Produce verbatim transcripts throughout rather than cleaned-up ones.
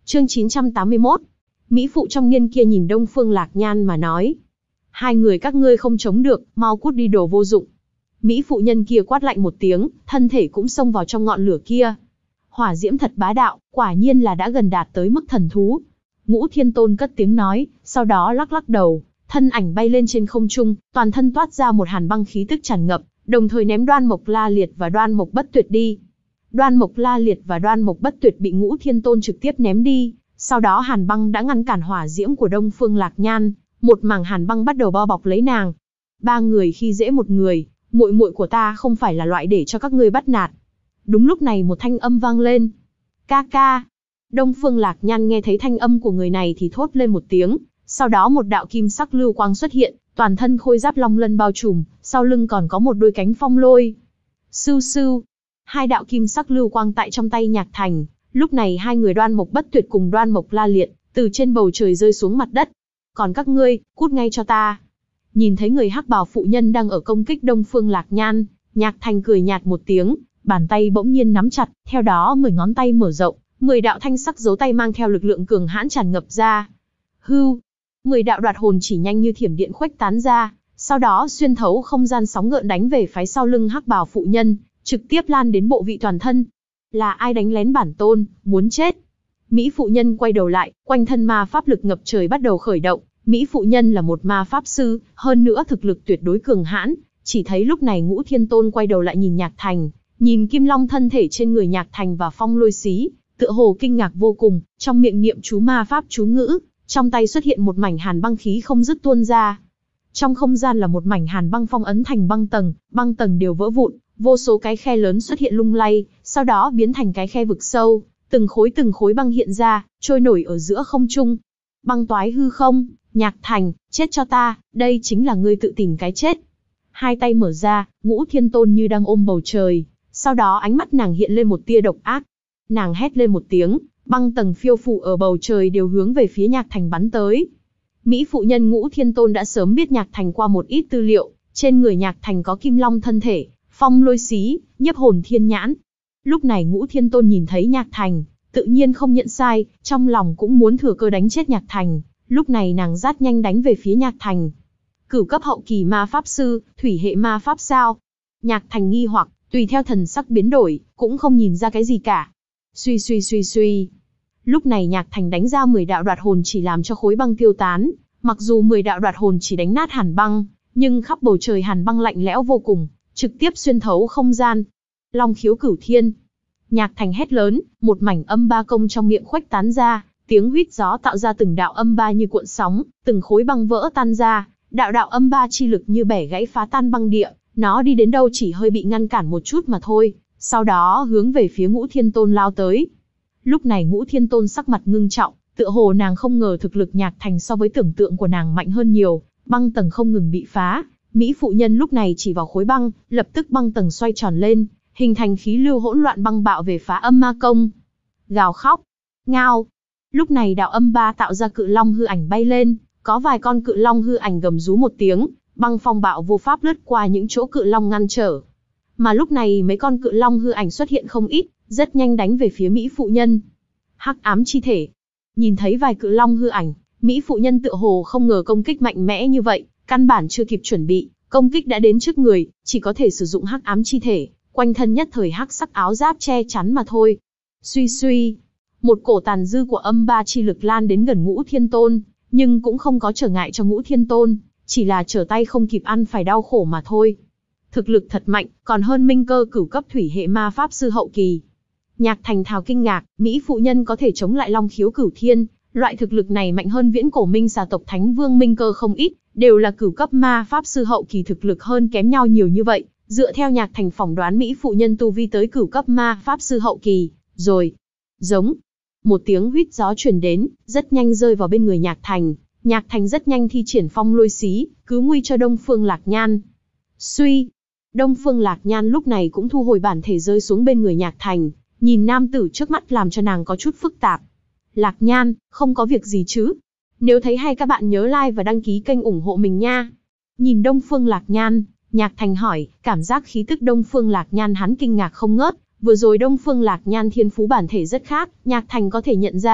Chương chín trăm tám mươi mốt. Mỹ phụ trong niên kia nhìn Đông Phương Lạc Nhan mà nói. Hai người các ngươi không chống được, mau cút đi đồ vô dụng. Mỹ phụ nhân kia quát lạnh một tiếng, thân thể cũng xông vào trong ngọn lửa kia. Hỏa diễm thật bá đạo, quả nhiên là đã gần đạt tới mức thần thú. Ngũ Thiên Tôn cất tiếng nói, sau đó lắc lắc đầu, thân ảnh bay lên trên không trung, toàn thân toát ra một hàn băng khí tức tràn ngập, đồng thời ném Đoan Mộc La Liệt và Đoan Mộc Bất Tuyệt đi. Đoan Mộc La Liệt và Đoan Mộc Bất Tuyệt bị Ngũ Thiên Tôn trực tiếp ném đi, sau đó hàn băng đã ngăn cản hỏa diễm của Đông Phương Lạc Nhan, một mảng hàn băng bắt đầu bao bọc lấy nàng. Ba người khi dễ một người, muội muội của ta không phải là loại để cho các ngươi bắt nạt. Đúng lúc này một thanh âm vang lên. Ca ca. Đông Phương Lạc Nhan nghe thấy thanh âm của người này thì thốt lên một tiếng, sau đó một đạo kim sắc lưu quang xuất hiện, toàn thân khôi giáp long lân bao trùm, sau lưng còn có một đôi cánh phong lôi. Sưu sưu. Hai đạo kim sắc lưu quang tại trong tay Nhạc Thành, lúc này hai người Đoan Mộc Bất Tuyệt cùng Đoan Mộc La Liệt, từ trên bầu trời rơi xuống mặt đất. Còn các ngươi, cút ngay cho ta. Nhìn thấy người hắc bào phụ nhân đang ở công kích Đông Phương Lạc Nhan, Nhạc Thành cười nhạt một tiếng, bàn tay bỗng nhiên nắm chặt, theo đó mười ngón tay mở rộng, mười đạo thanh sắc dấu tay mang theo lực lượng cường hãn tràn ngập ra. Hưu, mười đạo đoạt hồn chỉ nhanh như thiểm điện khuếch tán ra, sau đó xuyên thấu không gian sóng gợn đánh về phái sau lưng hắc bào phụ nhân, trực tiếp lan đến bộ vị toàn thân. Là ai đánh lén bản tôn, muốn chết? Mỹ phụ nhân quay đầu lại, quanh thân ma pháp lực ngập trời bắt đầu khởi động. Mỹ phụ nhân là một ma pháp sư, hơn nữa thực lực tuyệt đối cường hãn. Chỉ thấy lúc này Ngũ Thiên Tôn quay đầu lại nhìn Nhạc Thành, nhìn kim long thân thể trên người Nhạc Thành và phong lôi xí, tựa hồ kinh ngạc vô cùng, trong miệng niệm chú ma pháp chú ngữ, trong tay xuất hiện một mảnh hàn băng khí không dứt tuôn ra. Trong không gian là một mảnh hàn băng phong ấn thành băng tầng, băng tầng đều vỡ vụn, vô số cái khe lớn xuất hiện lung lay, sau đó biến thành cái khe vực sâu, từng khối từng khối băng hiện ra, trôi nổi ở giữa không trung. Băng toái hư không, Nhạc Thành, chết cho ta, đây chính là ngươi tự tìm cái chết. Hai tay mở ra, Ngũ Thiên Tôn như đang ôm bầu trời, sau đó ánh mắt nàng hiện lên một tia độc ác. Nàng hét lên một tiếng, băng tầng phiêu phù ở bầu trời đều hướng về phía Nhạc Thành bắn tới. Mỹ phụ nhân Ngũ Thiên Tôn đã sớm biết Nhạc Thành qua một ít tư liệu, trên người Nhạc Thành có kim long thân thể, phong lôi xí, nhiếp hồn thiên nhãn. Lúc này Ngũ Thiên Tôn nhìn thấy Nhạc Thành, tự nhiên không nhận sai, trong lòng cũng muốn thừa cơ đánh chết Nhạc Thành. Lúc này nàng rát nhanh đánh về phía Nhạc Thành. Cửu cấp hậu kỳ ma pháp sư, thủy hệ ma pháp sao? Nhạc Thành nghi hoặc, tùy theo thần sắc biến đổi, cũng không nhìn ra cái gì cả. Suy suy suy suy. Lúc này Nhạc Thành đánh ra mười đạo đoạt hồn chỉ làm cho khối băng tiêu tán. Mặc dù mười đạo đoạt hồn chỉ đánh nát hàn băng, nhưng khắp bầu trời hàn băng lạnh lẽo vô cùng, trực tiếp xuyên thấu không gian. Long khiếu cửu thiên. Nhạc Thành hét lớn, một mảnh âm ba công trong miệng khuếch tán ra, tiếng huýt gió tạo ra từng đạo âm ba như cuộn sóng, từng khối băng vỡ tan ra, đạo đạo âm ba chi lực như bẻ gãy phá tan băng địa, nó đi đến đâu chỉ hơi bị ngăn cản một chút mà thôi, sau đó hướng về phía Ngũ Thiên Tôn lao tới. Lúc này Ngũ Thiên Tôn sắc mặt ngưng trọng, tựa hồ nàng không ngờ thực lực Nhạc Thành so với tưởng tượng của nàng mạnh hơn nhiều, băng tầng không ngừng bị phá. Mỹ phụ nhân lúc này chỉ vào khối băng, lập tức băng tầng xoay tròn lên, hình thành khí lưu hỗn loạn băng bạo về phá âm ma công. Gào khóc, ngao. Lúc này đạo âm ba tạo ra cự long hư ảnh bay lên, có vài con cự long hư ảnh gầm rú một tiếng, băng phong bạo vô pháp lướt qua những chỗ cự long ngăn trở. Mà lúc này mấy con cự long hư ảnh xuất hiện không ít, rất nhanh đánh về phía Mỹ phụ nhân. Hắc ám chi thể. Nhìn thấy vài cự long hư ảnh, Mỹ phụ nhân tựa hồ không ngờ công kích mạnh mẽ như vậy, căn bản chưa kịp chuẩn bị, công kích đã đến trước người, chỉ có thể sử dụng hắc ám chi thể, quanh thân nhất thời hắc sắc áo giáp che chắn mà thôi. Suy suy. Một cổ tàn dư của âm ba chi lực lan đến gần Ngũ Thiên Tôn, nhưng cũng không có trở ngại cho Ngũ Thiên Tôn, chỉ là trở tay không kịp ăn phải đau khổ mà thôi. Thực lực thật mạnh, còn hơn Minh Cơ cửu cấp thủy hệ ma pháp sư hậu kỳ. Nhạc Thành thào kinh ngạc, Mỹ phụ nhân có thể chống lại Long khiếu cửu thiên, loại thực lực này mạnh hơn viễn cổ Minh xà tộc Thánh Vương Minh Cơ không ít, đều là cửu cấp ma pháp sư hậu kỳ, thực lực hơn kém nhau nhiều như vậy. Dựa theo Nhạc Thành phỏng đoán Mỹ phụ nhân tu vi tới cửu cấp ma pháp sư hậu kỳ, rồi. Giống. Một tiếng huýt gió truyền đến, rất nhanh rơi vào bên người Nhạc Thành. Nhạc Thành rất nhanh thi triển phong lôi xí, cứu nguy cho Đông Phương Lạc Nhan. Suy. Đông Phương Lạc Nhan lúc này cũng thu hồi bản thể rơi xuống bên người Nhạc Thành, nhìn nam tử trước mắt làm cho nàng có chút phức tạp. Lạc Nhan, không có việc gì chứ? Nếu thấy hay các bạn nhớ like và đăng ký kênh ủng hộ mình nha. Nhìn Đông Phương Lạc Nhan, Nhạc Thành hỏi, cảm giác khí tức Đông Phương Lạc Nhan hắn kinh ngạc không ngớt. Vừa rồi Đông Phương Lạc Nhan thiên phú bản thể rất khác, Nhạc Thành có thể nhận ra,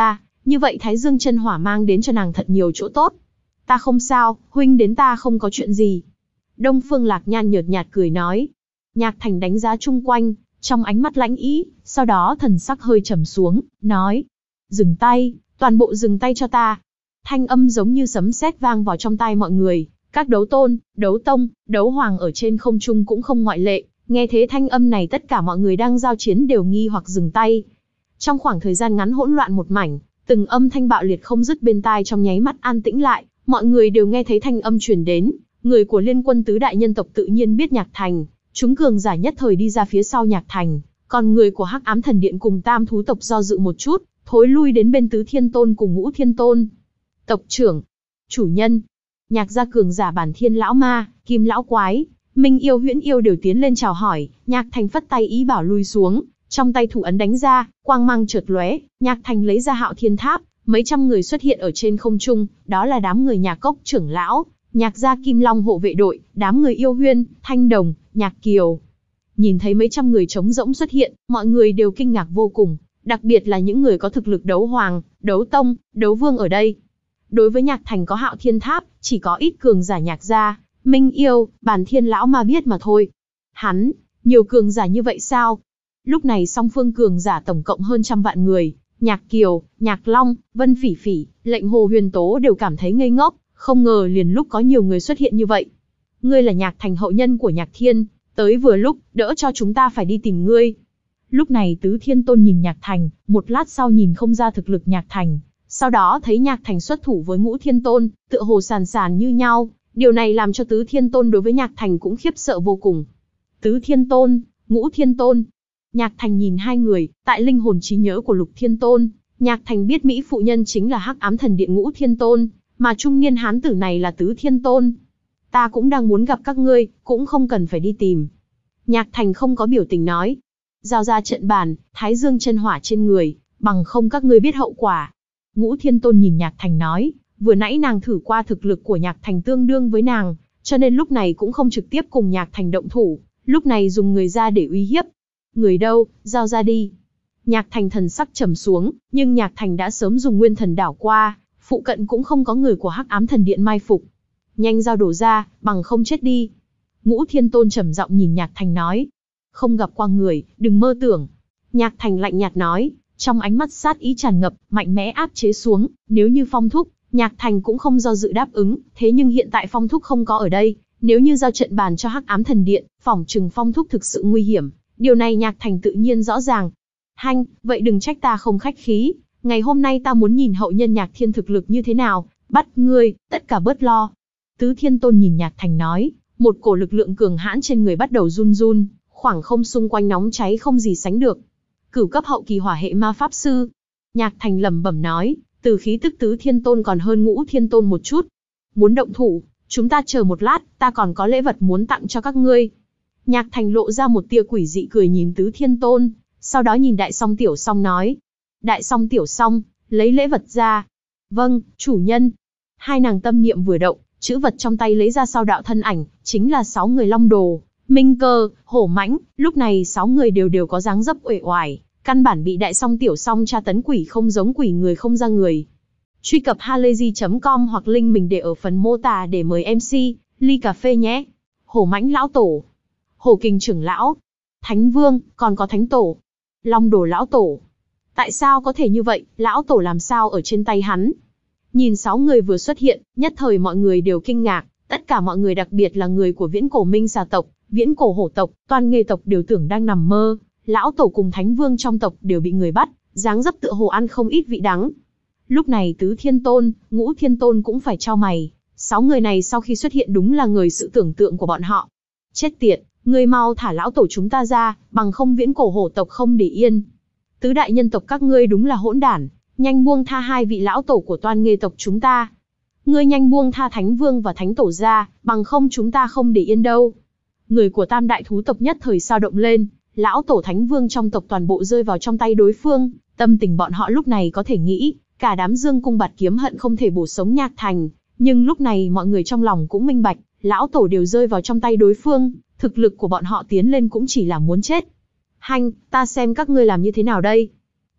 Như vậy Thái Dương chân hỏa mang đến cho nàng thật nhiều chỗ tốt. Ta không sao, huynh đến ta không có chuyện gì. Đông Phương Lạc Nhan nhợt nhạt cười nói. Nhạc Thành đánh giá chung quanh, trong ánh mắt lãnh ý, sau đó thần sắc hơi trầm xuống, nói. Dừng tay, toàn bộ dừng tay cho ta. Thanh âm giống như sấm sét vang vào trong tai mọi người. Các đấu tôn, đấu tông, đấu hoàng ở trên không trung cũng không ngoại lệ. Nghe thế thanh âm này tất cả mọi người đang giao chiến đều nghi hoặc dừng tay. Trong khoảng thời gian ngắn hỗn loạn một mảnh, từng âm thanh bạo liệt không dứt bên tai trong nháy mắt an tĩnh lại, mọi người đều nghe thấy thanh âm truyền đến. Người của Liên Quân tứ đại nhân tộc tự nhiên biết Nhạc Thành, chúng cường giả nhất thời đi ra phía sau Nhạc Thành, còn người của Hắc Ám Thần Điện cùng Tam thú tộc do dự một chút, thối lui đến bên Tứ Thiên Tôn cùng Ngũ Thiên Tôn. Tộc trưởng, chủ nhân, Nhạc gia cường giả Bản Thiên lão ma, Kim lão quái, Minh yêu Huyễn yêu đều tiến lên chào hỏi. Nhạc Thành phất tay ý bảo lui xuống, trong tay thủ ấn đánh ra, quang mang chợt lóe, Nhạc Thành lấy ra Hạo Thiên Tháp, mấy trăm người xuất hiện ở trên không trung, đó là đám người Nhạc Cốc trưởng lão, Nhạc gia Kim Long hộ vệ đội, đám người Yêu Huyên, Thanh Đồng, Nhạc Kiều. Nhìn thấy mấy trăm người trống rỗng xuất hiện, mọi người đều kinh ngạc vô cùng, đặc biệt là những người có thực lực đấu hoàng, đấu tông, đấu vương ở đây. Đối với Nhạc Thành có Hạo Thiên Tháp, chỉ có ít cường giả Nhạc gia, Minh yêu, Bản Thiên lão ma biết mà thôi. Hắn, nhiều cường giả như vậy sao? Lúc này song phương cường giả tổng cộng hơn trăm vạn người, Nhạc Kiều, Nhạc Long, Vân Phỉ Phỉ, Lệnh Hồ Huyền Tố đều cảm thấy ngây ngốc, không ngờ liền lúc có nhiều người xuất hiện như vậy. Ngươi là Nhạc Thành hậu nhân của Nhạc Thiên, tới vừa lúc, đỡ cho chúng ta phải đi tìm ngươi. Lúc này Tứ Thiên Tôn nhìn Nhạc Thành, một lát sau nhìn không ra thực lực Nhạc Thành, sau đó thấy Nhạc Thành xuất thủ với Ngũ Thiên Tôn, tựa hồ sàn sàn như nhau, điều này làm cho Tứ Thiên Tôn đối với Nhạc Thành cũng khiếp sợ vô cùng. Tứ Thiên Tôn, Ngũ Thiên Tôn. Nhạc Thành nhìn hai người, tại linh hồn trí nhớ của Lục Thiên Tôn, Nhạc Thành biết Mỹ phụ nhân chính là Hắc Ám Thần Điện Ngũ Thiên Tôn, mà trung niên hán tử này là Tứ Thiên Tôn. Ta cũng đang muốn gặp các ngươi, cũng không cần phải đi tìm. Nhạc Thành không có biểu tình nói. Giao ra trận bàn, Thái Dương chân hỏa trên người, bằng không các ngươi biết hậu quả. Ngũ Thiên Tôn nhìn Nhạc Thành nói, vừa nãy nàng thử qua thực lực của Nhạc Thành tương đương với nàng, cho nên lúc này cũng không trực tiếp cùng Nhạc Thành động thủ, lúc này dùng người ra để uy hiếp. Người đâu, giao ra đi. Nhạc Thành thần sắc trầm xuống, nhưng Nhạc Thành đã sớm dùng nguyên thần đảo qua, phụ cận cũng không có người của Hắc Ám Thần Điện mai phục. Nhanh giao đổ ra, bằng không chết đi. Ngũ Thiên Tôn trầm giọng nhìn Nhạc Thành nói. Không gặp qua người, đừng mơ tưởng. Nhạc Thành lạnh nhạt nói, trong ánh mắt sát ý tràn ngập, mạnh mẽ áp chế xuống. Nếu như Phong Thúc, Nhạc Thành cũng không do dự đáp ứng, thế nhưng hiện tại Phong Thúc không có ở đây. Nếu như giao trận bàn cho Hắc Ám Thần Điện, phỏng chừng Phong Thúc thực sự nguy hiểm. Điều này Nhạc Thành tự nhiên rõ ràng. Hanh, vậy đừng trách ta không khách khí. Ngày hôm nay ta muốn nhìn hậu nhân Nhạc Thiên thực lực như thế nào, bắt ngươi, tất cả bớt lo. Tứ Thiên Tôn nhìn Nhạc Thành nói, một cổ lực lượng cường hãn trên người bắt đầu run run, khoảng không xung quanh nóng cháy không gì sánh được. Cửu cấp hậu kỳ hỏa hệ ma pháp sư. Nhạc Thành lẩm bẩm nói, từ khí tức Tứ Thiên Tôn còn hơn Ngũ Thiên Tôn một chút. Muốn động thủ, chúng ta chờ một lát, ta còn có lễ vật muốn tặng cho các ngươi. Nhạc Thành lộ ra một tia quỷ dị cười nhìn Tứ Thiên Tôn, sau đó nhìn Đại Song Tiểu Song nói. Đại Song Tiểu Song, lấy lễ vật ra. Vâng, chủ nhân. Hai nàng tâm niệm vừa động, chữ vật trong tay lấy ra sau đạo thân ảnh, chính là sáu người Long Đồ, Minh Cơ, Hổ Mãnh. Lúc này sáu người đều đều có dáng dấp uể oải, căn bản bị Đại Song Tiểu Song tra tấn quỷ không giống quỷ người không ra người. Truy cập halayzi chấm com hoặc link mình để ở phần mô tả để mời em xê, ly cà phê nhé. Hổ Mãnh lão tổ, Hổ Kình trưởng lão, Thánh Vương, còn có Thánh Tổ, Long Đồ lão tổ. Tại sao có thể như vậy, lão tổ làm sao ở trên tay hắn? Nhìn sáu người vừa xuất hiện, nhất thời mọi người đều kinh ngạc, tất cả mọi người đặc biệt là người của Viễn Cổ Minh Xà tộc, Viễn Cổ Hổ tộc, Toan Nghê tộc đều tưởng đang nằm mơ, lão tổ cùng Thánh Vương trong tộc đều bị người bắt, dáng dấp tựa hồ ăn không ít vị đắng. Lúc này Tứ Thiên Tôn, Ngũ Thiên Tôn cũng phải chau mày, sáu người này sau khi xuất hiện đúng là người sự tưởng tượng của bọn họ. Chết tiệt, ngươi mau thả lão tổ chúng ta ra, bằng không Viễn Cổ Hổ tộc không để yên. Tứ đại nhân tộc các ngươi đúng là hỗn đản, nhanh buông tha hai vị lão tổ của Toan Nghê tộc chúng ta. Ngươi nhanh buông tha Thánh Vương và Thánh Tổ ra, bằng không chúng ta không để yên đâu. Người của Tam đại thú tộc nhất thời sao động lên, lão tổ Thánh Vương trong tộc toàn bộ rơi vào trong tay đối phương, tâm tình bọn họ lúc này có thể nghĩ, cả đám Dương Cung Bạt Kiếm hận không thể bổ sống Nhạc Thành, nhưng lúc này mọi người trong lòng cũng minh bạch, lão tổ đều rơi vào trong tay đối phương, thực lực của bọn họ tiến lên cũng chỉ là muốn chết. Hanh, ta xem các ngươi làm như thế nào đây.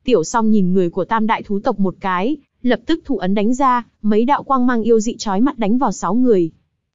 Tiểu Song nhìn người của tam đại thú tộc một cái, lập tức thủ ấn đánh ra, mấy đạo quang mang yêu dị chói mắt đánh vào sáu người.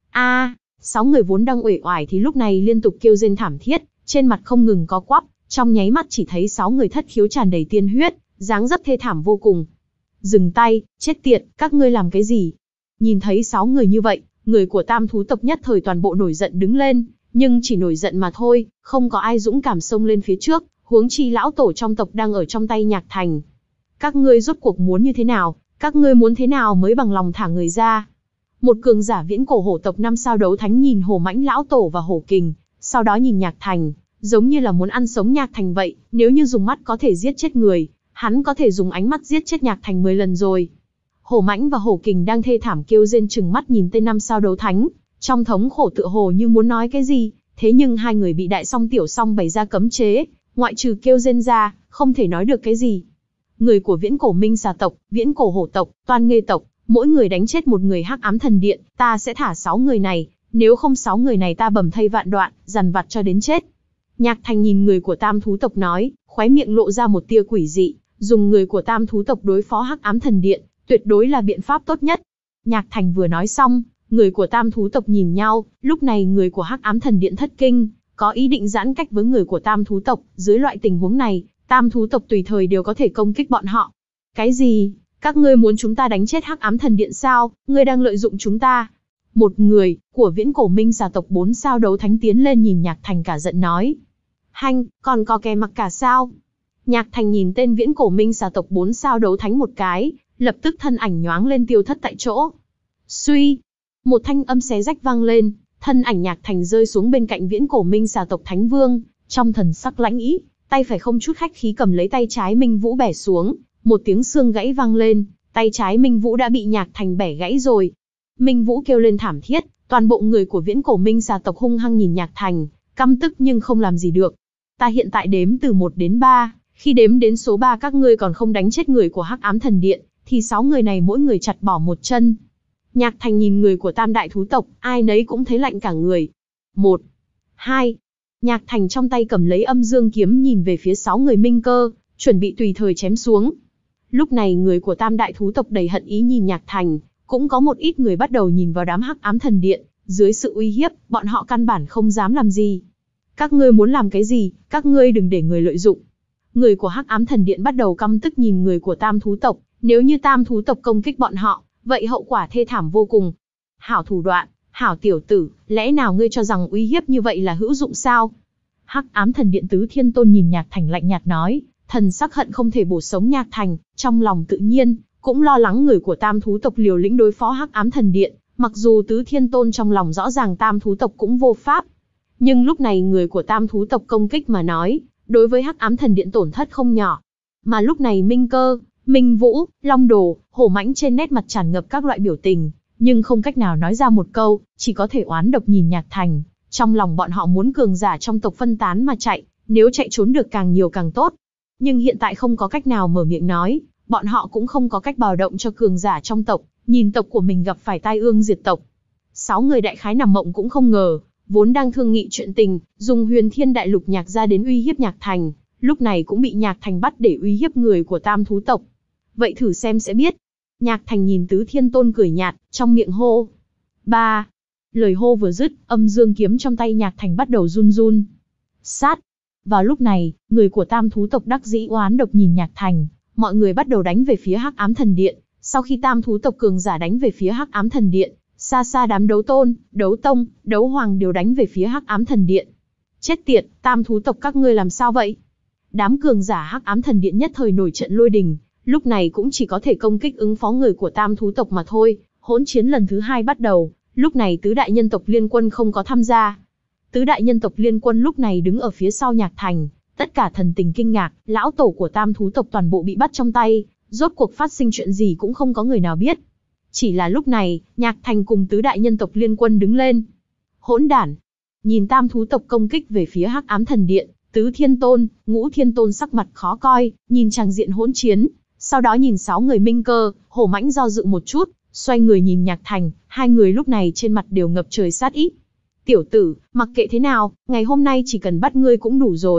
A, sáu người vốn đang uể oải thì lúc này liên tục kêu rên thảm thiết, trên mặt không ngừng có quắp, trong nháy mắt chỉ thấy sáu người thất khiếu tràn đầy tiên huyết, dáng dấp thê thảm vô cùng. Dừng tay, chết tiệt, các ngươi làm cái gì? Nhìn thấy sáu người như vậy, người của tam thú tộc nhất thời toàn bộ nổi giận đứng lên, nhưng chỉ nổi giận mà thôi, không có ai dũng cảm xông lên phía trước, huống chi lão tổ trong tộc đang ở trong tay Nhạc Thành. Các ngươi rốt cuộc muốn như thế nào? Các ngươi muốn thế nào mới bằng lòng thả người ra? Một cường giả viễn cổ hổ tộc năm sao đấu thánh nhìn Hổ Mãnh lão tổ và Hổ Kình, sau đó nhìn Nhạc Thành, giống như là muốn ăn sống Nhạc Thành vậy, nếu như dùng mắt có thể giết chết người, hắn có thể dùng ánh mắt giết chết Nhạc Thành mười lần rồi. Hổ Mãnh và Hổ Kình đang thê thảm kêu rên trừng mắt nhìn tên năm sao đấu thánh, trong thống khổ tựa hồ như muốn nói cái gì, thế nhưng hai người bị Đại Song Tiểu Song bày ra cấm chế, ngoại trừ kêu rên ra, không thể nói được cái gì. Người của viễn cổ minh xà tộc, viễn cổ hổ tộc, toan nghê tộc, mỗi người đánh chết một người hắc ám thần điện, ta sẽ thả sáu người này, nếu không sáu người này ta bầm thây vạn đoạn, dằn vặt cho đến chết. Nhạc Thành nhìn người của tam thú tộc nói, khóe miệng lộ ra một tia quỷ dị, dùng người của tam thú tộc đối phó hắc ám thần điện, tuyệt đối là biện pháp tốt nhất. Nhạc Thành vừa nói xong, người của tam thú tộc nhìn nhau, lúc này người của hắc ám thần điện thất kinh, có ý định giãn cách với người của tam thú tộc, dưới loại tình huống này, tam thú tộc tùy thời đều có thể công kích bọn họ. Cái gì? Các ngươi muốn chúng ta đánh chết hắc ám thần điện sao? Ngươi đang lợi dụng chúng ta. Một người của viễn cổ minh xà tộc bốn sao đấu thánh tiến lên nhìn Nhạc Thành cả giận nói. Hanh, còn có kẻ mặc cả sao? Nhạc Thành nhìn tên viễn cổ minh xà tộc bốn sao đấu thánh một cái, lập tức thân ảnh nhoáng lên tiêu thất tại chỗ. Suy, một thanh âm xé rách vang lên, thân ảnh Nhạc Thành rơi xuống bên cạnh viễn cổ minh xà tộc thánh vương, trong thần sắc lãnh ý, tay phải không chút khách khí cầm lấy tay trái Minh Vũ bẻ xuống, một tiếng xương gãy vang lên, tay trái Minh Vũ đã bị Nhạc Thành bẻ gãy rồi. Minh Vũ kêu lên thảm thiết, toàn bộ người của viễn cổ minh xà tộc hung hăng nhìn Nhạc Thành, căm tức nhưng không làm gì được. Ta hiện tại đếm từ một đến ba, khi đếm đến số ba các ngươi còn không đánh chết người của hắc ám thần điện, thì sáu người này mỗi người chặt bỏ một chân. Nhạc Thành nhìn người của tam đại thú tộc, ai nấy cũng thấy lạnh cả người. Một, hai, Nhạc Thành trong tay cầm lấy âm dương kiếm nhìn về phía sáu người minh cơ, chuẩn bị tùy thời chém xuống. Lúc này người của tam đại thú tộc đầy hận ý nhìn Nhạc Thành, cũng có một ít người bắt đầu nhìn vào đám hắc ám thần điện, dưới sự uy hiếp, bọn họ căn bản không dám làm gì. Các ngươi muốn làm cái gì, các ngươi đừng để người lợi dụng. Người của hắc ám thần điện bắt đầu căm tức nhìn người của tam thú tộc, nếu như tam thú tộc công kích bọn họ, vậy hậu quả thê thảm vô cùng. Hảo thủ đoạn, hảo tiểu tử, lẽ nào ngươi cho rằng uy hiếp như vậy là hữu dụng sao? Hắc ám thần điện tứ thiên tôn nhìn Nhạc Thành lạnh nhạt nói, thần sắc hận không thể bổ sống Nhạc Thành, trong lòng tự nhiên cũng lo lắng người của tam thú tộc liều lĩnh đối phó hắc ám thần điện, mặc dù tứ thiên tôn trong lòng rõ ràng tam thú tộc cũng vô pháp. Nhưng lúc này người của tam thú tộc công kích mà nói, đối với hắc ám thần điện tổn thất không nhỏ. Mà lúc này Minh Cơ, Minh Vũ, Long Đồ, Hổ Mãnh trên nét mặt tràn ngập các loại biểu tình, nhưng không cách nào nói ra một câu, chỉ có thể oán độc nhìn Nhạc Thành. Trong lòng bọn họ muốn cường giả trong tộc phân tán mà chạy, nếu chạy trốn được càng nhiều càng tốt. Nhưng hiện tại không có cách nào mở miệng nói, bọn họ cũng không có cách bào động cho cường giả trong tộc, nhìn tộc của mình gặp phải tai ương diệt tộc. Sáu người đại khái nằm mộng cũng không ngờ, vốn đang thương nghị chuyện tình, dùng huyền thiên đại lục nhạc ra đến uy hiếp Nhạc Thành, lúc này cũng bị Nhạc Thành bắt để uy hiếp người của tam thú tộc. Vậy thử xem sẽ biết. Nhạc Thành nhìn tứ thiên tôn cười nhạt, trong miệng hô. Ba. Lời hô vừa dứt, âm dương kiếm trong tay Nhạc Thành bắt đầu run run. Sát. Vào lúc này, người của tam thú tộc đắc dĩ oán độc nhìn Nhạc Thành, mọi người bắt đầu đánh về phía hắc ám thần điện. Sau khi tam thú tộc cường giả đánh về phía hắc ám thần điện, xa xa đám đấu tôn, đấu tông, đấu hoàng đều đánh về phía hắc ám thần điện. Chết tiệt, tam thú tộc các ngươi làm sao vậy? Đám cường giả hắc ám thần điện nhất thời nổi trận lôi đình, lúc này cũng chỉ có thể công kích ứng phó người của tam thú tộc mà thôi. Hỗn chiến lần thứ hai bắt đầu, lúc này tứ đại nhân tộc liên quân không có tham gia. Tứ đại nhân tộc liên quân lúc này đứng ở phía sau Nhạc Thành, tất cả thần tình kinh ngạc, lão tổ của tam thú tộc toàn bộ bị bắt trong tay, rốt cuộc phát sinh chuyện gì cũng không có người nào biết. Chỉ là lúc này, Nhạc Thành cùng tứ đại nhân tộc liên quân đứng lên. Hỗn đản! Nhìn tam thú tộc công kích về phía hắc ám thần điện, tứ thiên tôn, ngũ thiên tôn sắc mặt khó coi, nhìn tràng diện hỗn chiến, sau đó nhìn sáu người Minh Cơ, Hổ Mãnh do dự một chút, xoay người nhìn Nhạc Thành, hai người lúc này trên mặt đều ngập trời sát ý. Tiểu tử, mặc kệ thế nào, ngày hôm nay chỉ cần bắt ngươi cũng đủ rồi,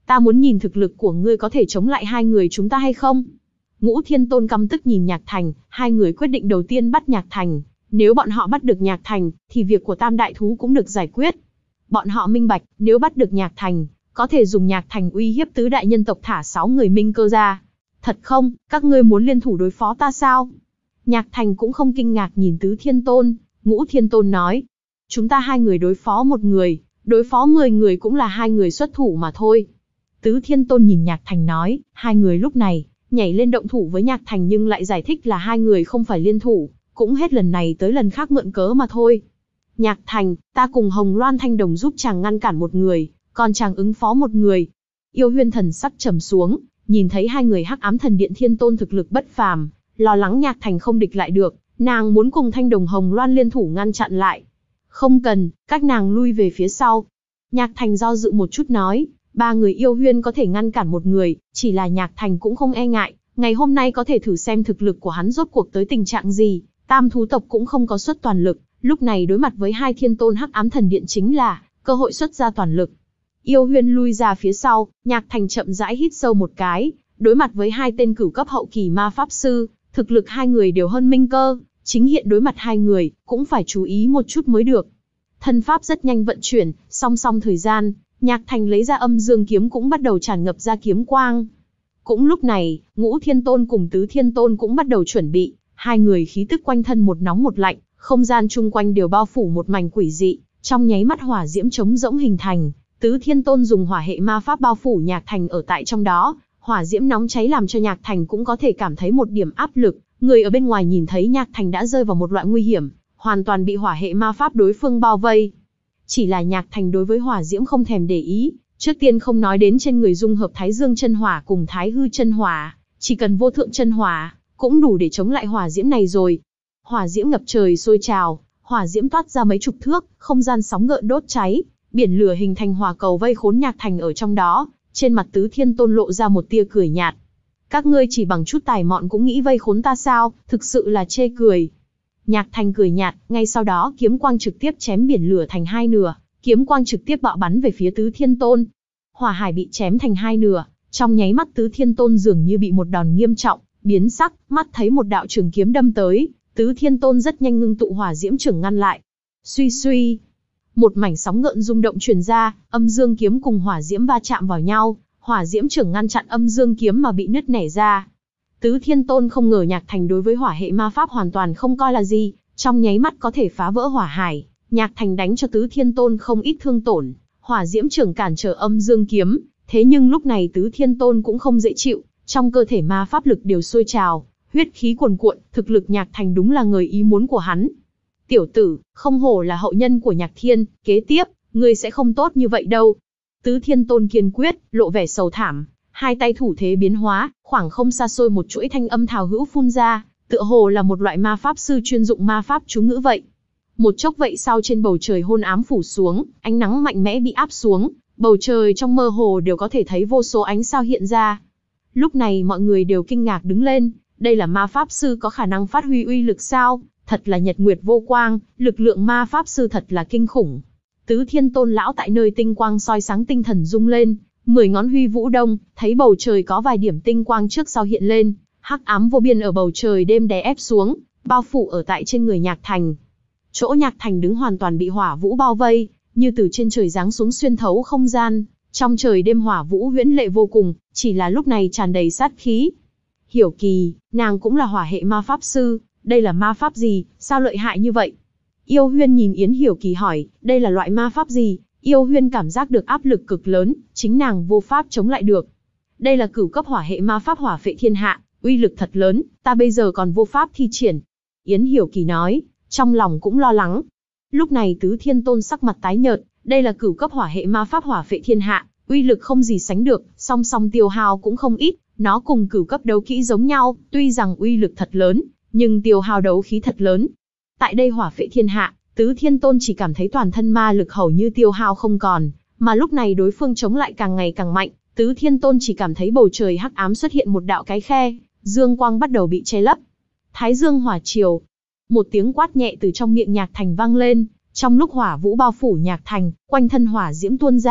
Ta muốn nhìn thực lực của ngươi có thể chống lại hai người chúng ta hay không? Ngũ Thiên Tôn căm tức nhìn Nhạc Thành, hai người quyết định đầu tiên bắt Nhạc Thành. Nếu bọn họ bắt được Nhạc Thành, thì việc của Tam Đại Thú cũng được giải quyết. Bọn họ minh bạch, nếu bắt được Nhạc Thành, có thể dùng Nhạc Thành uy hiếp tứ đại nhân tộc thả sáu người Minh Cơ ra. Thật không, các ngươi muốn liên thủ đối phó ta sao? Nhạc Thành cũng không kinh ngạc nhìn Tứ Thiên Tôn. Ngũ Thiên Tôn nói, chúng ta hai người đối phó một người, đối phó mười người cũng là hai người xuất thủ mà thôi. Tứ Thiên Tôn nhìn Nhạc Thành nói, hai người lúc này, nhảy lên động thủ với Nhạc Thành nhưng lại giải thích là hai người không phải liên thủ, cũng hết lần này tới lần khác mượn cớ mà thôi. Nhạc Thành, ta cùng Hồng Loan Thanh Đồng giúp chàng ngăn cản một người, còn chàng ứng phó một người. Yêu Huyên thần sắc trầm xuống, nhìn thấy hai người Hắc Ám Thần Điện Thiên Tôn thực lực bất phàm, lo lắng Nhạc Thành không địch lại được, nàng muốn cùng Thanh Đồng Hồng Loan liên thủ ngăn chặn lại. Không cần, các nàng lui về phía sau. Nhạc Thành do dự một chút nói, ba người Yêu Huyên có thể ngăn cản một người, chỉ là Nhạc Thành cũng không e ngại, ngày hôm nay có thể thử xem thực lực của hắn rốt cuộc tới tình trạng gì. Tam thú tộc cũng không có xuất toàn lực, lúc này đối mặt với hai thiên tôn Hắc Ám Thần Điện chính là cơ hội xuất ra toàn lực. Yêu Huyên lui ra phía sau, Nhạc Thành chậm rãi hít sâu một cái, đối mặt với hai tên cửu cấp hậu kỳ ma pháp sư, thực lực hai người đều hơn Minh Cơ, chính hiện đối mặt hai người, cũng phải chú ý một chút mới được. Thân pháp rất nhanh vận chuyển, song song thời gian, Nhạc Thành lấy ra âm dương kiếm cũng bắt đầu tràn ngập ra kiếm quang. Cũng lúc này, Ngũ Thiên Tôn cùng Tứ Thiên Tôn cũng bắt đầu chuẩn bị, hai người khí tức quanh thân một nóng một lạnh, không gian chung quanh đều bao phủ một mảnh quỷ dị, trong nháy mắt hỏa diễm trống rỗng hình thành. Tứ Thiên Tôn dùng hỏa hệ ma pháp bao phủ Nhạc Thành ở tại trong đó, hỏa diễm nóng cháy làm cho Nhạc Thành cũng có thể cảm thấy một điểm áp lực. Người ở bên ngoài nhìn thấy Nhạc Thành đã rơi vào một loại nguy hiểm, hoàn toàn bị hỏa hệ ma pháp đối phương bao vây. Chỉ là Nhạc Thành đối với hỏa diễm không thèm để ý, trước tiên không nói đến trên người dung hợp Thái Dương chân hỏa cùng Thái Hư chân hỏa, chỉ cần vô thượng chân hỏa cũng đủ để chống lại hỏa diễm này rồi. Hỏa diễm ngập trời sôi trào, hỏa diễm toát ra mấy chục thước, không gian sóng gợn đốt cháy, biển lửa hình thành hỏa cầu vây khốn Nhạc Thành ở trong đó. Trên mặt Tứ Thiên Tôn lộ ra một tia cười nhạt. Các ngươi chỉ bằng chút tài mọn cũng nghĩ vây khốn ta sao, thực sự là chê cười. Nhạc Thành cười nhạt, ngay sau đó kiếm quang trực tiếp chém biển lửa thành hai nửa, kiếm quang trực tiếp bạo bắn về phía Tứ Thiên Tôn. Hỏa hải bị chém thành hai nửa, trong nháy mắt Tứ Thiên Tôn dường như bị một đòn nghiêm trọng, biến sắc, mắt thấy một đạo trường kiếm đâm tới, Tứ Thiên Tôn rất nhanh ngưng tụ hỏa diễm trưởng ngăn lại. Suy suy, một mảnh sóng gợn rung động truyền ra, âm dương kiếm cùng hỏa diễm va chạm vào nhau, hỏa diễm trưởng ngăn chặn âm dương kiếm mà bị nứt nẻ ra. Tứ Thiên Tôn không ngờ Nhạc Thành đối với hỏa hệ ma pháp hoàn toàn không coi là gì, trong nháy mắt có thể phá vỡ hỏa hải. Nhạc Thành đánh cho Tứ Thiên Tôn không ít thương tổn, hỏa diễm trưởng cản trở âm dương kiếm, thế nhưng lúc này Tứ Thiên Tôn cũng không dễ chịu, trong cơ thể ma pháp lực đều sôi trào, huyết khí cuồn cuộn, thực lực Nhạc Thành đúng là người ý muốn của hắn. Tiểu tử, không hổ là hậu nhân của Nhạc Thiên, kế tiếp, ngươi sẽ không tốt như vậy đâu. Tứ Thiên Tôn kiên quyết, lộ vẻ sầu thảm, hai tay thủ thế biến hóa, khoảng không xa xôi một chuỗi thanh âm thào hữu phun ra, tựa hồ là một loại ma pháp sư chuyên dụng ma pháp chú ngữ vậy. Một chốc vậy sau trên bầu trời hôn ám phủ xuống, ánh nắng mạnh mẽ bị áp xuống, bầu trời trong mơ hồ đều có thể thấy vô số ánh sao hiện ra. Lúc này mọi người đều kinh ngạc đứng lên, đây là ma pháp sư có khả năng phát huy uy lực sao? Thật là nhật nguyệt vô quang, lực lượng ma pháp sư thật là kinh khủng. Tứ Thiên Tôn lão tại nơi tinh quang soi sáng tinh thần rung lên, mười ngón huy vũ đông, thấy bầu trời có vài điểm tinh quang trước sau hiện lên, hắc ám vô biên ở bầu trời đêm đè ép xuống, bao phủ ở tại trên người Nhạc Thành. Chỗ Nhạc Thành đứng hoàn toàn bị hỏa vũ bao vây, như từ trên trời giáng xuống xuyên thấu không gian, trong trời đêm hỏa vũ huyễn lệ vô cùng, chỉ là lúc này tràn đầy sát khí. Hiểu Kỳ, nàng cũng là hỏa hệ ma pháp sư, đây là ma pháp gì, sao lợi hại như vậy? Yêu Huyên nhìn Yến Hiểu Kỳ hỏi, đây là loại ma pháp gì? Yêu Huyên cảm giác được áp lực cực lớn, chính nàng vô pháp chống lại được. Đây là cửu cấp hỏa hệ ma pháp hỏa phệ thiên hạ, uy lực thật lớn, ta bây giờ còn vô pháp thi triển. Yến Hiểu Kỳ nói, trong lòng cũng lo lắng. Lúc này Tứ Thiên Tôn sắc mặt tái nhợt, đây là cửu cấp hỏa hệ ma pháp hỏa phệ thiên hạ, uy lực không gì sánh được, song song tiêu hao cũng không ít, nó cùng cửu cấp đấu kỹ giống nhau, tuy rằng uy lực thật lớn, nhưng tiêu hao đấu khí thật lớn. Tại đây hỏa phệ thiên hạ, Tứ Thiên Tôn chỉ cảm thấy toàn thân ma lực hầu như tiêu hao không còn, mà lúc này đối phương chống lại càng ngày càng mạnh, Tứ Thiên Tôn chỉ cảm thấy bầu trời hắc ám xuất hiện một đạo cái khe, dương quang bắt đầu bị che lấp. Thái Dương hỏa triều. Một tiếng quát nhẹ từ trong miệng Nhạc Thành vang lên, trong lúc hỏa vũ bao phủ Nhạc Thành, quanh thân hỏa diễm tuôn ra,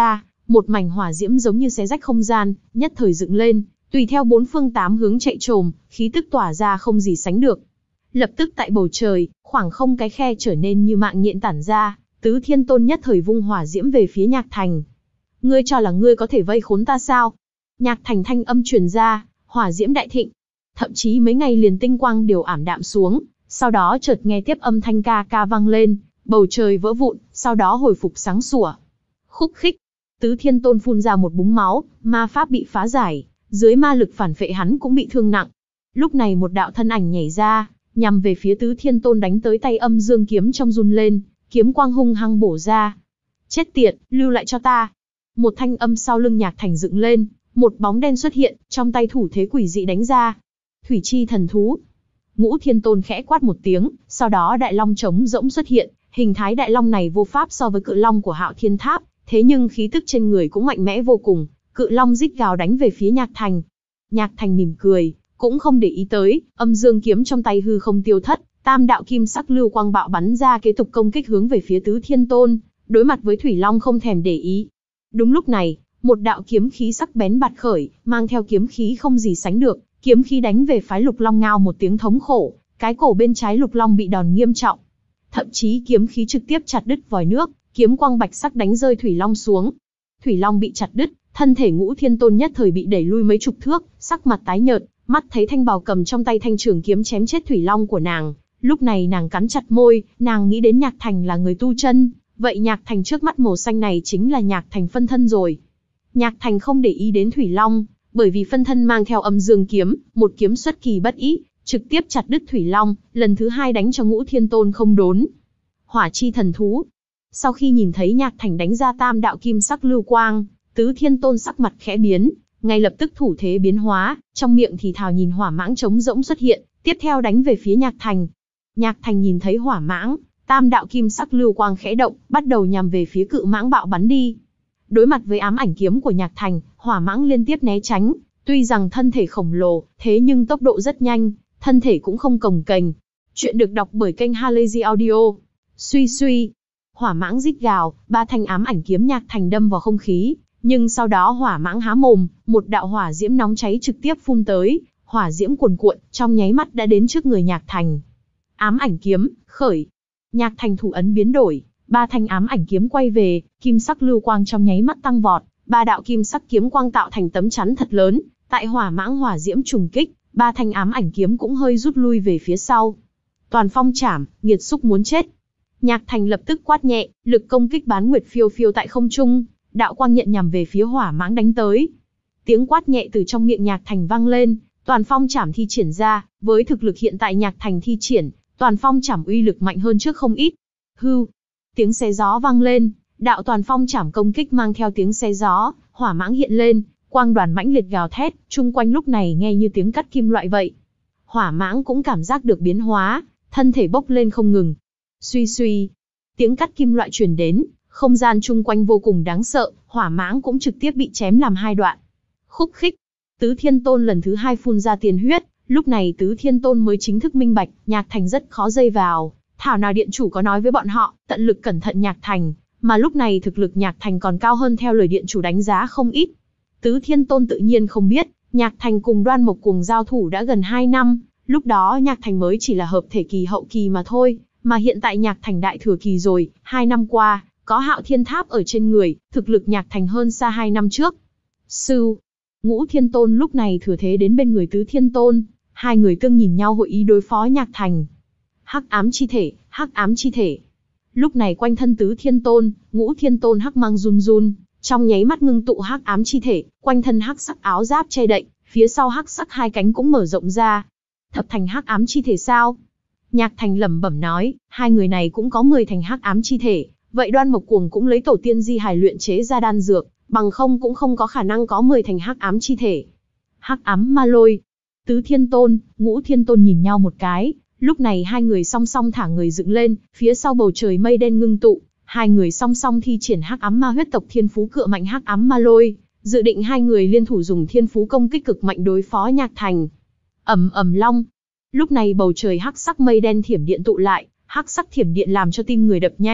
Một mảnh hỏa diễm giống như xé rách không gian, nhất thời dựng lên, tùy theo bốn phương tám hướng chạy trồm, khí tức tỏa ra không gì sánh được. Lập tức tại bầu trời, khoảng không cái khe trở nên như mạng nhện tản ra, Tứ Thiên Tôn nhất thời vung hỏa diễm về phía Nhạc Thành. Ngươi cho là ngươi có thể vây khốn ta sao? Nhạc Thành thanh âm truyền ra, hỏa diễm đại thịnh. Thậm chí mấy ngày liền tinh quang đều ảm đạm xuống, sau đó chợt nghe tiếp âm thanh ca ca vang lên, bầu trời vỡ vụn, sau đó hồi phục sáng sủa. Khúc khích, Tứ Thiên Tôn phun ra một búng máu, ma pháp bị phá giải, dưới ma lực phản phệ hắn cũng bị thương nặng. Lúc này một đạo thân ảnh nhảy ra, nhằm về phía Tứ Thiên Tôn đánh tới, tay âm dương kiếm trong run lên, kiếm quang hung hăng bổ ra. Chết tiệt, lưu lại cho ta. Một thanh âm sau lưng Nhạc Thành dựng lên, một bóng đen xuất hiện, trong tay thủ thế quỷ dị đánh ra. Thủy chi thần thú. Ngũ Thiên Tôn khẽ quát một tiếng, sau đó đại long trống rỗng xuất hiện, hình thái đại long này vô pháp so với cự long của Hạo Thiên Tháp, thế nhưng khí tức trên người cũng mạnh mẽ vô cùng, cự long rít gào đánh về phía Nhạc Thành. Nhạc Thành mỉm cười, cũng không để ý tới, âm dương kiếm trong tay hư không tiêu thất, tam đạo kim sắc lưu quang bạo bắn ra kế tục công kích hướng về phía Tứ Thiên Tôn, đối mặt với Thủy Long không thèm để ý. Đúng lúc này, một đạo kiếm khí sắc bén bạt khởi, mang theo kiếm khí không gì sánh được, kiếm khí đánh về phái Lục Long ngao một tiếng thống khổ, cái cổ bên trái Lục Long bị đòn nghiêm trọng. Thậm chí kiếm khí trực tiếp chặt đứt vòi nước, kiếm quang bạch sắc đánh rơi Thủy Long xuống. Thủy Long bị chặt đứt, thân thể Ngũ Thiên Tôn nhất thời bị đẩy lui mấy chục thước, sắc mặt tái nhợt, mắt thấy Thanh Bào cầm trong tay thanh trường kiếm chém chết Thủy Long của nàng. Lúc này nàng cắn chặt môi, nàng nghĩ đến Nhạc Thành là người tu chân, vậy Nhạc Thành trước mắt màu xanh này chính là Nhạc Thành phân thân rồi. Nhạc Thành không để ý đến Thủy Long, bởi vì phân thân mang theo âm dương kiếm, một kiếm xuất kỳ bất ý, trực tiếp chặt đứt Thủy Long, lần thứ hai đánh cho Ngũ Thiên Tôn không đốn. Hỏa chi thần thú. Sau khi nhìn thấy Nhạc Thành đánh ra tam đạo kim sắc lưu quang, Tứ Thiên Tôn sắc mặt khẽ biến, ngay lập tức thủ thế biến hóa, trong miệng thì thào nhìn hỏa mãng trống rỗng xuất hiện, tiếp theo đánh về phía Nhạc Thành. Nhạc Thành nhìn thấy hỏa mãng, tam đạo kim sắc lưu quang khẽ động, bắt đầu nhằm về phía cự mãng bạo bắn đi. Đối mặt với ám ảnh kiếm của Nhạc Thành, hỏa mãng liên tiếp né tránh, tuy rằng thân thể khổng lồ, thế nhưng tốc độ rất nhanh, thân thể cũng không cồng kềnh. Chuyện được đọc bởi kênh Halazy Audio. Suy suy, hỏa mãng rít gào, ba thanh ám ảnh kiếm Nhạc Thành đâm vào không khí, nhưng sau đó hỏa mãng há mồm, một đạo hỏa diễm nóng cháy trực tiếp phun tới, hỏa diễm cuồn cuộn, trong nháy mắt đã đến trước người Nhạc Thành. Ám ảnh kiếm, khởi. Nhạc Thành thủ ấn biến đổi, ba thanh ám ảnh kiếm quay về, kim sắc lưu quang trong nháy mắt tăng vọt, ba đạo kim sắc kiếm quang tạo thành tấm chắn thật lớn, tại hỏa mãng hỏa diễm trùng kích, ba thanh ám ảnh kiếm cũng hơi rút lui về phía sau. Toàn phong chảm, nghiệt xúc muốn chết. Nhạc Thành lập tức quát nhẹ, lực công kích bán nguyệt phiêu phiêu tại không trung, đạo quang nhận nhằm về phía hỏa mãng đánh tới. Tiếng quát nhẹ từ trong miệng Nhạc Thành vang lên, toàn phong chảm thi triển ra, với thực lực hiện tại Nhạc Thành thi triển, toàn phong chảm uy lực mạnh hơn trước không ít. Hưu, tiếng xé gió vang lên, đạo toàn phong chảm công kích mang theo tiếng xé gió, hỏa mãng hiện lên, quang đoàn mãnh liệt gào thét, chung quanh lúc này nghe như tiếng cắt kim loại vậy. Hỏa mãng cũng cảm giác được biến hóa, thân thể bốc lên không ngừng. Suy suy, tiếng cắt kim loại truyền đến, không gian chung quanh vô cùng đáng sợ, hỏa mãng cũng trực tiếp bị chém làm hai đoạn. Khúc khích, Tứ Thiên Tôn lần thứ hai phun ra tiền huyết, lúc này Tứ Thiên Tôn mới chính thức minh bạch, Nhạc Thành rất khó dây vào, thảo nào điện chủ có nói với bọn họ, tận lực cẩn thận Nhạc Thành, mà lúc này thực lực Nhạc Thành còn cao hơn theo lời điện chủ đánh giá không ít. Tứ Thiên Tôn tự nhiên không biết, Nhạc Thành cùng Đoan Mộc Cuồng giao thủ đã gần hai năm, lúc đó Nhạc Thành mới chỉ là hợp thể kỳ hậu kỳ mà thôi, mà hiện tại Nhạc Thành đại thừa kỳ rồi, hai năm qua, có Hạo Thiên Tháp ở trên người, thực lực Nhạc Thành hơn xa hai năm trước. Sư, Ngũ Thiên Tôn lúc này thừa thế đến bên người Tứ Thiên Tôn, hai người tương nhìn nhau hội ý đối phó Nhạc Thành. Hắc ám chi thể, hắc ám chi thể. Lúc này quanh thân Tứ Thiên Tôn, Ngũ Thiên Tôn hắc mang run run, trong nháy mắt ngưng tụ hắc ám chi thể, quanh thân hắc sắc áo giáp che đậy, phía sau hắc sắc hai cánh cũng mở rộng ra. Thập thành hắc ám chi thể sao? Nhạc Thành lẩm bẩm nói, hai người này cũng có mười thành hắc ám chi thể, vậy Đoan Mộc Cuồng cũng lấy tổ tiên di hài luyện chế ra đan dược, bằng không cũng không có khả năng có mười thành hắc ám chi thể. Hắc ám ma lôi. Tứ Thiên Tôn, Ngũ Thiên Tôn nhìn nhau một cái, lúc này hai người song song thả người dựng lên, phía sau bầu trời mây đen ngưng tụ, hai người song song thi triển hắc ám ma huyết tộc thiên phú cựa mạnh hắc ám ma lôi, dự định hai người liên thủ dùng thiên phú công kích cực mạnh đối phó Nhạc Thành. Ầm ầm long. Lúc này bầu trời hắc sắc mây đen thiểm điện tụ lại, hắc sắc thiểm điện làm cho tim người đập nhanh,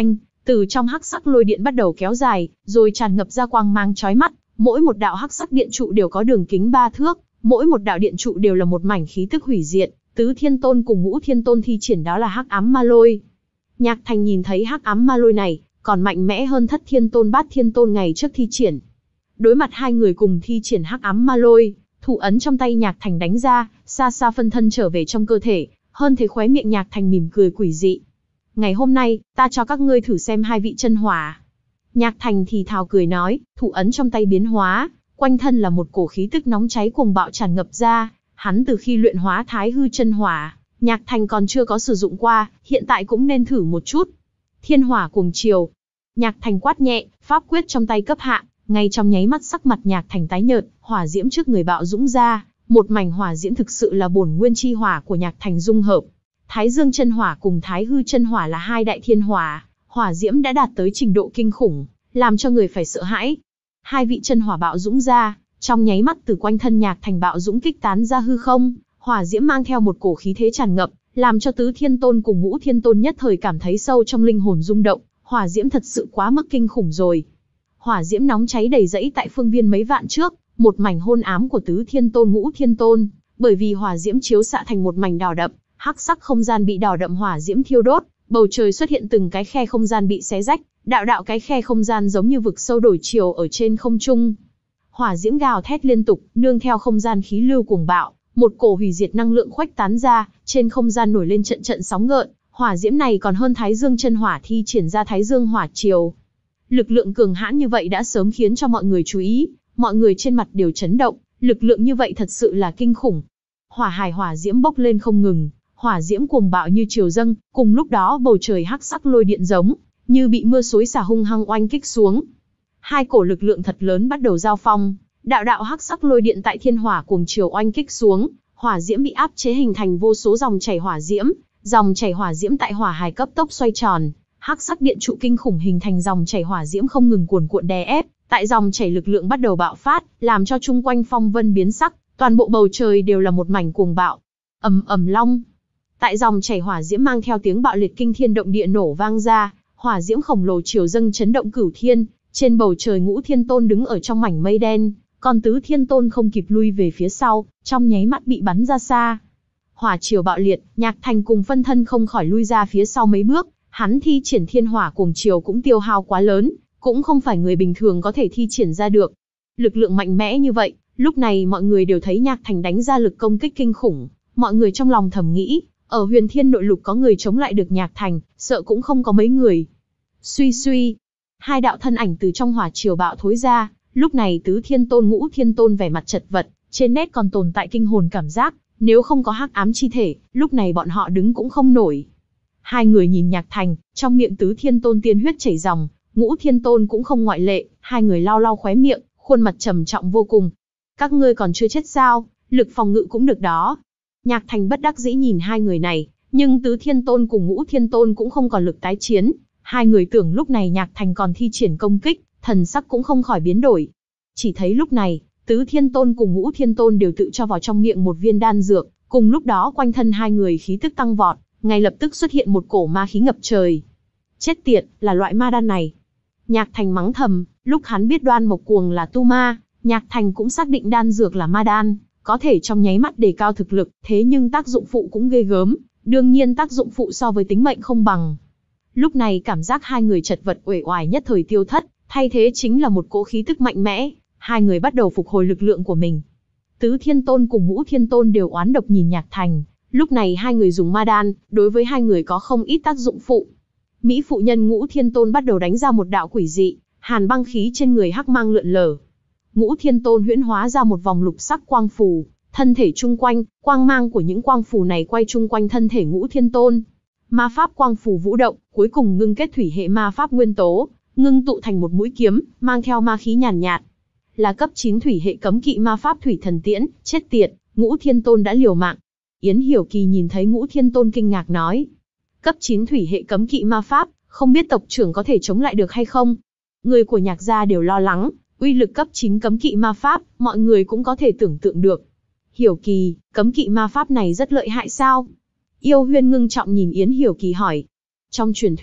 Từ trong hắc sắc lôi điện bắt đầu kéo dài, rồi tràn ngập ra quang mang chói mắt, mỗi một đạo hắc sắc điện trụ đều có đường kính ba thước, mỗi một đạo điện trụ đều là một mảnh khí tức hủy diệt, Tứ Thiên Tôn cùng Ngũ Thiên Tôn thi triển đó là hắc ám ma lôi. Nhạc Thành nhìn thấy hắc ám ma lôi này, còn mạnh mẽ hơn Thất Thiên Tôn Bát Thiên Tôn ngày trước thi triển. Đối mặt hai người cùng thi triển hắc ám ma lôi, thủ ấn trong tay Nhạc Thành đánh ra, xa xa phân thân trở về trong cơ thể, hơn thế khóe miệng Nhạc Thành mỉm cười quỷ dị. Ngày hôm nay, ta cho các ngươi thử xem hai vị chân hỏa. Nhạc Thành thì thào cười nói, thủ ấn trong tay biến hóa, quanh thân là một cổ khí tức nóng cháy cuồng bạo tràn ngập ra. Hắn từ khi luyện hóa Thái Hư chân hỏa, Nhạc Thành còn chưa có sử dụng qua, hiện tại cũng nên thử một chút. Thiên hỏa cuồng triều. Nhạc Thành quát nhẹ, pháp quyết trong tay cấp hạ, ngay trong nháy mắt sắc mặt Nhạc Thành tái nhợt, hỏa diễm trước người bạo dũng ra, một mảnh hỏa diễm thực sự là bổn nguyên chi hỏa của Nhạc Thành dung hợp. Thái Dương chân hỏa cùng Thái Hư chân hỏa là hai đại thiên hỏa, hỏa diễm đã đạt tới trình độ kinh khủng, làm cho người phải sợ hãi. Hai vị chân hỏa bạo dũng ra, trong nháy mắt từ quanh thân Nhạc Thành bạo dũng kích tán ra hư không, hỏa diễm mang theo một cổ khí thế tràn ngập, làm cho Tứ Thiên Tôn cùng Ngũ Thiên Tôn nhất thời cảm thấy sâu trong linh hồn rung động, hỏa diễm thật sự quá mức kinh khủng rồi. Hỏa diễm nóng cháy đầy rẫy tại phương viên mấy vạn trước, một mảnh hôn ám của Tứ Thiên Tôn Ngũ Thiên Tôn, bởi vì hỏa diễm chiếu xạ thành một mảnh đỏ đậm, hắc sắc không gian bị đỏ đậm hỏa diễm thiêu đốt, bầu trời xuất hiện từng cái khe không gian bị xé rách, đạo đạo cái khe không gian giống như vực sâu đổi chiều ở trên không trung. Hỏa diễm gào thét liên tục, nương theo không gian khí lưu cuồng bạo, một cổ hủy diệt năng lượng khuếch tán ra, trên không gian nổi lên trận trận sóng gợn, hỏa diễm này còn hơn Thái Dương chân hỏa thi triển ra Thái Dương hỏa triều. Lực lượng cường hãn như vậy đã sớm khiến cho mọi người chú ý, mọi người trên mặt đều chấn động, lực lượng như vậy thật sự là kinh khủng. Hỏa hải hỏa diễm bốc lên không ngừng, hỏa diễm cuồng bạo như triều dâng, cùng lúc đó bầu trời hắc sắc lôi điện giống như bị mưa xối xả hung hăng oanh kích xuống. Hai cổ lực lượng thật lớn bắt đầu giao phong, đạo đạo hắc sắc lôi điện tại thiên hỏa cuồng triều oanh kích xuống, hỏa diễm bị áp chế hình thành vô số dòng chảy hỏa diễm, dòng chảy hỏa diễm tại hỏa hải cấp tốc xoay tròn, hắc sắc điện trụ kinh khủng hình thành dòng chảy hỏa diễm không ngừng cuồn cuộn đè ép, tại dòng chảy lực lượng bắt đầu bạo phát, làm cho chung quanh phong vân biến sắc, toàn bộ bầu trời đều là một mảnh cuồng bạo. Ầm ầm long. Tại dòng chảy hỏa diễm mang theo tiếng bạo liệt kinh thiên động địa nổ vang ra, hỏa diễm khổng lồ triều dâng chấn động cửu thiên, trên bầu trời Ngũ Thiên Tôn đứng ở trong mảnh mây đen, còn Tứ Thiên Tôn không kịp lui về phía sau, trong nháy mắt bị bắn ra xa. Hỏa triều bạo liệt, Nhạc Thành cùng phân thân không khỏi lui ra phía sau mấy bước, hắn thi triển thiên hỏa cuồng triều cũng tiêu hao quá lớn, cũng không phải người bình thường có thể thi triển ra được. Lực lượng mạnh mẽ như vậy, lúc này mọi người đều thấy Nhạc Thành đánh ra lực công kích kinh khủng, mọi người trong lòng thầm nghĩ, ở Huyền Thiên Nội Lục có người chống lại được Nhạc Thành, sợ cũng không có mấy người. Suy suy, hai đạo thân ảnh từ trong hỏa triều bạo thối ra, lúc này Tứ Thiên Tôn Ngũ Thiên Tôn vẻ mặt chật vật, trên nét còn tồn tại kinh hồn cảm giác, nếu không có hắc ám chi thể, lúc này bọn họ đứng cũng không nổi. Hai người nhìn Nhạc Thành, trong miệng Tứ Thiên Tôn tiên huyết chảy ròng, Ngũ Thiên Tôn cũng không ngoại lệ, hai người lau lau khóe miệng, khuôn mặt trầm trọng vô cùng. Các ngươi còn chưa chết sao, lực phòng ngự cũng được đó. Nhạc Thành bất đắc dĩ nhìn hai người này, nhưng Tứ Thiên Tôn cùng Ngũ Thiên Tôn cũng không còn lực tái chiến. Hai người tưởng lúc này Nhạc Thành còn thi triển công kích, thần sắc cũng không khỏi biến đổi. Chỉ thấy lúc này, Tứ Thiên Tôn cùng Ngũ Thiên Tôn đều tự cho vào trong miệng một viên đan dược, cùng lúc đó quanh thân hai người khí tức tăng vọt, ngay lập tức xuất hiện một cổ ma khí ngập trời. Chết tiệt, là loại ma đan này. Nhạc Thành mắng thầm, lúc hắn biết Đoan Mộc Cuồng là tu ma, Nhạc Thành cũng xác định đan dược là ma đan, có thể trong nháy mắt đề cao thực lực, thế nhưng tác dụng phụ cũng ghê gớm, đương nhiên tác dụng phụ so với tính mệnh không bằng. Lúc này cảm giác hai người chật vật uể oải nhất thời tiêu thất, thay thế chính là một cỗ khí tức mạnh mẽ, hai người bắt đầu phục hồi lực lượng của mình. Tứ Thiên Tôn cùng Ngũ Thiên Tôn đều oán độc nhìn Nhạc Thành, lúc này hai người dùng ma đan, đối với hai người có không ít tác dụng phụ. Mỹ phụ nhân Ngũ Thiên Tôn bắt đầu đánh ra một đạo quỷ dị, hàn băng khí trên người hắc mang lượn lờ. Ngũ Thiên Tôn huyễn hóa ra một vòng lục sắc quang phù, thân thể chung quanh, quang mang của những quang phù này quay chung quanh thân thể Ngũ Thiên Tôn. Ma pháp quang phù vũ động, cuối cùng ngưng kết thủy hệ ma pháp nguyên tố, ngưng tụ thành một mũi kiếm, mang theo ma khí nhàn nhạt, nhạt. Là cấp chín thủy hệ cấm kỵ ma pháp thủy thần tiễn, chết tiệt, Ngũ Thiên Tôn đã liều mạng. Yến Hiểu Kỳ nhìn thấy Ngũ Thiên Tôn kinh ngạc nói, cấp chín thủy hệ cấm kỵ ma pháp, không biết tộc trưởng có thể chống lại được hay không? Người của Nhạc gia đều lo lắng, uy lực cấp chín cấm kỵ ma pháp, mọi người cũng có thể tưởng tượng được. Hiểu Kỳ, cấm kỵ ma pháp này rất lợi hại sao? Yêu Huyên ngưng trọng nhìn Yến Hiểu Kỳ hỏi. Trong truyền thuyết,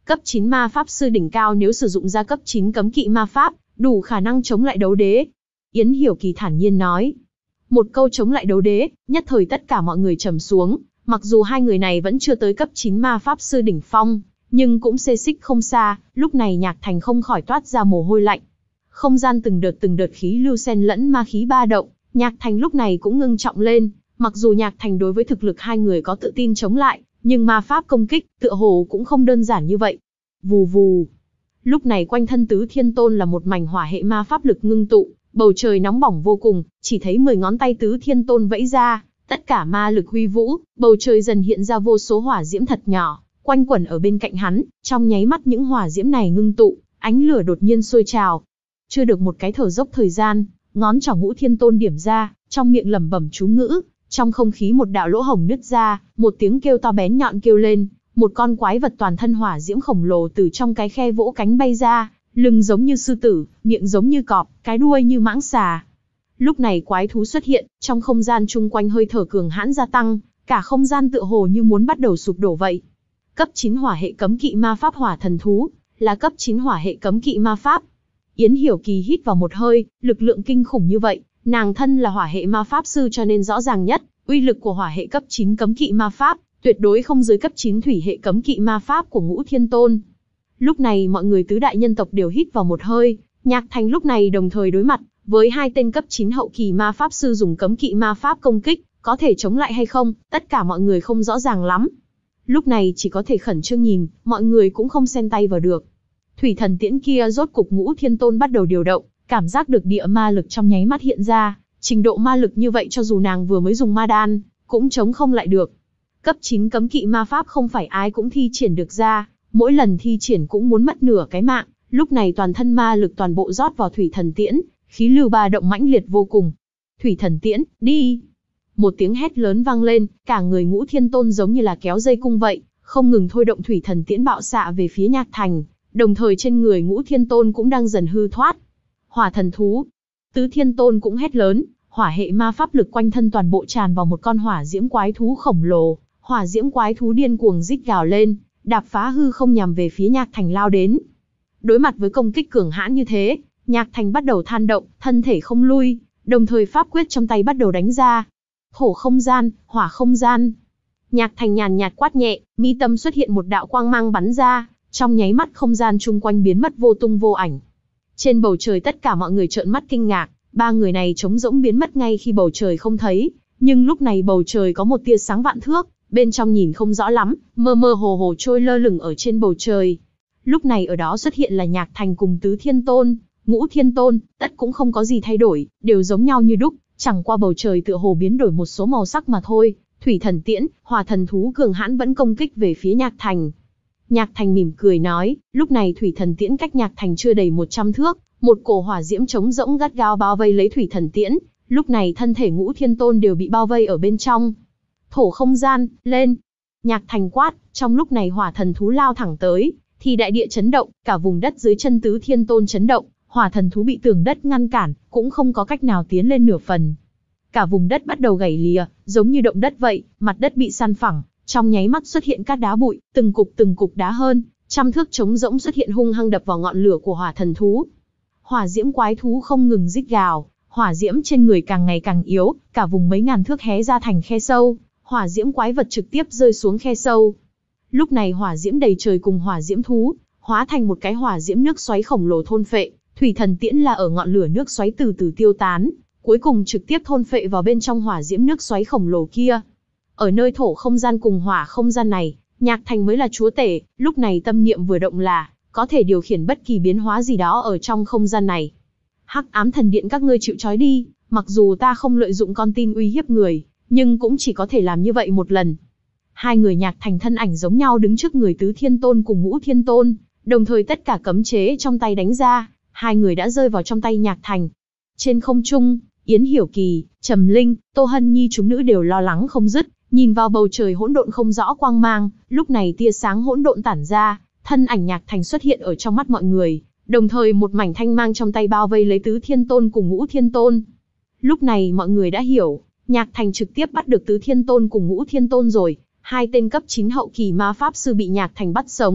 Cấp chín ma pháp sư đỉnh cao nếu sử dụng ra cấp chín cấm kỵ ma pháp, đủ khả năng chống lại đấu đế. Yến Hiểu Kỳ thản nhiên nói. Một câu chống lại đấu đế, nhất thời tất cả mọi người trầm xuống, mặc dù hai người này vẫn chưa tới cấp chín ma pháp sư đỉnh phong, nhưng cũng xê xích không xa, lúc này Nhạc Thành không khỏi toát ra mồ hôi lạnh. Không gian từng đợt từng đợt khí lưu xen lẫn ma khí ba động, Nhạc Thành lúc này cũng ngưng trọng lên, mặc dù Nhạc Thành đối với thực lực hai người có tự tin chống lại, nhưng ma pháp công kích, tựa hồ cũng không đơn giản như vậy. Vù vù. Lúc này quanh thân Tứ Thiên Tôn là một mảnh hỏa hệ ma pháp lực ngưng tụ, bầu trời nóng bỏng vô cùng, chỉ thấy mười ngón tay Tứ Thiên Tôn vẫy ra, tất cả ma lực huy vũ, bầu trời dần hiện ra vô số hỏa diễm thật nhỏ, quanh quẩn ở bên cạnh hắn, trong nháy mắt những hỏa diễm này ngưng tụ, ánh lửa đột nhiên sôi trào. Chưa được một cái thở dốc thời gian, ngón trỏ Ngũ Thiên Tôn điểm ra, trong miệng lẩm bẩm chú ngữ, trong không khí một đạo lỗ hổng nứt ra, một tiếng kêu to bén nhọn kêu lên, một con quái vật toàn thân hỏa diễm khổng lồ từ trong cái khe vỗ cánh bay ra, lưng giống như sư tử, miệng giống như cọp, cái đuôi như mãng xà. Lúc này quái thú xuất hiện, trong không gian chung quanh hơi thở cường hãn gia tăng, cả không gian tựa hồ như muốn bắt đầu sụp đổ vậy. Cấp chín hỏa hệ cấm kỵ ma pháp hỏa thần thú, là cấp chín hỏa hệ cấm kỵ ma pháp. Yến Hiểu Kỳ hít vào một hơi, lực lượng kinh khủng như vậy, nàng thân là hỏa hệ ma pháp sư cho nên rõ ràng nhất, uy lực của hỏa hệ cấp chín cấm kỵ ma pháp, tuyệt đối không dưới cấp chín thủy hệ cấm kỵ ma pháp của Ngũ Thiên Tôn. Lúc này mọi người tứ đại nhân tộc đều hít vào một hơi, Nhạc Thành lúc này đồng thời đối mặt với hai tên cấp chín hậu kỳ ma pháp sư dùng cấm kỵ ma pháp công kích, có thể chống lại hay không, tất cả mọi người không rõ ràng lắm. Lúc này chỉ có thể khẩn trương nhìn, mọi người cũng không xen tay vào được. Thủy thần tiễn kia rốt cục Ngũ Thiên Tôn bắt đầu điều động, cảm giác được địa ma lực trong nháy mắt hiện ra, trình độ ma lực như vậy cho dù nàng vừa mới dùng ma đan, cũng chống không lại được. Cấp chín cấm kỵ ma pháp không phải ai cũng thi triển được ra, mỗi lần thi triển cũng muốn mất nửa cái mạng, lúc này toàn thân ma lực toàn bộ rót vào thủy thần tiễn, khí lưu ba động mãnh liệt vô cùng. Thủy thần tiễn, đi! Một tiếng hét lớn vang lên, cả người Ngũ Thiên Tôn giống như là kéo dây cung vậy, không ngừng thôi động thủy thần tiễn bạo xạ về phía Nhạc Thành, đồng thời trên người Ngũ Thiên Tôn cũng đang dần hư thoát. Hỏa thần thú! Tứ Thiên Tôn cũng hét lớn, hỏa hệ ma pháp lực quanh thân toàn bộ tràn vào một con hỏa diễm quái thú khổng lồ, hỏa diễm quái thú điên cuồng rít gào lên, đạp phá hư không nhằm về phía Nhạc Thành lao đến. Đối mặt với công kích cường hãn như thế, Nhạc Thành bắt đầu than động, thân thể không lui, đồng thời pháp quyết trong tay bắt đầu đánh ra. Thổ không gian, hỏa không gian. Nhạc Thành nhàn nhạt quát nhẹ, mi tâm xuất hiện một đạo quang mang bắn ra, trong nháy mắt không gian chung quanh biến mất vô tung vô ảnh. Trên bầu trời tất cả mọi người trợn mắt kinh ngạc, ba người này trống rỗng biến mất ngay khi bầu trời không thấy, nhưng lúc này bầu trời có một tia sáng vạn thước, bên trong nhìn không rõ lắm, mơ mơ hồ hồ trôi lơ lửng ở trên bầu trời. Lúc này ở đó xuất hiện là Nhạc Thành cùng Tứ Thiên Tôn, Ngũ Thiên Tôn, tất cũng không có gì thay đổi, đều giống nhau như đúc, chẳng qua bầu trời tựa hồ biến đổi một số màu sắc mà thôi. Thủy thần tiễn, hỏa thần thú cường hãn vẫn công kích về phía Nhạc Thành. Nhạc Thành mỉm cười nói, lúc này thủy thần tiễn cách Nhạc Thành chưa đầy một trăm thước, một cổ hỏa diễm trống rỗng gắt gao bao vây lấy thủy thần tiễn, lúc này thân thể Ngũ Thiên Tôn đều bị bao vây ở bên trong. Thổ không gian, lên! Nhạc Thành quát, trong lúc này hỏa thần thú lao thẳng tới, thì đại địa chấn động, cả vùng đất dưới chân Tứ Thiên Tôn chấn động, hỏa thần thú bị tường đất ngăn cản, cũng không có cách nào tiến lên nửa phần. Cả vùng đất bắt đầu gãy lìa, giống như động đất vậy, mặt đất bị san phẳng, trong nháy mắt xuất hiện cát đá bụi, từng cục từng cục đá hơn, trăm thước trống rỗng xuất hiện hung hăng đập vào ngọn lửa của hỏa thần thú. Hỏa diễm quái thú không ngừng rít gào, hỏa diễm trên người càng ngày càng yếu, cả vùng mấy ngàn thước hé ra thành khe sâu, hỏa diễm quái vật trực tiếp rơi xuống khe sâu. Lúc này hỏa diễm đầy trời cùng hỏa diễm thú, hóa thành một cái hỏa diễm nước xoáy khổng lồ thôn phệ, thủy thần tiễn là ở ngọn lửa nước xoáy từ từ tiêu tán, cuối cùng trực tiếp thôn phệ vào bên trong hỏa diễm nước xoáy khổng lồ kia. Ở nơi thổ không gian cùng hỏa không gian này, Nhạc Thành mới là chúa tể, lúc này tâm niệm vừa động là có thể điều khiển bất kỳ biến hóa gì đó ở trong không gian này. Hắc ám thần điện các ngươi chịu trói đi, mặc dù ta không lợi dụng con tin uy hiếp người, nhưng cũng chỉ có thể làm như vậy một lần. Hai người Nhạc Thành thân ảnh giống nhau đứng trước người Tứ Thiên Tôn cùng Ngũ Thiên Tôn, đồng thời tất cả cấm chế trong tay đánh ra, hai người đã rơi vào trong tay Nhạc Thành. Trên không trung, Yến Hiểu Kỳ, Trầm Linh, Tô Hân Nhi chúng nữ đều lo lắng không dứt, nhìn vào bầu trời hỗn độn không rõ quang mang, lúc này tia sáng hỗn độn tản ra, thân ảnh Nhạc Thành xuất hiện ở trong mắt mọi người, đồng thời một mảnh thanh mang trong tay bao vây lấy Tứ Thiên Tôn cùng Ngũ Thiên Tôn. Lúc này mọi người đã hiểu, Nhạc Thành trực tiếp bắt được Tứ Thiên Tôn cùng Ngũ Thiên Tôn rồi, hai tên cấp chín hậu kỳ ma pháp sư bị Nhạc Thành bắt sống,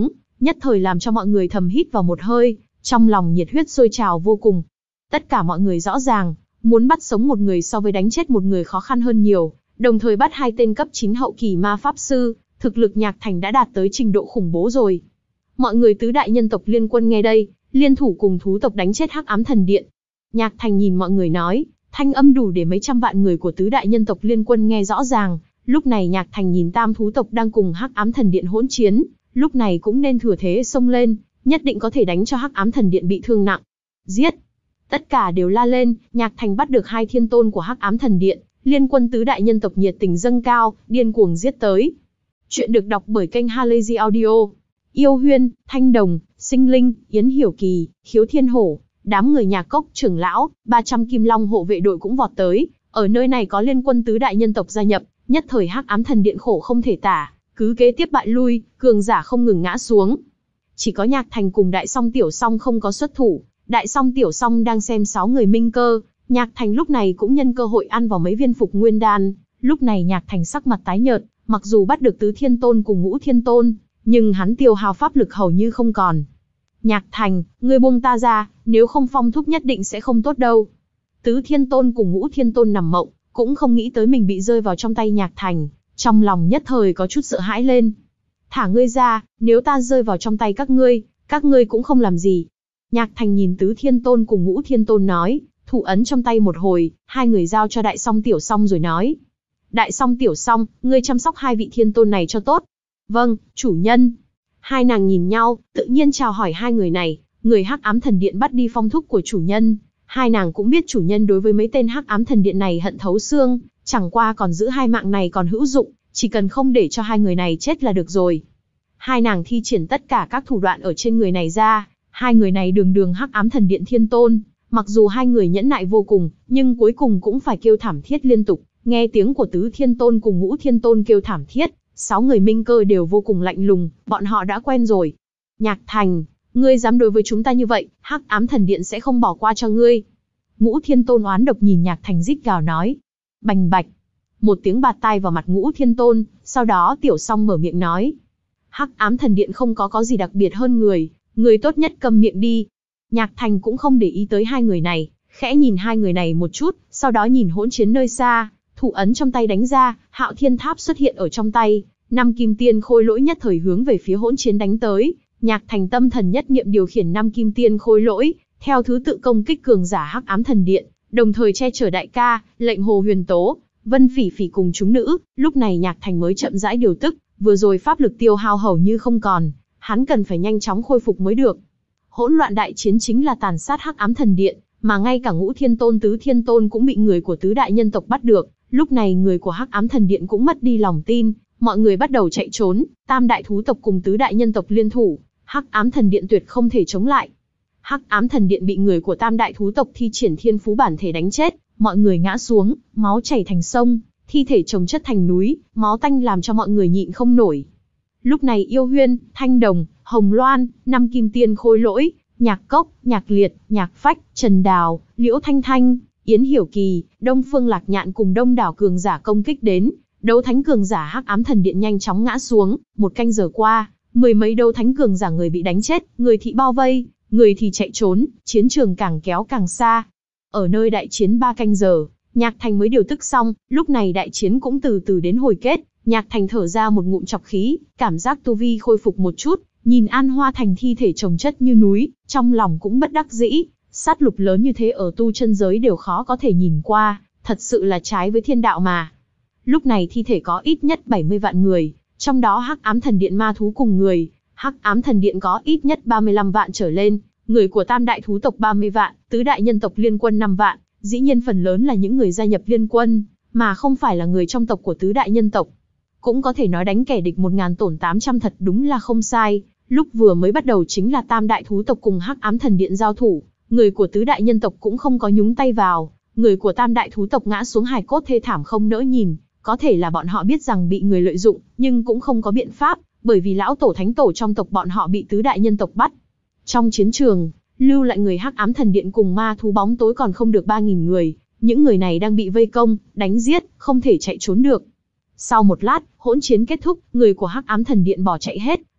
nhất thời làm cho mọi người thầm hít vào một hơi, trong lòng nhiệt huyết sôi trào vô cùng. Tất cả mọi người rõ ràng, muốn bắt sống một người so với đánh chết một người khó khăn hơn nhiều, đồng thời bắt hai tên cấp chín hậu kỳ ma pháp sư, thực lực Nhạc Thành đã đạt tới trình độ khủng bố rồi. Mọi người tứ đại nhân tộc liên quân nghe đây, liên thủ cùng thú tộc đánh chết Hắc Ám Thần Điện. Nhạc Thành nhìn mọi người nói, thanh âm đủ để mấy trăm vạn người của tứ đại nhân tộc liên quân nghe rõ ràng. Lúc này Nhạc Thành nhìn tam thú tộc đang cùng Hắc Ám Thần Điện hỗn chiến, lúc này cũng nên thừa thế xông lên, nhất định có thể đánh cho Hắc Ám Thần Điện bị thương nặng. Giết! Tất cả đều la lên, Nhạc Thành bắt được hai thiên tôn của Hắc Ám Thần Điện, liên quân tứ đại nhân tộc nhiệt tình dâng cao, điên cuồng giết tới. Chuyện được đọc bởi kênh Halazy Audio. Yêu Huyên, Thanh Đồng, Sinh Linh, Yến Hiểu Kỳ, Khiếu Thiên Hổ, đám người Nhà Cốc trưởng lão, ba trăm Kim Long hộ vệ đội cũng vọt tới. Ở nơi này có liên quân tứ đại nhân tộc gia nhập, nhất thời Hắc Ám Thần Điện khổ không thể tả, cứ kế tiếp bại lui, cường giả không ngừng ngã xuống. Chỉ có Nhạc Thành cùng Đại Song Tiểu Song không có xuất thủ. Đại Song Tiểu Song đang xem sáu người minh cơ, Nhạc Thành lúc này cũng nhân cơ hội ăn vào mấy viên phục nguyên đan. Lúc này Nhạc Thành sắc mặt tái nhợt, mặc dù bắt được tứ thiên tôn cùng ngũ thiên tôn, nhưng hắn tiêu hao pháp lực hầu như không còn. Nhạc Thành, ngươi buông ta ra, nếu không phong thúc nhất định sẽ không tốt đâu. Tứ thiên tôn cùng ngũ thiên tôn nằm mộng, cũng không nghĩ tới mình bị rơi vào trong tay Nhạc Thành, trong lòng nhất thời có chút sợ hãi lên. Thả ngươi ra, nếu ta rơi vào trong tay các ngươi, các ngươi cũng không làm gì. Nhạc Thành nhìn tứ thiên tôn cùng ngũ thiên tôn nói, thủ ấn trong tay một hồi, hai người giao cho Đại Song Tiểu Song rồi nói. Đại Song Tiểu Song, ngươi chăm sóc hai vị thiên tôn này cho tốt. Vâng, chủ nhân. Hai nàng nhìn nhau, tự nhiên chào hỏi hai người này, người Hắc Ám Thần Điện bắt đi phong thúc của chủ nhân. Hai nàng cũng biết chủ nhân đối với mấy tên Hắc Ám Thần Điện này hận thấu xương, chẳng qua còn giữ hai mạng này còn hữu dụng, chỉ cần không để cho hai người này chết là được rồi. Hai nàng thi triển tất cả các thủ đoạn ở trên người này ra, hai người này đường đường Hắc Ám Thần Điện thiên tôn, mặc dù hai người nhẫn nại vô cùng, nhưng cuối cùng cũng phải kêu thảm thiết liên tục, nghe tiếng của tứ thiên tôn cùng ngũ thiên tôn kêu thảm thiết, sáu người minh cơ đều vô cùng lạnh lùng, bọn họ đã quen rồi. Nhạc Thành, ngươi dám đối với chúng ta như vậy, Hắc Ám Thần Điện sẽ không bỏ qua cho ngươi. Ngũ thiên tôn oán độc nhìn Nhạc Thành rít gào nói. Bành bạch, một tiếng bạt tai vào mặt ngũ thiên tôn, sau đó Tiểu Song mở miệng nói. Hắc Ám Thần Điện không có có gì đặc biệt hơn người, người tốt nhất câm miệng đi. Nhạc Thành cũng không để ý tới hai người này, khẽ nhìn hai người này một chút, sau đó nhìn hỗn chiến nơi xa, thủ ấn trong tay đánh ra, Hạo Thiên Tháp xuất hiện ở trong tay, năm kim tiên khôi lỗi nhất thời hướng về phía hỗn chiến đánh tới. Nhạc Thành tâm thần nhất niệm điều khiển năm kim tiên khôi lỗi, theo thứ tự công kích cường giả Hắc Ám Thần Điện, đồng thời che chở đại ca, lệnh Hồ Huyền Tố, Vân Phỉ Phỉ cùng chúng nữ. Lúc này Nhạc Thành mới chậm rãi điều tức, vừa rồi pháp lực tiêu hao hầu như không còn, hắn cần phải nhanh chóng khôi phục mới được. Hỗn loạn đại chiến chính là tàn sát Hắc Ám Thần Điện, mà ngay cả ngũ thiên tôn tứ thiên tôn cũng bị người của tứ đại nhân tộc bắt được. Lúc này người của Hắc Ám Thần Điện cũng mất đi lòng tin, mọi người bắt đầu chạy trốn. Tam đại thú tộc cùng tứ đại nhân tộc liên thủ, Hắc Ám Thần Điện tuyệt không thể chống lại. Hắc Ám Thần Điện bị người của tam đại thú tộc thi triển thiên phú bản thể đánh chết, mọi người ngã xuống, máu chảy thành sông, thi thể chồng chất thành núi, máu tanh làm cho mọi người nhịn không nổi. Lúc này Yêu Huyên, Thanh Đồng, Hồng Loan, năm kim tiên khôi lỗi, Nhạc Cốc, Nhạc Liệt, Nhạc Phách, Trần Đào, Liễu Thanh Thanh, Yến Hiểu Kỳ, Đông Phương Lạc Nhạn cùng đông đảo cường giả công kích đến. Đấu thánh cường giả Hắc Ám Thần Điện nhanh chóng ngã xuống, một canh giờ qua, mười mấy đấu thánh cường giả người bị đánh chết, người thì bao vây, người thì chạy trốn, chiến trường càng kéo càng xa. Ở nơi đại chiến ba canh giờ, Nhạc Thành mới điều tức xong, lúc này đại chiến cũng từ từ đến hồi kết, Nhạc Thành thở ra một ngụm trọc khí, cảm giác tu vi khôi phục một chút, nhìn An Hoa Thành thi thể chồng chất như núi, trong lòng cũng bất đắc dĩ, sát lục lớn như thế ở tu chân giới đều khó có thể nhìn qua, thật sự là trái với thiên đạo mà. Lúc này thi thể có ít nhất bảy mươi vạn người, trong đó Hắc Ám Thần Điện ma thú cùng người, Hắc Ám Thần Điện có ít nhất ba mươi lăm vạn trở lên, người của tam đại thú tộc ba mươi vạn, tứ đại nhân tộc liên quân năm vạn, dĩ nhiên phần lớn là những người gia nhập liên quân, mà không phải là người trong tộc của tứ đại nhân tộc. Cũng có thể nói đánh kẻ địch một ngàn tổn tám trăm thật đúng là không sai, lúc vừa mới bắt đầu chính là tam đại thú tộc cùng Hắc Ám Thần Điện giao thủ, người của tứ đại nhân tộc cũng không có nhúng tay vào, người của tam đại thú tộc ngã xuống hài cốt thê thảm không nỡ nhìn, có thể là bọn họ biết rằng bị người lợi dụng, nhưng cũng không có biện pháp, bởi vì lão tổ thánh tổ trong tộc bọn họ bị tứ đại nhân tộc bắt. Trong chiến trường, lưu lại người Hắc Ám Thần Điện cùng ma thú bóng tối còn không được ba nghìn người, những người này đang bị vây công, đánh giết, không thể chạy trốn được. Sau một lát, hỗn chiến kết thúc, người của Hắc Ám Thần Điện bỏ chạy hết,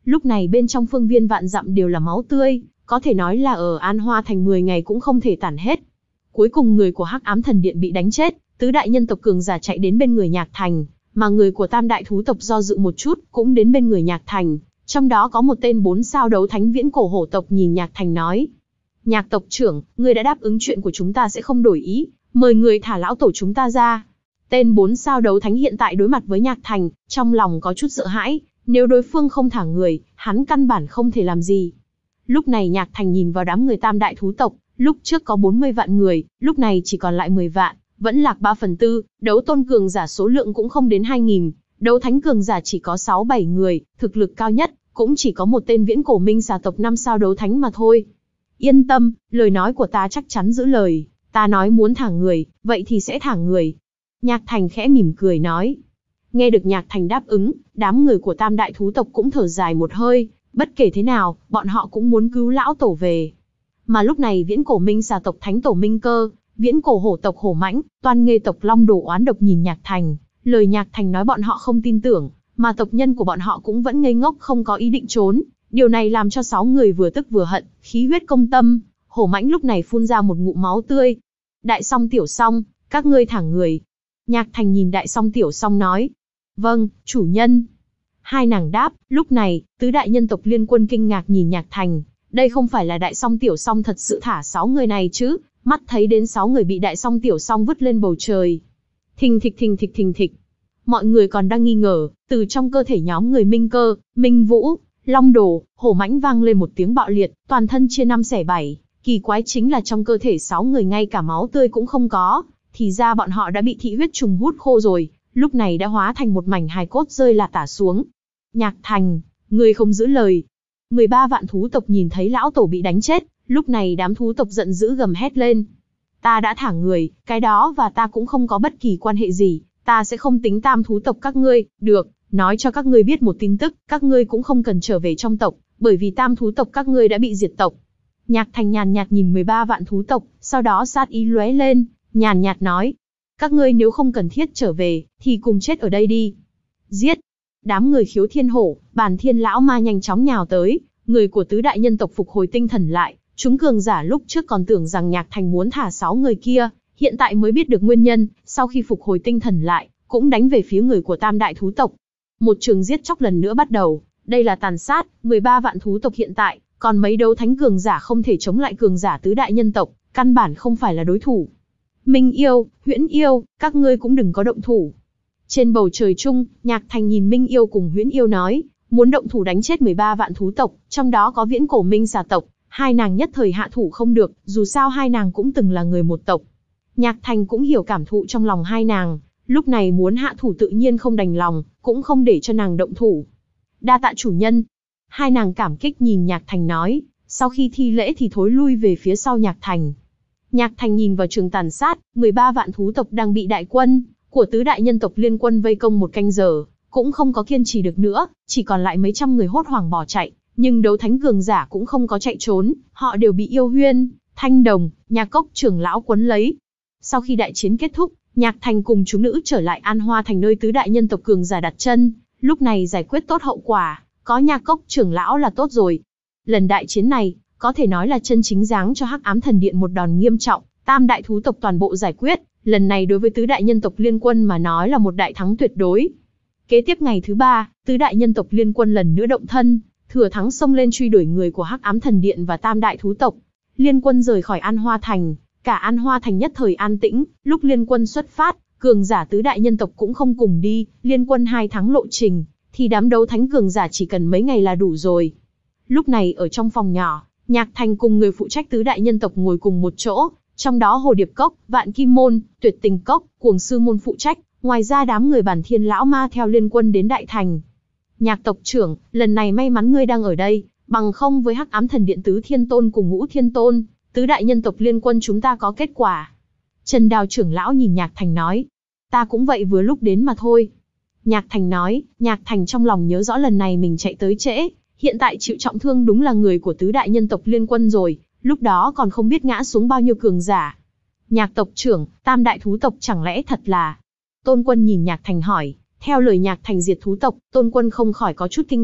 Lúc này bên trong phương viên vạn dặm đều là máu tươi, có thể nói là ở An Hoa Thành mười ngày cũng không thể tản hết. Cuối cùng người của Hắc Ám Thần Điện bị đánh chết, tứ đại nhân tộc cường giả chạy đến bên người Nhạc Thành, mà người của tam đại thú tộc do dự một chút, cũng đến bên người Nhạc Thành. Trong đó có một tên bốn sao đấu thánh viễn cổ hổ tộc nhìn Nhạc Thành nói: Nhạc tộc trưởng, người đã đáp ứng chuyện của chúng ta sẽ không đổi ý, mời người thả lão tổ chúng ta ra. Tên bốn sao đấu thánh hiện tại đối mặt với Nhạc Thành, trong lòng có chút sợ hãi, nếu đối phương không thả người, hắn căn bản không thể làm gì. Lúc này Nhạc Thành nhìn vào đám người tam đại thú tộc, lúc trước có bốn mươi vạn người, lúc này chỉ còn lại mười vạn, vẫn lạc ba phần tư, đấu tôn cường giả số lượng cũng không đến hai nghìn, đấu thánh cường giả chỉ có sáu bảy người, thực lực cao nhất cũng chỉ có một tên viễn cổ minh xà tộc năm sao đấu thánh mà thôi. Yên tâm, lời nói của ta chắc chắn giữ lời, ta nói muốn thả người, vậy thì sẽ thả người. Nhạc Thành khẽ mỉm cười nói. Nghe được Nhạc Thành đáp ứng, đám người của tam đại thú tộc cũng thở dài một hơi, bất kể thế nào, bọn họ cũng muốn cứu lão tổ về. Mà lúc này viễn cổ minh xà tộc thánh tổ Minh Cơ, viễn cổ hổ tộc Hổ Mãnh, toan nghê tộc Long Đồ oán độc nhìn Nhạc Thành, lời Nhạc Thành nói bọn họ không tin tưởng, mà tộc nhân của bọn họ cũng vẫn ngây ngốc không có ý định trốn. Điều này làm cho sáu người vừa tức vừa hận, khí huyết công tâm. Hổ Mãnh lúc này phun ra một ngụm máu tươi. Đại Song Tiểu Song, các ngươi thả người. Nhạc Thành nhìn Đại Song Tiểu Song nói. Vâng, chủ nhân. Hai nàng đáp. Lúc này, tứ đại nhân tộc liên quân kinh ngạc nhìn Nhạc Thành. Đây không phải là Đại Song Tiểu Song thật sự thả sáu người này chứ? Mắt thấy đến sáu người bị Đại Song Tiểu Song vứt lên bầu trời. Thình thịch thình thịch thình thịch. Mọi người còn đang nghi ngờ, từ trong cơ thể nhóm người Minh Cơ, Minh Vũ, Long Đồ, Hổ Mãnh vang lên một tiếng bạo liệt, toàn thân chia năm xẻ bảy. Kỳ quái chính là trong cơ thể sáu người ngay cả máu tươi cũng không có, thì ra bọn họ đã bị thị huyết trùng hút khô rồi, lúc này đã hóa thành một mảnh hài cốt rơi là tả xuống. Nhạc Thành, ngươi không giữ lời. mười ba vạn thú tộc nhìn thấy lão tổ bị đánh chết, lúc này đám thú tộc giận dữ gầm hét lên. Ta đã thả người, cái đó và ta cũng không có bất kỳ quan hệ gì, ta sẽ không tính tam thú tộc các ngươi, được, nói cho các ngươi biết một tin tức, các ngươi cũng không cần trở về trong tộc, bởi vì tam thú tộc các ngươi đã bị diệt tộc. Nhạc Thành nhàn nhạt nhìn mười ba vạn thú tộc, sau đó sát ý lóe lên, nhàn nhạt nói. Các ngươi nếu không cần thiết trở về, thì cùng chết ở đây đi. Giết! Đám người Khiếu Thiên Hổ, Bàn Thiên Lão Ma nhanh chóng nhào tới, người của tứ đại nhân tộc phục hồi tinh thần lại, chúng cường giả lúc trước còn tưởng rằng Nhạc Thành muốn thả sáu người kia, hiện tại mới biết được nguyên nhân, sau khi phục hồi tinh thần lại, cũng đánh về phía người của tam đại thú tộc. Một trường giết chóc lần nữa bắt đầu, đây là tàn sát, mười ba vạn thú tộc hiện tại, còn mấy đấu thánh cường giả không thể chống lại cường giả tứ đại nhân tộc, căn bản không phải là đối thủ. Minh Yêu, Huyễn Yêu, các ngươi cũng đừng có động thủ. Trên bầu trời chung, Nhạc Thành nhìn Minh Yêu cùng Huyễn Yêu nói, muốn động thủ đánh chết mười ba vạn thú tộc, trong đó có viễn cổ Minh xà tộc, hai nàng nhất thời hạ thủ không được, dù sao hai nàng cũng từng là người một tộc. Nhạc Thành cũng hiểu cảm thụ trong lòng hai nàng, lúc này muốn hạ thủ tự nhiên không đành lòng, cũng không để cho nàng động thủ. Đa tạ chủ nhân. Hai nàng cảm kích nhìn Nhạc Thành nói, sau khi thi lễ thì thối lui về phía sau Nhạc Thành. Nhạc Thành nhìn vào trường tàn sát, mười ba vạn thú tộc đang bị đại quân của tứ đại nhân tộc liên quân vây công một canh giờ, cũng không có kiên trì được nữa, chỉ còn lại mấy trăm người hốt hoảng bỏ chạy, nhưng đấu thánh cường giả cũng không có chạy trốn, họ đều bị Yêu Huyên, Thanh Đồng, Nhà Cốc trưởng lão quấn lấy. Sau khi đại chiến kết thúc, Nhạc Thành cùng chúng nữ trở lại An Hoa Thành nơi tứ đại nhân tộc cường giả đặt chân, lúc này giải quyết tốt hậu quả, có Nhà Cốc trưởng lão là tốt rồi. Lần đại chiến này, có thể nói là chân chính giáng cho Hắc Ám Thần Điện một đòn nghiêm trọng, tam đại thú tộc toàn bộ giải quyết, lần này đối với tứ đại nhân tộc liên quân mà nói là một đại thắng tuyệt đối. Kế tiếp ngày thứ ba, tứ đại nhân tộc liên quân lần nữa động thân, thừa thắng xông lên truy đuổi người của Hắc Ám Thần Điện và tam đại thú tộc. Liên quân rời khỏi An Hoa Thành, cả An Hoa Thành nhất thời an tĩnh, lúc liên quân xuất phát, cường giả tứ đại nhân tộc cũng không cùng đi, liên quân hai tháng lộ trình, thì đám đấu thánh cường giả chỉ cần mấy ngày là đủ rồi. Lúc này ở trong phòng nhỏ, Nhạc Thành cùng người phụ trách tứ đại nhân tộc ngồi cùng một chỗ, trong đó Hồ Điệp Cốc, Vạn Kim Môn, Tuyệt Tình Cốc, Cuồng Sư Môn phụ trách, ngoài ra đám người Bản Thiên Lão Ma theo liên quân đến Đại Thành. Nhạc tộc trưởng, lần này may mắn ngươi đang ở đây, bằng không với Hắc Ám Thần Điện tứ thiên tôn cùng Ngũ Thiên Tôn, tứ đại nhân tộc liên quân chúng ta có kết quả. Trần Đào trưởng lão nhìn Nhạc Thành nói, ta cũng vậy vừa lúc đến mà thôi. Nhạc Thành nói, Nhạc Thành trong lòng nhớ rõ lần này mình chạy tới trễ, hiện tại chịu trọng thương đúng là người của tứ đại nhân tộc liên quân rồi, lúc đó còn không biết ngã xuống bao nhiêu cường giả. Nhạc tộc trưởng, tam đại thú tộc chẳng lẽ thật là... Tôn Quân nhìn Nhạc Thành hỏi, theo lời Nhạc Thành diệt thú tộc, Tôn Quân không khỏi có chút kinh ngạc,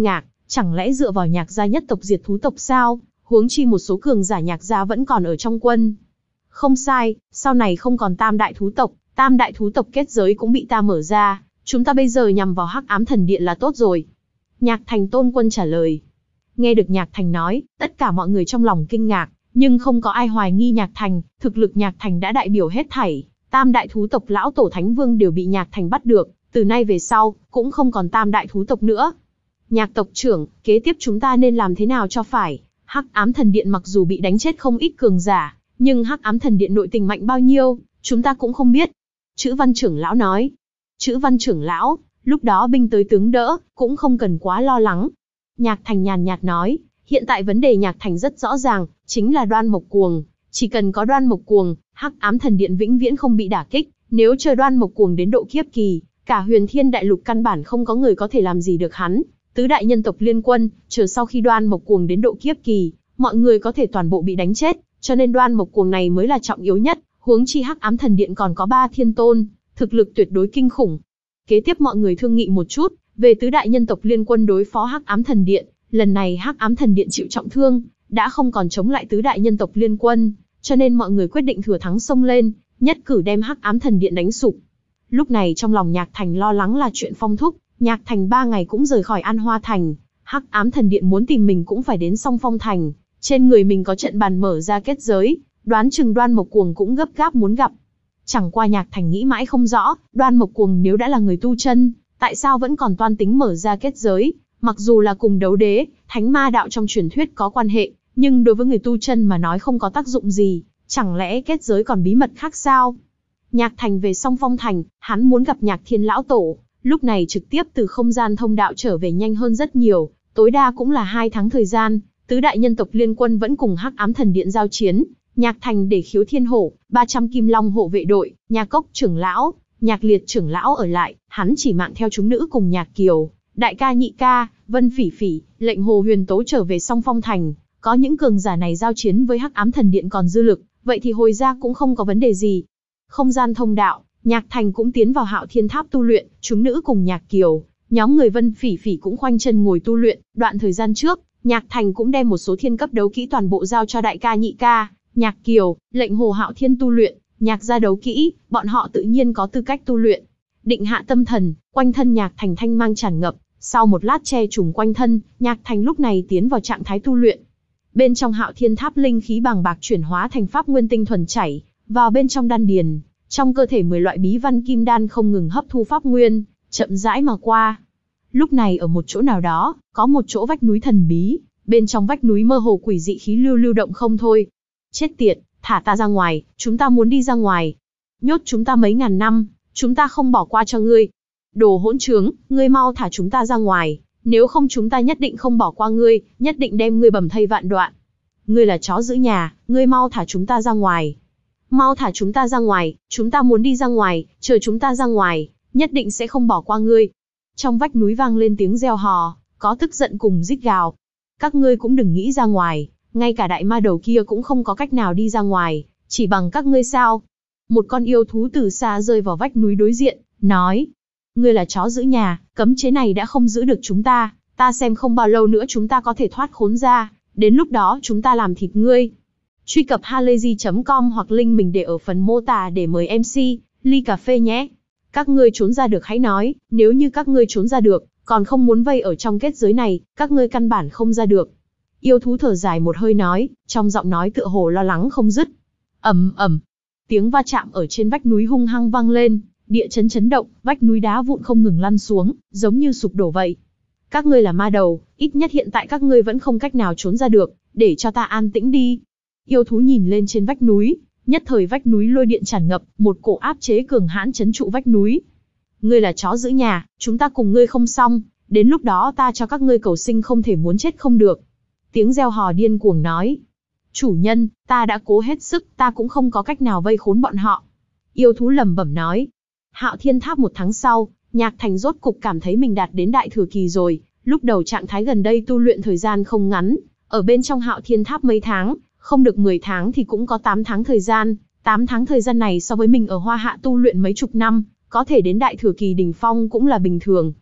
Chẳng lẽ dựa vào Nhạc gia nhất tộc diệt thú tộc sao? Huống chi một số cường giả Nhạc gia vẫn còn ở trong quân. Không sai, sau này không còn tam đại thú tộc, tam đại thú tộc kết giới cũng bị ta mở ra, chúng ta bây giờ nhằm vào Hắc Ám Thần Điện là tốt rồi. Nhạc Thành Tôn Quân trả lời. Nghe được Nhạc Thành nói, tất cả mọi người trong lòng kinh ngạc, nhưng không có ai hoài nghi Nhạc Thành, thực lực Nhạc Thành đã đại biểu hết thảy. Tam đại thú tộc lão tổ Thánh Vương đều bị Nhạc Thành bắt được, từ nay về sau, cũng không còn tam đại thú tộc nữa. Nhạc tộc trưởng, kế tiếp chúng ta nên làm thế nào cho phải? Hắc Ám Thần Điện mặc dù bị đánh chết không ít cường giả, nhưng Hắc Ám Thần Điện nội tình mạnh bao nhiêu, chúng ta cũng không biết. Chữ Văn trưởng lão nói. Chữ Văn trưởng lão, lúc đó binh tới tướng đỡ, cũng không cần quá lo lắng. Nhạc Thành nhàn nhạt nói, hiện tại vấn đề Nhạc Thành rất rõ ràng, chính là Đoan Mộc Cuồng. Chỉ cần có Đoan Mộc Cuồng, Hắc Ám Thần Điện vĩnh viễn không bị đả kích. Nếu chờ Đoan Mộc Cuồng đến độ kiếp kỳ, cả Huyền Thiên Đại Lục căn bản không có người có thể làm gì được hắn. Tứ đại nhân tộc liên quân, chờ sau khi Đoan Mộc Cuồng đến độ kiếp kỳ, mọi người có thể toàn bộ bị đánh chết, cho nên Đoan Mộc Cuồng này mới là trọng yếu nhất. Huống chi Hắc Ám Thần Điện còn có ba thiên tôn, thực lực tuyệt đối kinh khủng. Kế tiếp mọi người thương nghị một chút về tứ đại nhân tộc liên quân đối phó Hắc Ám Thần Điện. Lần này Hắc Ám Thần Điện chịu trọng thương, đã không còn chống lại tứ đại nhân tộc liên quân, cho nên mọi người quyết định thừa thắng xông lên, nhất cử đem Hắc Ám Thần Điện đánh sụp. Lúc này trong lòng Nhạc Thành lo lắng là chuyện Phong Thúc. Nhạc Thành ba ngày cũng rời khỏi An Hoa Thành, Hắc Ám Thần Điện muốn tìm mình cũng phải đến Song Phong Thành. Trên người mình có trận bàn mở ra kết giới, đoán chừng Đoan Mộc Cuồng cũng gấp gáp muốn gặp. Chẳng qua Nhạc Thành nghĩ mãi không rõ, Đoan Mộc Cuồng nếu đã là người tu chân, tại sao vẫn còn toan tính mở ra kết giới? Mặc dù là cùng đấu đế, thánh ma đạo trong truyền thuyết có quan hệ, nhưng đối với người tu chân mà nói không có tác dụng gì, chẳng lẽ kết giới còn bí mật khác sao? Nhạc Thành về Song Phong Thành, hắn muốn gặp Nhạc Thiên lão tổ, lúc này trực tiếp từ không gian thông đạo trở về nhanh hơn rất nhiều, tối đa cũng là hai tháng thời gian. Tứ đại nhân tộc liên quân vẫn cùng Hắc Ám Thần Điện giao chiến, Nhạc Thành để Khiếu Thiên Hổ, ba trăm Kim Long hộ vệ đội, Nhạc Cốc trưởng lão, Nhạc Liệt trưởng lão ở lại, hắn chỉ mạng theo chúng nữ cùng Nhạc Kiều, Đại ca Nhị ca, Vân Phỉ Phỉ, Lệnh Hồ Huyền Tố trở về Song Phong Thành. Có những cường giả này giao chiến với Hắc Ám Thần Điện còn dư lực, vậy thì hồi ra cũng không có vấn đề gì. Không gian thông đạo, Nhạc Thành cũng tiến vào Hạo Thiên Tháp tu luyện, chúng nữ cùng Nhạc Kiều, nhóm người Vân Phỉ Phỉ cũng khoanh chân ngồi tu luyện. Đoạn thời gian trước, Nhạc Thành cũng đem một số thiên cấp đấu kỹ toàn bộ giao cho Đại ca Nhị ca, Nhạc Kiều, Lệnh Hồ Hạo Thiên tu luyện. Nhạc gia đấu kỹ, bọn họ tự nhiên có tư cách tu luyện. Định hạ tâm thần, quanh thân Nhạc Thành thanh mang tràn ngập, sau một lát che trùm quanh thân, Nhạc Thành lúc này tiến vào trạng thái tu luyện. Bên trong Hạo Thiên Tháp linh khí bàng bạc chuyển hóa thành pháp nguyên tinh thuần chảy vào bên trong đan điền, trong cơ thể mười loại bí văn kim đan không ngừng hấp thu pháp nguyên, chậm rãi mà qua. Lúc này ở một chỗ nào đó, có một chỗ vách núi thần bí, bên trong vách núi mơ hồ quỷ dị khí lưu lưu động không thôi. Chết tiệt, thả ta ra ngoài, chúng ta muốn đi ra ngoài. Nhốt chúng ta mấy ngàn năm, chúng ta không bỏ qua cho ngươi. Đồ hỗn trướng, ngươi mau thả chúng ta ra ngoài, nếu không chúng ta nhất định không bỏ qua ngươi, nhất định đem ngươi bầm thây vạn đoạn. Ngươi là chó giữ nhà, ngươi mau thả chúng ta ra ngoài. Mau thả chúng ta ra ngoài, chúng ta muốn đi ra ngoài, chờ chúng ta ra ngoài, nhất định sẽ không bỏ qua ngươi. Trong vách núi vang lên tiếng reo hò, có tức giận cùng rít gào. Các ngươi cũng đừng nghĩ ra ngoài, ngay cả đại ma đầu kia cũng không có cách nào đi ra ngoài, chỉ bằng các ngươi sao? Một con yêu thú từ xa rơi vào vách núi đối diện, nói. Ngươi là chó giữ nhà, cấm chế này đã không giữ được chúng ta, ta xem không bao lâu nữa chúng ta có thể thoát khốn ra, đến lúc đó chúng ta làm thịt ngươi. Truy cập halayzi chấm com hoặc link mình để ở phần mô tả để mời em xê, ly cà phê nhé. Các ngươi trốn ra được hãy nói, nếu như các ngươi trốn ra được, còn không muốn vây ở trong kết giới này, các ngươi căn bản không ra được. Yêu thú thở dài một hơi nói, trong giọng nói tựa hồ lo lắng không dứt. Ầm ầm, tiếng va chạm ở trên vách núi hung hăng vang lên, địa chấn chấn động, vách núi đá vụn không ngừng lăn xuống, giống như sụp đổ vậy. Các ngươi là ma đầu, ít nhất hiện tại các ngươi vẫn không cách nào trốn ra được, để cho ta an tĩnh đi. Yêu thú nhìn lên trên vách núi, nhất thời vách núi lôi điện tràn ngập, một cổ áp chế cường hãn trấn trụ vách núi. Ngươi là chó giữ nhà, chúng ta cùng ngươi không xong, đến lúc đó ta cho các ngươi cầu sinh không thể muốn chết không được. Tiếng reo hò điên cuồng nói. Chủ nhân, ta đã cố hết sức, ta cũng không có cách nào vây khốn bọn họ. Yêu thú lẩm bẩm nói. Hạo Thiên Tháp một tháng sau, Nhạc Thành rốt cục cảm thấy mình đạt đến đại thừa kỳ rồi. Lúc đầu trạng thái gần đây tu luyện thời gian không ngắn, ở bên trong Hạo Thiên Tháp mấy tháng, không được mười tháng thì cũng có tám tháng thời gian. tám tháng thời gian này so với mình ở Hoa Hạ tu luyện mấy chục năm, có thể đến đại thừa kỳ đỉnh phong cũng là bình thường.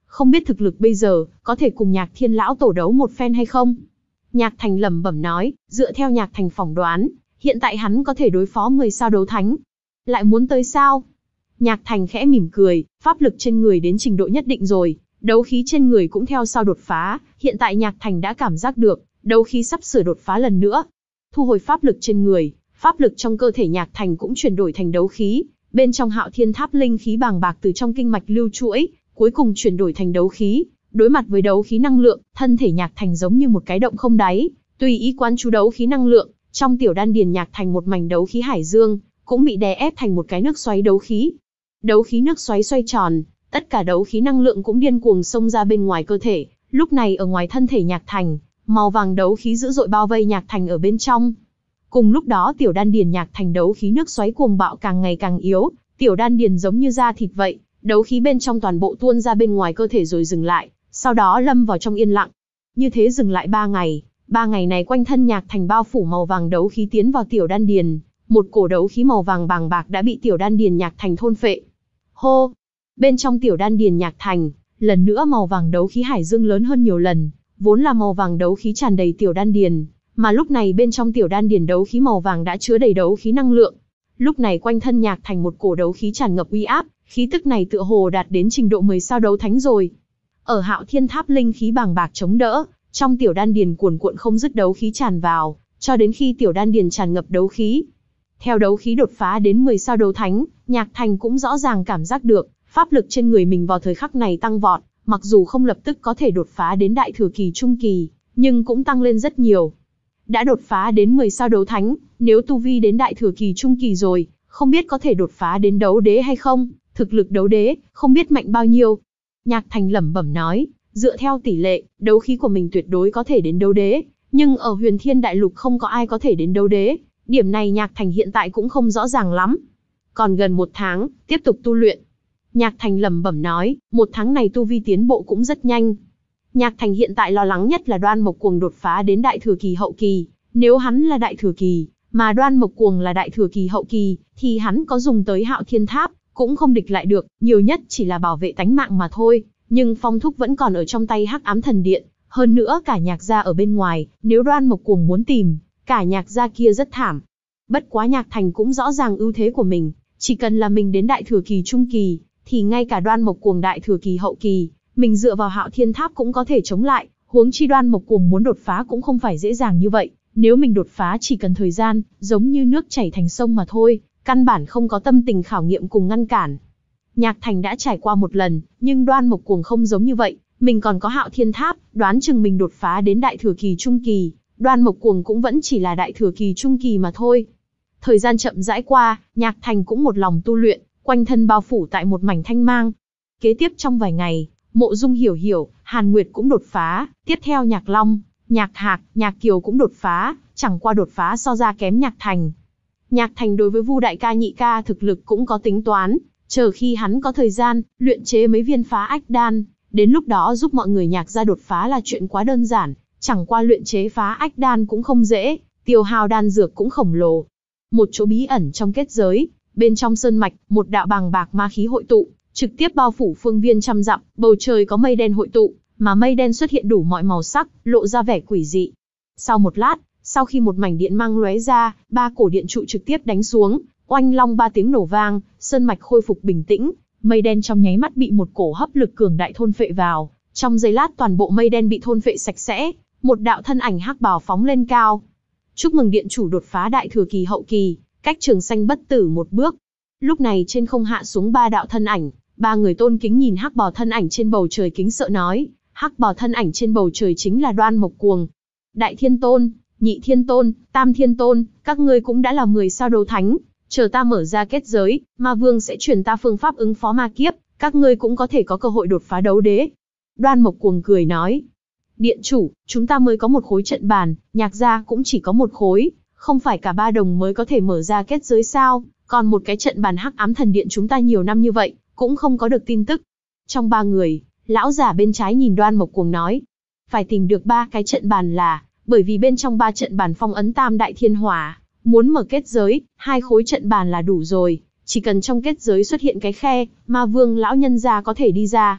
không biết thực lực bây giờ, có thể cùng Nhạc Thiên lão tổ đấu một phen hay không? Nhạc Thành lẩm bẩm nói, dựa theo Nhạc Thành phỏng đoán, hiện tại hắn có thể đối phó mười sao đấu thánh. Lại muốn tới sao? Nhạc Thành khẽ mỉm cười, pháp lực trên người đến trình độ nhất định rồi, đấu khí trên người cũng theo sau đột phá, hiện tại Nhạc Thành đã cảm giác được, đấu khí sắp sửa đột phá lần nữa. Thu hồi pháp lực trên người, pháp lực trong cơ thể Nhạc Thành cũng chuyển đổi thành đấu khí, bên trong Hạo Thiên Tháp linh khí bàng bạc từ trong kinh mạch lưu chuỗi, cuối cùng chuyển đổi thành đấu khí. Đối mặt với đấu khí năng lượng, thân thể Nhạc Thành giống như một cái động không đáy, tùy ý quán chú đấu khí năng lượng, trong tiểu đan điền Nhạc Thành một mảnh đấu khí hải dương, cũng bị đè ép thành một cái nước xoáy đấu khí. Đấu khí nước xoáy xoay tròn, tất cả đấu khí năng lượng cũng điên cuồng xông ra bên ngoài cơ thể. Lúc này ở ngoài thân thể Nhạc Thành, màu vàng đấu khí dữ dội bao vây Nhạc Thành ở bên trong. Cùng lúc đó tiểu đan điền Nhạc Thành đấu khí nước xoáy cuồng bạo càng ngày càng yếu, tiểu đan điền giống như da thịt vậy, đấu khí bên trong toàn bộ tuôn ra bên ngoài cơ thể rồi dừng lại, sau đó lâm vào trong yên lặng. Như thế dừng lại ba ngày, ba ngày này quanh thân Nhạc Thành bao phủ màu vàng đấu khí tiến vào tiểu đan điền, một cổ đấu khí màu vàng bàng bạc đã bị tiểu đan điền Nhạc Thành thôn phệ. Hô! Bên trong tiểu đan điền Nhạc Thành, lần nữa màu vàng đấu khí hải dương lớn hơn nhiều lần, vốn là màu vàng đấu khí tràn đầy tiểu đan điền, mà lúc này bên trong tiểu đan điền đấu khí màu vàng đã chứa đầy đấu khí năng lượng. Lúc này quanh thân Nhạc Thành một cổ đấu khí tràn ngập uy áp, khí tức này tựa hồ đạt đến trình độ mười sao đấu thánh rồi. Ở Hạo Thiên Tháp linh khí bàng bạc chống đỡ, trong tiểu đan điền cuồn cuộn không dứt đấu khí tràn vào, cho đến khi tiểu đan điền tràn ngập đấu khí. Theo đấu khí đột phá đến mười sao đấu thánh, Nhạc Thành cũng rõ ràng cảm giác được, pháp lực trên người mình vào thời khắc này tăng vọt, mặc dù không lập tức có thể đột phá đến đại thừa kỳ trung kỳ, nhưng cũng tăng lên rất nhiều. Đã đột phá đến mười sao đấu thánh, nếu tu vi đến đại thừa kỳ trung kỳ rồi, không biết có thể đột phá đến đấu đế hay không, thực lực đấu đế, không biết mạnh bao nhiêu. Nhạc Thành lẩm bẩm nói, dựa theo tỷ lệ, đấu khí của mình tuyệt đối có thể đến đấu đế, nhưng ở Huyền Thiên Đại Lục không có ai có thể đến đấu đế, điểm này Nhạc Thành hiện tại cũng không rõ ràng lắm. Còn gần một tháng, tiếp tục tu luyện. Nhạc Thành lẩm bẩm nói, một tháng này tu vi tiến bộ cũng rất nhanh. Nhạc Thành hiện tại lo lắng nhất là Đoan Mộc Cuồng đột phá đến đại thừa kỳ hậu kỳ, nếu hắn là đại thừa kỳ, mà Đoan Mộc Cuồng là đại thừa kỳ hậu kỳ, thì hắn có dùng tới Hạo Thiên Tháp, cũng không địch lại được, nhiều nhất chỉ là bảo vệ tánh mạng mà thôi, nhưng Phong Thúc vẫn còn ở trong tay Hắc Ám Thần Điện, hơn nữa cả Nhạc gia ở bên ngoài, nếu Đoan Mộc Cuồng muốn tìm, cả Nhạc gia kia rất thảm. Bất quá Nhạc Thành cũng rõ ràng ưu thế của mình, chỉ cần là mình đến đại thừa kỳ trung kỳ, thì ngay cả Đoan Mộc Cuồng đại thừa kỳ hậu kỳ, mình dựa vào Hạo Thiên Tháp cũng có thể chống lại, huống chi Đoan Mộc Cuồng muốn đột phá cũng không phải dễ dàng như vậy, nếu mình đột phá chỉ cần thời gian, giống như nước chảy thành sông mà thôi, căn bản không có tâm tình khảo nghiệm cùng ngăn cản. Nhạc Thành đã trải qua một lần, nhưng Đoan Mộc Cuồng không giống như vậy, mình còn có Hạo Thiên Tháp, đoán chừng mình đột phá đến đại thừa kỳ trung kỳ, Đoan Mộc Cuồng cũng vẫn chỉ là đại thừa kỳ trung kỳ mà thôi. Thời gian chậm rãi qua, Nhạc Thành cũng một lòng tu luyện, quanh thân bao phủ tại một mảnh thanh mang. Kế tiếp trong vài ngày, Mộ Dung Hiểu Hiểu, Hàn Nguyệt cũng đột phá, tiếp theo Nhạc Long, Nhạc Hạc, Nhạc Kiều cũng đột phá, chẳng qua đột phá so ra kém Nhạc Thành. Nhạc Thành đối với Vu đại ca nhị ca thực lực cũng có tính toán, chờ khi hắn có thời gian, luyện chế mấy viên phá ách đan, đến lúc đó giúp mọi người Nhạc gia đột phá là chuyện quá đơn giản, chẳng qua luyện chế phá ách đan cũng không dễ, tiêu hao đan dược cũng khổng lồ. Một chỗ bí ẩn trong kết giới, bên trong sơn mạch, một đạo bàng bạc ma khí hội tụ, trực tiếp bao phủ phương viên trăm dặm, bầu trời có mây đen hội tụ, mà mây đen xuất hiện đủ mọi màu sắc, lộ ra vẻ quỷ dị. Sau một lát, sau khi một mảnh điện mang lóe ra, ba cổ điện trụ trực tiếp đánh xuống, oanh long ba tiếng nổ vang, sơn mạch khôi phục bình tĩnh, mây đen trong nháy mắt bị một cổ hấp lực cường đại thôn phệ vào, trong giây lát toàn bộ mây đen bị thôn phệ sạch sẽ, một đạo thân ảnh hắc bào phóng lên cao. Chúc mừng điện chủ đột phá đại thừa kỳ hậu kỳ, cách trường sanh bất tử một bước. Lúc này trên không hạ xuống ba đạo thân ảnh, ba người tôn kính nhìn hắc bào thân ảnh trên bầu trời kính sợ nói, hắc bào thân ảnh trên bầu trời chính là Đoan Mộc Cuồng. Đại Thiên Tôn, Nhị Thiên Tôn, Tam Thiên Tôn, các ngươi cũng đã là mười sao đấu thánh, chờ ta mở ra kết giới, Ma Vương sẽ truyền ta phương pháp ứng phó ma kiếp, các ngươi cũng có thể có cơ hội đột phá đấu đế. Đoan Mộc Cuồng cười nói, điện chủ, chúng ta mới có một khối trận bàn, Nhạc gia cũng chỉ có một khối, không phải cả ba đồng mới có thể mở ra kết giới sao, còn một cái trận bàn Hắc Ám Thần Điện chúng ta nhiều năm như vậy, cũng không có được tin tức. Trong ba người, lão giả bên trái nhìn Đoan Mộc Cuồng nói, phải tìm được ba cái trận bàn là, bởi vì bên trong ba trận bàn phong ấn tam đại thiên hỏa, muốn mở kết giới, hai khối trận bàn là đủ rồi, chỉ cần trong kết giới xuất hiện cái khe, Ma Vương lão nhân gia có thể đi ra.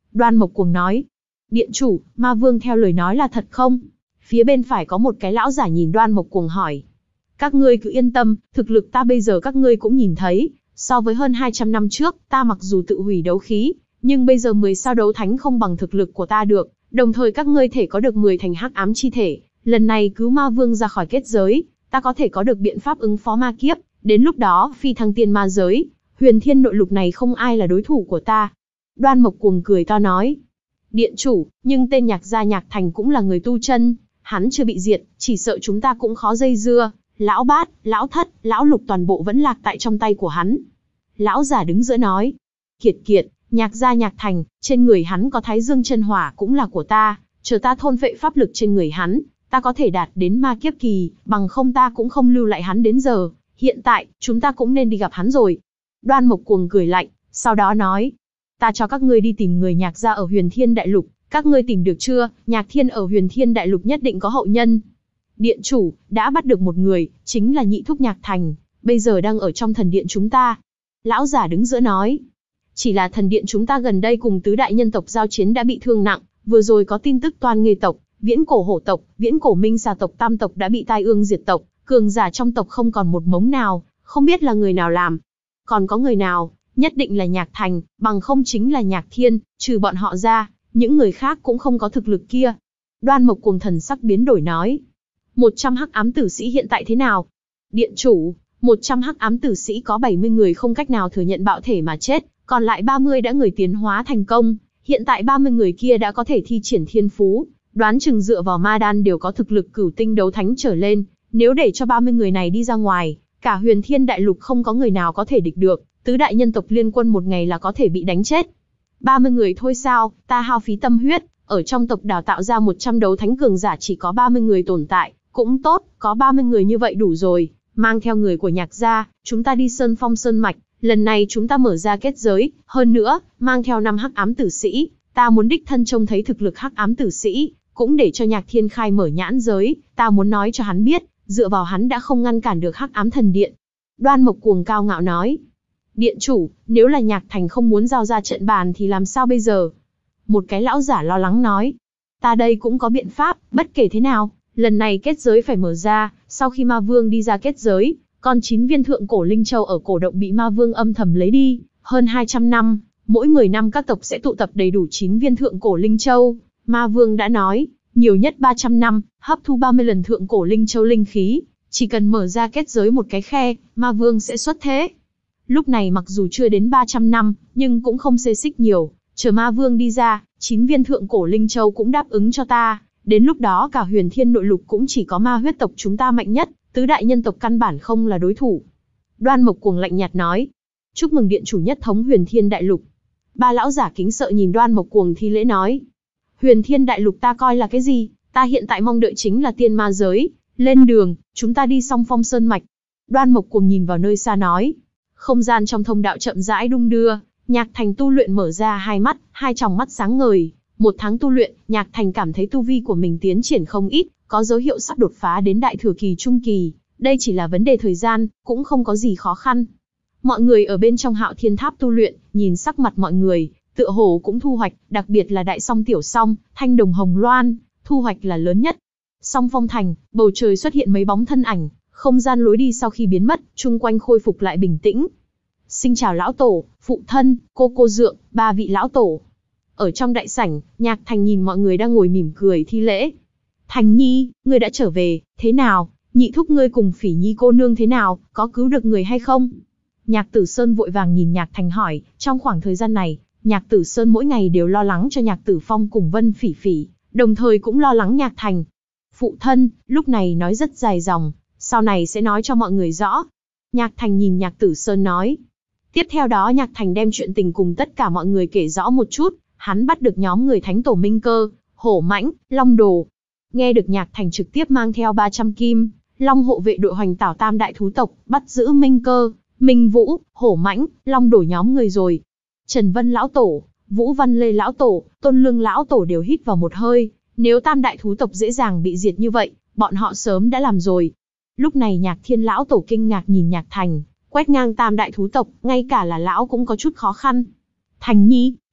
Đoan Mộc Cuồng nói, điện chủ, ma vương theo lời nói là thật không? Phía bên phải có một cái lão giả nhìn Đoan Mộc Cuồng hỏi. Các ngươi cứ yên tâm, thực lực ta bây giờ các ngươi cũng nhìn thấy, so với hơn hai trăm năm trước, ta mặc dù tự hủy đấu khí, nhưng bây giờ mười sao đấu thánh không bằng thực lực của ta được, đồng thời các ngươi thể có được mười thành hắc ám chi thể, lần này cứu ma vương ra khỏi kết giới, ta có thể có được biện pháp ứng phó ma kiếp, đến lúc đó phi thăng tiên ma giới, huyền thiên nội lục này không ai là đối thủ của ta. Đoan Mộc Cuồng cười to nói, điện chủ, nhưng tên Nhạc gia Nhạc Thành cũng là người tu chân, hắn chưa bị diệt, chỉ sợ chúng ta cũng khó dây dưa, lão bát, lão thất, lão lục toàn bộ vẫn lạc tại trong tay của hắn. Lão giả đứng giữa nói, kiệt kiệt, Nhạc gia Nhạc Thành, trên người hắn có thái dương chân hỏa cũng là của ta, chờ ta thôn phệ pháp lực trên người hắn, ta có thể đạt đến ma kiếp kỳ, bằng không ta cũng không lưu lại hắn đến giờ, hiện tại, chúng ta cũng nên đi gặp hắn rồi. Đoan Mộc Cuồng cười lạnh, sau đó nói, ta cho các ngươi đi tìm người Nhạc gia ở Huyền Thiên Đại Lục, các ngươi tìm được chưa? Nhạc Thiên ở Huyền Thiên Đại Lục nhất định có hậu nhân. Điện chủ, đã bắt được một người, chính là nhị thúc Nhạc Thành, bây giờ đang ở trong thần điện chúng ta. Lão giả đứng giữa nói, chỉ là thần điện chúng ta gần đây cùng tứ đại nhân tộc giao chiến đã bị thương nặng, vừa rồi có tin tức Toan Nghê tộc, Viễn Cổ Hổ tộc, Viễn Cổ Minh Xà tộc tam tộc đã bị tai ương diệt tộc, cường giả trong tộc không còn một mống nào, không biết là người nào làm. Còn có người nào, nhất định là Nhạc Thành, bằng không chính là Nhạc Thiên, trừ bọn họ ra, những người khác cũng không có thực lực kia. Đoan Mộc Cuồng thần sắc biến đổi nói, một trăm hắc ám tử sĩ hiện tại thế nào? Điện chủ, một trăm hắc ám tử sĩ có bảy mươi người không cách nào thừa nhận bạo thể mà chết, còn lại ba mươi đã người tiến hóa thành công, hiện tại ba mươi người kia đã có thể thi triển thiên phú, đoán chừng dựa vào ma đan đều có thực lực cửu tinh đấu thánh trở lên, nếu để cho ba mươi người này đi ra ngoài, cả Huyền Thiên Đại Lục không có người nào có thể địch được, tứ đại nhân tộc liên quân một ngày là có thể bị đánh chết. ba mươi người thôi sao, ta hao phí tâm huyết, ở trong tộc đào tạo ra một trăm đấu thánh cường giả chỉ có ba mươi người tồn tại, cũng tốt, có ba mươi người như vậy đủ rồi, mang theo người của Nhạc gia, chúng ta đi Sơn Phong Sơn Mạch, lần này chúng ta mở ra kết giới, hơn nữa, mang theo năm hắc ám tử sĩ, ta muốn đích thân trông thấy thực lực hắc ám tử sĩ, cũng để cho Nhạc Thiên khai mở nhãn giới, ta muốn nói cho hắn biết, dựa vào hắn đã không ngăn cản được hắc ám thần điện. Đoan Mộc Cuồng cao ngạo nói, điện chủ, nếu là Nhạc Thành không muốn giao ra trận bàn thì làm sao bây giờ? Một cái lão giả lo lắng nói, ta đây cũng có biện pháp, bất kể thế nào, lần này kết giới phải mở ra, sau khi ma vương đi ra kết giới, còn chín viên thượng cổ linh châu ở cổ động bị ma vương âm thầm lấy đi, hơn hai trăm năm, mỗi mười năm các tộc sẽ tụ tập đầy đủ chín viên thượng cổ linh châu, ma vương đã nói, nhiều nhất ba trăm năm, hấp thu ba mươi lần thượng cổ linh châu linh khí, chỉ cần mở ra kết giới một cái khe, ma vương sẽ xuất thế. Lúc này mặc dù chưa đến ba trăm năm, nhưng cũng không xê xích nhiều, chờ ma vương đi ra, chín viên thượng cổ linh châu cũng đáp ứng cho ta, đến lúc đó cả Huyền Thiên nội lục cũng chỉ có ma huyết tộc chúng ta mạnh nhất, tứ đại nhân tộc căn bản không là đối thủ. Đoan Mộc Cuồng lạnh nhạt nói, chúc mừng điện chủ nhất thống Huyền Thiên đại lục. Ba lão giả kính sợ nhìn Đoan Mộc Cuồng thi lễ nói, Huyền Thiên đại lục ta coi là cái gì, ta hiện tại mong đợi chính là tiên ma giới, lên đường, chúng ta đi Song Phong Sơn Mạch. Đoan Mộc Cuồng nhìn vào nơi xa nói, không gian trong thông đạo chậm rãi đung đưa, Nhạc Thành tu luyện mở ra hai mắt, hai tròng mắt sáng ngời, một tháng tu luyện, Nhạc Thành cảm thấy tu vi của mình tiến triển không ít, có dấu hiệu sắp đột phá đến đại thừa kỳ trung kỳ, đây chỉ là vấn đề thời gian, cũng không có gì khó khăn. Mọi người ở bên trong Hạo Thiên Tháp tu luyện, nhìn sắc mặt mọi người, tựa hồ cũng thu hoạch, đặc biệt là Đại Song Tiểu Song, Thanh Đồng Hồng Loan, thu hoạch là lớn nhất. Song Phong Thành, bầu trời xuất hiện mấy bóng thân ảnh, không gian lối đi sau khi biến mất, chung quanh khôi phục lại bình tĩnh. Xin chào lão tổ, phụ thân, cô cô dượng, ba vị lão tổ. Ở trong đại sảnh, Nhạc Thành nhìn mọi người đang ngồi mỉm cười thi lễ. Thành Nhi, ngươi đã trở về, thế nào? Nhị thúc ngươi cùng Phỉ Nhi cô nương thế nào, có cứu được người hay không? Nhạc Tử Sơn vội vàng nhìn Nhạc Thành hỏi, trong khoảng thời gian này, Nhạc Tử Sơn mỗi ngày đều lo lắng cho Nhạc Tử Phong cùng Vân Phỉ Phỉ, đồng thời cũng lo lắng Nhạc Thành. Phụ thân, lúc này nói rất dài dòng, sau này sẽ nói cho mọi người rõ. Nhạc Thành nhìn Nhạc Tử Sơn nói. Tiếp theo đó Nhạc Thành đem chuyện tình cùng tất cả mọi người kể rõ một chút, hắn bắt được nhóm người Thánh Tổ Minh Cơ, Hổ Mãnh, Long Đồ. Nghe được Nhạc Thành trực tiếp mang theo ba trăm kim, Long hộ vệ đội hoành tảo tam đại thú tộc, bắt giữ Minh Cơ, Minh Vũ, Hổ Mãnh, Long Đồ nhóm người rồi. Trần Vân lão tổ, Vũ Văn Lê lão tổ, Tôn Lương lão tổ đều hít vào một hơi, nếu tam đại thú tộc dễ dàng bị diệt như vậy, bọn họ sớm đã làm rồi. Lúc này Nhạc Thiên lão tổ kinh ngạc nhìn Nhạc Thành, quét ngang tam đại thú tộc, ngay cả là lão cũng có chút khó khăn. Thành Nhi,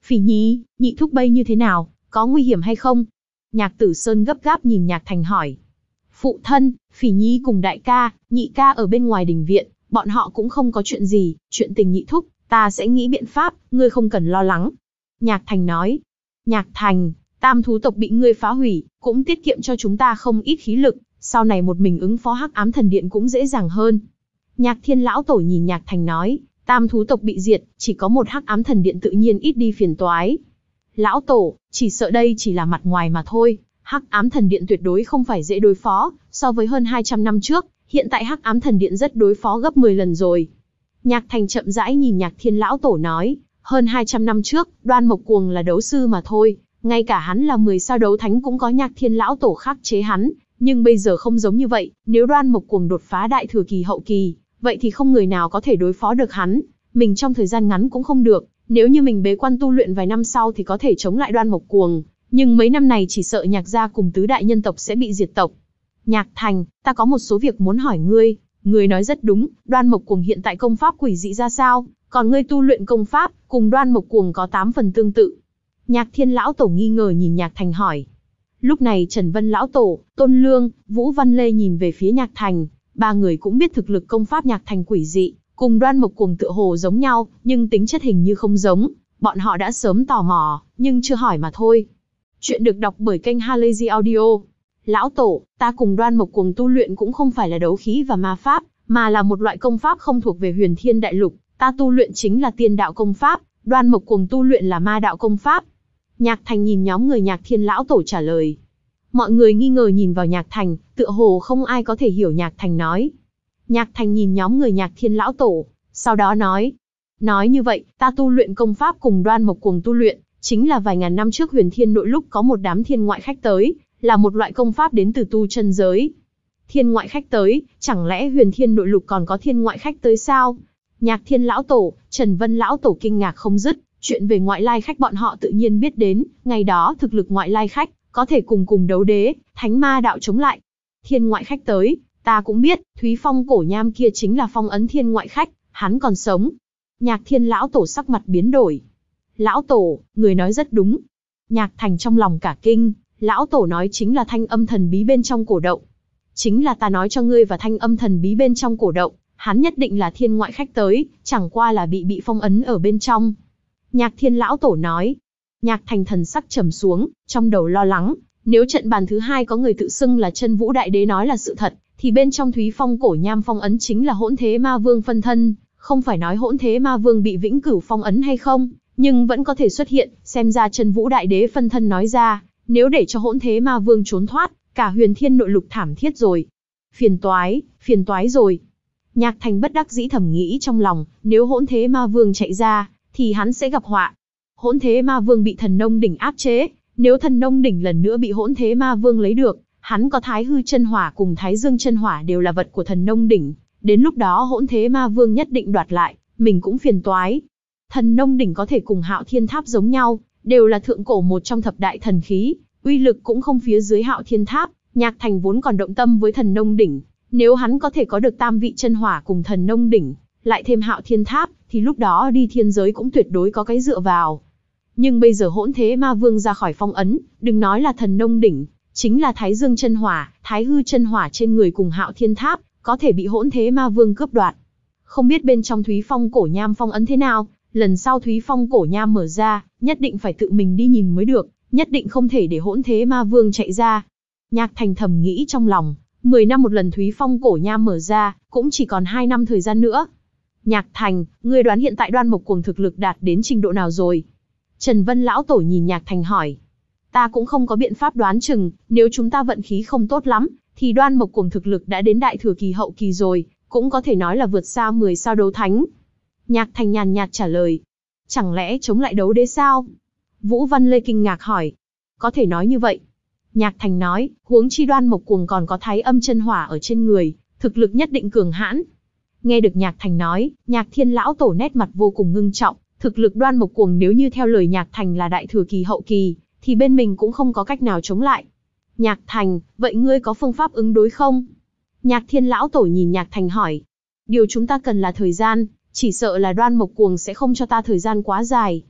Phỉ Nhi, nhị thúc bây như thế nào, có nguy hiểm hay không? Nhạc Tử Sơn gấp gáp nhìn Nhạc Thành hỏi. Phụ thân, Phỉ Nhi cùng đại ca, nhị ca ở bên ngoài đình viện, bọn họ cũng không có chuyện gì, chuyện tình nhị thúc, ta sẽ nghĩ biện pháp, ngươi không cần lo lắng. Nhạc Thành nói. Nhạc Thành, Tam thú tộc bị ngươi phá hủy, cũng tiết kiệm cho chúng ta không ít khí lực, sau này một mình ứng phó Hắc Ám Thần Điện cũng dễ dàng hơn. Nhạc Thiên lão tổ nhìn Nhạc Thành nói, Tam thú tộc bị diệt, chỉ có một Hắc Ám Thần Điện tự nhiên ít đi phiền toái. Lão tổ, chỉ sợ đây chỉ là mặt ngoài mà thôi, Hắc Ám Thần Điện tuyệt đối không phải dễ đối phó, so với hơn hai trăm năm trước, hiện tại Hắc Ám Thần Điện rất đối phó gấp mười lần rồi. Nhạc Thành chậm rãi nhìn Nhạc Thiên lão tổ nói, hơn hai trăm năm trước, Đoan Mộc Cuồng là đấu sư mà thôi, ngay cả hắn là mười sao đấu thánh cũng có Nhạc Thiên lão tổ khắc chế hắn, nhưng bây giờ không giống như vậy, nếu Đoan Mộc Cuồng đột phá đại thừa kỳ hậu kỳ, vậy thì không người nào có thể đối phó được hắn, mình trong thời gian ngắn cũng không được, nếu như mình bế quan tu luyện vài năm sau thì có thể chống lại Đoan Mộc Cuồng, nhưng mấy năm này chỉ sợ Nhạc gia cùng tứ đại nhân tộc sẽ bị diệt tộc. Nhạc Thành, ta có một số việc muốn hỏi ngươi, ngươi nói rất đúng, Đoan Mộc Cuồng hiện tại công pháp quỷ dị ra sao, còn ngươi tu luyện công pháp, cùng Đoan Mộc Cuồng có tám phần tương tự. Nhạc Thiên lão tổ nghi ngờ nhìn Nhạc Thành hỏi. Lúc này Trần Vân lão tổ, Tôn Lương, Vũ Văn Lê nhìn về phía Nhạc Thành, ba người cũng biết thực lực công pháp Nhạc Thành quỷ dị, cùng Đoan Mộc Cuồng tựa hồ giống nhau, nhưng tính chất hình như không giống, bọn họ đã sớm tò mò, nhưng chưa hỏi mà thôi. Chuyện được đọc bởi kênh Halazy Audio. Lão tổ, ta cùng Đoan Mộc Cuồng tu luyện cũng không phải là đấu khí và ma pháp, mà là một loại công pháp không thuộc về Huyền Thiên Đại Lục, ta tu luyện chính là tiên đạo công pháp, Đoan Mộc Cuồng tu luyện là ma đạo công pháp. Nhạc Thành nhìn nhóm người Nhạc Thiên lão tổ trả lời. Mọi người nghi ngờ nhìn vào Nhạc Thành, tựa hồ không ai có thể hiểu Nhạc Thành nói. Nhạc Thành nhìn nhóm người Nhạc Thiên lão tổ, sau đó nói. Nói như vậy, ta tu luyện công pháp cùng Đoan Mộc Cuồng tu luyện, chính là vài ngàn năm trước Huyền Thiên Nội lúc có một đám thiên ngoại khách tới, là một loại công pháp đến từ tu chân giới. Thiên ngoại khách tới, chẳng lẽ Huyền Thiên Nội lục còn có thiên ngoại khách tới sao? Nhạc Thiên lão tổ, Trần Vân lão tổ kinh ngạc không dứt, chuyện về ngoại lai khách bọn họ tự nhiên biết đến, ngày đó thực lực ngoại lai khách, có thể cùng cùng đấu đế, thánh ma đạo chống lại. Thiên ngoại khách tới, ta cũng biết, Thúy Phong cổ nham kia chính là phong ấn thiên ngoại khách, hắn còn sống. Nhạc Thiên lão tổ sắc mặt biến đổi. Lão tổ, người nói rất đúng. Nhạc Thành trong lòng cả kinh, lão tổ nói chính là thanh âm thần bí bên trong cổ động. Chính là ta nói cho ngươi và thanh âm thần bí bên trong cổ động, hắn nhất định là thiên ngoại khách tới, chẳng qua là bị bị phong ấn ở bên trong. Nhạc Thiên lão tổ nói. Nhạc Thành thần sắc trầm xuống, trong đầu lo lắng, nếu trận bàn thứ hai có người tự xưng là Chân Vũ Đại Đế nói là sự thật, thì bên trong Thúy Phong cổ nham phong ấn chính là Hỗn Thế Ma Vương phân thân, không phải nói Hỗn Thế Ma Vương bị vĩnh cửu phong ấn hay không, nhưng vẫn có thể xuất hiện, xem ra Chân Vũ Đại Đế phân thân nói ra, nếu để cho Hỗn Thế Ma Vương trốn thoát, cả Huyền Thiên Nội lục thảm thiết rồi. Phiền toái, phiền toái rồi. Nhạc Thành bất đắc dĩ thầm nghĩ trong lòng, nếu Hỗn Thế Ma Vương chạy ra, thì hắn sẽ gặp họa. Hỗn Thế Ma Vương bị Thần Nông đỉnh áp chế, nếu Thần Nông đỉnh lần nữa bị Hỗn Thế Ma Vương lấy được, hắn có Thái Hư chân hỏa cùng Thái Dương chân hỏa đều là vật của Thần Nông đỉnh, đến lúc đó Hỗn Thế Ma Vương nhất định đoạt lại, mình cũng phiền toái. Thần Nông đỉnh có thể cùng Hạo Thiên Tháp giống nhau, đều là thượng cổ một trong thập đại thần khí, uy lực cũng không phía dưới Hạo Thiên Tháp. Nhạc Thành vốn còn động tâm với Thần Nông đỉnh, nếu hắn có thể có được tam vị chân hỏa cùng Thần Nông đỉnh, lại thêm Hạo Thiên Tháp, thì lúc đó đi thiên giới cũng tuyệt đối có cái dựa vào. Nhưng bây giờ Hỗn Thế Ma Vương ra khỏi phong ấn, đừng nói là Thần Nông đỉnh, chính là Thái Dương chân hỏa, Thái Hư chân hỏa trên người cùng Hạo Thiên Tháp, có thể bị Hỗn Thế Ma Vương cướp đoạt. Không biết bên trong Thúy Phong cổ nham phong ấn thế nào, lần sau Thúy Phong cổ nham mở ra, nhất định phải tự mình đi nhìn mới được, nhất định không thể để Hỗn Thế Ma Vương chạy ra. Nhạc Thành thầm nghĩ trong lòng, mười năm một lần Thúy Phong cổ nham mở ra, cũng chỉ còn hai năm thời gian nữa. Nhạc Thành, ngươi đoán hiện tại Đoan Mộc Cuồng thực lực đạt đến trình độ nào rồi? Trần Vân lão tổ nhìn Nhạc Thành hỏi. Ta cũng không có biện pháp đoán chừng, nếu chúng ta vận khí không tốt lắm, thì Đoan Mộc Cuồng thực lực đã đến đại thừa kỳ hậu kỳ rồi, cũng có thể nói là vượt xa mười sao đấu thánh. Nhạc Thành nhàn nhạt trả lời. Chẳng lẽ chống lại đấu đế sao? Vũ Văn Lê kinh ngạc hỏi. Có thể nói như vậy. Nhạc Thành nói, huống chi Đoan Mộc Cuồng còn có Thái Âm chân hỏa ở trên người, thực lực nhất định cường hãn. Nghe được Nhạc Thành nói, Nhạc Thiên lão tổ nét mặt vô cùng ngưng trọng, thực lực Đoan Mộc Cuồng nếu như theo lời Nhạc Thành là đại thừa kỳ hậu kỳ, thì bên mình cũng không có cách nào chống lại. Nhạc Thành, vậy ngươi có phương pháp ứng đối không? Nhạc Thiên lão tổ nhìn Nhạc Thành hỏi. Điều chúng ta cần là thời gian, chỉ sợ là Đoan Mộc Cuồng sẽ không cho ta thời gian quá dài.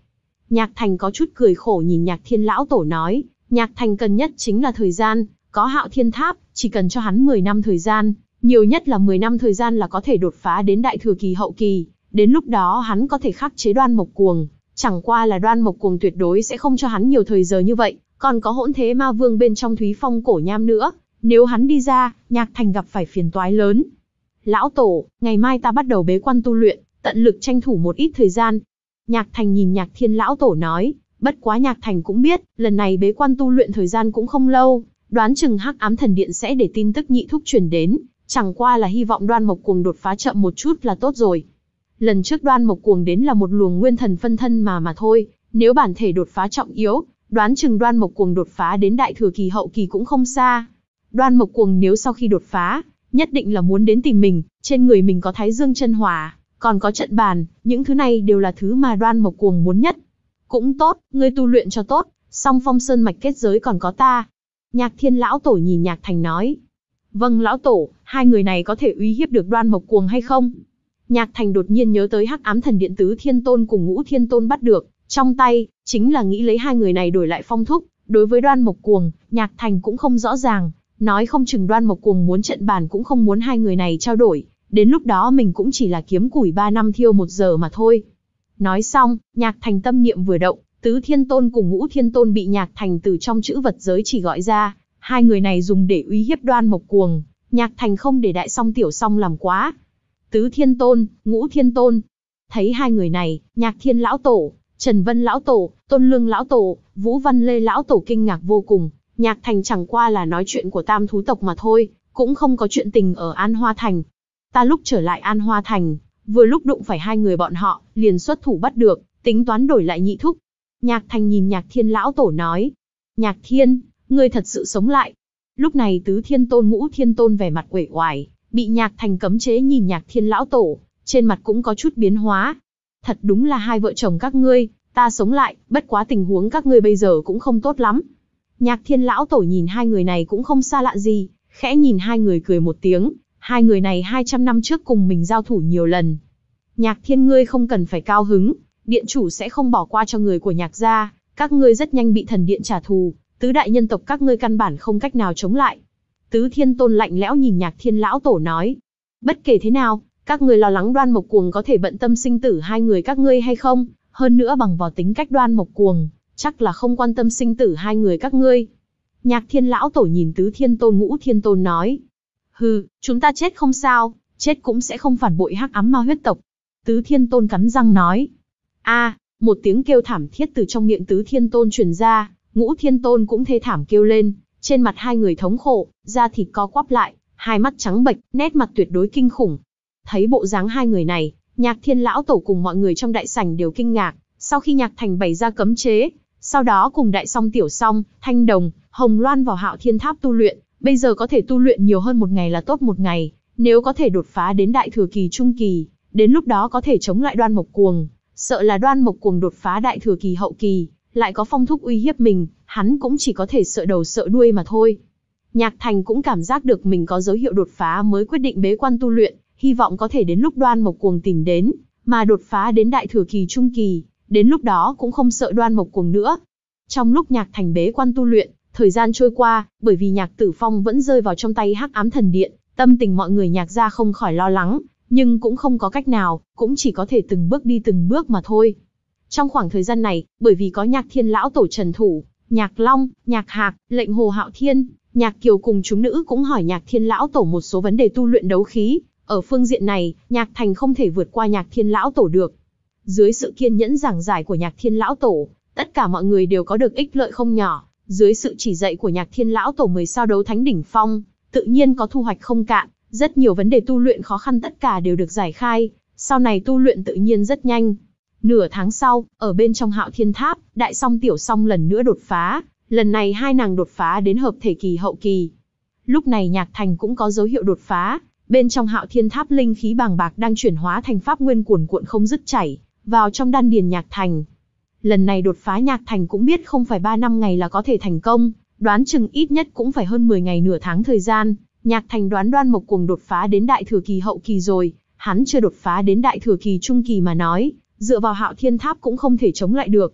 Nhạc Thành có chút cười khổ nhìn Nhạc Thiên lão tổ nói, Nhạc Thành cần nhất chính là thời gian, có Hạo Thiên Tháp, chỉ cần cho hắn mười năm thời gian, nhiều nhất là mười năm thời gian là có thể đột phá đến đại thừa kỳ hậu kỳ, đến lúc đó hắn có thể khắc chế Đoan Mộc Cuồng, chẳng qua là Đoan Mộc Cuồng tuyệt đối sẽ không cho hắn nhiều thời giờ như vậy, còn có hỗn thế ma vương bên trong Thúy Phong cổ nham nữa, nếu hắn đi ra, Nhạc Thành gặp phải phiền toái lớn. Lão tổ, ngày mai ta bắt đầu bế quan tu luyện, tận lực tranh thủ một ít thời gian. Nhạc Thành nhìn Nhạc Thiên lão tổ nói, bất quá Nhạc Thành cũng biết, lần này bế quan tu luyện thời gian cũng không lâu, đoán chừng Hắc Ám Thần Điện sẽ để tin tức nhị thúc truyền đến, chẳng qua là hy vọng Đoan Mộc Cuồng đột phá chậm một chút là tốt rồi. Lần trước Đoan Mộc Cuồng đến là một luồng nguyên thần phân thân mà mà thôi, nếu bản thể đột phá trọng yếu, đoán chừng Đoan Mộc Cuồng đột phá đến đại thừa kỳ hậu kỳ cũng không xa. Đoan Mộc Cuồng nếu sau khi đột phá, nhất định là muốn đến tìm mình, trên người mình có Thái Dương chân hỏa, còn có trận bàn, những thứ này đều là thứ mà Đoan Mộc Cuồng muốn nhất. Cũng tốt, ngươi tu luyện cho tốt, song Phong Sơn mạch kết giới còn có ta. Nhạc Thiên lão tổ nhìn Nhạc Thành nói. Vâng lão tổ, hai người này có thể uy hiếp được Đoan Mộc Cuồng hay không? Nhạc Thành đột nhiên nhớ tới Hắc Ám Thần Điện Tứ Thiên Tôn cùng Ngũ Thiên Tôn bắt được, trong tay, chính là nghĩ lấy hai người này đổi lại phong thúc. Đối với Đoan Mộc Cuồng, Nhạc Thành cũng không rõ ràng, nói không chừng Đoan Mộc Cuồng muốn trận bàn cũng không muốn hai người này trao đổi, đến lúc đó mình cũng chỉ là kiếm củi ba năm thiêu một giờ mà thôi. Nói xong, Nhạc Thành tâm niệm vừa động, Tứ Thiên Tôn cùng Ngũ Thiên Tôn bị Nhạc Thành từ trong chữ vật giới chỉ gọi ra, hai người này dùng để uy hiếp Đoan Mộc Cuồng, Nhạc Thành không để đại song tiểu song làm quá. Tứ Thiên Tôn, Ngũ Thiên Tôn, thấy hai người này, Nhạc Thiên lão tổ, Trần Vân lão tổ, Tôn Lương lão tổ, Vũ Văn Lê lão tổ kinh ngạc vô cùng. Nhạc Thành chẳng qua là nói chuyện của tam thú tộc mà thôi, cũng không có chuyện tình ở An Hoa Thành. Ta lúc trở lại An Hoa Thành, vừa lúc đụng phải hai người bọn họ, liền xuất thủ bắt được, tính toán đổi lại nhị thúc. Nhạc Thành nhìn Nhạc Thiên lão tổ nói, Nhạc Thiên, ngươi thật sự sống lại. Lúc này Tứ Thiên Tôn Ngũ Thiên Tôn vẻ mặt uể oải, bị Nhạc Thành cấm chế nhìn Nhạc Thiên lão tổ, trên mặt cũng có chút biến hóa. Thật đúng là hai vợ chồng các ngươi, ta sống lại, bất quá tình huống các ngươi bây giờ cũng không tốt lắm. Nhạc Thiên lão tổ nhìn hai người này cũng không xa lạ gì, khẽ nhìn hai người cười một tiếng, hai người này hai trăm năm trước cùng mình giao thủ nhiều lần. Nhạc Thiên ngươi không cần phải cao hứng, điện chủ sẽ không bỏ qua cho người của Nhạc gia, các ngươi rất nhanh bị thần điện trả thù, tứ đại nhân tộc các ngươi căn bản không cách nào chống lại. Tứ Thiên Tôn lạnh lẽo nhìn Nhạc Thiên lão tổ nói, bất kể thế nào, các ngươi lo lắng Đoan Mộc Cuồng có thể bận tâm sinh tử hai người các ngươi hay không, hơn nữa bằng vào tính cách Đoan Mộc Cuồng, chắc là không quan tâm sinh tử hai người các ngươi. Nhạc Thiên lão tổ nhìn Tứ Thiên Tôn Ngũ Thiên Tôn nói, hừ, chúng ta chết không sao, chết cũng sẽ không phản bội Hắc Ám Ma huyết tộc. Tứ Thiên Tôn cắn răng nói. A, một tiếng kêu thảm thiết từ trong miệng Tứ Thiên Tôn truyền ra, Ngũ Thiên Tôn cũng thê thảm kêu lên, trên mặt hai người thống khổ, da thịt co quắp lại, hai mắt trắng bệch, nét mặt tuyệt đối kinh khủng. Thấy bộ dáng hai người này, Nhạc Thiên lão tổ cùng mọi người trong đại sảnh đều kinh ngạc, sau khi Nhạc Thành bày ra cấm chế, sau đó cùng đại song tiểu song, Thanh Đồng, Hồng Loan vào Hạo Thiên Tháp tu luyện, bây giờ có thể tu luyện nhiều hơn một ngày là tốt một ngày, nếu có thể đột phá đến đại thừa kỳ trung kỳ, đến lúc đó có thể chống lại Đoan Mộc Cuồng, sợ là Đoan Mộc Cuồng đột phá đại thừa kỳ hậu kỳ, lại có phong thúc uy hiếp mình, hắn cũng chỉ có thể sợ đầu sợ đuôi mà thôi. Nhạc Thành cũng cảm giác được mình có dấu hiệu đột phá mới quyết định bế quan tu luyện, hy vọng có thể đến lúc Đoan Mộc Cuồng tìm đến, mà đột phá đến đại thừa kỳ trung kỳ, đến lúc đó cũng không sợ Đoan Mộc Cuồng nữa. Trong lúc Nhạc Thành bế quan tu luyện, thời gian trôi qua, bởi vì Nhạc Tử Phong vẫn rơi vào trong tay Hắc Ám Thần Điện, tâm tình mọi người Nhạc gia không khỏi lo lắng, nhưng cũng không có cách nào, cũng chỉ có thể từng bước đi từng bước mà thôi. Trong khoảng thời gian này, bởi vì có Nhạc Thiên lão tổ trần thủ, Nhạc Long, Nhạc Hạc, Lệnh Hồ Hạo Thiên, Nhạc Kiều cùng chúng nữ cũng hỏi Nhạc Thiên lão tổ một số vấn đề tu luyện đấu khí. Ở phương diện này, Nhạc Thành không thể vượt qua Nhạc Thiên lão tổ được. Dưới sự kiên nhẫn giảng giải của Nhạc Thiên lão tổ, tất cả mọi người đều có được ích lợi không nhỏ. Dưới sự chỉ dạy của Nhạc Thiên lão tổ mười sao đấu thánh đỉnh phong, tự nhiên có thu hoạch không cạn. Rất nhiều vấn đề tu luyện khó khăn tất cả đều được giải khai. Sau này tu luyện tự nhiên rất nhanh. Nửa tháng sau, ở bên trong Hạo Thiên Tháp, đại song tiểu song lần nữa đột phá. Lần này hai nàng đột phá đến hợp thể kỳ hậu kỳ. Lúc này Nhạc Thành cũng có dấu hiệu đột phá. Bên trong Hạo Thiên Tháp linh khí bàng bạc đang chuyển hóa thành pháp nguyên cuồn cuộn không dứt chảy vào trong đan điền Nhạc Thành. Lần này đột phá Nhạc Thành cũng biết không phải ba năm ngày là có thể thành công, đoán chừng ít nhất cũng phải hơn mười ngày nửa tháng thời gian. Nhạc Thành đoán Đoan Mộc Cuồng đột phá đến đại thừa kỳ hậu kỳ rồi, hắn chưa đột phá đến đại thừa kỳ trung kỳ mà nói, dựa vào Hạo Thiên Tháp cũng không thể chống lại được.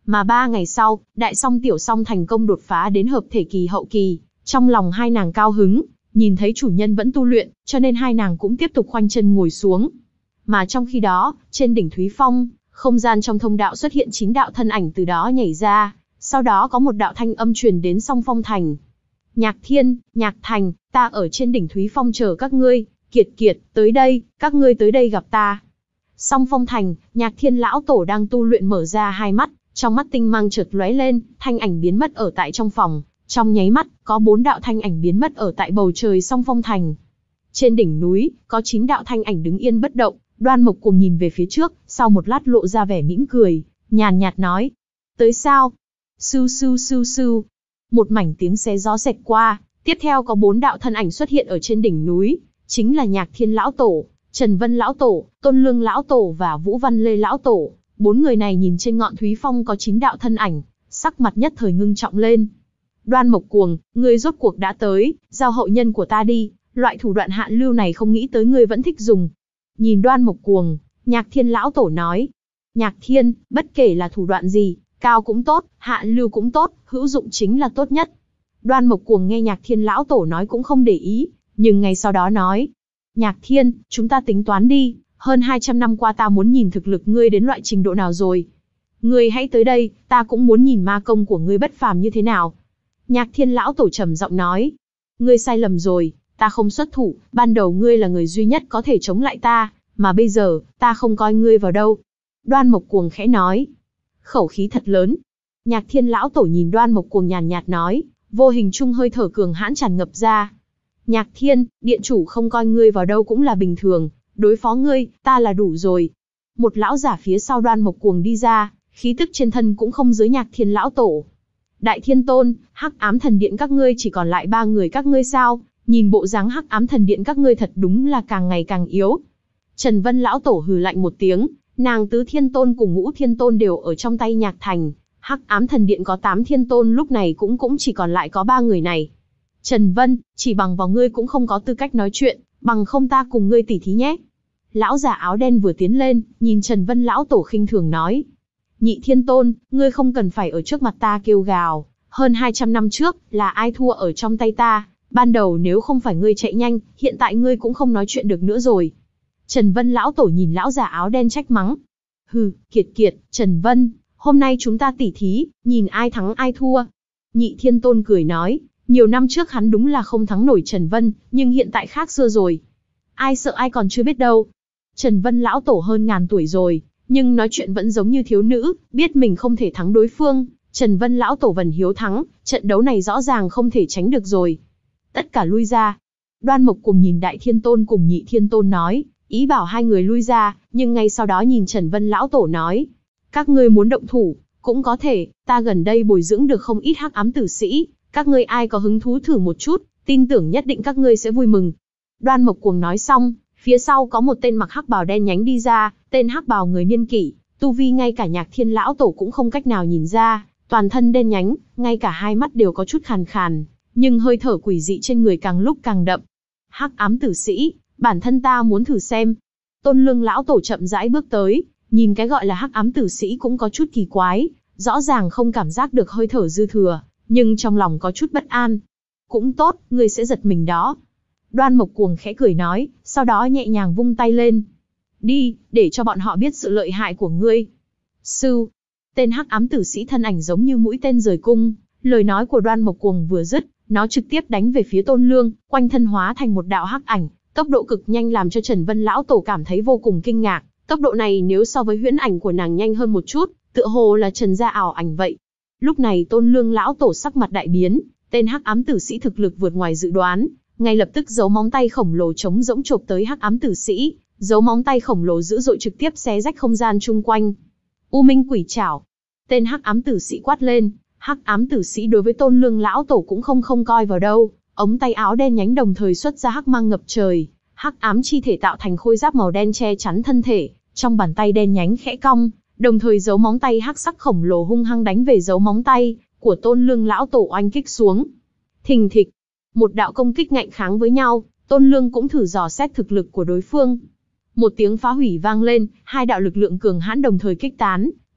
Mà ba ngày sau, Đại Song Tiểu Song thành công đột phá đến hợp thể kỳ hậu kỳ, trong lòng hai nàng cao hứng, nhìn thấy chủ nhân vẫn tu luyện, cho nên hai nàng cũng tiếp tục khoanh chân ngồi xuống. Mà trong khi đó, trên đỉnh Thúy Phong, không gian trong thông đạo xuất hiện chín đạo thân ảnh từ đó nhảy ra, sau đó có một đạo thanh âm truyền đến Song Phong Thành. Nhạc Thiên, Nhạc Thành, ta ở trên đỉnh Thúy Phong chờ các ngươi, Kiệt Kiệt, tới đây, các ngươi tới đây gặp ta. Song Phong Thành, Nhạc Thiên lão tổ đang tu luyện mở ra hai mắt, trong mắt tinh mang chợt lóe lên, thanh ảnh biến mất ở tại trong phòng, trong nháy mắt, có bốn đạo thanh ảnh biến mất ở tại bầu trời Song Phong Thành. Trên đỉnh núi, có chín đạo thanh ảnh đứng yên bất động, Đoan Mộc Cuồng nhìn về phía trước, sau một lát lộ ra vẻ mỉm cười, nhàn nhạt nói: "Tới sao?" Sưu sưu sưu sưu. Một mảnh tiếng xé gió xẹt qua, tiếp theo có bốn đạo thân ảnh xuất hiện ở trên đỉnh núi, chính là Nhạc Thiên lão tổ, Trần Vân lão tổ, Tôn Lương lão tổ và Vũ Văn Lê lão tổ. Bốn người này nhìn trên ngọn Thúy Phong có chín đạo thân ảnh, sắc mặt nhất thời ngưng trọng lên. Đoan Mộc Cuồng, ngươi rốt cuộc đã tới, giao hậu nhân của ta đi, loại thủ đoạn hạ lưu này không nghĩ tới ngươi vẫn thích dùng. Nhìn Đoan Mộc Cuồng, Nhạc Thiên lão tổ nói: Nhạc Thiên, bất kể là thủ đoạn gì, cao cũng tốt, hạ lưu cũng tốt, hữu dụng chính là tốt nhất. Đoan Mộc Cuồng nghe Nhạc Thiên lão tổ nói cũng không để ý, nhưng ngay sau đó nói: Nhạc Thiên, chúng ta tính toán đi, hơn hai trăm năm qua ta muốn nhìn thực lực ngươi đến loại trình độ nào rồi. Ngươi hãy tới đây, ta cũng muốn nhìn ma công của ngươi bất phàm như thế nào. Nhạc Thiên lão tổ trầm giọng nói: Ngươi sai lầm rồi, ta không xuất thủ, ban đầu ngươi là người duy nhất có thể chống lại ta, mà bây giờ, ta không coi ngươi vào đâu. Đoan Mộc Cuồng khẽ nói. Khẩu khí thật lớn. Nhạc Thiên lão tổ nhìn Đoan Mộc Cuồng nhàn nhạt nói, vô hình chung hơi thở cường hãn tràn ngập ra. Nhạc Thiên, điện chủ không coi ngươi vào đâu cũng là bình thường, đối phó ngươi, ta là đủ rồi. Một lão giả phía sau Đoan Mộc Cuồng đi ra, khí tức trên thân cũng không dưới Nhạc Thiên lão tổ. Đại Thiên Tôn, Hắc Ám Thần Điện các ngươi chỉ còn lại ba người các ngươi sao? Nhìn bộ dáng Hắc Ám Thần Điện các ngươi thật đúng là càng ngày càng yếu. Trần Vân lão tổ hừ lạnh một tiếng, nàng Tứ Thiên Tôn cùng Ngũ Thiên Tôn đều ở trong tay Nhạc Thành, Hắc Ám Thần Điện có tám Thiên Tôn lúc này cũng cũng chỉ còn lại có ba người này. Trần Vân, chỉ bằng vào ngươi cũng không có tư cách nói chuyện, bằng không ta cùng ngươi tỉ thí nhé. Lão già áo đen vừa tiến lên, nhìn Trần Vân lão tổ khinh thường nói. Nhị Thiên Tôn, ngươi không cần phải ở trước mặt ta kêu gào, hơn hai trăm năm trước, là ai thua ở trong tay ta, ban đầu nếu không phải ngươi chạy nhanh, hiện tại ngươi cũng không nói chuyện được nữa rồi. Trần Vân lão tổ nhìn lão già áo đen trách mắng. Hừ, Kiệt Kiệt, Trần Vân, hôm nay chúng ta tỉ thí, nhìn ai thắng ai thua. Nhị Thiên Tôn cười nói, nhiều năm trước hắn đúng là không thắng nổi Trần Vân, nhưng hiện tại khác xưa rồi. Ai sợ ai còn chưa biết đâu. Trần Vân lão tổ hơn ngàn tuổi rồi, nhưng nói chuyện vẫn giống như thiếu nữ, biết mình không thể thắng đối phương. Trần Vân lão tổ vẫn hiếu thắng, trận đấu này rõ ràng không thể tránh được rồi. Tất cả lui ra. Đoan Mộc Cuồng nhìn Đại Thiên Tôn cùng Nhị Thiên Tôn nói, ý bảo hai người lui ra, nhưng ngay sau đó nhìn Trần Vân lão tổ nói, các ngươi muốn động thủ, cũng có thể, ta gần đây bồi dưỡng được không ít hắc ám tử sĩ, các ngươi ai có hứng thú thử một chút, tin tưởng nhất định các ngươi sẽ vui mừng. Đoan Mộc Cuồng nói xong, phía sau có một tên mặc hắc bào đen nhánh đi ra, tên hắc bào người niên kỷ, tu vi ngay cả Nhạc Thiên lão tổ cũng không cách nào nhìn ra, toàn thân đen nhánh, ngay cả hai mắt đều có chút khàn khàn, nhưng hơi thở quỷ dị trên người càng lúc càng đậm. Hắc ám tử sĩ, bản thân ta muốn thử xem. Tôn Lương lão tổ chậm rãi bước tới, nhìn cái gọi là hắc ám tử sĩ cũng có chút kỳ quái, rõ ràng không cảm giác được hơi thở dư thừa, nhưng trong lòng có chút bất an. Cũng tốt, ngươi sẽ giật mình đó. Đoan Mộc Cuồng khẽ cười nói, sau đó nhẹ nhàng vung tay lên. Đi, để cho bọn họ biết sự lợi hại của ngươi. Sư, tên hắc ám tử sĩ thân ảnh giống như mũi tên rời cung, lời nói của Đoan Mộc Cuồng vừa dứt, nó trực tiếp đánh về phía Tôn Lương, quanh thân hóa thành một đạo hắc ảnh, tốc độ cực nhanh làm cho Trần Vân lão tổ cảm thấy vô cùng kinh ngạc. Tốc độ này nếu so với huyễn ảnh của nàng nhanh hơn một chút, tựa hồ là Trần gia ảo ảnh vậy. Lúc này Tôn Lương lão tổ sắc mặt đại biến, tên hắc ám tử sĩ thực lực vượt ngoài dự đoán, ngay lập tức giấu móng tay khổng lồ chống rỗng chộp tới hắc ám tử sĩ, giấu móng tay khổng lồ dữ dội trực tiếp xé rách không gian chung quanh. U Minh Quỷ Trảo. Tên hắc ám tử sĩ quát lên, hắc ám tử sĩ đối với Tôn Lương lão tổ cũng không không coi vào đâu, ống tay áo đen nhánh đồng thời xuất ra hắc mang ngập trời, hắc ám chi thể tạo thành khôi giáp màu đen che chắn thân thể, trong bàn tay đen nhánh khẽ cong, đồng thời giấu móng tay hắc sắc khổng lồ hung hăng đánh về giấu móng tay của Tôn Lương lão tổ oanh kích xuống. Thình thịch, một đạo công kích ngạnh kháng với nhau, Tôn Lương cũng thử dò xét thực lực của đối phương. Một tiếng phá hủy vang lên, hai đạo lực lượng cường hãn đồng thời kích tán,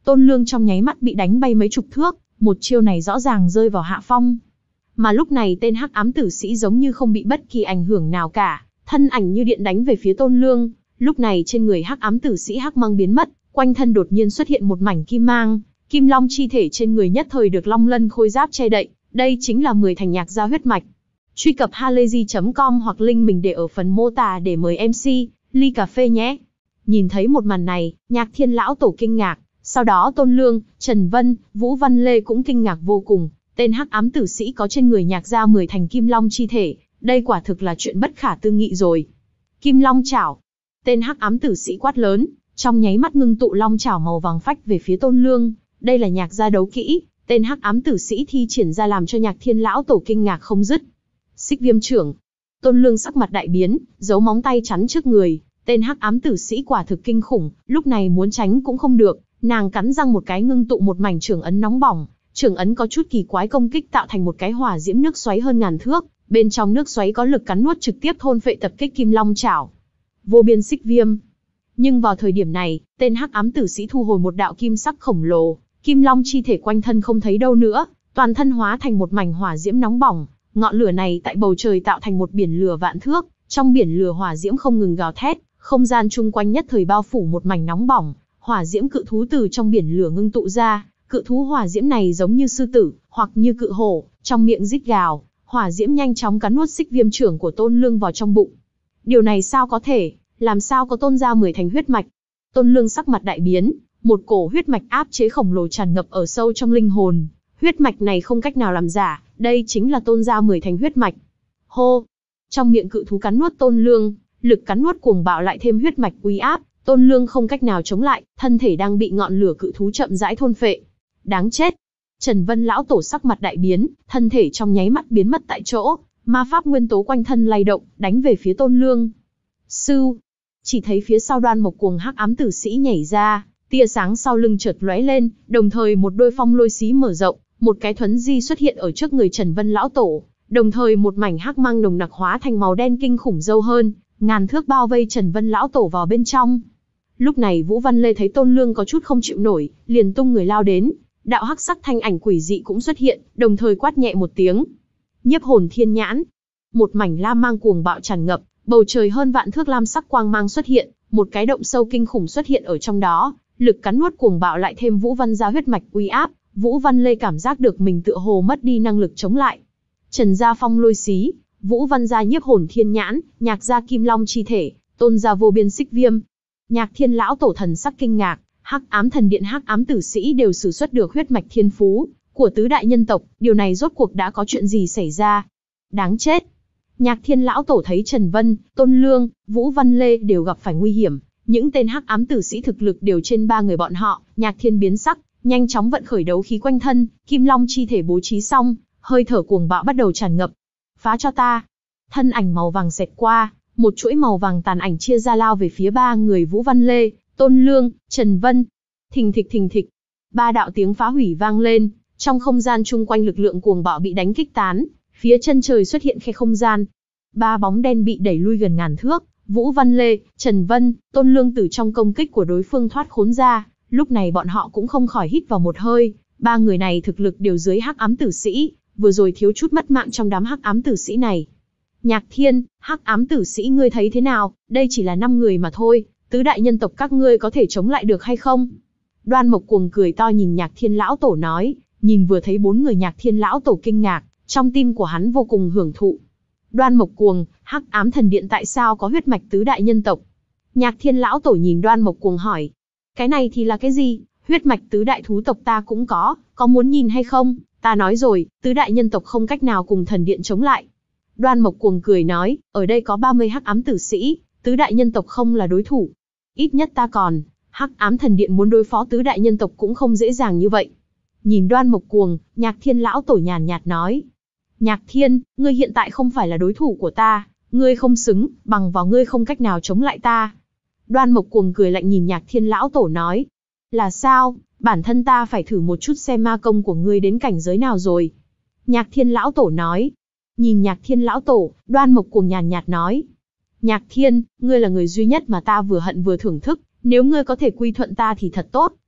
Tôn Lương trong nháy mắt bị đánh bay mấy chục thước, một chiêu này rõ ràng rơi vào hạ phong. Mà lúc này tên hắc ám tử sĩ giống như không bị bất kỳ ảnh hưởng nào cả, thân ảnh như điện đánh về phía Tôn Lương. Lúc này trên người hắc ám tử sĩ hắc mang biến mất, quanh thân đột nhiên xuất hiện một mảnh kim mang, kim long chi thể trên người nhất thời được long lân khôi giáp che đậy, đây chính là mười thành nhạc gia huyết mạch. Truy cập halayzi chấm com hoặc link mình để ở phần mô tả để mời em xê, ly cà phê nhé. Nhìn thấy một màn này, Nhạc Thiên lão tổ kinh ngạc, sau đó Tôn Lương, Trần Vân, Vũ Văn Lê cũng kinh ngạc vô cùng, tên hắc ám tử sĩ có trên người nhạc gia mười thành kim long chi thể, đây quả thực là chuyện bất khả tư nghị rồi. Kim long chảo. Tên hắc ám tử sĩ quát lớn, trong nháy mắt ngưng tụ long chảo màu vàng phách về phía Tôn Lương, đây là nhạc gia đấu kỹ, tên hắc ám tử sĩ thi triển ra làm cho Nhạc Thiên lão tổ kinh ngạc không dứt. Xích viêm trưởng. Tôn Lương sắc mặt đại biến, giấu móng tay chắn trước người, tên hắc ám tử sĩ quả thực kinh khủng, lúc này muốn tránh cũng không được, nàng cắn răng một cái ngưng tụ một mảnh trưởng ấn nóng bỏng, trưởng ấn có chút kỳ quái công kích tạo thành một cái hỏa diễm nước xoáy hơn ngàn thước, bên trong nước xoáy có lực cắn nuốt trực tiếp thôn phệ tập kích kim long chảo. Vô biên xích viêm. Nhưng vào thời điểm này, tên hắc ám tử sĩ thu hồi một đạo kim sắc khổng lồ, kim long chi thể quanh thân không thấy đâu nữa, toàn thân hóa thành một mảnh hỏa diễm nóng bỏng, ngọn lửa này tại bầu trời tạo thành một biển lửa vạn thước, trong biển lửa hỏa diễm không ngừng gào thét, không gian chung quanh nhất thời bao phủ một mảnh nóng bỏng, hỏa diễm cự thú từ trong biển lửa ngưng tụ ra, cự thú hỏa diễm này giống như sư tử, hoặc như cự hổ, trong miệng rít gào, hỏa diễm nhanh chóng cắn nuốt xích viêm trưởng của Tôn Lương vào trong bụng. Điều này sao có thể, làm sao có Tôn gia mười thành huyết mạch? Tôn Lương sắc mặt đại biến, một cổ huyết mạch áp chế khổng lồ tràn ngập ở sâu trong linh hồn, huyết mạch này không cách nào làm giả, đây chính là Tôn gia mười thành huyết mạch. Hô! Trong miệng cự thú cắn nuốt Tôn Lương, lực cắn nuốt cuồng bạo lại thêm huyết mạch uy áp, Tôn Lương không cách nào chống lại, thân thể đang bị ngọn lửa cự thú chậm rãi thôn phệ. Đáng chết! Trần Vân lão tổ sắc mặt đại biến, thân thể trong nháy mắt biến mất tại chỗ, ma pháp nguyên tố quanh thân lay động, đánh về phía Tôn Lương. Sưu! Chỉ thấy phía sau Đoan Mộc Cuồng hắc ám tử sĩ nhảy ra, tia sáng sau lưng chợt lóe lên, đồng thời một đôi phong lôi xí mở rộng, một cái thuấn di xuất hiện ở trước người Trần Vân lão tổ, đồng thời một mảnh hắc mang nồng nặc hóa thành màu đen kinh khủng dâu hơn, ngàn thước bao vây Trần Vân lão tổ vào bên trong. Lúc này Vũ Văn Lê thấy Tôn Lương có chút không chịu nổi, liền tung người lao đến, đạo hắc sắc thanh ảnh quỷ dị cũng xuất hiện, đồng thời quát nhẹ một tiếng. Nhiếp hồn thiên nhãn. Một mảnh lam mang cuồng bạo tràn ngập, bầu trời hơn vạn thước lam sắc quang mang xuất hiện, một cái động sâu kinh khủng xuất hiện ở trong đó, lực cắn nuốt cuồng bạo lại thêm Vũ Văn gia huyết mạch uy áp, Vũ Văn Lê cảm giác được mình tựa hồ mất đi năng lực chống lại. Trần gia phong lôi xí, Vũ Văn gia nhiếp hồn thiên nhãn, Nhạc gia kim long chi thể, Tôn gia vô biên xích viêm. Nhạc Thiên lão tổ thần sắc kinh ngạc, hắc ám thần điện hắc ám tử sĩ đều sử xuất được huyết mạch thiên phú của tứ đại nhân tộc, điều này rốt cuộc đã có chuyện gì xảy ra? Đáng chết! Nhạc Thiên lão tổ thấy Trần Vân, Tôn Lương, Vũ Văn Lê đều gặp phải nguy hiểm, những tên hắc ám tử sĩ thực lực đều trên ba người bọn họ, Nhạc Thiên biến sắc, nhanh chóng vận khởi đấu khí quanh thân, kim long chi thể bố trí xong, hơi thở cuồng bạo bắt đầu tràn ngập. Phá cho ta! Thân ảnh màu vàng xẹt qua, một chuỗi màu vàng tàn ảnh chia ra lao về phía ba người Vũ Văn Lê, Tôn Lương, Trần Vân. Thình thịch thình thịch, ba đạo tiếng phá hủy vang lên, trong không gian chung quanh lực lượng cuồng bạo bị đánh kích tán, phía chân trời xuất hiện khe không gian. Ba bóng đen bị đẩy lui gần ngàn thước, Vũ Văn Lê, Trần Vân, Tôn Lương từ trong công kích của đối phương thoát khốn ra, lúc này bọn họ cũng không khỏi hít vào một hơi, ba người này thực lực đều dưới hắc ám tử sĩ, vừa rồi thiếu chút mất mạng trong đám hắc ám tử sĩ này. Nhạc Thiên, hắc ám tử sĩ ngươi thấy thế nào, đây chỉ là năm người mà thôi, tứ đại nhân tộc các ngươi có thể chống lại được hay không? Đoan Mộc Cuồng cười to nhìn Nhạc Thiên lão tổ nói, nhìn vừa thấy bốn người Nhạc Thiên lão tổ kinh ngạc, trong tim của hắn vô cùng hưởng thụ. Đoan Mộc Cuồng, hắc ám thần điện tại sao có huyết mạch tứ đại nhân tộc? Nhạc Thiên lão tổ nhìn Đoan Mộc Cuồng hỏi, cái này thì là cái gì? Huyết mạch tứ đại thú tộc ta cũng có, có muốn nhìn hay không? Ta nói rồi, tứ đại nhân tộc không cách nào cùng thần điện chống lại. Đoan Mộc Cuồng cười nói, ở đây có ba mươi hắc ám tử sĩ, tứ đại nhân tộc không là đối thủ. Ít nhất ta còn, hắc ám thần điện muốn đối phó tứ đại nhân tộc cũng không dễ dàng như vậy. Nhìn Đoan Mộc Cuồng, Nhạc Thiên lão tổ nhàn nhạt nói, Nhạc Thiên, ngươi hiện tại không phải là đối thủ của ta, ngươi không xứng, bằng vào ngươi không cách nào chống lại ta. Đoan Mộc Cuồng cười lạnh nhìn Nhạc Thiên lão tổ nói, là sao, bản thân ta phải thử một chút xem ma công của ngươi đến cảnh giới nào rồi. Nhạc Thiên lão tổ nói, nhìn Nhạc Thiên lão tổ, Đoan Mộc Cuồng nhàn nhạt nói, Nhạc Thiên, ngươi là người duy nhất mà ta vừa hận vừa thưởng thức, nếu ngươi có thể quy thuận ta thì thật tốt,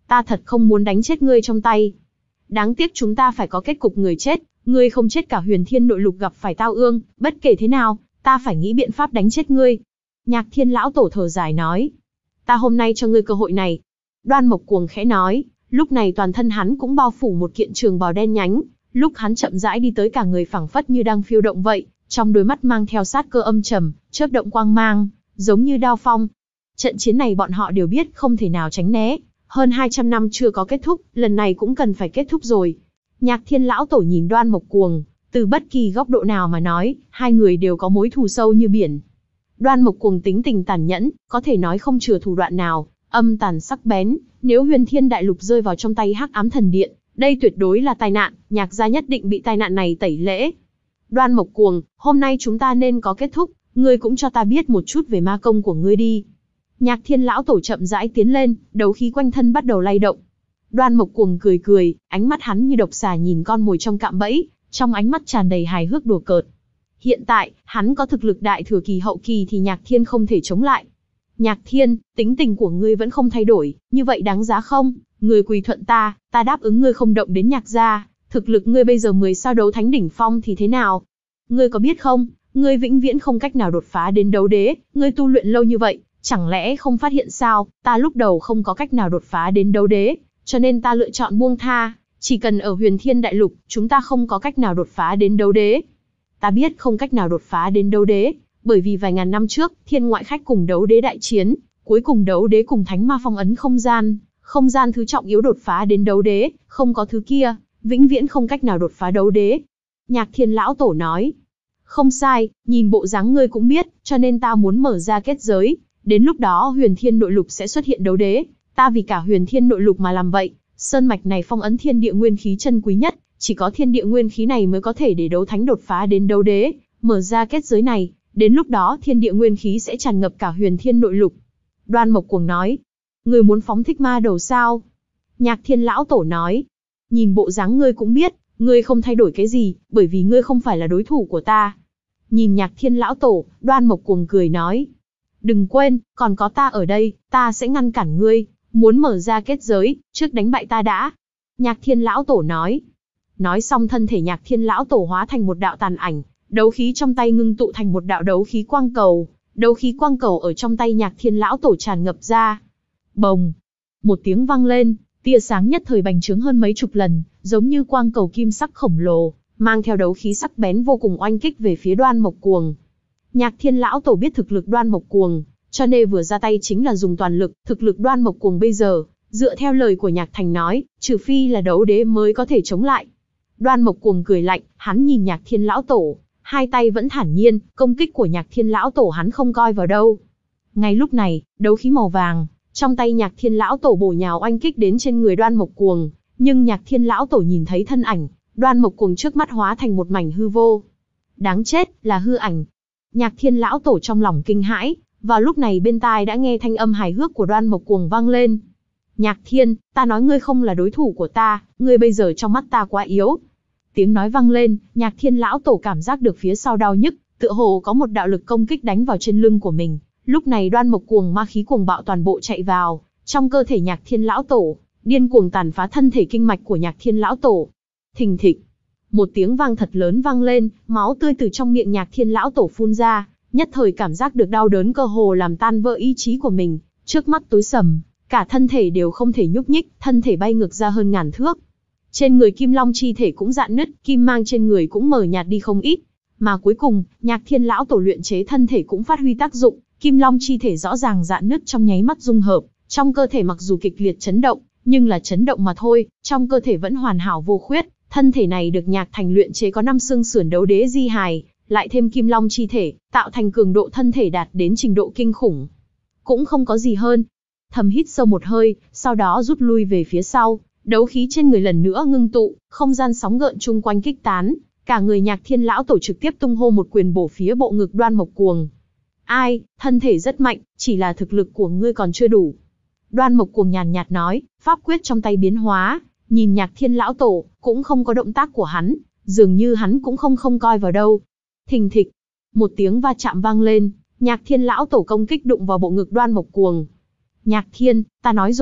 ta thật không muốn đánh chết ngươi trong tay. Đáng tiếc chúng ta phải có kết cục người chết, ngươi không chết cả huyền thiên nội lục gặp phải tao ương, bất kể thế nào, ta phải nghĩ biện pháp đánh chết ngươi. Nhạc Thiên lão tổ thở dài nói. Ta hôm nay cho ngươi cơ hội này. Đoan Mộc Cuồng khẽ nói, lúc này toàn thân hắn cũng bao phủ một kiện trường bào đen nhánh, lúc hắn chậm rãi đi tới cả người phảng phất như đang phiêu động vậy, trong đôi mắt mang theo sát cơ âm trầm, chớp động quang mang, giống như đao phong. Trận chiến này bọn họ đều biết không thể nào tránh né, hơn hai trăm năm chưa có kết thúc, lần này cũng cần phải kết thúc rồi. Nhạc Thiên lão tổ nhìn Đoan Mộc Cuồng, từ bất kỳ góc độ nào mà nói, hai người đều có mối thù sâu như biển. Đoan Mộc Cuồng tính tình tàn nhẫn, có thể nói không chừa thủ đoạn nào, âm tàn sắc bén, nếu Huyền Thiên Đại Lục rơi vào trong tay Hắc Ám Thần Điện, đây tuyệt đối là tai nạn, Nhạc gia nhất định bị tai nạn này tẩy lễ. Đoan Mộc Cuồng, hôm nay chúng ta nên có kết thúc, ngươi cũng cho ta biết một chút về ma công của ngươi đi. Nhạc Thiên lão tổ chậm rãi tiến lên, đấu khí quanh thân bắt đầu lay động. Đoan Mộc Cuồng cười cười, ánh mắt hắn như độc xà nhìn con mồi trong cạm bẫy, trong ánh mắt tràn đầy hài hước đùa cợt. Hiện tại, hắn có thực lực đại thừa kỳ hậu kỳ thì Nhạc Thiên không thể chống lại. Nhạc Thiên, tính tình của ngươi vẫn không thay đổi, như vậy đáng giá không? Ngươi quỳ thuận ta, ta đáp ứng ngươi không động đến Nhạc gia, thực lực ngươi bây giờ mười sao đấu thánh đỉnh phong thì thế nào? Ngươi có biết không, ngươi vĩnh viễn không cách nào đột phá đến đấu đế, ngươi tu luyện lâu như vậy, chẳng lẽ không phát hiện sao, ta lúc đầu không có cách nào đột phá đến đấu đế, cho nên ta lựa chọn buông tha, chỉ cần ở Huyền Thiên Đại Lục, chúng ta không có cách nào đột phá đến đấu đế. Ta biết không cách nào đột phá đến đấu đế, bởi vì vài ngàn năm trước, thiên ngoại khách cùng đấu đế đại chiến, cuối cùng đấu đế cùng thánh ma phong ấn không gian, không gian thứ trọng yếu đột phá đến đấu đế, không có thứ kia, vĩnh viễn không cách nào đột phá đấu đế. Nhạc Thiên lão tổ nói, không sai, nhìn bộ dáng ngươi cũng biết, cho nên ta muốn mở ra kết giới, đến lúc đó Huyền Thiên Nội Lục sẽ xuất hiện đấu đế, ta vì cả Huyền Thiên Nội Lục mà làm vậy, sơn mạch này phong ấn thiên địa nguyên khí chân quý nhất, chỉ có thiên địa nguyên khí này mới có thể để đấu thánh đột phá đến đấu đế, mở ra kết giới này, đến lúc đó thiên địa nguyên khí sẽ tràn ngập cả Huyền Thiên Nội Lục. Đoan Mộc Cuồng nói, ngươi muốn phóng thích ma đầu sao? Nhạc Thiên lão tổ nói, nhìn bộ dáng ngươi cũng biết, ngươi không thay đổi cái gì, bởi vì ngươi không phải là đối thủ của ta. Nhìn Nhạc Thiên lão tổ, Đoan Mộc Cuồng cười nói, đừng quên, còn có ta ở đây, ta sẽ ngăn cản ngươi, muốn mở ra kết giới, trước đánh bại ta đã. Nhạc Thiên lão tổ nói. Nói xong thân thể Nhạc Thiên lão tổ hóa thành một đạo tàn ảnh, đấu khí trong tay ngưng tụ thành một đạo đấu khí quang cầu, đấu khí quang cầu ở trong tay Nhạc Thiên lão tổ tràn ngập ra. Bồng, một tiếng vang lên, tia sáng nhất thời bành trướng hơn mấy chục lần, giống như quang cầu kim sắc khổng lồ, mang theo đấu khí sắc bén vô cùng oanh kích về phía Đoan Mộc Cuồng. Nhạc Thiên lão tổ biết thực lực Đoan Mộc Cuồng, cho nên vừa ra tay chính là dùng toàn lực, thực lực Đoan Mộc Cuồng bây giờ, dựa theo lời của Nhạc Thành nói, trừ phi là đấu đế mới có thể chống lại. Đoan Mộc Cuồng cười lạnh, hắn nhìn Nhạc Thiên lão tổ, hai tay vẫn thản nhiên, công kích của Nhạc Thiên lão tổ hắn không coi vào đâu. Ngay lúc này, đấu khí màu vàng trong tay Nhạc Thiên lão tổ bổ nhào oanh kích đến trên người Đoan Mộc Cuồng, nhưng Nhạc Thiên lão tổ nhìn thấy thân ảnh, Đoan Mộc Cuồng trước mắt hóa thành một mảnh hư vô. Đáng chết, là hư ảnh. Nhạc Thiên lão tổ trong lòng kinh hãi, vào lúc này bên tai đã nghe thanh âm hài hước của Đoan Mộc Cuồng vang lên. Nhạc Thiên, ta nói ngươi không là đối thủ của ta, ngươi bây giờ trong mắt ta quá yếu. Tiếng nói vang lên, Nhạc Thiên lão tổ cảm giác được phía sau đau nhức, tựa hồ có một đạo lực công kích đánh vào trên lưng của mình. Lúc này Đoan Mộc Cuồng ma khí cuồng bạo toàn bộ chạy vào trong cơ thể Nhạc Thiên lão tổ, điên cuồng tàn phá thân thể kinh mạch của Nhạc Thiên lão tổ. Thình thịch, một tiếng vang thật lớn vang lên, máu tươi từ trong miệng Nhạc Thiên lão tổ phun ra, nhất thời cảm giác được đau đớn cơ hồ làm tan vỡ ý chí của mình, trước mắt tối sầm, cả thân thể đều không thể nhúc nhích, thân thể bay ngược ra hơn ngàn thước. Trên người Kim Long chi thể cũng rạn nứt, kim mang trên người cũng mờ nhạt đi không ít, mà cuối cùng, Nhạc Thiên lão tổ luyện chế thân thể cũng phát huy tác dụng, Kim Long chi thể rõ ràng rạn nứt trong nháy mắt dung hợp, trong cơ thể mặc dù kịch liệt chấn động, nhưng là chấn động mà thôi, trong cơ thể vẫn hoàn hảo vô khuyết. Thân thể này được Nhạc Thành luyện chế có năm xương sườn đấu đế di hài, lại thêm Kim Long chi thể, tạo thành cường độ thân thể đạt đến trình độ kinh khủng. Cũng không có gì hơn. Thầm hít sâu một hơi, sau đó rút lui về phía sau, đấu khí trên người lần nữa ngưng tụ, không gian sóng gợn chung quanh kích tán, cả người Nhạc Thiên lão tổ trực tiếp tung hô một quyền bổ phía bộ ngực Đoan Mộc Cuồng. Ai, thân thể rất mạnh, chỉ là thực lực của ngươi còn chưa đủ. Đoan Mộc Cuồng nhàn nhạt nói, pháp quyết trong tay biến hóa, nhìn Nhạc Thiên lão tổ, cũng không có động tác của hắn, dường như hắn cũng không không coi vào đâu. Thình thịch, một tiếng va chạm vang lên, Nhạc Thiên lão tổ công kích đụng vào bộ ngực Đoan Mộc Cuồng. Nhạc Thiên, ta nói rồi,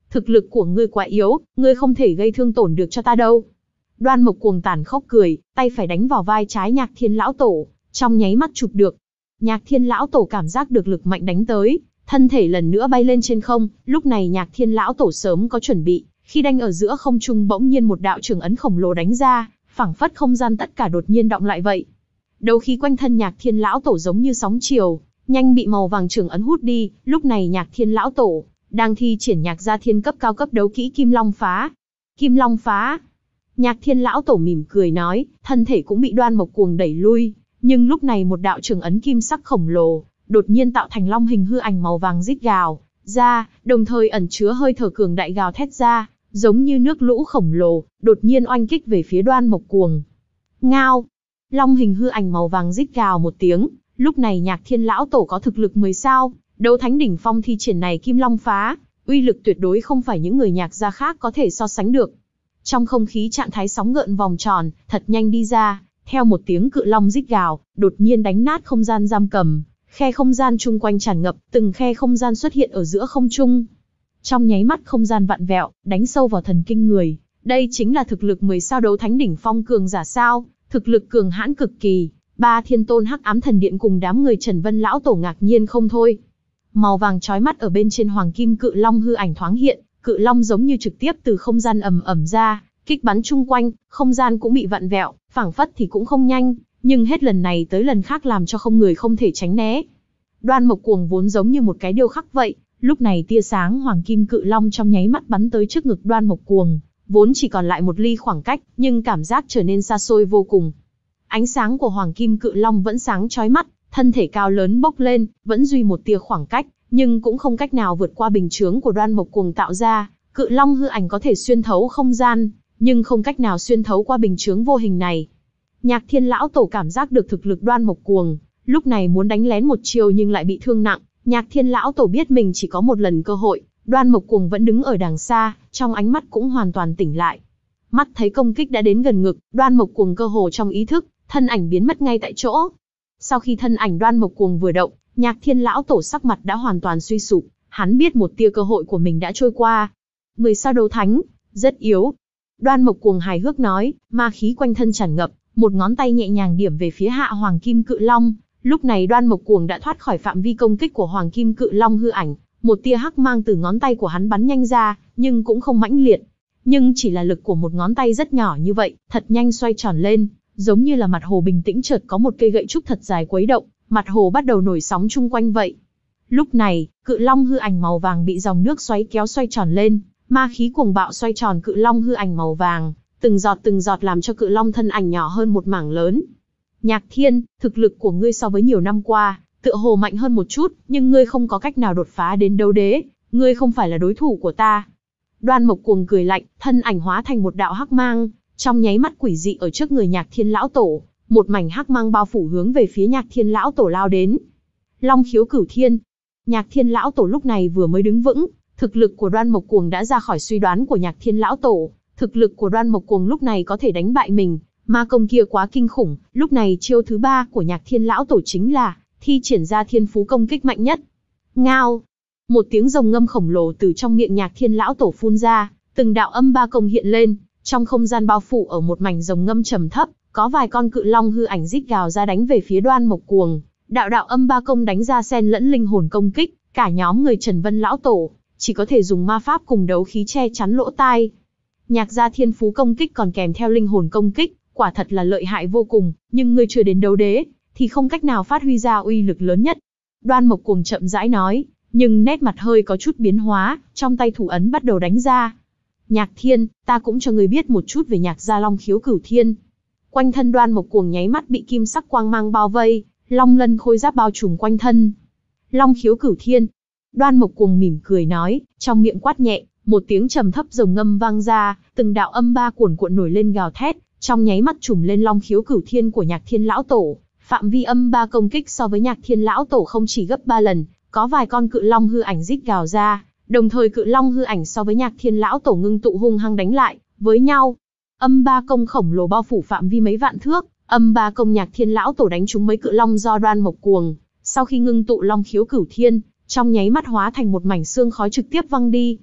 thực lực của ngươi quá yếu, ngươi không thể gây thương tổn được cho ta đâu. Đoan Mộc Cuồng tàn khốc cười, tay phải đánh vào vai trái Nhạc Thiên lão tổ, trong nháy mắt chụp được. Nhạc Thiên lão tổ cảm giác được lực mạnh đánh tới, thân thể lần nữa bay lên trên không, lúc này Nhạc Thiên lão tổ sớm có chuẩn bị, khi đánh ở giữa không trung bỗng nhiên một đạo trường ấn khổng lồ đánh ra, phảng phất không gian tất cả đột nhiên động lại vậy. Đấu khí quanh thân Nhạc Thiên lão tổ giống như sóng chiều, nhanh bị màu vàng trường ấn hút đi, lúc này Nhạc Thiên lão tổ đang thi triển Nhạc gia thiên cấp cao cấp đấu kỹ Kim Long phá. Kim Long phá. Nhạc Thiên lão tổ mỉm cười nói, thân thể cũng bị Đoan Mộc Cuồng đẩy lui, nhưng lúc này một đạo trường ấn kim sắc khổng lồ đột nhiên tạo thành long hình hư ảnh màu vàng rít gào ra, đồng thời ẩn chứa hơi thở cường đại gào thét ra, giống như nước lũ khổng lồ, đột nhiên oanh kích về phía Đoan Mộc Cuồng. Ngao! Long hình hư ảnh màu vàng rít gào một tiếng, lúc này Nhạc Thiên lão tổ có thực lực mười sao, đấu thánh đỉnh phong thi triển này Kim Long phá, uy lực tuyệt đối không phải những người Nhạc gia khác có thể so sánh được. Trong không khí trạng thái sóng gợn vòng tròn, thật nhanh đi ra, theo một tiếng cự long rít gào, đột nhiên đánh nát không gian giam cầm, khe không gian chung quanh tràn ngập, từng khe không gian xuất hiện ở giữa không trung. Trong nháy mắt không gian vặn vẹo, đánh sâu vào thần kinh người, đây chính là thực lực mười sao đấu thánh đỉnh phong cường giả sao, thực lực cường hãn cực kỳ. Ba thiên tôn Hắc Ám Thần Điện cùng đám người Trần Vân lão tổ ngạc nhiên không thôi. Màu vàng chói mắt ở bên trên hoàng kim cự long hư ảnh thoáng hiện, cự long giống như trực tiếp từ không gian ầm ầm ra, kích bắn chung quanh, không gian cũng bị vặn vẹo, phảng phất thì cũng không nhanh, nhưng hết lần này tới lần khác làm cho không người không thể tránh né. Đoan Mộc Cuồng vốn giống như một cái điêu khắc vậy, lúc này tia sáng hoàng kim cự long trong nháy mắt bắn tới trước ngực Đoan Mộc Cuồng, vốn chỉ còn lại một ly khoảng cách, nhưng cảm giác trở nên xa xôi vô cùng. Ánh sáng của hoàng kim cự long vẫn sáng chói mắt, thân thể cao lớn bốc lên, vẫn duy một tia khoảng cách, nhưng cũng không cách nào vượt qua bình chướng của Đoan Mộc Cuồng tạo ra. Cự long hư ảnh có thể xuyên thấu không gian, nhưng không cách nào xuyên thấu qua bình chướng vô hình này. Nhạc Thiên lão tổ cảm giác được thực lực Đoan Mộc Cuồng, lúc này muốn đánh lén một chiều nhưng lại bị thương nặng. Nhạc Thiên lão tổ biết mình chỉ có một lần cơ hội, Đoan Mộc Cuồng vẫn đứng ở đằng xa, trong ánh mắt cũng hoàn toàn tỉnh lại. Mắt thấy công kích đã đến gần ngực, Đoan Mộc Cuồng cơ hồ trong ý thức, thân ảnh biến mất ngay tại chỗ. Sau khi thân ảnh Đoan Mộc Cuồng vừa động, Nhạc Thiên lão tổ sắc mặt đã hoàn toàn suy sụp, hắn biết một tia cơ hội của mình đã trôi qua. Mười sao đấu thánh, rất yếu. Đoan Mộc Cuồng hài hước nói, ma khí quanh thân tràn ngập, một ngón tay nhẹ nhàng điểm về phía hạ hoàng kim cự long. Lúc này Đoan Mộc Cuồng đã thoát khỏi phạm vi công kích của hoàng kim cự long hư ảnh, một tia hắc mang từ ngón tay của hắn bắn nhanh ra, nhưng cũng không mãnh liệt. Nhưng chỉ là lực của một ngón tay rất nhỏ như vậy, thật nhanh xoay tròn lên, giống như là mặt hồ bình tĩnh chợt có một cây gậy trúc thật dài quấy động, mặt hồ bắt đầu nổi sóng chung quanh vậy. Lúc này, cự long hư ảnh màu vàng bị dòng nước xoáy kéo xoay tròn lên, ma khí cuồng bạo xoay tròn cự long hư ảnh màu vàng, từng giọt từng giọt làm cho cự long thân ảnh nhỏ hơn một mảng lớn. Nhạc Thiên, thực lực của ngươi so với nhiều năm qua, tựa hồ mạnh hơn một chút, nhưng ngươi không có cách nào đột phá đến đấu đế, ngươi không phải là đối thủ của ta. Đoan Mộc Cuồng cười lạnh, thân ảnh hóa thành một đạo hắc mang, trong nháy mắt quỷ dị ở trước người Nhạc Thiên lão tổ, một mảnh hắc mang bao phủ hướng về phía Nhạc Thiên lão tổ lao đến. Long khiếu cửu thiên. Nhạc Thiên lão tổ lúc này vừa mới đứng vững, thực lực của Đoan Mộc Cuồng đã ra khỏi suy đoán của Nhạc Thiên lão tổ, thực lực của Đoan Mộc Cuồng lúc này có thể đánh bại mình, ma công kia quá kinh khủng, lúc này chiêu thứ ba của Nhạc Thiên lão tổ chính là thi triển ra thiên phú công kích mạnh nhất. Ngao! Một tiếng rồng ngâm khổng lồ từ trong miệng Nhạc Thiên lão tổ phun ra, từng đạo âm ba công hiện lên, trong không gian bao phủ ở một mảnh rồng ngâm trầm thấp, có vài con cự long hư ảnh rít gào ra đánh về phía Đoan Mộc Cuồng. Đạo đạo âm ba công đánh ra xen lẫn linh hồn công kích, cả nhóm người Trần Vân lão tổ chỉ có thể dùng ma pháp cùng đấu khí che chắn lỗ tai. Nhạc gia thiên phú công kích còn kèm theo linh hồn công kích, quả thật là lợi hại vô cùng, nhưng ngươi chưa đến đấu đế thì không cách nào phát huy ra uy lực lớn nhất. Đoan Mộc Cuồng chậm rãi nói, nhưng nét mặt hơi có chút biến hóa, trong tay thủ ấn bắt đầu đánh ra. Nhạc Thiên, ta cũng cho ngươi biết một chút về Nhạc gia Long khiếu cửu thiên. Quanh thân Đoan Mộc Cuồng nháy mắt bị kim sắc quang mang bao vây, long lân khôi giáp bao trùm quanh thân. Long khiếu cửu thiên. Đoan Mộc Cuồng mỉm cười nói, trong miệng quát nhẹ, một tiếng trầm thấp rồng ngâm vang ra, từng đạo âm ba cuồn cuộn nổi lên gào thét, trong nháy mắt trùm lên Long khiếu cửu thiên của Nhạc Thiên lão tổ. Phạm vi âm ba công kích so với Nhạc Thiên lão tổ không chỉ gấp ba lần, có vài con cự long hư ảnh rít gào ra, đồng thời cự long hư ảnh so với Nhạc Thiên lão tổ ngưng tụ hung hăng đánh lại với nhau. Âm ba công khổng lồ bao phủ phạm vi mấy vạn thước, âm ba công Nhạc Thiên lão tổ đánh trúng mấy cự long do Đoan Mộc Cuồng, sau khi ngưng tụ Long khiếu cửu thiên, trong nháy mắt hóa thành một mảnh xương khói trực tiếp văng đi.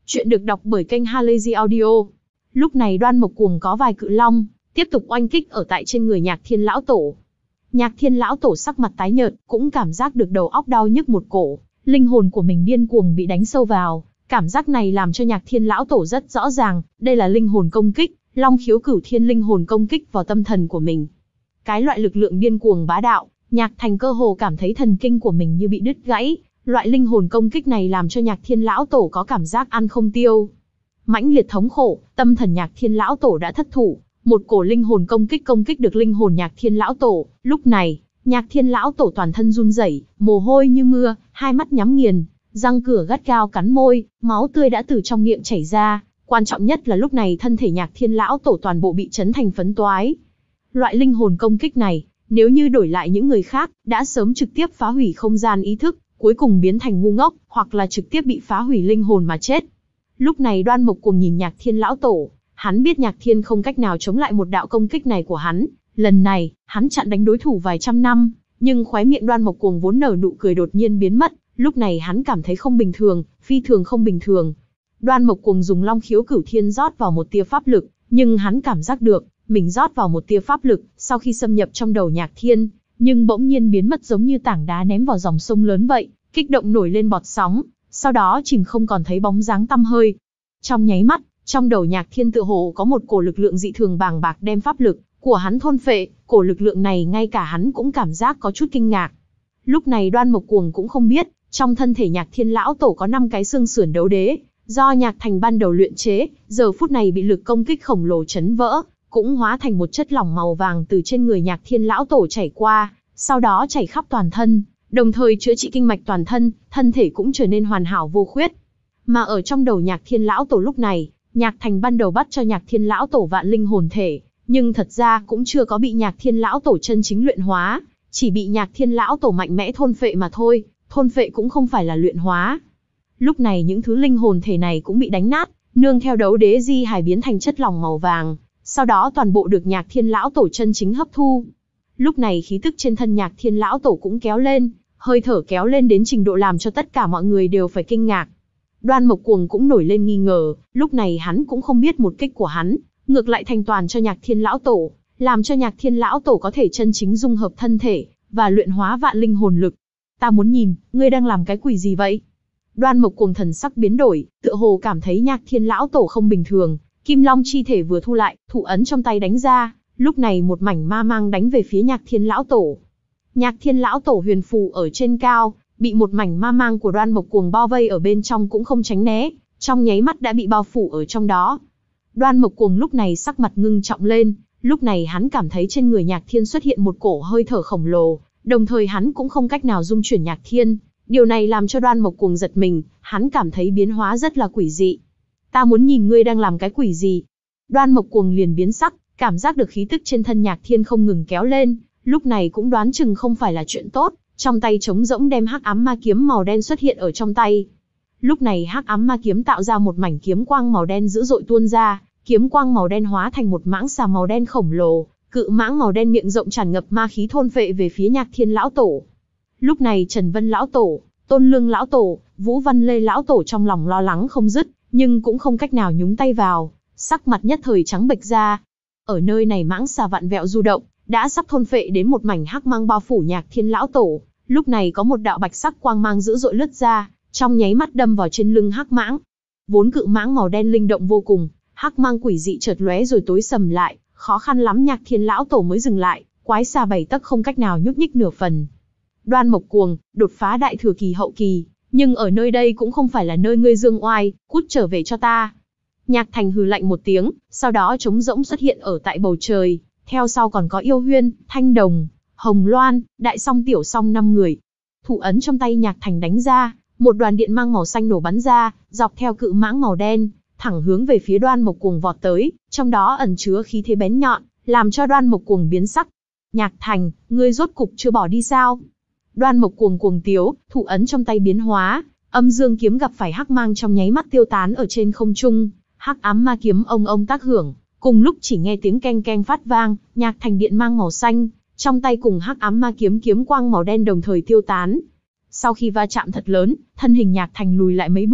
Chuyện được đọc bởi kênh Halazy Audio. Lúc này Đoan Mộc Cuồng có vài cự long, tiếp tục oanh kích ở tại trên người Nhạc Thiên Lão Tổ. Nhạc Thiên Lão Tổ sắc mặt tái nhợt, cũng cảm giác được đầu óc đau nhức một cổ, linh hồn của mình điên cuồng bị đánh sâu vào. Cảm giác này làm cho Nhạc Thiên Lão Tổ rất rõ ràng, đây là linh hồn công kích, Long Khiếu Cửu Thiên linh hồn công kích vào tâm thần của mình. Cái loại lực lượng điên cuồng bá đạo, Nhạc Thành cơ hồ cảm thấy thần kinh của mình như bị đứt gãy. Loại linh hồn công kích này làm cho Nhạc Thiên Lão Tổ có cảm giác ăn không tiêu. Mãnh liệt thống khổ, tâm thần Nhạc Thiên Lão Tổ đã thất thủ, một cổ linh hồn công kích công kích được linh hồn Nhạc Thiên Lão Tổ. Lúc này, Nhạc Thiên Lão Tổ toàn thân run rẩy, mồ hôi như mưa, hai mắt nhắm nghiền, răng cửa gắt gao cắn môi, máu tươi đã từ trong miệng chảy ra. Quan trọng nhất là lúc này thân thể Nhạc Thiên Lão Tổ toàn bộ bị chấn thành phấn toái. Loại linh hồn công kích này, nếu như đổi lại những người khác, đã sớm trực tiếp phá hủy không gian ý thức, cuối cùng biến thành ngu ngốc, hoặc là trực tiếp bị phá hủy linh hồn mà chết. Lúc này Đoan Mộc Cuồng nhìn Nhạc Thiên Lão Tổ, hắn biết Nhạc Thiên không cách nào chống lại một đạo công kích này của hắn. Lần này, hắn chặn đánh đối thủ vài trăm năm, nhưng khóe miệng Đoan Mộc Cuồng vốn nở nụ cười đột nhiên biến mất. Lúc này hắn cảm thấy không bình thường, phi thường không bình thường. Đoan Mộc Cuồng dùng Long Khiếu Cửu Thiên rót vào một tia pháp lực, nhưng hắn cảm giác được, mình rót vào một tia pháp lực, sau khi xâm nhập trong đầu Nhạc Thiên, nhưng bỗng nhiên biến mất giống như tảng đá ném vào dòng sông lớn vậy, kích động nổi lên bọt sóng, sau đó chìm không còn thấy bóng dáng tăm hơi. Trong nháy mắt, trong đầu Nhạc Thiên tựa hồ có một cổ lực lượng dị thường bàng bạc đem pháp lực của hắn thôn phệ, cổ lực lượng này ngay cả hắn cũng cảm giác có chút kinh ngạc. Lúc này Đoan Mộc Cuồng cũng không biết, trong thân thể Nhạc Thiên Lão Tổ có năm cái xương sườn đấu đế, do Nhạc Thành ban đầu luyện chế, giờ phút này bị lực công kích khổng lồ chấn vỡ, cũng hóa thành một chất lỏng màu vàng từ trên người Nhạc Thiên Lão Tổ chảy qua, sau đó chảy khắp toàn thân, đồng thời chữa trị kinh mạch toàn thân, thân thể cũng trở nên hoàn hảo vô khuyết. Mà ở trong đầu Nhạc Thiên Lão Tổ lúc này, Nhạc Thành ban đầu bắt cho Nhạc Thiên Lão Tổ vạn linh hồn thể, nhưng thật ra cũng chưa có bị Nhạc Thiên Lão Tổ chân chính luyện hóa, chỉ bị Nhạc Thiên Lão Tổ mạnh mẽ thôn phệ mà thôi, thôn phệ cũng không phải là luyện hóa. Lúc này những thứ linh hồn thể này cũng bị đánh nát, nương theo đấu đế di hải biến thành chất lỏng màu vàng, sau đó toàn bộ được Nhạc Thiên Lão Tổ chân chính hấp thu. Lúc này khí tức trên thân Nhạc Thiên Lão Tổ cũng kéo lên, hơi thở kéo lên đến trình độ làm cho tất cả mọi người đều phải kinh ngạc. Đoan Mộc Cuồng cũng nổi lên nghi ngờ, lúc này hắn cũng không biết một kích của hắn, ngược lại thành toàn cho Nhạc Thiên Lão Tổ, làm cho Nhạc Thiên Lão Tổ có thể chân chính dung hợp thân thể, và luyện hóa vạn linh hồn lực. Ta muốn nhìn, ngươi đang làm cái quỷ gì vậy? Đoan Mộc Cuồng thần sắc biến đổi, tựa hồ cảm thấy Nhạc Thiên Lão Tổ không bình thường, Kim Long chi thể vừa thu lại, thủ ấn trong tay đánh ra, lúc này một mảnh ma mang đánh về phía Nhạc Thiên Lão Tổ. Nhạc Thiên Lão Tổ huyền phù ở trên cao, bị một mảnh ma mang của Đoan Mộc Cuồng bao vây ở bên trong cũng không tránh né, trong nháy mắt đã bị bao phủ ở trong đó. Đoan Mộc Cuồng lúc này sắc mặt ngưng trọng lên, lúc này hắn cảm thấy trên người Nhạc Thiên xuất hiện một cổ hơi thở khổng lồ, đồng thời hắn cũng không cách nào dung chuyển Nhạc Thiên. Điều này làm cho Đoan Mộc Cuồng giật mình, hắn cảm thấy biến hóa rất là quỷ dị. Ta muốn nhìn ngươi đang làm cái quỷ gì? Đoan Mộc Cuồng liền biến sắc, cảm giác được khí tức trên thân Nhạc Thiên không ngừng kéo lên, lúc này cũng đoán chừng không phải là chuyện tốt, trong tay trống rỗng đem hắc ám ma kiếm màu đen xuất hiện ở trong tay. Lúc này hắc ám ma kiếm tạo ra một mảnh kiếm quang màu đen dữ dội tuôn ra, kiếm quang màu đen hóa thành một mãng xà màu đen khổng lồ, cự mãng màu đen miệng rộng tràn ngập ma khí thôn phệ về phía Nhạc Thiên Lão Tổ. Lúc này Trần Vân Lão Tổ, Tôn Lương Lão Tổ, Vũ Văn Lê Lão Tổ trong lòng lo lắng không dứt, nhưng cũng không cách nào nhúng tay vào, sắc mặt nhất thời trắng bệch ra. Ở nơi này mãng xà vặn vẹo du động, đã sắp thôn phệ đến một mảnh hắc mang bao phủ Nhạc Thiên Lão Tổ. Lúc này có một đạo bạch sắc quang mang dữ dội lướt ra, trong nháy mắt đâm vào trên lưng hắc mãng. Vốn cự mãng màu đen linh động vô cùng, hắc mang quỷ dị chợt lóe rồi tối sầm lại, khó khăn lắm Nhạc Thiên Lão Tổ mới dừng lại, quái xà bảy tấc không cách nào nhúc nhích nửa phần. Đoan Mộc Cuồng, đột phá đại thừa kỳ hậu kỳ, nhưng ở nơi đây cũng không phải là nơi ngươi dương oai, cút trở về cho ta. Nhạc Thành hừ lạnh một tiếng, sau đó trống rỗng xuất hiện ở tại bầu trời, theo sau còn có Yêu Huyên, Thanh Đồng, Hồng Loan, Đại Song Tiểu Song năm người. Thủ ấn trong tay Nhạc Thành đánh ra, một đoàn điện mang màu xanh nổ bắn ra, dọc theo cự mãng màu đen, thẳng hướng về phía Đoan Mộc Cuồng vọt tới, trong đó ẩn chứa khí thế bén nhọn, làm cho Đoan Mộc Cuồng biến sắc. Nhạc Thành, ngươi rốt cục chưa bỏ đi sao? Đoan Mộc Cuồng cuồng tiếu, thủ ấn trong tay biến hóa, âm dương kiếm gặp phải hắc mang trong nháy mắt tiêu tán ở trên không trung, hắc ám ma kiếm ông ông tác hưởng, cùng lúc chỉ nghe tiếng keng keng phát vang, Nhạc Thành điện mang màu xanh, trong tay cùng hắc ám ma kiếm kiếm quang màu đen đồng thời tiêu tán. Sau khi va chạm thật lớn, thân hình Nhạc Thành lùi lại mấy bước,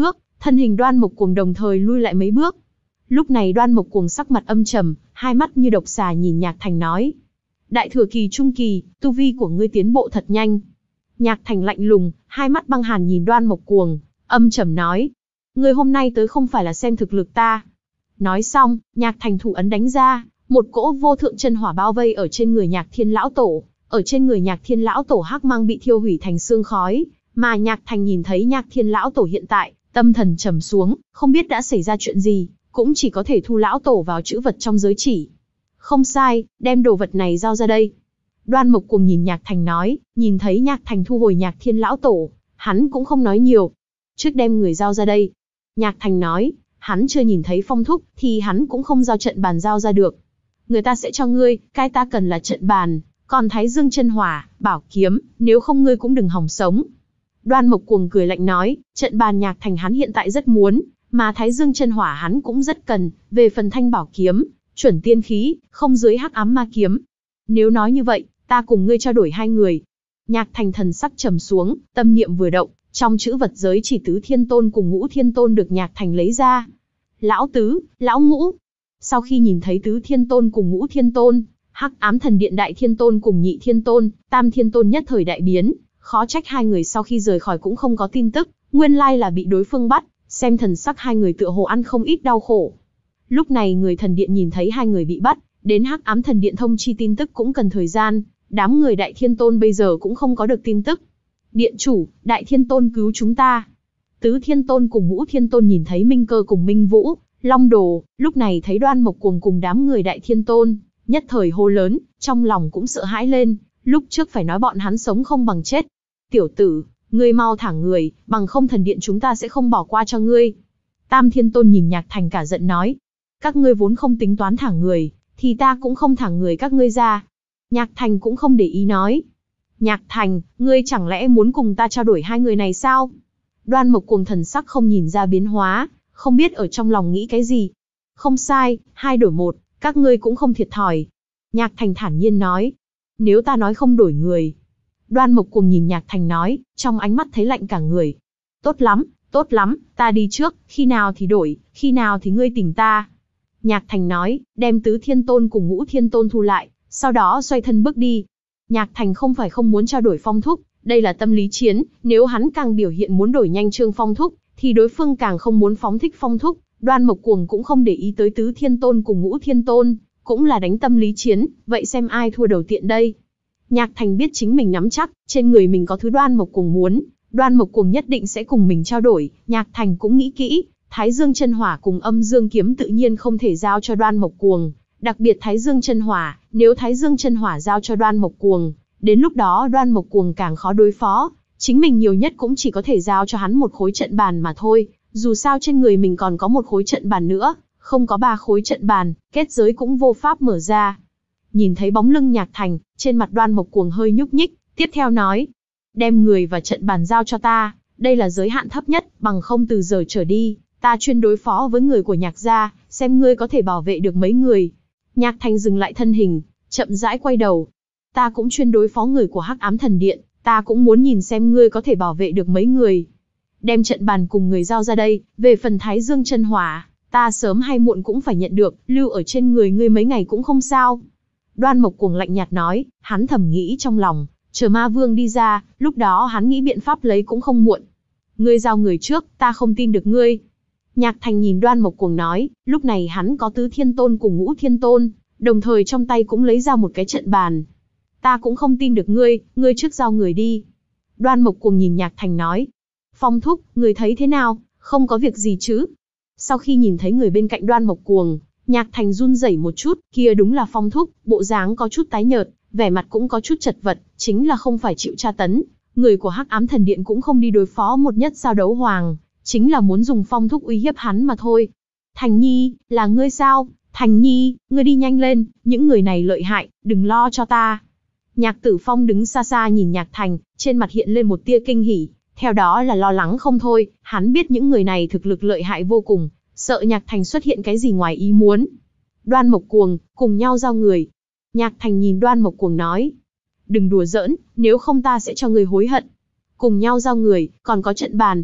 thân hình Đoan Mộc Cuồng đồng thời lui lại mấy bước. Lúc này Đoan Mộc Cuồng sắc mặt âm trầm, hai mắt như độc xà nhìn Nhạc Thành nói. Đại thừa kỳ trung kỳ, tu vi của ngươi tiến bộ thật nhanh. Nhạc Thành lạnh lùng, hai mắt băng hàn nhìn Đoan Mộc Cuồng, âm trầm nói. Ngươi hôm nay tới không phải là xem thực lực ta. Nói xong, Nhạc Thành thủ ấn đánh ra, một cỗ vô thượng chân hỏa bao vây ở trên người Nhạc Thiên Lão Tổ. Ở trên người Nhạc Thiên Lão Tổ hắc mang bị thiêu hủy thành xương khói, mà Nhạc Thành nhìn thấy Nhạc Thiên Lão Tổ hiện tại, tâm thần trầm xuống, không biết đã xảy ra chuyện gì, cũng chỉ có thể thu Lão Tổ vào chữ vật trong giới chỉ. Không sai, đem đồ vật này giao ra đây. Đoan Mộc Cuồng nhìn Nhạc Thành nói, nhìn thấy Nhạc Thành thu hồi Nhạc Thiên Lão Tổ, hắn cũng không nói nhiều. Trước đem người giao ra đây. Nhạc Thành nói, hắn chưa nhìn thấy Phong Thúc, thì hắn cũng không giao trận bàn giao ra được. Người ta sẽ cho ngươi, cái ta cần là trận bàn, còn Thái Dương chân hỏa, bảo kiếm, nếu không ngươi cũng đừng hòng sống. Đoan Mộc Cuồng cười lạnh nói, trận bàn Nhạc Thành hắn hiện tại rất muốn, mà Thái Dương chân hỏa hắn cũng rất cần, về phần thanh bảo kiếm, chuẩn tiên khí, không dưới hắc ám ma kiếm. Nếu nói như vậy, ta cùng ngươi trao đổi hai người. Nhạc Thành thần sắc trầm xuống, tâm niệm vừa động, trong chữ vật giới chỉ Tứ Thiên Tôn cùng Ngũ Thiên Tôn được Nhạc Thành lấy ra. Lão Tứ, Lão Ngũ. Sau khi nhìn thấy Tứ Thiên Tôn cùng Ngũ Thiên Tôn, Hắc Ám Thần Điện Đại Thiên Tôn cùng Nhị Thiên Tôn, Tam Thiên Tôn nhất thời đại biến, khó trách hai người sau khi rời khỏi cũng không có tin tức, nguyên lai là bị đối phương bắt, xem thần sắc hai người tựa hồ ăn không ít đau khổ. Lúc này người thần điện nhìn thấy hai người bị bắt, đến Hắc Ám Thần Điện thông chi tin tức cũng cần thời gian, đám người Đại Thiên Tôn bây giờ cũng không có được tin tức. Điện chủ, Đại Thiên Tôn cứu chúng ta. Tứ Thiên Tôn cùng Ngũ Thiên Tôn nhìn thấy Minh Cơ cùng Minh Vũ, Long Đồ, lúc này thấy Đoan Mộc Cuồng cùng đám người Đại Thiên Tôn, nhất thời hô lớn, trong lòng cũng sợ hãi lên, lúc trước phải nói bọn hắn sống không bằng chết. Tiểu tử, ngươi mau thả người, bằng không thần điện chúng ta sẽ không bỏ qua cho ngươi. Tam Thiên Tôn nhìn Nhạc Thành cả giận nói, các ngươi vốn không tính toán thả người, thì ta cũng không thả người các ngươi ra. Nhạc Thành cũng không để ý nói, Nhạc Thành, ngươi chẳng lẽ muốn cùng ta trao đổi hai người này sao? Đoan Mộc Cuồng thần sắc không nhìn ra biến hóa, không biết ở trong lòng nghĩ cái gì. Không sai, hai đổi một, các ngươi cũng không thiệt thòi. Nhạc Thành thản nhiên nói, nếu ta nói không đổi người. Đoan Mộc Cuồng nhìn Nhạc Thành nói, trong ánh mắt thấy lạnh cả người. Tốt lắm, tốt lắm, ta đi trước, khi nào thì đổi, khi nào thì ngươi tìm ta. Nhạc Thành nói, đem Tứ Thiên Tôn cùng Ngũ Thiên Tôn thu lại, sau đó xoay thân bước đi. Nhạc Thành không phải không muốn trao đổi Phong Thúc, đây là tâm lý chiến, nếu hắn càng biểu hiện muốn đổi nhanh Trương Phong Thúc, thì đối phương càng không muốn phóng thích Phong Thúc. Đoan Mộc Cuồng cũng không để ý tới Tứ Thiên Tôn cùng Ngũ Thiên Tôn, cũng là đánh tâm lý chiến, vậy xem ai thua đầu tiện đây. Nhạc Thành biết chính mình nắm chắc, trên người mình có thứ Đoan Mộc Cuồng muốn, Đoan Mộc Cuồng nhất định sẽ cùng mình trao đổi. Nhạc Thành cũng nghĩ kỹ, Thái Dương chân hỏa cùng Âm Dương kiếm tự nhiên không thể giao cho Đoan Mộc Cuồng, đặc biệt Thái Dương chân hỏa, nếu Thái Dương chân hỏa giao cho Đoan Mộc Cuồng, đến lúc đó Đoan Mộc Cuồng càng khó đối phó, chính mình nhiều nhất cũng chỉ có thể giao cho hắn một khối trận bàn mà thôi, dù sao trên người mình còn có một khối trận bàn nữa, không có ba khối trận bàn, kết giới cũng vô pháp mở ra. Nhìn thấy bóng lưng Nhạc Thành, trên mặt Đoan Mộc Cuồng hơi nhúc nhích, tiếp theo nói, đem người và trận bàn giao cho ta, đây là giới hạn thấp nhất, bằng không từ giờ trở đi, ta chuyên đối phó với người của Nhạc gia, xem ngươi có thể bảo vệ được mấy người. Nhạc Thành dừng lại thân hình, chậm rãi quay đầu. Ta cũng chuyên đối phó người của Hắc Ám Thần Điện, ta cũng muốn nhìn xem ngươi có thể bảo vệ được mấy người. Đem trận bàn cùng người giao ra đây, về phần Thái Dương chân hỏa, ta sớm hay muộn cũng phải nhận được, lưu ở trên người ngươi mấy ngày cũng không sao. Đoan Mộc Cuồng lạnh nhạt nói, hắn thầm nghĩ trong lòng, chờ Ma Vương đi ra, lúc đó hắn nghĩ biện pháp lấy cũng không muộn. Ngươi giao người trước, ta không tin được ngươi. Nhạc Thành nhìn Đoan Mộc Cuồng nói, lúc này hắn có Tứ Thiên Tôn cùng Ngũ Thiên Tôn, đồng thời trong tay cũng lấy ra một cái trận bàn. Ta cũng không tin được ngươi, ngươi trước giao người đi. Đoan Mộc Cuồng nhìn Nhạc Thành nói, Phong Thúc, người thấy thế nào, không có việc gì chứ? Sau khi nhìn thấy người bên cạnh Đoan Mộc Cuồng, Nhạc Thành run rẩy một chút, kia đúng là Phong Thúc, bộ dáng có chút tái nhợt, vẻ mặt cũng có chút chật vật, chính là không phải chịu tra tấn. Người của Hắc Ám Thần Điện cũng không đi đối phó một nhất sao đấu hoàng, chính là muốn dùng Phong Thúc uy hiếp hắn mà thôi. Thành Nhi, là ngươi sao? Thành Nhi, ngươi đi nhanh lên, những người này lợi hại, đừng lo cho ta. Nhạc Tử Phong đứng xa xa nhìn Nhạc Thành, trên mặt hiện lên một tia kinh hỉ, theo đó là lo lắng không thôi, hắn biết những người này thực lực lợi hại vô cùng, sợ Nhạc Thành xuất hiện cái gì ngoài ý muốn. Đoan Mộc Cuồng, cùng nhau giao người. Nhạc Thành nhìn Đoan Mộc Cuồng nói, đừng đùa giỡn, nếu không ta sẽ cho ngươi hối hận. Cùng nhau giao người, còn có trận bàn.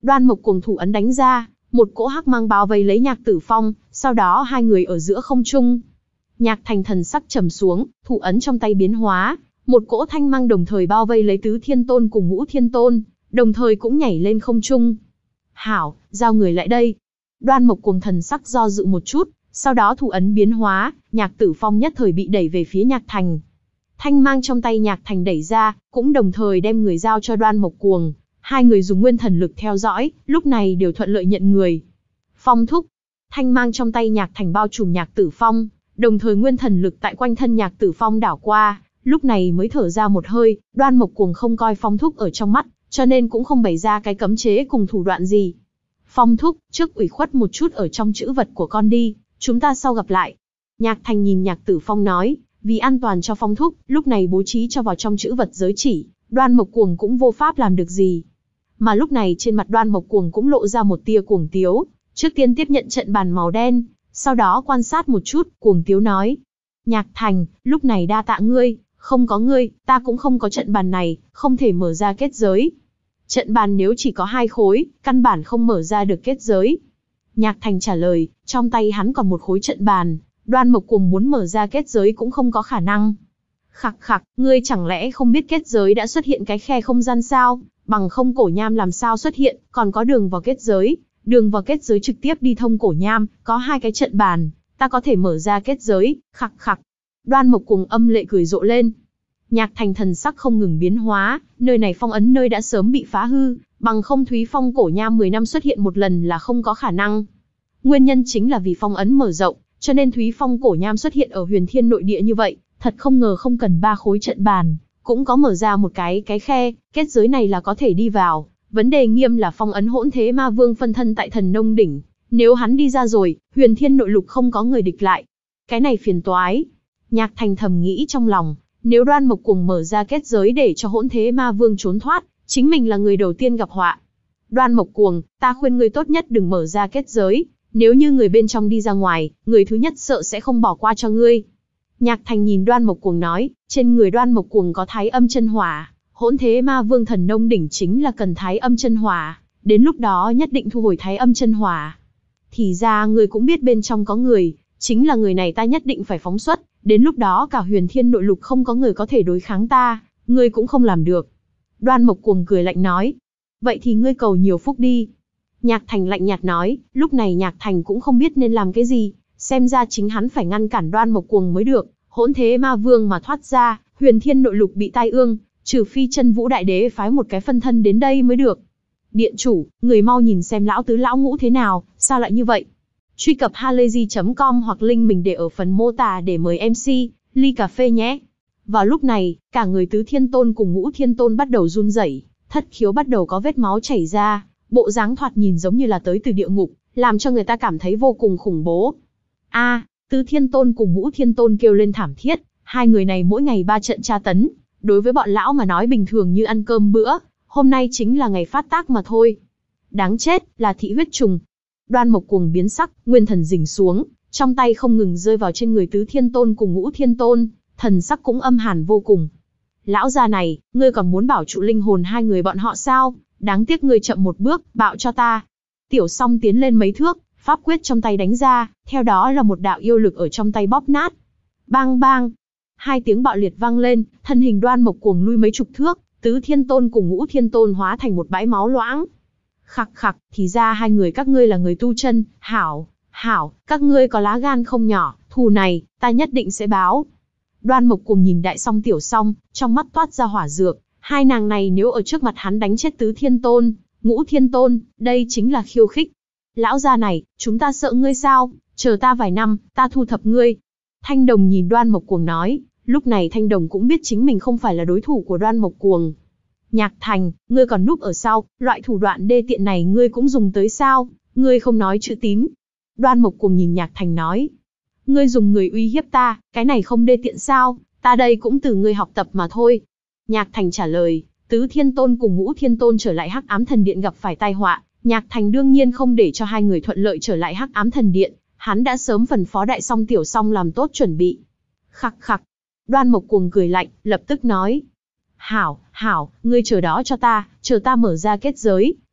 Đoan Mộc Cuồng thủ ấn đánh ra, một cỗ hắc mang bao vây lấy Nhạc Tử Phong, sau đó hai người ở giữa không trung. Nhạc Thành thần sắc trầm xuống, thủ ấn trong tay biến hóa, một cỗ thanh mang đồng thời bao vây lấy Tứ Thiên Tôn cùng Ngũ Thiên Tôn, đồng thời cũng nhảy lên không trung. Hảo, giao người lại đây. Đoan Mộc Cuồng thần sắc do dự một chút, sau đó thủ ấn biến hóa, Nhạc Tử Phong nhất thời bị đẩy về phía Nhạc Thành. Thanh mang trong tay Nhạc Thành đẩy ra, cũng đồng thời đem người giao cho Đoan Mộc Cuồng. Hai người dùng nguyên thần lực theo dõi, lúc này đều thuận lợi nhận người. Phong thúc, thanh mang trong tay Nhạc Thành bao trùm Nhạc Tử Phong, đồng thời nguyên thần lực tại quanh thân Nhạc Tử Phong đảo qua, lúc này mới thở ra một hơi. Đoan Mộc Cuồng không coi Phong thúc ở trong mắt, cho nên cũng không bày ra cái cấm chế cùng thủ đoạn gì. Phong thúc, trước ủy khuất một chút ở trong chữ vật của con đi, chúng ta sau gặp lại. Nhạc Thành nhìn Nhạc Tử Phong nói, vì an toàn cho Phong thúc, lúc này bố trí cho vào trong chữ vật giới chỉ, Đoan Mộc Cuồng cũng vô pháp làm được gì. Mà lúc này trên mặt Đoan Mộc Cuồng cũng lộ ra một tia cuồng tiếu, trước tiên tiếp nhận trận bàn màu đen, sau đó quan sát một chút, cuồng tiếu nói. Nhạc Thành, lúc này đa tạ ngươi, không có ngươi, ta cũng không có trận bàn này, không thể mở ra kết giới. Trận bàn nếu chỉ có hai khối, căn bản không mở ra được kết giới. Nhạc Thành trả lời, trong tay hắn còn một khối trận bàn, Đoan Mộc Cuồng muốn mở ra kết giới cũng không có khả năng. Khặc khặc, ngươi chẳng lẽ không biết kết giới đã xuất hiện cái khe không gian sao? Bằng không cổ nham làm sao xuất hiện, còn có đường vào kết giới, đường vào kết giới trực tiếp đi thông cổ nham, có hai cái trận bàn, ta có thể mở ra kết giới. Khặc khặc. Đoan Mộc Cuồng âm lệ cười rộ lên. Nhạc Thành thần sắc không ngừng biến hóa, nơi này phong ấn nơi đã sớm bị phá hư, bằng không Thúy Phong cổ nham mười năm xuất hiện một lần là không có khả năng. Nguyên nhân chính là vì phong ấn mở rộng, cho nên Thúy Phong cổ nham xuất hiện ở Huyền Thiên nội địa như vậy, thật không ngờ không cần ba khối trận bàn, cũng có mở ra một cái cái khe, kết giới này là có thể đi vào. Vấn đề nghiêm là phong ấn hỗn thế ma vương phân thân tại Thần Nông đỉnh, nếu hắn đi ra rồi, Huyền Thiên nội lục không có người địch lại. Cái này phiền toái. Nhạc Thành thầm nghĩ trong lòng, nếu Đoan Mộc Cuồng mở ra kết giới để cho hỗn thế ma vương trốn thoát, chính mình là người đầu tiên gặp họa. Đoan Mộc Cuồng, ta khuyên ngươi tốt nhất đừng mở ra kết giới, nếu như người bên trong đi ra ngoài, người thứ nhất sợ sẽ không bỏ qua cho ngươi. Nhạc Thành nhìn Đoan Mộc Cuồng nói, trên người Đoan Mộc Cuồng có Thái Âm chân hỏa, hỗn thế ma vương Thần Nông đỉnh chính là cần Thái Âm chân hỏa, đến lúc đó nhất định thu hồi Thái Âm chân hỏa. Thì ra ngươi cũng biết bên trong có người, chính là người này ta nhất định phải phóng xuất, đến lúc đó cả Huyền Thiên nội lục không có người có thể đối kháng ta, ngươi cũng không làm được. Đoan Mộc Cuồng cười lạnh nói, vậy thì ngươi cầu nhiều phúc đi. Nhạc Thành lạnh nhạt nói, lúc này Nhạc Thành cũng không biết nên làm cái gì, xem ra chính hắn phải ngăn cản Đoan Mộc Cuồng mới được, hỗn thế ma vương mà thoát ra, Huyền Thiên nội lục bị tai ương, trừ phi Chân Vũ đại đế phái một cái phân thân đến đây mới được. Điện chủ, người mau nhìn xem lão tứ lão ngũ thế nào, sao lại như vậy? Truy cập halayzi chấm com hoặc link mình để ở phần mô tả để mời em xê, ly cà phê nhé. Vào lúc này, cả người Tứ Thiên Tôn cùng Ngũ Thiên Tôn bắt đầu run rẩy, thất khiếu bắt đầu có vết máu chảy ra, bộ dáng thoạt nhìn giống như là tới từ địa ngục, làm cho người ta cảm thấy vô cùng khủng bố. A, à, Tứ Thiên Tôn cùng Ngũ Thiên Tôn kêu lên thảm thiết, hai người này mỗi ngày ba trận tra tấn, đối với bọn lão mà nói bình thường như ăn cơm bữa, hôm nay chính là ngày phát tác mà thôi. Đáng chết, là thị huyết trùng. Đoan Mộc Cuồng biến sắc, nguyên thần rình xuống, trong tay không ngừng rơi vào trên người Tứ Thiên Tôn cùng Ngũ Thiên Tôn, thần sắc cũng âm hàn vô cùng. Lão già này, ngươi còn muốn bảo trụ linh hồn hai người bọn họ sao? Đáng tiếc ngươi chậm một bước, bạo cho ta. Tiểu Song tiến lên mấy thước, pháp quyết trong tay đánh ra, theo đó là một đạo yêu lực ở trong tay bóp nát. Bang bang, hai tiếng bạo liệt vang lên, thân hình Đoan Mộc Cuồng lui mấy chục thước, Tứ Thiên Tôn cùng Ngũ Thiên Tôn hóa thành một bãi máu loãng. Khặc khặc, thì ra hai người các ngươi là người tu chân, hảo, hảo, các ngươi có lá gan không nhỏ, thù này, ta nhất định sẽ báo. Đoan Mộc Cuồng nhìn Đại Song Tiểu Song, trong mắt toát ra hỏa dược, hai nàng này nếu ở trước mặt hắn đánh chết Tứ Thiên Tôn, Ngũ Thiên Tôn, đây chính là khiêu khích. Lão già này, chúng ta sợ ngươi sao, chờ ta vài năm, ta thu thập ngươi. Thanh Đồng nhìn Đoan Mộc Cuồng nói, lúc này Thanh Đồng cũng biết chính mình không phải là đối thủ của Đoan Mộc Cuồng. Nhạc Thành, ngươi còn núp ở sau, loại thủ đoạn đê tiện này ngươi cũng dùng tới sao, ngươi không nói chữ tín. Đoan Mộc Cuồng nhìn Nhạc Thành nói, ngươi dùng người uy hiếp ta, cái này không đê tiện sao, ta đây cũng từ ngươi học tập mà thôi. Nhạc Thành trả lời, Tứ Thiên Tôn cùng Ngũ Thiên Tôn trở lại Hắc Ám Thần Điện gặp phải tai họa, Nhạc Thành đương nhiên không để cho hai người thuận lợi trở lại Hắc Ám Thần Điện, hắn đã sớm phân phó Đại Song Tiểu Song làm tốt chuẩn bị. Khặc khặc, Đoan Mộc Cuồng cười lạnh, lập tức nói, hảo, hảo, ngươi chờ đó cho ta, chờ ta mở ra kết giới,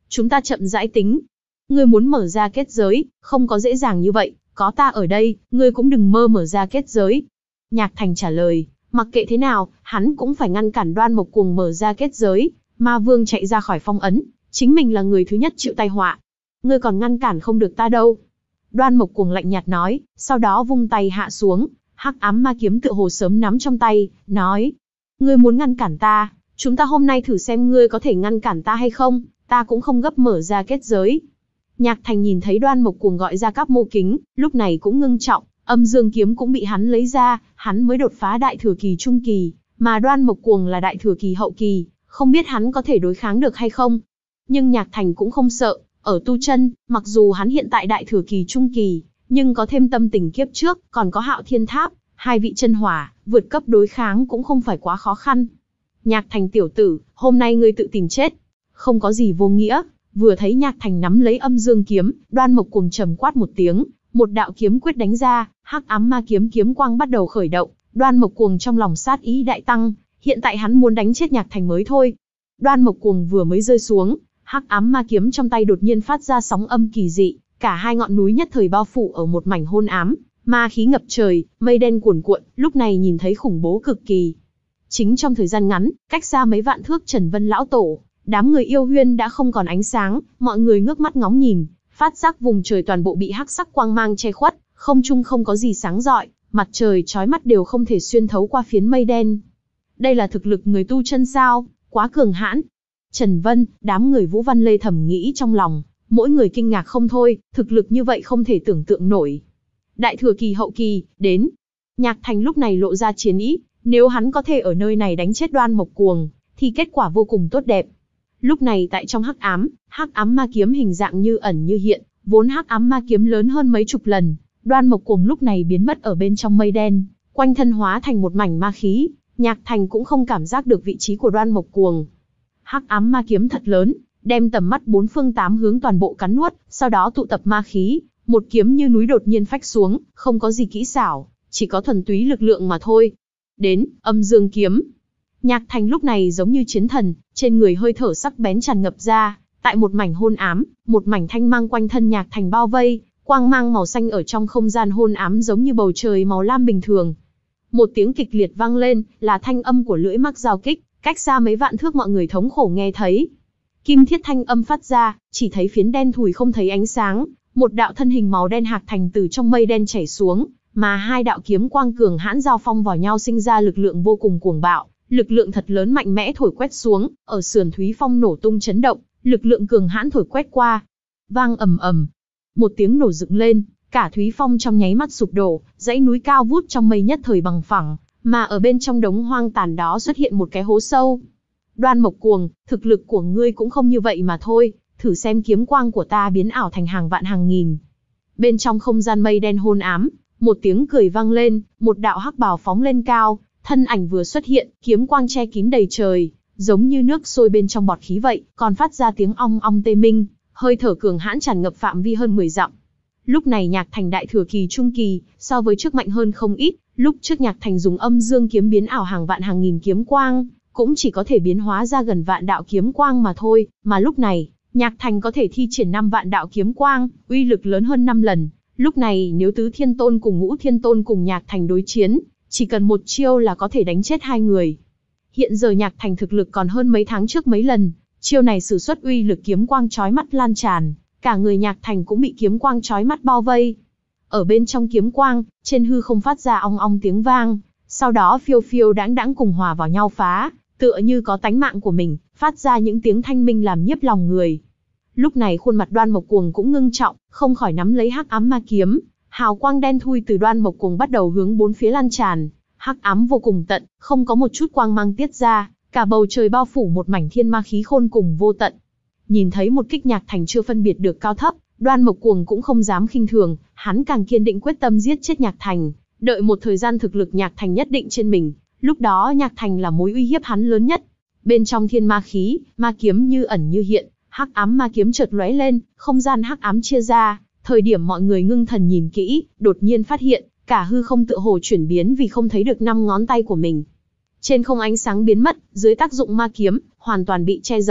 chúng ta chậm rãi tính. Ngươi muốn mở ra kết giới, không có dễ dàng như vậy, có ta ở đây, ngươi cũng đừng mơ mở ra kết giới. Nhạc Thành trả lời, mặc kệ thế nào, hắn cũng phải ngăn cản Đoan Mộc Cuồng mở ra kết giới. Ma Vương chạy ra khỏi phong ấn, chính mình là người thứ nhất chịu tai họa. Ngươi còn ngăn cản không được ta đâu. Đoan Mộc Cuồng lạnh nhạt nói, sau đó vung tay hạ xuống, hắc ám ma kiếm tựa hồ sớm nắm trong tay, nói: Ngươi muốn ngăn cản ta, chúng ta hôm nay thử xem ngươi có thể ngăn cản ta hay không, ta cũng không gấp mở ra kết giới. Nhạc Thành nhìn thấy Đoan Mộc Cuồng gọi ra các mô kính, lúc này cũng ngưng trọng, âm dương kiếm cũng bị hắn lấy ra, hắn mới đột phá đại thừa kỳ trung kỳ, mà Đoan Mộc Cuồng là đại thừa kỳ hậu kỳ, không biết hắn có thể đối kháng được hay không. Nhưng Nhạc Thành cũng không sợ, ở tu chân, mặc dù hắn hiện tại đại thừa kỳ trung kỳ, nhưng có thêm tâm tình kiếp trước, còn có Hạo Thiên Tháp, hai vị chân hỏa, vượt cấp đối kháng cũng không phải quá khó khăn. Nhạc Thành tiểu tử, hôm nay ngươi tự tìm chết. Không có gì vô nghĩa. Vừa thấy Nhạc Thành nắm lấy âm dương kiếm, Đoan Mộc Cuồng trầm quát một tiếng, một đạo kiếm quyết đánh ra, hắc ám ma kiếm kiếm quang bắt đầu khởi động. Đoan Mộc Cuồng trong lòng sát ý đại tăng, hiện tại hắn muốn đánh chết Nhạc Thành mới thôi. Đoan Mộc Cuồng vừa mới rơi xuống, hắc ám ma kiếm trong tay đột nhiên phát ra sóng âm kỳ dị, cả hai ngọn núi nhất thời bao phủ ở một mảnh hôn ám, ma khí ngập trời, mây đen cuồn cuộn, lúc này nhìn thấy khủng bố cực kỳ. Chính trong thời gian ngắn, cách xa mấy vạn thước Trần Vân lão tổ, đám người yêu huyên đã không còn ánh sáng, mọi người ngước mắt ngóng nhìn, phát giác vùng trời toàn bộ bị hắc sắc quang mang che khuất, không trung không có gì sáng rọi, mặt trời chói mắt đều không thể xuyên thấu qua phiến mây đen. Đây là thực lực người tu chân sao, quá cường hãn. Trần Vân, đám người Vũ Văn Lê thầm nghĩ trong lòng, mỗi người kinh ngạc không thôi, thực lực như vậy không thể tưởng tượng nổi. Đại thừa kỳ hậu kỳ, đến. Nhạc Thành lúc này lộ ra chiến ý, nếu hắn có thể ở nơi này đánh chết Đoan Mộc Cuồng, thì kết quả vô cùng tốt đẹp. Lúc này tại trong hắc ám, hắc ám ma kiếm hình dạng như ẩn như hiện, vốn hắc ám ma kiếm lớn hơn mấy chục lần, Đoan Mộc Cuồng lúc này biến mất ở bên trong mây đen, quanh thân hóa thành một mảnh ma khí, Nhạc Thành cũng không cảm giác được vị trí của Đoan Mộc Cuồng. Hắc ám ma kiếm thật lớn, đem tầm mắt bốn phương tám hướng toàn bộ cắn nuốt, sau đó tụ tập ma khí, một kiếm như núi đột nhiên phách xuống, không có gì kỹ xảo, chỉ có thuần túy lực lượng mà thôi. Đến, âm dương kiếm. Nhạc Thành lúc này giống như chiến thần, trên người hơi thở sắc bén tràn ngập ra, tại một mảnh hôn ám, một mảnh thanh mang quanh thân Nhạc Thành bao vây, quang mang màu xanh ở trong không gian hôn ám giống như bầu trời màu lam bình thường. Một tiếng kịch liệt vang lên, là thanh âm của lưỡi mắc giao kích, cách xa mấy vạn thước mọi người thống khổ nghe thấy. Kim thiết thanh âm phát ra, chỉ thấy phiến đen thùi không thấy ánh sáng, một đạo thân hình màu đen hạc thành từ trong mây đen chảy xuống, mà hai đạo kiếm quang cường hãn giao phong vào nhau sinh ra lực lượng vô cùng cuồng bạo, lực lượng thật lớn mạnh mẽ thổi quét xuống, ở sườn Thúy Phong nổ tung chấn động, lực lượng cường hãn thổi quét qua. Vang ầm ầm, một tiếng nổ dựng lên, cả Thúy Phong trong nháy mắt sụp đổ, dãy núi cao vút trong mây nhất thời bằng phẳng, mà ở bên trong đống hoang tàn đó xuất hiện một cái hố sâu. Đoan Mộc Cuồng, thực lực của ngươi cũng không như vậy mà thôi, thử xem kiếm quang của ta biến ảo thành hàng vạn hàng nghìn. Bên trong không gian mây đen hôn ám, một tiếng cười vang lên, một đạo hắc bào phóng lên cao, thân ảnh vừa xuất hiện, kiếm quang che kín đầy trời, giống như nước sôi bên trong bọt khí vậy, còn phát ra tiếng ong ong tê minh, hơi thở cường hãn tràn ngập phạm vi hơn mười dặm. Lúc này Nhạc Thành đại thừa kỳ trung kỳ, so với trước mạnh hơn không ít, lúc trước Nhạc Thành dùng âm dương kiếm biến ảo hàng vạn hàng nghìn kiếm quang, cũng chỉ có thể biến hóa ra gần vạn đạo kiếm quang mà thôi, mà lúc này, Nhạc Thành có thể thi triển năm vạn đạo kiếm quang, uy lực lớn hơn năm lần. Lúc này nếu Tứ Thiên Tôn cùng Ngũ Thiên Tôn cùng Nhạc Thành đối chiến, chỉ cần một chiêu là có thể đánh chết hai người. Hiện giờ Nhạc Thành thực lực còn hơn mấy tháng trước mấy lần, chiêu này sử xuất uy lực kiếm quang chói mắt lan tràn, cả người Nhạc Thành cũng bị kiếm quang chói mắt bao vây. Ở bên trong kiếm quang, trên hư không phát ra ong ong tiếng vang, sau đó phiêu phiêu đãng đãng cùng hòa vào nhau phá, tựa như có tánh mạng của mình, phát ra những tiếng thanh minh làm nhiếp lòng người. Lúc này khuôn mặt Đoan Mộc Cuồng cũng ngưng trọng, không khỏi nắm lấy hắc ám ma kiếm, hào quang đen thui từ Đoan Mộc Cuồng bắt đầu hướng bốn phía lan tràn, hắc ám vô cùng tận, không có một chút quang mang tiết ra, cả bầu trời bao phủ một mảnh thiên ma khí khôn cùng vô tận. Nhìn thấy một kích Nhạc Thành chưa phân biệt được cao thấp, Đoan Mộc Cuồng cũng không dám khinh thường, hắn càng kiên định quyết tâm giết chết Nhạc Thành, đợi một thời gian thực lực Nhạc Thành nhất định trên mình, lúc đó Nhạc Thành là mối uy hiếp hắn lớn nhất. Bên trong thiên ma khí, ma kiếm như ẩn như hiện, hắc ám ma kiếm chợt lóe lên, không gian hắc ám chia ra, thời điểm mọi người ngưng thần nhìn kỹ, đột nhiên phát hiện, cả hư không tựa hồ chuyển biến vì không thấy được năm ngón tay của mình. Trên không ánh sáng biến mất, dưới tác dụng ma kiếm, hoàn toàn bị che giấu,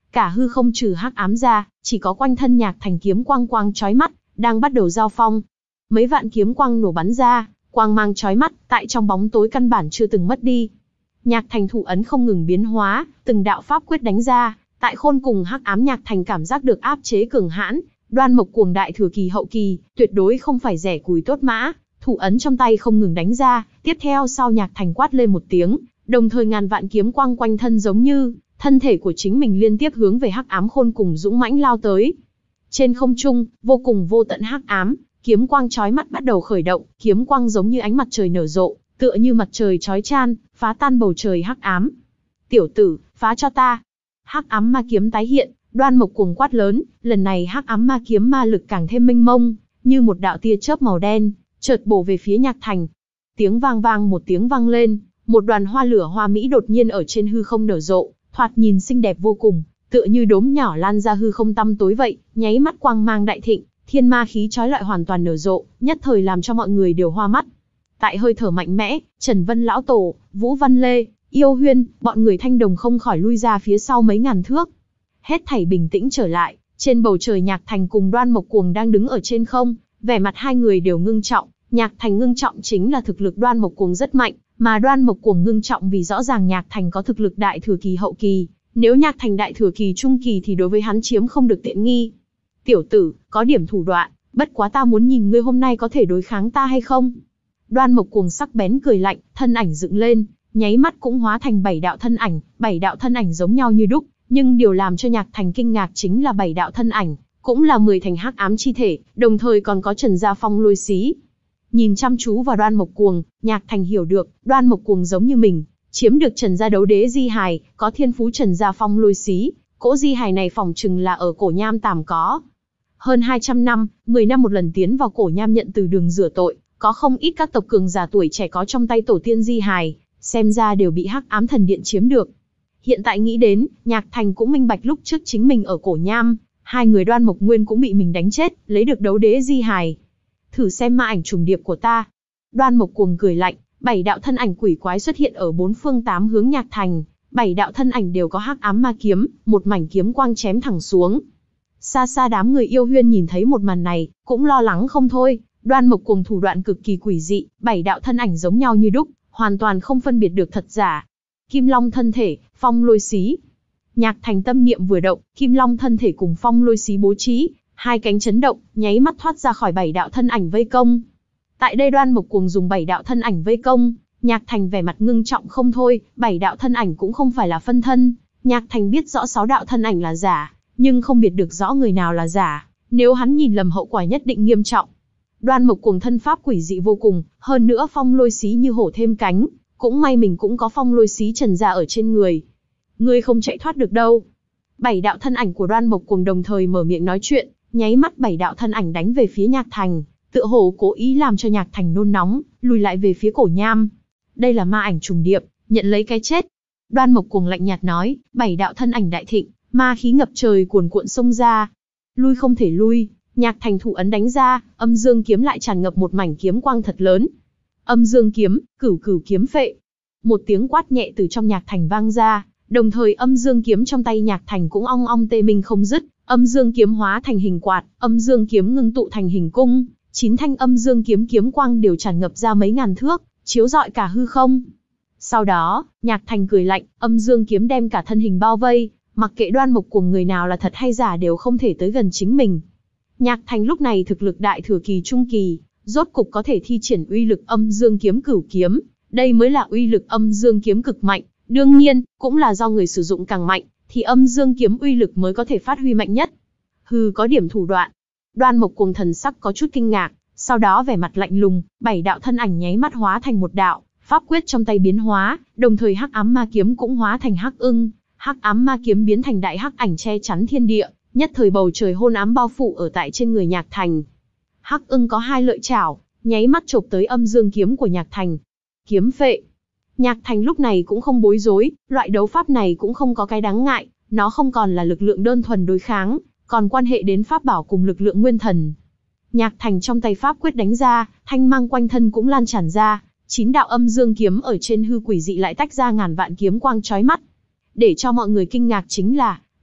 Cả hư không trừ hắc ám ra, chỉ có quanh thân Nhạc Thành kiếm quang quang chói mắt, đang bắt đầu giao phong. Mấy vạn kiếm quang nổ bắn ra, quang mang chói mắt, tại trong bóng tối căn bản chưa từng mất đi. Nhạc Thành thủ ấn không ngừng biến hóa, từng đạo pháp quyết đánh ra, tại khôn cùng hắc ám Nhạc Thành cảm giác được áp chế cường hãn. Đoan Mộc Cuồng đại thừa kỳ hậu kỳ, tuyệt đối không phải rẻ cùi tốt mã, thủ ấn trong tay không ngừng đánh ra, tiếp theo sau Nhạc Thành quát lên một tiếng, đồng thời ngàn vạn kiếm quang quanh thân giống như thân thể của chính mình liên tiếp hướng về hắc ám khôn cùng dũng mãnh lao tới. Trên không trung, vô cùng vô tận hắc ám, kiếm quang chói mắt bắt đầu khởi động, kiếm quang giống như ánh mặt trời nở rộ, tựa như mặt trời chói chan, phá tan bầu trời hắc ám. Tiểu tử, phá cho ta! Hắc ám ma kiếm tái hiện, Đoan Mộc Cuồng quát lớn, lần này hắc ám ma kiếm ma lực càng thêm mênh mông, như một đạo tia chớp màu đen, chợt bổ về phía Nhạc Thành. Tiếng vang vang một tiếng vang lên, một đoàn hoa lửa hoa mỹ đột nhiên ở trên hư không nở rộ, thoạt nhìn xinh đẹp vô cùng, tựa như đốm nhỏ lan ra hư không tăm tối vậy, nháy mắt quang mang đại thịnh, thiên ma khí chói lọi hoàn toàn nở rộ, nhất thời làm cho mọi người đều hoa mắt. Tại hơi thở mạnh mẽ, Trần Vân lão tổ, Vũ Văn Lê, Yêu Huyên, bọn người Thanh Đồng không khỏi lui ra phía sau mấy ngàn thước. Hết thảy bình tĩnh trở lại, trên bầu trời Nhạc Thành cùng Đoan Mộc Cuồng đang đứng ở trên không, vẻ mặt hai người đều ngưng trọng. Nhạc Thành ngưng trọng chính là thực lực Đoan Mộc Cuồng rất mạnh, mà Đoan Mộc Cuồng ngưng trọng vì rõ ràng Nhạc Thành có thực lực đại thừa kỳ hậu kỳ, nếu Nhạc Thành đại thừa kỳ trung kỳ thì đối với hắn chiếm không được tiện nghi. Tiểu tử, có điểm thủ đoạn, bất quá ta muốn nhìn ngươi hôm nay có thể đối kháng ta hay không. Đoan Mộc Cuồng sắc bén cười lạnh, thân ảnh dựng lên, nháy mắt cũng hóa thành bảy đạo thân ảnh, bảy đạo thân ảnh giống nhau như đúc, nhưng điều làm cho Nhạc Thành kinh ngạc chính là bảy đạo thân ảnh, cũng là mười thành hắc ám chi thể, đồng thời còn có Trần Gia Phong lôi xí. Nhìn chăm chú vào Đoan Mộc Cuồng, Nhạc Thành hiểu được, Đoan Mộc Cuồng giống như mình, chiếm được Trần Gia đấu đế di hài, có thiên phú Trần Gia Phong lôi xí, cỗ di hài này phỏng chừng là ở cổ nham tàm có. Hơn hai trăm năm, mười năm một lần tiến vào cổ nham nhận từ đường rửa tội, có không ít các tộc cường giả tuổi trẻ có trong tay tổ tiên di hài, xem ra đều bị hắc ám thần điện chiếm được. Hiện tại nghĩ đến, Nhạc Thành cũng minh bạch lúc trước chính mình ở cổ nham, hai người Đoan Mộc Nguyên cũng bị mình đánh chết, lấy được đấu đế di hài. Thử xem ma ảnh trùng điệp của ta. Đoan Mộc Cuồng cười lạnh, bảy đạo thân ảnh quỷ quái xuất hiện ở bốn phương tám hướng Nhạc Thành, bảy đạo thân ảnh đều có hắc ám ma kiếm, một mảnh kiếm quang chém thẳng xuống. Xa xa đám người Yêu Huyên nhìn thấy một màn này, cũng lo lắng không thôi. Đoan Mộc Cuồng thủ đoạn cực kỳ quỷ dị, bảy đạo thân ảnh giống nhau như đúc, hoàn toàn không phân biệt được thật giả. Kim Long thân thể, phong lôi xí. Nhạc Thành tâm niệm vừa động, Kim Long thân thể cùng phong lôi xí bố trí, hai cánh chấn động, nháy mắt thoát ra khỏi bảy đạo thân ảnh vây công. Tại đây Đoan Mộc Cuồng dùng bảy đạo thân ảnh vây công, Nhạc Thành vẻ mặt ngưng trọng không thôi, bảy đạo thân ảnh cũng không phải là phân thân. Nhạc Thành biết rõ sáu đạo thân ảnh là giả, nhưng không biết được rõ người nào là giả, nếu hắn nhìn lầm hậu quả nhất định nghiêm trọng. Đoan Mộc Cuồng thân pháp quỷ dị vô cùng, hơn nữa phong lôi xí như hổ thêm cánh, cũng may mình cũng có phong lôi xí Trần Gia ở trên người. Ngươi không chạy thoát được đâu. Bảy đạo thân ảnh của Đoan Mộc Cuồng đồng thời mở miệng nói chuyện, nháy mắt bảy đạo thân ảnh đánh về phía Nhạc Thành, tựa hồ cố ý làm cho Nhạc Thành nôn nóng, lùi lại về phía cổ nham. Đây là ma ảnh trùng điệp, nhận lấy cái chết. Đoan Mộc Cuồng lạnh nhạt nói, bảy đạo thân ảnh đại thịnh, ma khí ngập trời cuồn cuộn xông ra. Lui không thể lui, Nhạc Thành thủ ấn đánh ra, âm dương kiếm lại tràn ngập một mảnh kiếm quang thật lớn. Âm dương kiếm, cửu cửu kiếm phệ. Một tiếng quát nhẹ từ trong Nhạc Thành vang ra, đồng thời âm dương kiếm trong tay Nhạc Thành cũng ong ong tê minh không dứt, âm dương kiếm hóa thành hình quạt, âm dương kiếm ngưng tụ thành hình cung, chín thanh âm dương kiếm kiếm quang đều tràn ngập ra mấy ngàn thước, chiếu rọi cả hư không. Sau đó, Nhạc Thành cười lạnh, âm dương kiếm đem cả thân hình bao vây, mặc kệ Đoan Mộc Cuồng người nào là thật hay giả đều không thể tới gần chính mình. Nhạc Thành lúc này thực lực đại thừa kỳ trung kỳ, rốt cục có thể thi triển uy lực âm dương kiếm cửu kiếm, đây mới là uy lực âm dương kiếm cực mạnh, đương nhiên, cũng là do người sử dụng càng mạnh, thì âm dương kiếm uy lực mới có thể phát huy mạnh nhất. Hừ, có điểm thủ đoạn. Đoan Mộc Cuồng thần sắc có chút kinh ngạc, sau đó vẻ mặt lạnh lùng, bảy đạo thân ảnh nháy mắt hóa thành một đạo, pháp quyết trong tay biến hóa, đồng thời hắc ám ma kiếm cũng hóa thành hắc ưng, hắc ám ma kiếm biến thành đại hắc ảnh che chắn thiên địa, nhất thời bầu trời hôn ám bao phủ ở tại trên người Nhạc Thành. Hắc ưng có hai lợi chảo, nháy mắt chộp tới âm dương kiếm của Nhạc Thành. Kiếm phệ. Nhạc Thành lúc này cũng không bối rối, loại đấu pháp này cũng không có cái đáng ngại, nó không còn là lực lượng đơn thuần đối kháng, còn quan hệ đến pháp bảo cùng lực lượng nguyên thần. Nhạc Thành trong tay pháp quyết đánh ra, thanh mang quanh thân cũng lan tràn ra, chín đạo âm dương kiếm ở trên hư quỷ dị lại tách ra ngàn vạn kiếm quang chói mắt. Để cho mọi người kinh ngạc chính là,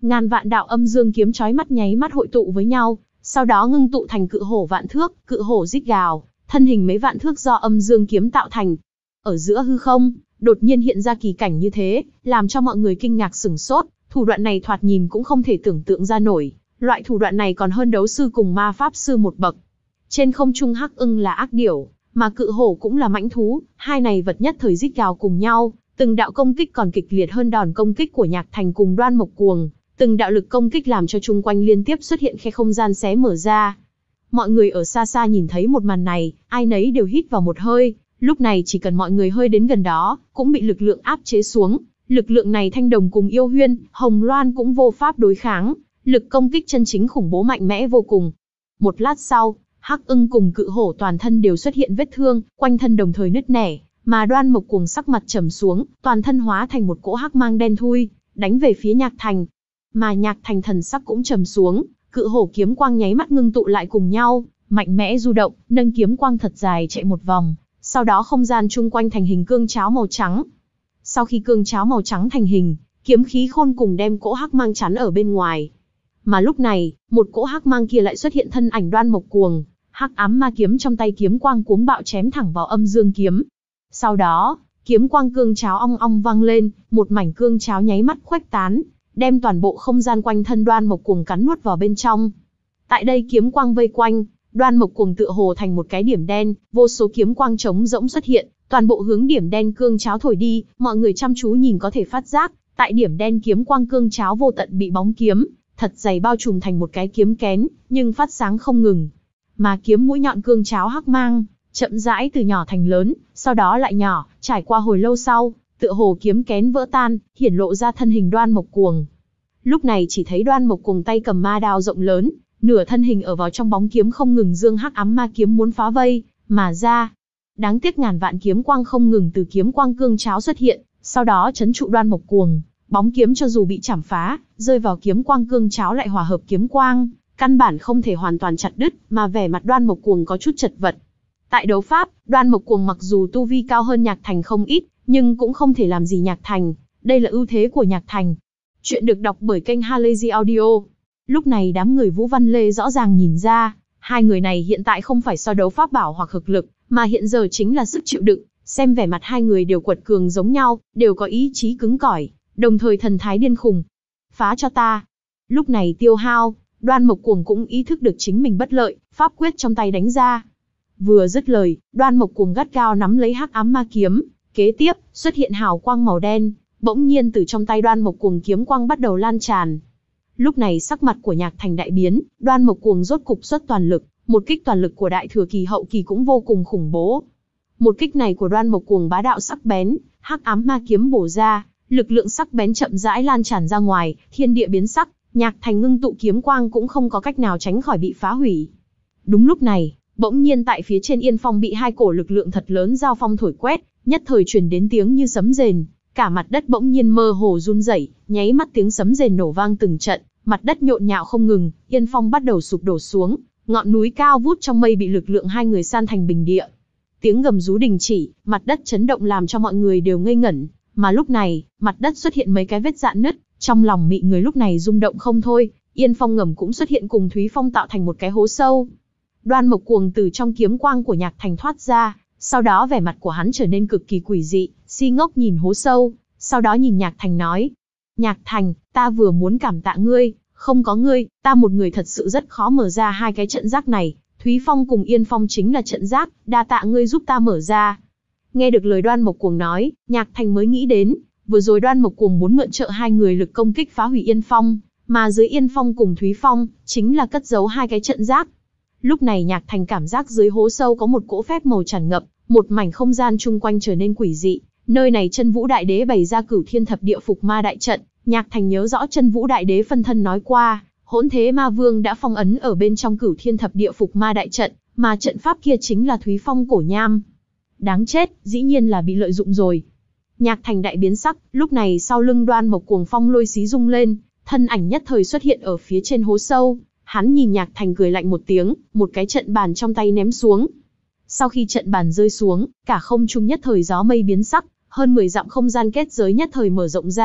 Ngàn vạn đạo âm dương kiếm chói mắt nháy mắt hội tụ với nhau, sau đó ngưng tụ thành cự hổ vạn thước, cự hổ rít gào, thân hình mấy vạn thước do âm dương kiếm tạo thành. Ở giữa hư không, đột nhiên hiện ra kỳ cảnh như thế, làm cho mọi người kinh ngạc sửng sốt, thủ đoạn này thoạt nhìn cũng không thể tưởng tượng ra nổi, loại thủ đoạn này còn hơn đấu sư cùng ma pháp sư một bậc. Trên không trung hắc ưng là ác điểu, mà cự hổ cũng là mãnh thú, hai này vật nhất thời rít gào cùng nhau, từng đạo công kích còn kịch liệt hơn đòn công kích của Nhạc Thành cùng Đoan Mộc Cuồng, từng đạo lực công kích làm cho chung quanh liên tiếp xuất hiện khe không gian xé mở ra. Mọi người ở xa xa nhìn thấy một màn này, ai nấy đều hít vào một hơi, lúc này chỉ cần mọi người hơi đến gần đó, cũng bị lực lượng áp chế xuống. Lực lượng này Thanh Đồng cùng Yêu Huyên, Hồng Loan cũng vô pháp đối kháng, lực công kích chân chính khủng bố mạnh mẽ vô cùng. Một lát sau, hắc ưng cùng cự hổ toàn thân đều xuất hiện vết thương, quanh thân đồng thời nứt nẻ, mà Đoan Mộc Cuồng sắc mặt trầm xuống, toàn thân hóa thành một cỗ hắc mang đen thui, đánh về phía Nhạc Thành. Mà Nhạc Thành thần sắc cũng trầm xuống, cự hổ kiếm quang nháy mắt ngưng tụ lại cùng nhau, mạnh mẽ du động, nâng kiếm quang thật dài chạy một vòng, sau đó không gian chung quanh thành hình cương cháo màu trắng. Sau khi cương cháo màu trắng thành hình, kiếm khí khôn cùng đem cỗ hắc mang chắn ở bên ngoài. Mà lúc này, một cỗ hắc mang kia lại xuất hiện thân ảnh Đoan Mộc Cuồng, hắc ám ma kiếm trong tay kiếm quang cuống bạo chém thẳng vào âm dương kiếm. Sau đó, kiếm quang cương cháo ong ong vang lên, một mảnh cương cháo nháy mắt khuếch tán, đem toàn bộ không gian quanh thân Đoan Mộc Cuồng cắn nuốt vào bên trong. Tại đây kiếm quang vây quanh, Đoan Mộc Cuồng tựa hồ thành một cái điểm đen, vô số kiếm quang trống rỗng xuất hiện, toàn bộ hướng điểm đen cương cháo thổi đi, mọi người chăm chú nhìn có thể phát giác, tại điểm đen kiếm quang cương cháo vô tận bị bóng kiếm thật dày bao trùm thành một cái kiếm kén, nhưng phát sáng không ngừng. Mà kiếm mũi nhọn cương cháo hắc mang, chậm rãi từ nhỏ thành lớn, sau đó lại nhỏ, trải qua hồi lâu sau, tựa hồ kiếm kén vỡ tan, hiển lộ ra thân hình Đoan Mộc Cuồng. Lúc này chỉ thấy Đoan Mộc Cuồng tay cầm ma đao rộng lớn, nửa thân hình ở vào trong bóng kiếm không ngừng dương hắc ám ma kiếm muốn phá vây mà ra. Đáng tiếc ngàn vạn kiếm quang không ngừng từ kiếm quang cương cháo xuất hiện, sau đó trấn trụ Đoan Mộc Cuồng, bóng kiếm cho dù bị chảm phá, rơi vào kiếm quang cương cháo lại hòa hợp kiếm quang, căn bản không thể hoàn toàn chặt đứt, mà vẻ mặt Đoan Mộc Cuồng có chút chật vật. Tại đấu pháp, Đoan Mộc Cuồng mặc dù tu vi cao hơn Nhạc Thành không ít, nhưng cũng không thể làm gì Nhạc Thành, đây là ưu thế của Nhạc Thành. Chuyện được đọc bởi kênh Halazy Audio. Lúc này đám người Vũ Văn Lê rõ ràng nhìn ra, hai người này hiện tại không phải so đấu pháp bảo hoặc thực lực, mà hiện giờ chính là sức chịu đựng, xem vẻ mặt hai người đều quật cường giống nhau, đều có ý chí cứng cỏi, đồng thời thần thái điên khùng. Phá cho ta. Lúc này Tiêu Hao, Đoan Mộc Cuồng cũng ý thức được chính mình bất lợi, pháp quyết trong tay đánh ra. Vừa dứt lời, Đoan Mộc Cuồng gắt gao nắm lấy hắc ám ma kiếm, kế tiếp, xuất hiện hào quang màu đen, bỗng nhiên từ trong tay Đoan Mộc Cuồng kiếm quang bắt đầu lan tràn. Lúc này sắc mặt của Nhạc Thành đại biến, Đoan Mộc Cuồng rốt cục xuất toàn lực, một kích toàn lực của đại thừa kỳ hậu kỳ cũng vô cùng khủng bố. Một kích này của Đoan Mộc Cuồng bá đạo sắc bén, hắc ám ma kiếm bổ ra, lực lượng sắc bén chậm rãi lan tràn ra ngoài, thiên địa biến sắc, Nhạc Thành ngưng tụ kiếm quang cũng không có cách nào tránh khỏi bị phá hủy. Đúng lúc này, bỗng nhiên tại phía trên Yên Phong bị hai cổ lực lượng thật lớn giao phong thổi quét, nhất thời truyền đến tiếng như sấm rền, cả mặt đất bỗng nhiên mơ hồ run rẩy, nháy mắt tiếng sấm rền nổ vang từng trận, mặt đất nhộn nhạo không ngừng, Yên Phong bắt đầu sụp đổ xuống, ngọn núi cao vút trong mây bị lực lượng hai người san thành bình địa. Tiếng gầm rú đình chỉ, mặt đất chấn động làm cho mọi người đều ngây ngẩn, mà lúc này, mặt đất xuất hiện mấy cái vết rạn nứt, trong lòng mị người lúc này rung động không thôi, Yên Phong ngầm cũng xuất hiện cùng Thúy Phong tạo thành một cái hố sâu. Đoan Mộc Cuồng từ trong kiếm quang của Nhạc Thành thoát ra, sau đó vẻ mặt của hắn trở nên cực kỳ quỷ dị, si ngốc nhìn hố sâu, sau đó nhìn Nhạc Thành nói: Nhạc Thành, ta vừa muốn cảm tạ ngươi, không có ngươi, ta một người thật sự rất khó mở ra hai cái trận giác này, Thúy Phong cùng Yên Phong chính là trận giác, đa tạ ngươi giúp ta mở ra. Nghe được lời Đoan Mộc Cuồng nói, Nhạc Thành mới nghĩ đến, vừa rồi Đoan Mộc Cuồng muốn mượn trợ hai người lực công kích phá hủy Yên Phong, mà dưới Yên Phong cùng Thúy Phong, chính là cất giấu hai cái trận giác. Lúc này Nhạc Thành cảm giác dưới hố sâu có một cỗ phép màu tràn ngập, một mảnh không gian chung quanh trở nên quỷ dị, nơi này Chân Vũ Đại Đế bày ra Cửu Thiên Thập Địa Phục Ma đại trận, Nhạc Thành nhớ rõ Chân Vũ Đại Đế phân thân nói qua, Hỗn Thế Ma Vương đã phong ấn ở bên trong Cửu Thiên Thập Địa Phục Ma đại trận, mà trận pháp kia chính là Thúy Phong cổ nham. Đáng chết, dĩ nhiên là bị lợi dụng rồi. Nhạc Thành đại biến sắc, lúc này sau lưng Đoan Mộc Cuồng phong lôi xí rung lên, thân ảnh nhất thời xuất hiện ở phía trên hố sâu. Hắn nhìn Nhạc Thành cười lạnh một tiếng, một cái trận bàn trong tay ném xuống. Sau khi trận bàn rơi xuống, cả không trung nhất thời gió mây biến sắc, hơn mười dặm không gian kết giới nhất thời mở rộng ra,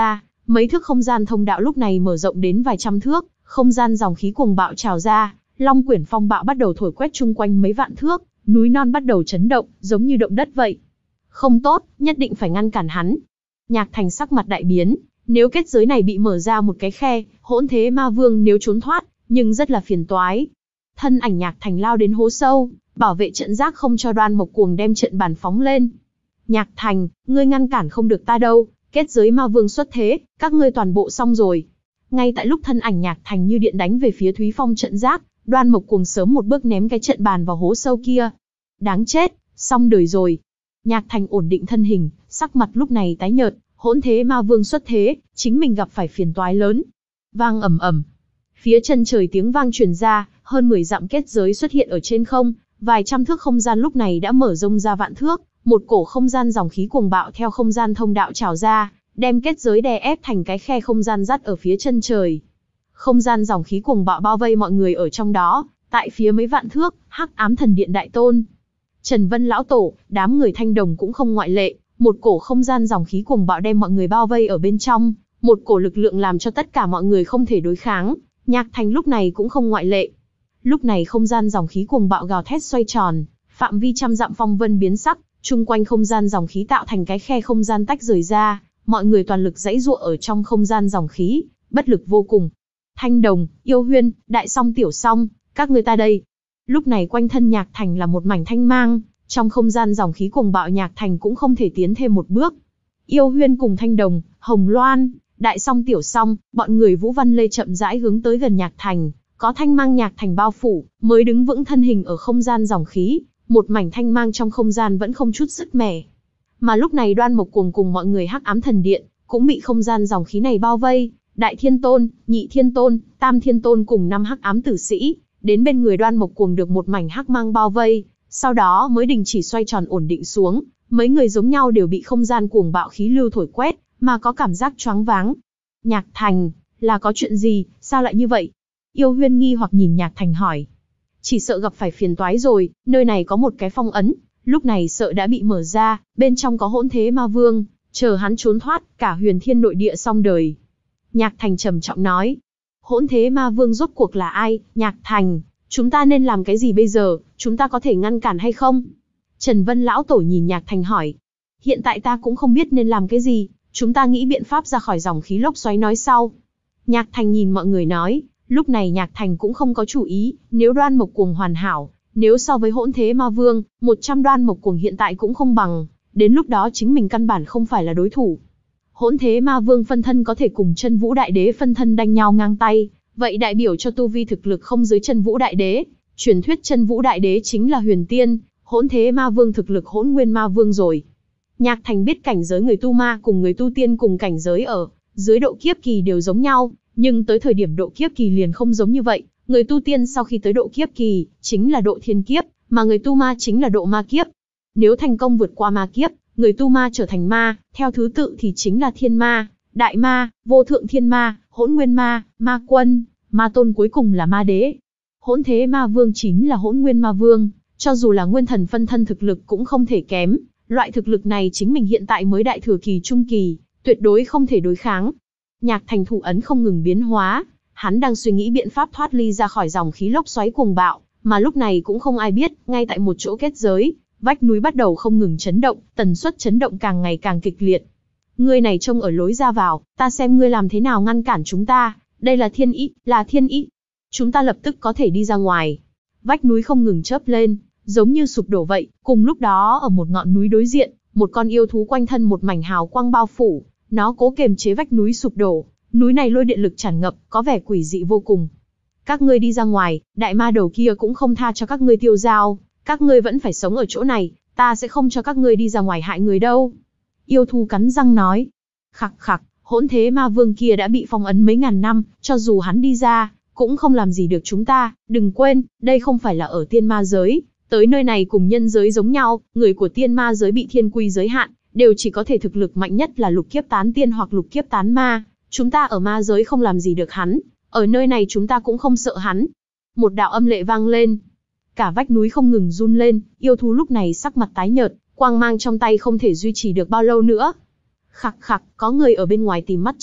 Mấy thước không gian thông đạo lúc này mở rộng đến vài trăm thước, không gian dòng khí cuồng bạo trào ra, long quyển phong bạo bắt đầu thổi quét chung quanh mấy vạn thước, núi non bắt đầu chấn động, giống như động đất vậy. Không tốt, nhất định phải ngăn cản hắn. Nhạc Thành sắc mặt đại biến, nếu kết giới này bị mở ra một cái khe, hỗn thế ma vương nếu trốn thoát, nhưng rất là phiền toái. Thân ảnh Nhạc Thành lao đến hố sâu, bảo vệ trận giác không cho Đoan Mộc Cuồng đem trận bàn phóng lên. Nhạc Thành, ngươi ngăn cản không được ta đâu, kết giới ma vương xuất thế, các ngươi toàn bộ xong rồi. Ngay tại lúc thân ảnh Nhạc Thành như điện đánh về phía Thúy Phong trận giác, Đoan Mộc Cuồng sớm một bước ném cái trận bàn vào hố sâu kia. Đáng chết, xong đời rồi. Nhạc Thành ổn định thân hình, sắc mặt lúc này tái nhợt, hỗn thế ma vương xuất thế, chính mình gặp phải phiền toái lớn. Vang ầm ầm. Phía chân trời tiếng vang truyền ra, hơn mười dặm kết giới xuất hiện ở trên không, vài trăm thước không gian lúc này đã mở rộng ra vạn thước, một cổ không gian dòng khí cuồng bạo theo không gian thông đạo trào ra, đem kết giới đè ép thành cái khe không gian dắt ở phía chân trời. Không gian dòng khí cuồng bạo bao vây mọi người ở trong đó, tại phía mấy vạn thước, Hắc Ám Thần Điện đại tôn, Trần Vân lão tổ, đám người Thanh Đồng cũng không ngoại lệ, một cổ không gian dòng khí cuồng bạo đem mọi người bao vây ở bên trong, một cổ lực lượng làm cho tất cả mọi người không thể đối kháng, Nhạc Thành lúc này cũng không ngoại lệ. Lúc này không gian dòng khí cuồng bạo gào thét xoay tròn, phạm vi trăm dặm phong vân biến sắc, chung quanh không gian dòng khí tạo thành cái khe không gian tách rời ra, mọi người toàn lực giãy giụa ở trong không gian dòng khí, bất lực vô cùng. Thanh Đồng, Yêu Huyên, Đại Song Tiểu Song, các người ta đây. Lúc này quanh thân Nhạc Thành là một mảnh thanh mang, trong không gian dòng khí cuồng bạo Nhạc Thành cũng không thể tiến thêm một bước. Yêu Huyên cùng Thanh Đồng, Hồng Loan, Đại Song Tiểu Song, bọn người Vũ Văn Lê chậm rãi hướng tới gần Nhạc Thành, có thanh mang Nhạc Thành bao phủ, mới đứng vững thân hình ở không gian dòng khí, một mảnh thanh mang trong không gian vẫn không chút sức mẻ. Mà lúc này Đoan Mộc Cuồng cùng mọi người Hắc Ám Thần Điện cũng bị không gian dòng khí này bao vây, Đại Thiên Tôn, Nhị Thiên Tôn, Tam Thiên Tôn cùng năm Hắc Ám Tử Sĩ, đến bên người Đoan Mộc Cuồng được một mảnh hắc mang bao vây, sau đó mới đình chỉ xoay tròn ổn định xuống, mấy người giống nhau đều bị không gian cuồng bạo khí lưu thổi quét, mà có cảm giác choáng váng. Nhạc Thành, là có chuyện gì, sao lại như vậy? Yêu Huyên nghi hoặc nhìn Nhạc Thành hỏi. Chỉ sợ gặp phải phiền toái rồi, nơi này có một cái phong ấn, lúc này sợ đã bị mở ra, bên trong có hỗn thế ma vương, chờ hắn trốn thoát, cả huyền thiên nội địa xong đời. Nhạc Thành trầm trọng nói. Hỗn thế ma vương rốt cuộc là ai? Nhạc Thành, chúng ta nên làm cái gì bây giờ, chúng ta có thể ngăn cản hay không? Trần Vân lão tổ nhìn Nhạc Thành hỏi. Hiện tại ta cũng không biết nên làm cái gì, chúng ta nghĩ biện pháp ra khỏi dòng khí lốc xoáy nói sau. Nhạc Thành nhìn mọi người nói, lúc này Nhạc Thành cũng không có chủ ý, nếu Đoan Mộc Cuồng hoàn hảo, nếu so với hỗn thế ma vương, một trăm Đoan Mộc Cuồng hiện tại cũng không bằng, đến lúc đó chính mình căn bản không phải là đối thủ. Hỗn thế ma vương phân thân có thể cùng Chân Vũ Đại Đế phân thân đánh nhau ngang tay, vậy đại biểu cho tu vi thực lực không dưới Chân Vũ Đại Đế, truyền thuyết Chân Vũ Đại Đế chính là huyền tiên, hỗn thế ma vương thực lực hỗn nguyên ma vương rồi. Nhạc Thành biết cảnh giới người tu ma cùng người tu tiên cùng cảnh giới ở dưới độ kiếp kỳ đều giống nhau, nhưng tới thời điểm độ kiếp kỳ liền không giống như vậy, người tu tiên sau khi tới độ kiếp kỳ, chính là độ thiên kiếp, mà người tu ma chính là độ ma kiếp. Nếu thành công vượt qua ma kiếp, người tu ma trở thành ma, theo thứ tự thì chính là thiên ma, đại ma, vô thượng thiên ma, hỗn nguyên ma, ma quân, ma tôn cuối cùng là ma đế. Hỗn thế ma vương chính là hỗn nguyên ma vương, cho dù là nguyên thần phân thân thực lực cũng không thể kém, loại thực lực này chính mình hiện tại mới đại thừa kỳ trung kỳ, tuyệt đối không thể đối kháng. Nhạc Thành thủ ấn không ngừng biến hóa, hắn đang suy nghĩ biện pháp thoát ly ra khỏi dòng khí lốc xoáy cuồng bạo, mà lúc này cũng không ai biết, ngay tại một chỗ kết giới, vách núi bắt đầu không ngừng chấn động, tần suất chấn động càng ngày càng kịch liệt. Ngươi này trông ở lối ra vào, ta xem ngươi làm thế nào ngăn cản chúng ta, đây là thiên ý, là thiên ý. Chúng ta lập tức có thể đi ra ngoài. Vách núi không ngừng chớp lên, giống như sụp đổ vậy, cùng lúc đó ở một ngọn núi đối diện, một con yêu thú quanh thân một mảnh hào quang bao phủ, nó cố kiềm chế vách núi sụp đổ, núi này lôi điện lực tràn ngập, có vẻ quỷ dị vô cùng. Các ngươi đi ra ngoài, đại ma đầu kia cũng không tha cho các ngươi tiêu dao, các ngươi vẫn phải sống ở chỗ này, ta sẽ không cho các ngươi đi ra ngoài hại người đâu. Yêu thú cắn răng nói. Khặc khặc, hỗn thế ma vương kia đã bị phong ấn mấy ngàn năm, cho dù hắn đi ra, cũng không làm gì được chúng ta, đừng quên, đây không phải là ở tiên ma giới, tới nơi này cùng nhân giới giống nhau, người của tiên ma giới bị thiên quy giới hạn, đều chỉ có thể thực lực mạnh nhất là lục kiếp tán tiên hoặc lục kiếp tán ma, chúng ta ở ma giới không làm gì được hắn, ở nơi này chúng ta cũng không sợ hắn. Một đạo âm lệ vang lên, cả vách núi không ngừng run lên, yêu thú lúc này sắc mặt tái nhợt, quang mang trong tay không thể duy trì được bao lâu nữa. Khặc khặc, có người ở bên ngoài tìm mắt trận,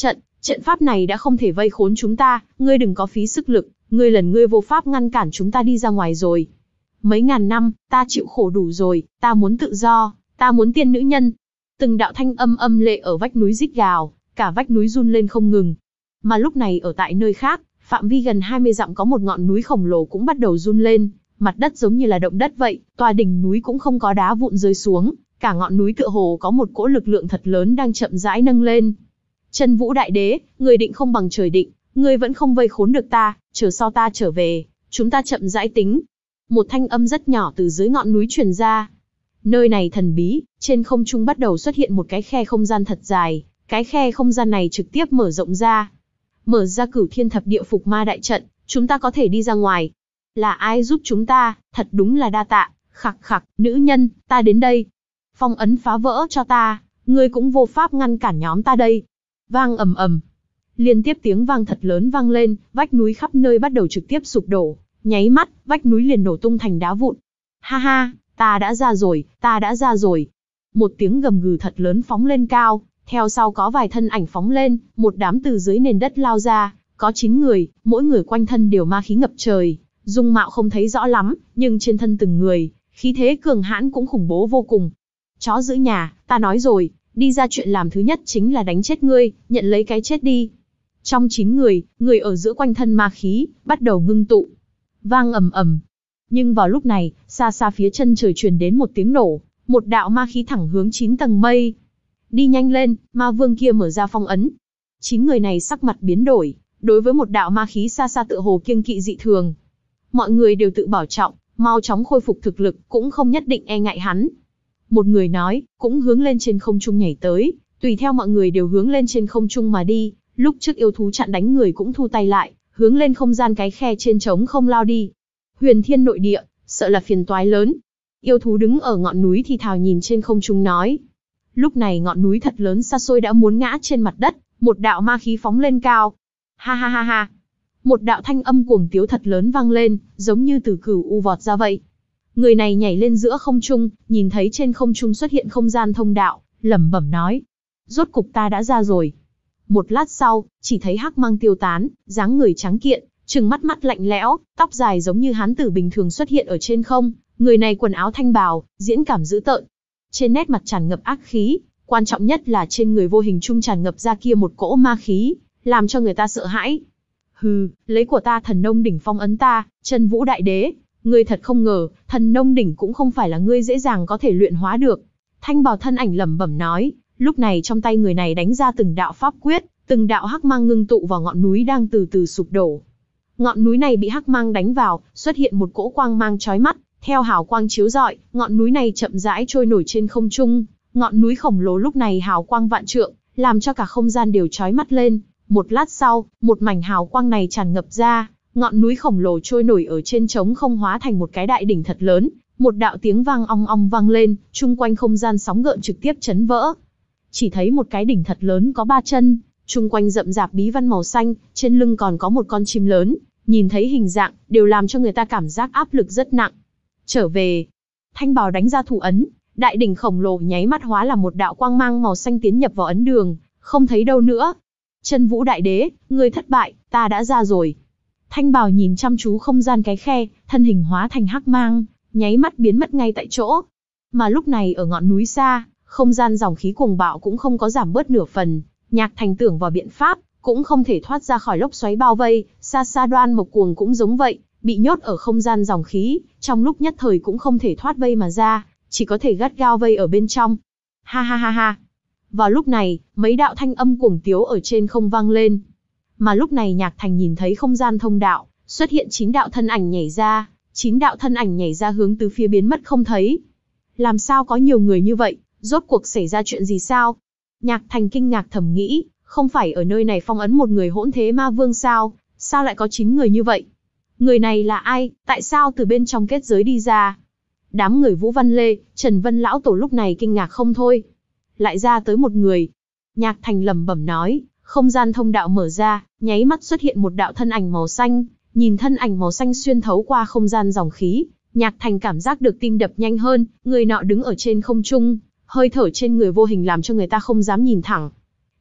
Trận pháp này đã không thể vây khốn chúng ta, ngươi đừng có phí sức lực, ngươi lần ngươi vô pháp ngăn cản chúng ta đi ra ngoài rồi. Mấy ngàn năm, ta chịu khổ đủ rồi, ta muốn tự do, ta muốn tiên nữ nhân. Từng đạo thanh âm âm lệ ở vách núi rít gào, cả vách núi run lên không ngừng. Mà lúc này ở tại nơi khác, phạm vi gần hai mươi dặm có một ngọn núi khổng lồ cũng bắt đầu run lên, mặt đất giống như là động đất vậy, tòa đỉnh núi cũng không có đá vụn rơi xuống, cả ngọn núi tựa hồ có một cỗ lực lượng thật lớn đang chậm rãi nâng lên. Chân Vũ Đại Đế, người định không bằng trời định, ngươi vẫn không vây khốn được ta, chờ sau ta trở về, chúng ta chậm rãi tính. Một thanh âm rất nhỏ từ dưới ngọn núi truyền ra. Nơi này thần bí, trên không trung bắt đầu xuất hiện một cái khe không gian thật dài, cái khe không gian này trực tiếp mở rộng ra. Mở ra Cửu Thiên Thập Địa Phục Ma đại trận, chúng ta có thể đi ra ngoài. Là ai giúp chúng ta, thật đúng là đa tạ, khặc khặc, nữ nhân, ta đến đây. Phong ấn phá vỡ cho ta, ngươi cũng vô pháp ngăn cản nhóm ta đây. Vang ầm ầm. Liên tiếp tiếng vang thật lớn vang lên, vách núi khắp nơi bắt đầu trực tiếp sụp đổ, nháy mắt, vách núi liền nổ tung thành đá vụn. Ha ha, ta đã ra rồi, ta đã ra rồi. Một tiếng gầm gừ thật lớn phóng lên cao, theo sau có vài thân ảnh phóng lên, một đám từ dưới nền đất lao ra, có chín người, mỗi người quanh thân đều ma khí ngập trời, dung mạo không thấy rõ lắm, nhưng trên thân từng người, khí thế cường hãn cũng khủng bố vô cùng. Chó giữ nhà, ta nói rồi, đi ra chuyện làm thứ nhất chính là đánh chết ngươi, nhận lấy cái chết đi. Trong chín người, người ở giữa quanh thân ma khí, bắt đầu ngưng tụ. Vang ầm ầm. Nhưng vào lúc này, xa xa phía chân trời truyền đến một tiếng nổ, một đạo ma khí thẳng hướng chín tầng mây. Đi nhanh lên, ma vương kia mở ra phong ấn. Chín người này sắc mặt biến đổi, đối với một đạo ma khí xa xa tựa hồ kiêng kỵ dị thường. Mọi người đều tự bảo trọng, mau chóng khôi phục thực lực, cũng không nhất định e ngại hắn. Một người nói, cũng hướng lên trên không trung nhảy tới, tùy theo mọi người đều hướng lên trên không trung mà đi. Lúc trước yêu thú chặn đánh người cũng thu tay lại, hướng lên không gian cái khe trên trống không lao đi. Huyền Thiên nội địa, sợ là phiền toái lớn. Yêu thú đứng ở ngọn núi thì thào nhìn trên không trung nói. Lúc này ngọn núi thật lớn xa xôi đã muốn ngã trên mặt đất, một đạo ma khí phóng lên cao. Ha ha ha ha. Một đạo thanh âm cuồng tiếu thật lớn vang lên, giống như từ cửu u vọt ra vậy. Người này nhảy lên giữa không trung, nhìn thấy trên không trung xuất hiện không gian thông đạo, lẩm bẩm nói. Rốt cục ta đã ra rồi. Một lát sau, chỉ thấy hắc mang tiêu tán, dáng người trắng kiện, trừng mắt mắt lạnh lẽo, tóc dài giống như hán tử bình thường xuất hiện ở trên không. Người này quần áo thanh bào, diễn cảm dữ tợn. Trên nét mặt tràn ngập ác khí, quan trọng nhất là trên người vô hình trung tràn ngập ra kia một cỗ ma khí, làm cho người ta sợ hãi. Hừ, lấy của ta thần nông đỉnh phong ấn ta, Chân Vũ Đại Đế, ngươi thật không ngờ, thần nông đỉnh cũng không phải là ngươi dễ dàng có thể luyện hóa được. Thanh bào thân ảnh lẩm bẩm nói, lúc này trong tay người này đánh ra từng đạo pháp quyết, từng đạo hắc mang ngưng tụ vào ngọn núi đang từ từ sụp đổ. Ngọn núi này bị hắc mang đánh vào, xuất hiện một cỗ quang mang chói mắt, theo hào quang chiếu rọi, ngọn núi này chậm rãi trôi nổi trên không trung. Ngọn núi khổng lồ lúc này hào quang vạn trượng, làm cho cả không gian đều chói mắt lên. Một lát sau, một mảnh hào quang này tràn ngập ra, ngọn núi khổng lồ trôi nổi ở trên trống không hóa thành một cái đại đỉnh thật lớn. Một đạo tiếng vang ong ong vang lên, chung quanh không gian sóng gợn trực tiếp chấn vỡ. Chỉ thấy một cái đỉnh thật lớn có ba chân, chung quanh rậm rạp bí văn màu xanh, trên lưng còn có một con chim lớn, nhìn thấy hình dạng, đều làm cho người ta cảm giác áp lực rất nặng. Trở về, thanh bào đánh ra thủ ấn, đại đỉnh khổng lồ nháy mắt hóa là một đạo quang mang màu xanh tiến nhập vào ấn đường, không thấy đâu nữa. Chân Vũ Đại Đế, ngươi thất bại, ta đã ra rồi. Thanh bào nhìn chăm chú không gian cái khe, thân hình hóa thành hắc mang, nháy mắt biến mất ngay tại chỗ. Mà lúc này ở ngọn núi xa, không gian dòng khí cuồng bạo cũng không có giảm bớt nửa phần, Nhạc Thành tưởng vào biện pháp, cũng không thể thoát ra khỏi lốc xoáy bao vây, xa xa Đoan Mộc Cuồng cũng giống vậy, bị nhốt ở không gian dòng khí, trong lúc nhất thời cũng không thể thoát vây mà ra, chỉ có thể gắt gao vây ở bên trong. Ha ha ha ha. Vào lúc này, mấy đạo thanh âm cuồng tiếu ở trên không vang lên. Mà lúc này Nhạc Thành nhìn thấy không gian thông đạo, xuất hiện chín đạo thân ảnh nhảy ra, chín đạo thân ảnh nhảy ra hướng từ phía biến mất không thấy. Làm sao có nhiều người như vậy, rốt cuộc xảy ra chuyện gì sao? Nhạc Thành kinh ngạc thầm nghĩ, không phải ở nơi này phong ấn một người hỗn thế ma vương sao, sao lại có chín người như vậy? Người này là ai, tại sao từ bên trong kết giới đi ra? Đám người Vũ Văn Lê, Trần Vân lão tổ lúc này kinh ngạc không thôi. Lại ra tới một người. Nhạc Thành lẩm bẩm nói, không gian thông đạo mở ra, nháy mắt xuất hiện một đạo thân ảnh màu xanh, nhìn thân ảnh màu xanh xuyên thấu qua không gian dòng khí, Nhạc Thành cảm giác được tim đập nhanh hơn, người nọ đứng ở trên không trung, hơi thở trên người vô hình làm cho người ta không dám nhìn thẳng.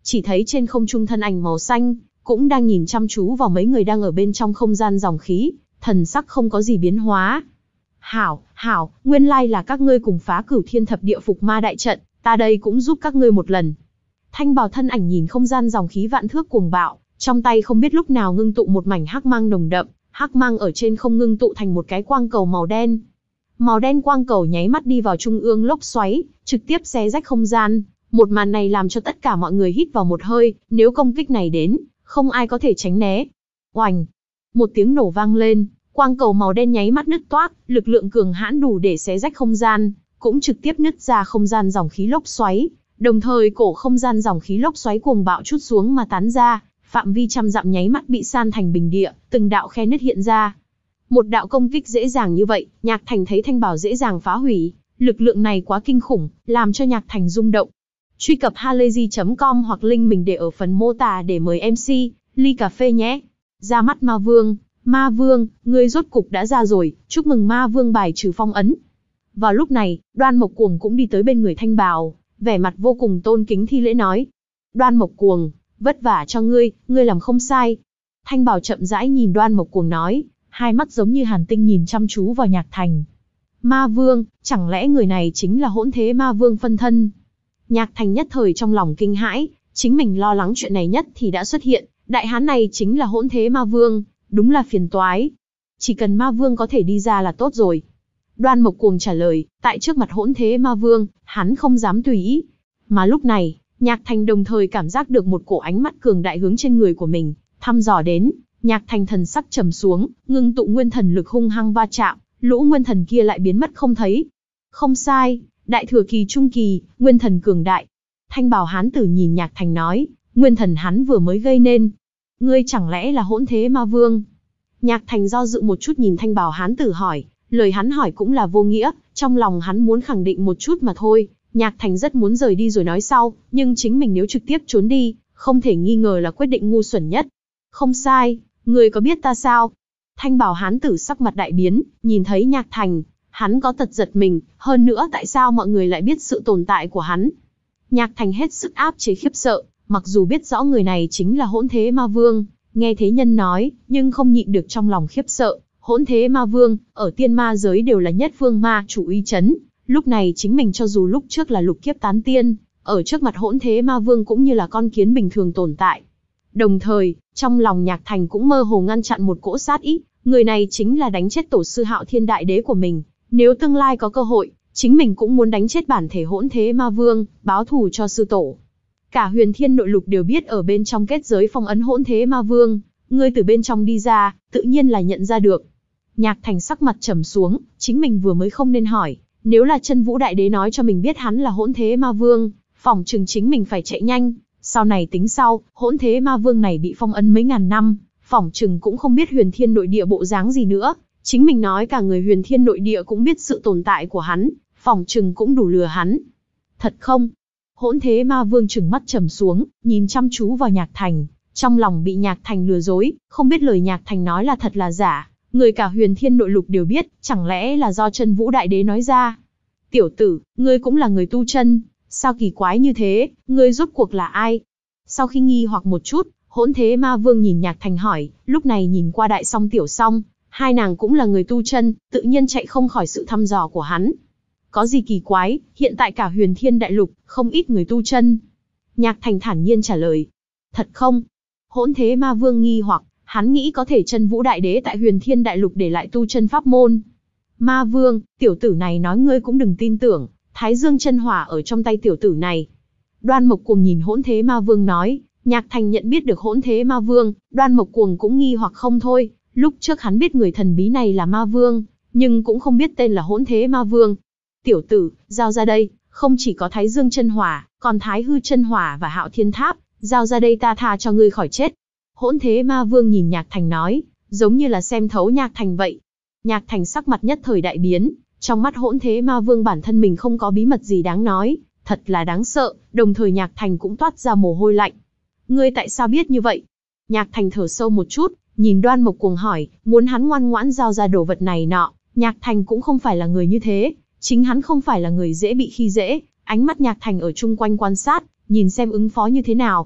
chỉ thấy trên không trung thân ảnh màu xanh, cũng đang nhìn chăm chú vào mấy người đang ở bên trong không gian dòng khí, thần sắc không có gì biến hóa. Hảo, hảo, nguyên lai là các ngươi cùng phá Cửu Thiên Thập Địa Phục Ma đại trận, ta đây cũng giúp các ngươi một lần. Thanh bào thân ảnh nhìn không gian dòng khí vạn thước cuồng bạo, trong tay không biết lúc nào ngưng tụ một mảnh hắc mang nồng đậm, hắc mang ở trên không ngưng tụ thành một cái quang cầu màu đen. Màu đen quang cầu nháy mắt đi vào trung ương lốc xoáy, trực tiếp xé rách không gian. Một màn này làm cho tất cả mọi người hít vào một hơi, nếu công kích này đến, không ai có thể tránh né. Oành! Một tiếng nổ vang lên, quang cầu màu đen nháy mắt nứt toác, lực lượng cường hãn đủ để xé rách không gian, cũng trực tiếp nứt ra không gian dòng khí lốc xoáy. Đồng thời cổ không gian dòng khí lốc xoáy cuồng bạo trút xuống mà tán ra, phạm vi trăm dặm nháy mắt bị san thành bình địa, từng đạo khe nứt hiện ra. Một đạo công kích dễ dàng như vậy, Nhạc Thành thấy thanh bảo dễ dàng phá hủy, lực lượng này quá kinh khủng, làm cho Nhạc Thành rung động. Truy cập halayzi chấm com hoặc link mình để ở phần mô tả để mời em xê, ly cà phê nhé. Ra mắt Ma Vương, Ma Vương, ngươi rốt cục đã ra rồi, chúc mừng Ma Vương bài trừ phong ấn. Vào lúc này, Đoan Mộc Cuồng cũng đi tới bên người thanh bào, vẻ mặt vô cùng tôn kính thi lễ nói. Đoan Mộc Cuồng, vất vả cho ngươi, ngươi làm không sai. Thanh bào chậm rãi nhìn Đoan Mộc Cuồng nói, hai mắt giống như hàn tinh nhìn chăm chú vào Nhạc Thành. Ma Vương, chẳng lẽ người này chính là hỗn thế Ma Vương phân thân? Nhạc Thành nhất thời trong lòng kinh hãi, chính mình lo lắng chuyện này nhất thì đã xuất hiện, đại hán này chính là hỗn thế Ma Vương, đúng là phiền toái. Chỉ cần Ma Vương có thể đi ra là tốt rồi. Đoan Mộc Cuồng trả lời, tại trước mặt hỗn thế Ma Vương, hắn không dám tùy ý. Mà lúc này, Nhạc Thành đồng thời cảm giác được một cổ ánh mắt cường đại hướng trên người của mình, thăm dò đến. Nhạc Thành thần sắc trầm xuống, ngưng tụ nguyên thần lực hung hăng va chạm, lũ nguyên thần kia lại biến mất không thấy. Không sai, đại thừa kỳ trung kỳ, nguyên thần cường đại. Thanh bào hán tử nhìn Nhạc Thành nói, nguyên thần hắn vừa mới gây nên. Ngươi chẳng lẽ là hỗn thế Ma Vương? Nhạc Thành do dự một chút nhìn thanh bào hán tử hỏi, lời hắn hỏi cũng là vô nghĩa, trong lòng hắn muốn khẳng định một chút mà thôi. Nhạc Thành rất muốn rời đi rồi nói sau, nhưng chính mình nếu trực tiếp trốn đi, không thể nghi ngờ là quyết định ngu xuẩn nhất. Không sai, ngươi có biết ta sao? Thanh bào hán tử sắc mặt đại biến, nhìn thấy Nhạc Thành, hắn có tật giật mình, hơn nữa tại sao mọi người lại biết sự tồn tại của hắn? Nhạc Thành hết sức áp chế khiếp sợ, mặc dù biết rõ người này chính là hỗn thế Ma Vương, nghe thế nhân nói, nhưng không nhịn được trong lòng khiếp sợ. Hỗn thế Ma Vương, ở tiên ma giới đều là nhất phương ma chủ uy chấn, lúc này chính mình cho dù lúc trước là lục kiếp tán tiên, ở trước mặt hỗn thế Ma Vương cũng như là con kiến bình thường tồn tại. Đồng thời, trong lòng Nhạc Thành cũng mơ hồ ngăn chặn một cỗ sát ý, người này chính là đánh chết tổ sư Hạo Thiên Đại Đế của mình, nếu tương lai có cơ hội, chính mình cũng muốn đánh chết bản thể hỗn thế Ma Vương, báo thù cho sư tổ. Cả huyền thiên nội lục đều biết ở bên trong kết giới phong ấn hỗn thế Ma Vương, ngươi từ bên trong đi ra, tự nhiên là nhận ra được. Nhạc Thành sắc mặt trầm xuống, chính mình vừa mới không nên hỏi, nếu là Chân Vũ Đại Đế nói cho mình biết hắn là hỗn thế Ma Vương, phỏng chừng chính mình phải chạy nhanh, sau này tính sau, hỗn thế Ma Vương này bị phong ấn mấy ngàn năm, phỏng chừng cũng không biết huyền thiên nội địa bộ dáng gì nữa, chính mình nói cả người huyền thiên nội địa cũng biết sự tồn tại của hắn, phỏng chừng cũng đủ lừa hắn. Thật không? Hỗn thế Ma Vương trừng mắt trầm xuống, nhìn chăm chú vào Nhạc Thành, trong lòng bị Nhạc Thành lừa dối, không biết lời Nhạc Thành nói là thật là giả. Người cả huyền thiên nội lục đều biết, chẳng lẽ là do Chân Vũ Đại Đế nói ra? Tiểu tử, ngươi cũng là người tu chân, sao kỳ quái như thế, ngươi rốt cuộc là ai? Sau khi nghi hoặc một chút, hỗn thế Ma Vương nhìn Nhạc Thành hỏi, lúc này nhìn qua Đại Song Tiểu Song, hai nàng cũng là người tu chân, tự nhiên chạy không khỏi sự thăm dò của hắn. Có gì kỳ quái, hiện tại cả huyền thiên đại lục, không ít người tu chân. Nhạc Thành thản nhiên trả lời. Thật không? Hỗn thế Ma Vương nghi hoặc, hắn nghĩ có thể Chân Vũ Đại Đế tại huyền thiên đại lục để lại tu chân pháp môn. Ma Vương, tiểu tử này nói ngươi cũng đừng tin tưởng, Thái Dương chân hỏa ở trong tay tiểu tử này. Đoan Mộc Cuồng nhìn hỗn thế Ma Vương nói, Nhạc Thành nhận biết được hỗn thế Ma Vương, Đoan Mộc Cuồng cũng nghi hoặc không thôi, lúc trước hắn biết người thần bí này là Ma Vương, nhưng cũng không biết tên là hỗn thế Ma Vương. Tiểu tử, giao ra đây, không chỉ có Thái Dương chân hỏa, còn Thái Hư chân hỏa và Hạo Thiên Tháp, giao ra đây ta tha cho ngươi khỏi chết. Hỗn thế Ma Vương nhìn Nhạc Thành nói, giống như là xem thấu Nhạc Thành vậy. Nhạc Thành sắc mặt nhất thời đại biến, trong mắt hỗn thế Ma Vương bản thân mình không có bí mật gì đáng nói, thật là đáng sợ, đồng thời Nhạc Thành cũng toát ra mồ hôi lạnh. Ngươi tại sao biết như vậy? Nhạc Thành thở sâu một chút, nhìn Đoan Mộc Cuồng hỏi, muốn hắn ngoan ngoãn giao ra đồ vật này nọ, Nhạc Thành cũng không phải là người như thế, chính hắn không phải là người dễ bị khi dễ, ánh mắt Nhạc Thành ở chung quanh quan sát, nhìn xem ứng phó như thế nào.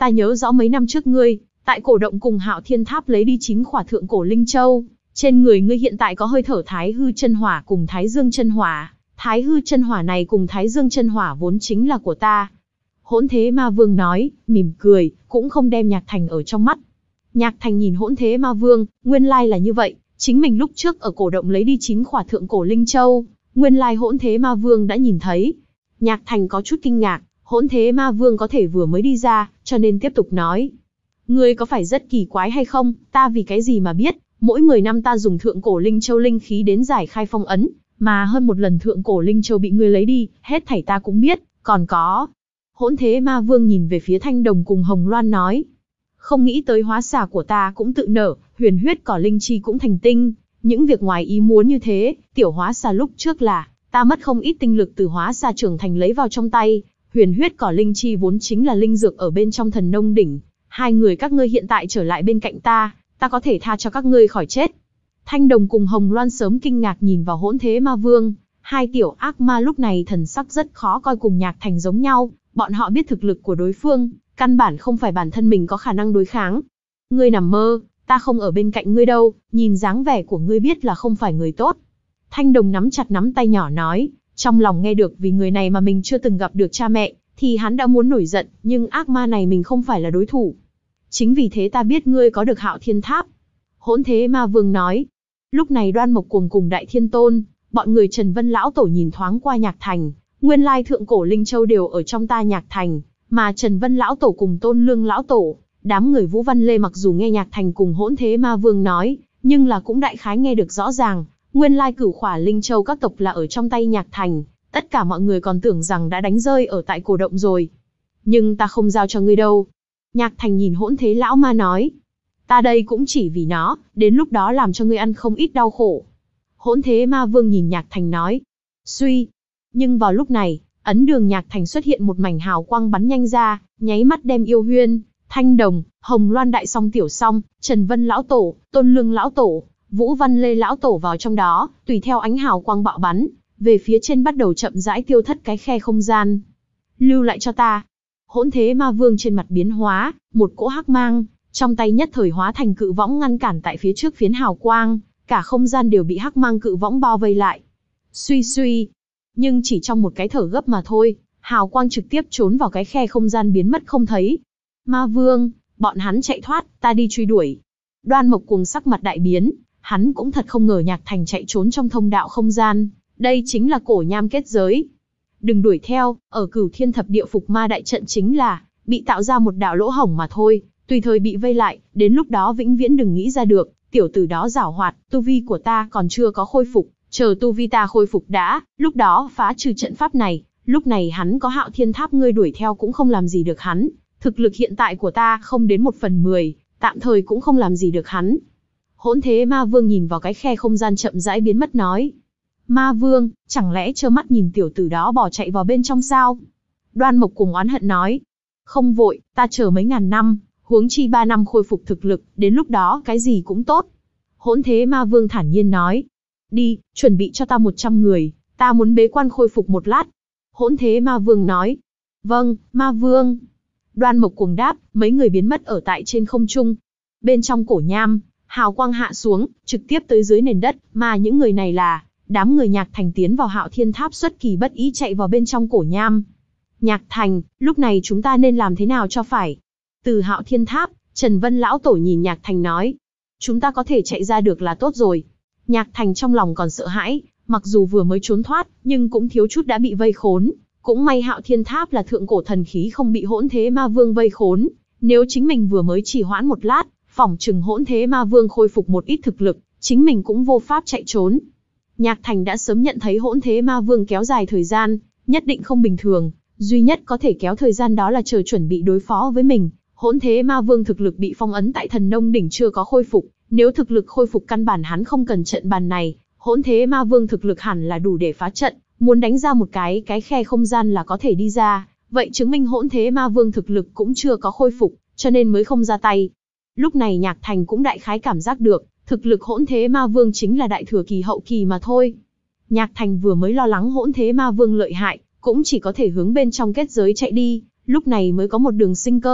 Ta nhớ rõ mấy năm trước ngươi, tại cổ động cùng Hạo Thiên Tháp lấy đi chín khỏa thượng cổ linh châu, trên người ngươi hiện tại có hơi thở Thái Hư chân hỏa cùng Thái Dương chân hỏa, Thái Hư chân hỏa này cùng Thái Dương chân hỏa vốn chính là của ta. Hỗn Thế Ma Vương nói, mỉm cười, cũng không đem Nhạc Thành ở trong mắt. Nhạc Thành nhìn Hỗn Thế Ma Vương, nguyên lai là như vậy, chính mình lúc trước ở cổ động lấy đi chín khỏa thượng cổ linh châu, nguyên lai Hỗn Thế Ma Vương đã nhìn thấy. Nhạc Thành có chút kinh ngạc, Hỗn Thế Ma Vương có thể vừa mới đi ra, cho nên tiếp tục nói. Ngươi có phải rất kỳ quái hay không, ta vì cái gì mà biết, mỗi mười năm ta dùng thượng cổ linh châu linh khí đến giải khai phong ấn, mà hơn một lần thượng cổ linh châu bị ngươi lấy đi, hết thảy ta cũng biết, còn có. Hỗn Thế Ma Vương nhìn về phía Thanh Đồng cùng Hồng Loan nói. Không nghĩ tới hóa xà của ta cũng tự nở, huyền huyết cỏ linh chi cũng thành tinh, những việc ngoài ý muốn như thế, tiểu hóa xà lúc trước là, ta mất không ít tinh lực từ hóa xà trưởng thành lấy vào trong tay, huyền huyết cỏ linh chi vốn chính là linh dược ở bên trong Thần Nông đỉnh, hai người các ngươi hiện tại trở lại bên cạnh ta, ta có thể tha cho các ngươi khỏi chết. Thanh Đồng cùng Hồng Loan sớm kinh ngạc nhìn vào Hỗn Thế Ma Vương, hai tiểu ác ma lúc này thần sắc rất khó coi cùng Nhạc Thành giống nhau, bọn họ biết thực lực của đối phương, căn bản không phải bản thân mình có khả năng đối kháng. Ngươi nằm mơ, ta không ở bên cạnh ngươi đâu, nhìn dáng vẻ của ngươi biết là không phải người tốt. Thanh Đồng nắm chặt nắm tay nhỏ nói, trong lòng nghe được vì người này mà mình chưa từng gặp được cha mẹ, thì hắn đã muốn nổi giận, nhưng ác ma này mình không phải là đối thủ. Chính vì thế ta biết ngươi có được Hạo Thiên Tháp. Hỗn Thế Ma Vương nói. Lúc này Đoan Mộc Cuồng cùng Đại Thiên Tôn, bọn người Trần Vân Lão Tổ nhìn thoáng qua Nhạc Thành, nguyên lai thượng cổ linh châu đều ở trong ta Nhạc Thành, mà Trần Vân Lão Tổ cùng Tôn Lương Lão Tổ, đám người Vũ Văn Lê mặc dù nghe Nhạc Thành cùng Hỗn Thế Ma Vương nói, nhưng là cũng đại khái nghe được rõ ràng, nguyên lai cửu khỏa linh châu các tộc là ở trong tay Nhạc Thành, tất cả mọi người còn tưởng rằng đã đánh rơi ở tại cổ động rồi. Nhưng ta không giao cho ngươi đâu. Nhạc Thành nhìn Hỗn Thế Lão Ma nói, ta đây cũng chỉ vì nó, đến lúc đó làm cho ngươi ăn không ít đau khổ. Hỗn Thế Ma Vương nhìn Nhạc Thành nói, suy. Nhưng vào lúc này, ấn đường Nhạc Thành xuất hiện một mảnh hào quang bắn nhanh ra, nháy mắt đem Yêu Huyên, Thanh Đồng, Hồng Loan Đại Song Tiểu Song, Trần Vân Lão Tổ, Tôn Lương Lão Tổ, Vũ Văn Lê Lão Tổ vào trong đó, tùy theo ánh hào quang bạo bắn, về phía trên bắt đầu chậm rãi tiêu thất cái khe không gian. Lưu lại cho ta. Hỗn Thế Ma Vương trên mặt biến hóa, một cỗ hắc mang, trong tay nhất thời hóa thành cự võng ngăn cản tại phía trước phiến hào quang, cả không gian đều bị hắc mang cự võng bao vây lại. Suy suy, nhưng chỉ trong một cái thở gấp mà thôi, hào quang trực tiếp trốn vào cái khe không gian biến mất không thấy. Ma Vương, bọn hắn chạy thoát, ta đi truy đuổi. Đoan Mộc Cuồng sắc mặt đại biến, hắn cũng thật không ngờ Nhạc Thành chạy trốn trong thông đạo không gian, đây chính là cổ nham kết giới. Đừng đuổi theo, ở Cửu Thiên Thập Địa Phục Ma đại trận chính là bị tạo ra một đạo lỗ hổng mà thôi, tùy thời bị vây lại, đến lúc đó vĩnh viễn đừng nghĩ ra được, tiểu tử đó giảo hoạt, tu vi của ta còn chưa có khôi phục, chờ tu vi ta khôi phục đã, lúc đó phá trừ trận pháp này, lúc này hắn có Hạo Thiên Tháp ngươi đuổi theo cũng không làm gì được hắn, thực lực hiện tại của ta không đến một phần mười, tạm thời cũng không làm gì được hắn. Hỗn Thế Ma Vương nhìn vào cái khe không gian chậm rãi biến mất nói. Ma Vương, chẳng lẽ trơ mắt nhìn tiểu tử đó bỏ chạy vào bên trong sao? Đoan Mộc Cuồng oán hận nói. Không vội, ta chờ mấy ngàn năm, huống chi ba năm khôi phục thực lực, đến lúc đó cái gì cũng tốt. Hỗn Thế Ma Vương thản nhiên nói. Đi, chuẩn bị cho ta một trăm người, ta muốn bế quan khôi phục một lát. Hỗn Thế Ma Vương nói. Vâng, Ma Vương. Đoan Mộc Cuồng đáp, mấy người biến mất ở tại trên không trung. Bên trong cổ nham, hào quang hạ xuống, trực tiếp tới dưới nền đất, mà những người này là đám người Nhạc Thành tiến vào Hạo Thiên Tháp xuất kỳ bất ý chạy vào bên trong cổ nham. Nhạc Thành, lúc này chúng ta nên làm thế nào cho phải? Từ Hạo Thiên Tháp, Trần Vân Lão Tổ nhìn Nhạc Thành nói. Chúng ta có thể chạy ra được là tốt rồi. Nhạc Thành trong lòng còn sợ hãi, mặc dù vừa mới trốn thoát, nhưng cũng thiếu chút đã bị vây khốn. Cũng may Hạo Thiên Tháp là thượng cổ thần khí không bị Hỗn Thế Ma Vương vây khốn. Nếu chính mình vừa mới trì hoãn một lát, phỏng chừng Hỗn Thế Ma Vương khôi phục một ít thực lực, chính mình cũng vô pháp chạy trốn. Nhạc Thành đã sớm nhận thấy Hỗn Thế Ma Vương kéo dài thời gian, nhất định không bình thường, duy nhất có thể kéo thời gian đó là chờ chuẩn bị đối phó với mình. Hỗn Thế Ma Vương thực lực bị phong ấn tại Thần Nông đỉnh chưa có khôi phục, nếu thực lực khôi phục căn bản hắn không cần trận bàn này, Hỗn Thế Ma Vương thực lực hẳn là đủ để phá trận, muốn đánh ra một cái cái khe không gian là có thể đi ra, vậy chứng minh Hỗn Thế Ma Vương thực lực cũng chưa có khôi phục, cho nên mới không ra tay. Lúc này Nhạc Thành cũng đại khái cảm giác được, thực lực Hỗn Thế Ma Vương chính là đại thừa kỳ hậu kỳ mà thôi. Nhạc Thành vừa mới lo lắng Hỗn Thế Ma Vương lợi hại, cũng chỉ có thể hướng bên trong kết giới chạy đi, lúc này mới có một đường sinh cơ,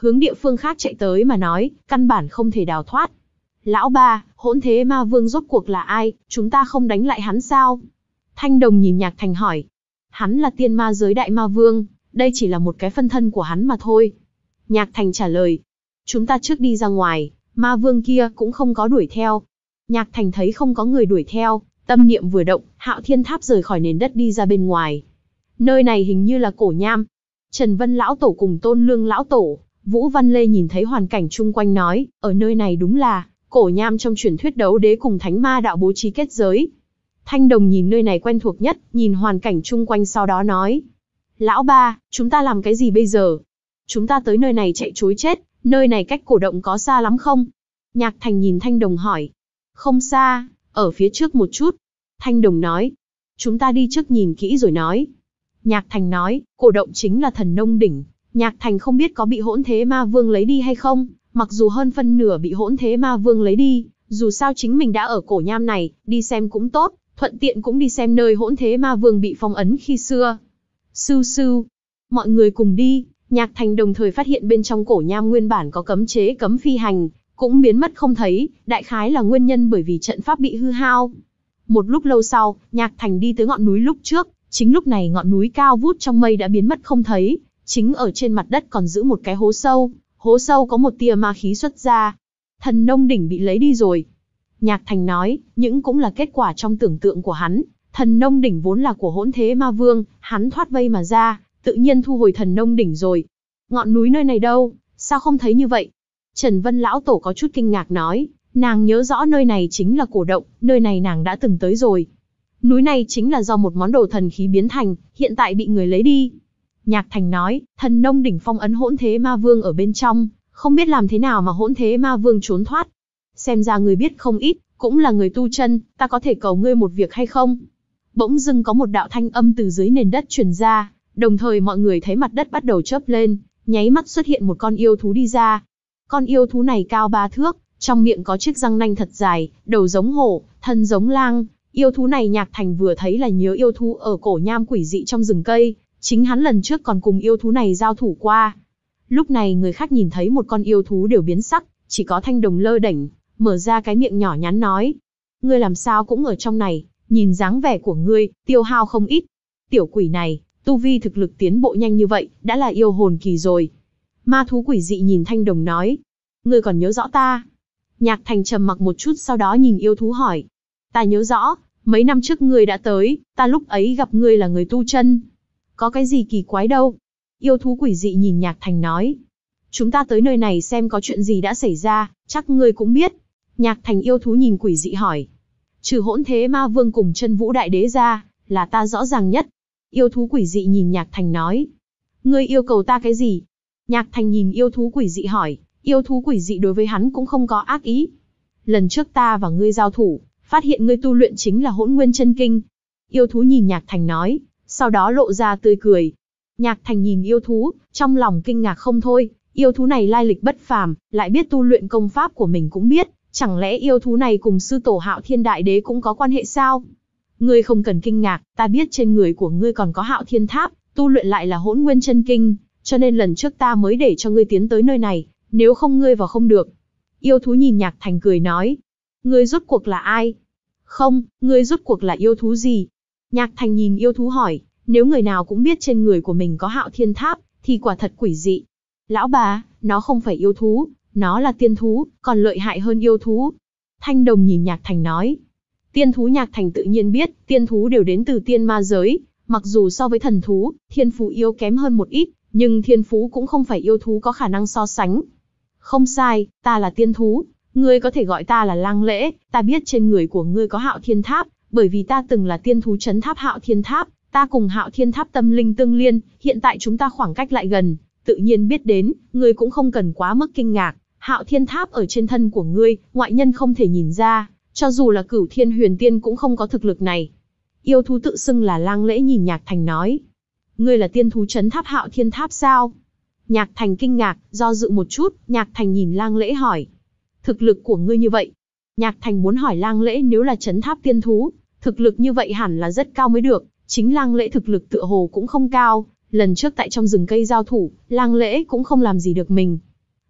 hướng địa phương khác chạy tới mà nói, căn bản không thể đào thoát. Lão ba, hỗn thế ma vương rốt cuộc là ai, chúng ta không đánh lại hắn sao? Thanh Đồng nhìn Nhạc Thành hỏi. Hắn là tiên ma giới đại ma vương, đây chỉ là một cái phân thân của hắn mà thôi. Nhạc Thành trả lời. Chúng ta trước đi ra ngoài, ma vương kia cũng không có đuổi theo. Nhạc Thành thấy không có người đuổi theo, tâm niệm vừa động, Hạo Thiên Tháp rời khỏi nền đất đi ra bên ngoài. Nơi này hình như là cổ nham. Trần Vân lão tổ cùng Tôn Lương lão tổ, Vũ Văn Lê nhìn thấy hoàn cảnh chung quanh nói, ở nơi này đúng là cổ nham trong truyền thuyết đấu đế cùng thánh ma đạo bố trí kết giới. Thanh Đồng nhìn nơi này quen thuộc nhất, nhìn hoàn cảnh chung quanh sau đó nói. Lão ba, chúng ta làm cái gì bây giờ? Chúng ta tới nơi này chạy trối chết, nơi này cách cổ động có xa lắm không? Nhạc Thành nhìn Thanh Đồng hỏi. Không xa, ở phía trước một chút. Thanh Đồng nói. Chúng ta đi trước nhìn kỹ rồi nói. Nhạc Thành nói, cổ động chính là thần nông đỉnh. Nhạc Thành không biết có bị hỗn thế ma vương lấy đi hay không, mặc dù hơn phân nửa bị hỗn thế ma vương lấy đi, dù sao chính mình đã ở cổ nham này, đi xem cũng tốt, thuận tiện cũng đi xem nơi hỗn thế ma vương bị phong ấn khi xưa. Sưu sưu, mọi người cùng đi. Nhạc Thành đồng thời phát hiện bên trong cổ nham nguyên bản có cấm chế cấm phi hành, cũng biến mất không thấy, đại khái là nguyên nhân bởi vì trận pháp bị hư hao. Một lúc lâu sau, Nhạc Thành đi tới ngọn núi lúc trước, chính lúc này ngọn núi cao vút trong mây đã biến mất không thấy, chính ở trên mặt đất còn giữ một cái hố sâu, hố sâu có một tia ma khí xuất ra. Thần nông đỉnh bị lấy đi rồi. Nhạc Thành nói, những cũng là kết quả trong tưởng tượng của hắn, thần nông đỉnh vốn là của hỗn thế ma vương, hắn thoát vây mà ra, tự nhiên thu hồi thần nông đỉnh rồi. Ngọn núi nơi này đâu, sao không thấy như vậy? Trần Vân lão tổ có chút kinh ngạc nói, nàng nhớ rõ nơi này chính là cổ động, nơi này nàng đã từng tới rồi. Núi này chính là do một món đồ thần khí biến thành, hiện tại bị người lấy đi. Nhạc Thành nói, thần nông đỉnh phong ấn hỗn thế ma vương ở bên trong, không biết làm thế nào mà hỗn thế ma vương trốn thoát. Xem ra người biết không ít, cũng là người tu chân, ta có thể cầu ngươi một việc hay không? Bỗng dưng có một đạo thanh âm từ dưới nền đất truyền ra, đồng thời mọi người thấy mặt đất bắt đầu chớp lên, nháy mắt xuất hiện một con yêu thú đi ra. Con yêu thú này cao ba thước, trong miệng có chiếc răng nanh thật dài, đầu giống hổ, thân giống lang. Yêu thú này Nhạc Thành vừa thấy là nhớ yêu thú ở cổ nham quỷ dị trong rừng cây, chính hắn lần trước còn cùng yêu thú này giao thủ qua. Lúc này người khác nhìn thấy một con yêu thú đều biến sắc, chỉ có Thanh Đồng lơ đễnh, mở ra cái miệng nhỏ nhắn nói. Ngươi làm sao cũng ở trong này, nhìn dáng vẻ của ngươi, tiêu hao không ít. Tiểu quỷ này, tu vi thực lực tiến bộ nhanh như vậy, đã là yêu hồn kỳ rồi. Ma thú quỷ dị nhìn Thanh Đồng nói. Ngươi còn nhớ rõ ta? Nhạc Thành trầm mặc một chút sau đó nhìn yêu thú hỏi. Ta nhớ rõ, mấy năm trước ngươi đã tới, ta lúc ấy gặp ngươi là người tu chân. Có cái gì kỳ quái đâu? Yêu thú quỷ dị nhìn Nhạc Thành nói. Chúng ta tới nơi này xem có chuyện gì đã xảy ra, chắc ngươi cũng biết. Nhạc Thành yêu thú nhìn quỷ dị hỏi. Trừ hỗn thế ma vương cùng chân vũ đại đế ra, là ta rõ ràng nhất. Yêu thú quỷ dị nhìn Nhạc Thành nói. Ngươi yêu cầu ta cái gì? Nhạc Thành nhìn yêu thú quỷ dị hỏi. Yêu thú quỷ dị đối với hắn cũng không có ác ý. Lần trước ta và ngươi giao thủ, phát hiện ngươi tu luyện chính là hỗn nguyên chân kinh. Yêu thú nhìn Nhạc Thành nói, sau đó lộ ra tươi cười. Nhạc Thành nhìn yêu thú, trong lòng kinh ngạc không thôi, yêu thú này lai lịch bất phàm, lại biết tu luyện công pháp của mình cũng biết, chẳng lẽ yêu thú này cùng sư tổ Hạo Thiên Đại Đế cũng có quan hệ sao? Ngươi không cần kinh ngạc, ta biết trên người của ngươi còn có Hạo Thiên Tháp, tu luyện lại là hỗn nguyên chân kinh, cho nên lần trước ta mới để cho ngươi tiến tới nơi này, nếu không ngươi vào không được. Yêu thú nhìn Nhạc Thành cười nói, ngươi rốt cuộc là ai? Không, ngươi rốt cuộc là yêu thú gì? Nhạc Thành nhìn yêu thú hỏi, nếu người nào cũng biết trên người của mình có Hạo Thiên Tháp, thì quả thật quỷ dị. Lão bà, nó không phải yêu thú, nó là tiên thú, còn lợi hại hơn yêu thú. Thanh Đồng nhìn Nhạc Thành nói. Tiên thú Nhạc Thành tự nhiên biết, tiên thú đều đến từ tiên ma giới, mặc dù so với thần thú, thiên phú yếu kém hơn một ít, nhưng thiên phú cũng không phải yêu thú có khả năng so sánh. Không sai, ta là tiên thú, ngươi có thể gọi ta là Lang Lễ, ta biết trên người của ngươi có Hạo Thiên Tháp, bởi vì ta từng là tiên thú trấn tháp Hạo Thiên Tháp, ta cùng Hạo Thiên Tháp tâm linh tương liên, hiện tại chúng ta khoảng cách lại gần, tự nhiên biết đến, ngươi cũng không cần quá mức kinh ngạc, Hạo Thiên Tháp ở trên thân của ngươi, ngoại nhân không thể nhìn ra, cho dù là Cửu Thiên Huyền Tiên cũng không có thực lực này. Yêu thú tự xưng là Lang Lễ nhìn Nhạc Thành nói, ngươi là tiên thú trấn tháp Hạo Thiên Tháp sao? Nhạc Thành kinh ngạc, do dự một chút, Nhạc Thành nhìn Lang Lễ hỏi, thực lực của ngươi như vậy? Nhạc Thành muốn hỏi Lang Lễ nếu là trấn tháp tiên thú, thực lực như vậy hẳn là rất cao mới được, chính Lang Lễ thực lực tựa hồ cũng không cao, lần trước tại trong rừng cây giao thủ, Lang Lễ cũng không làm gì được mình.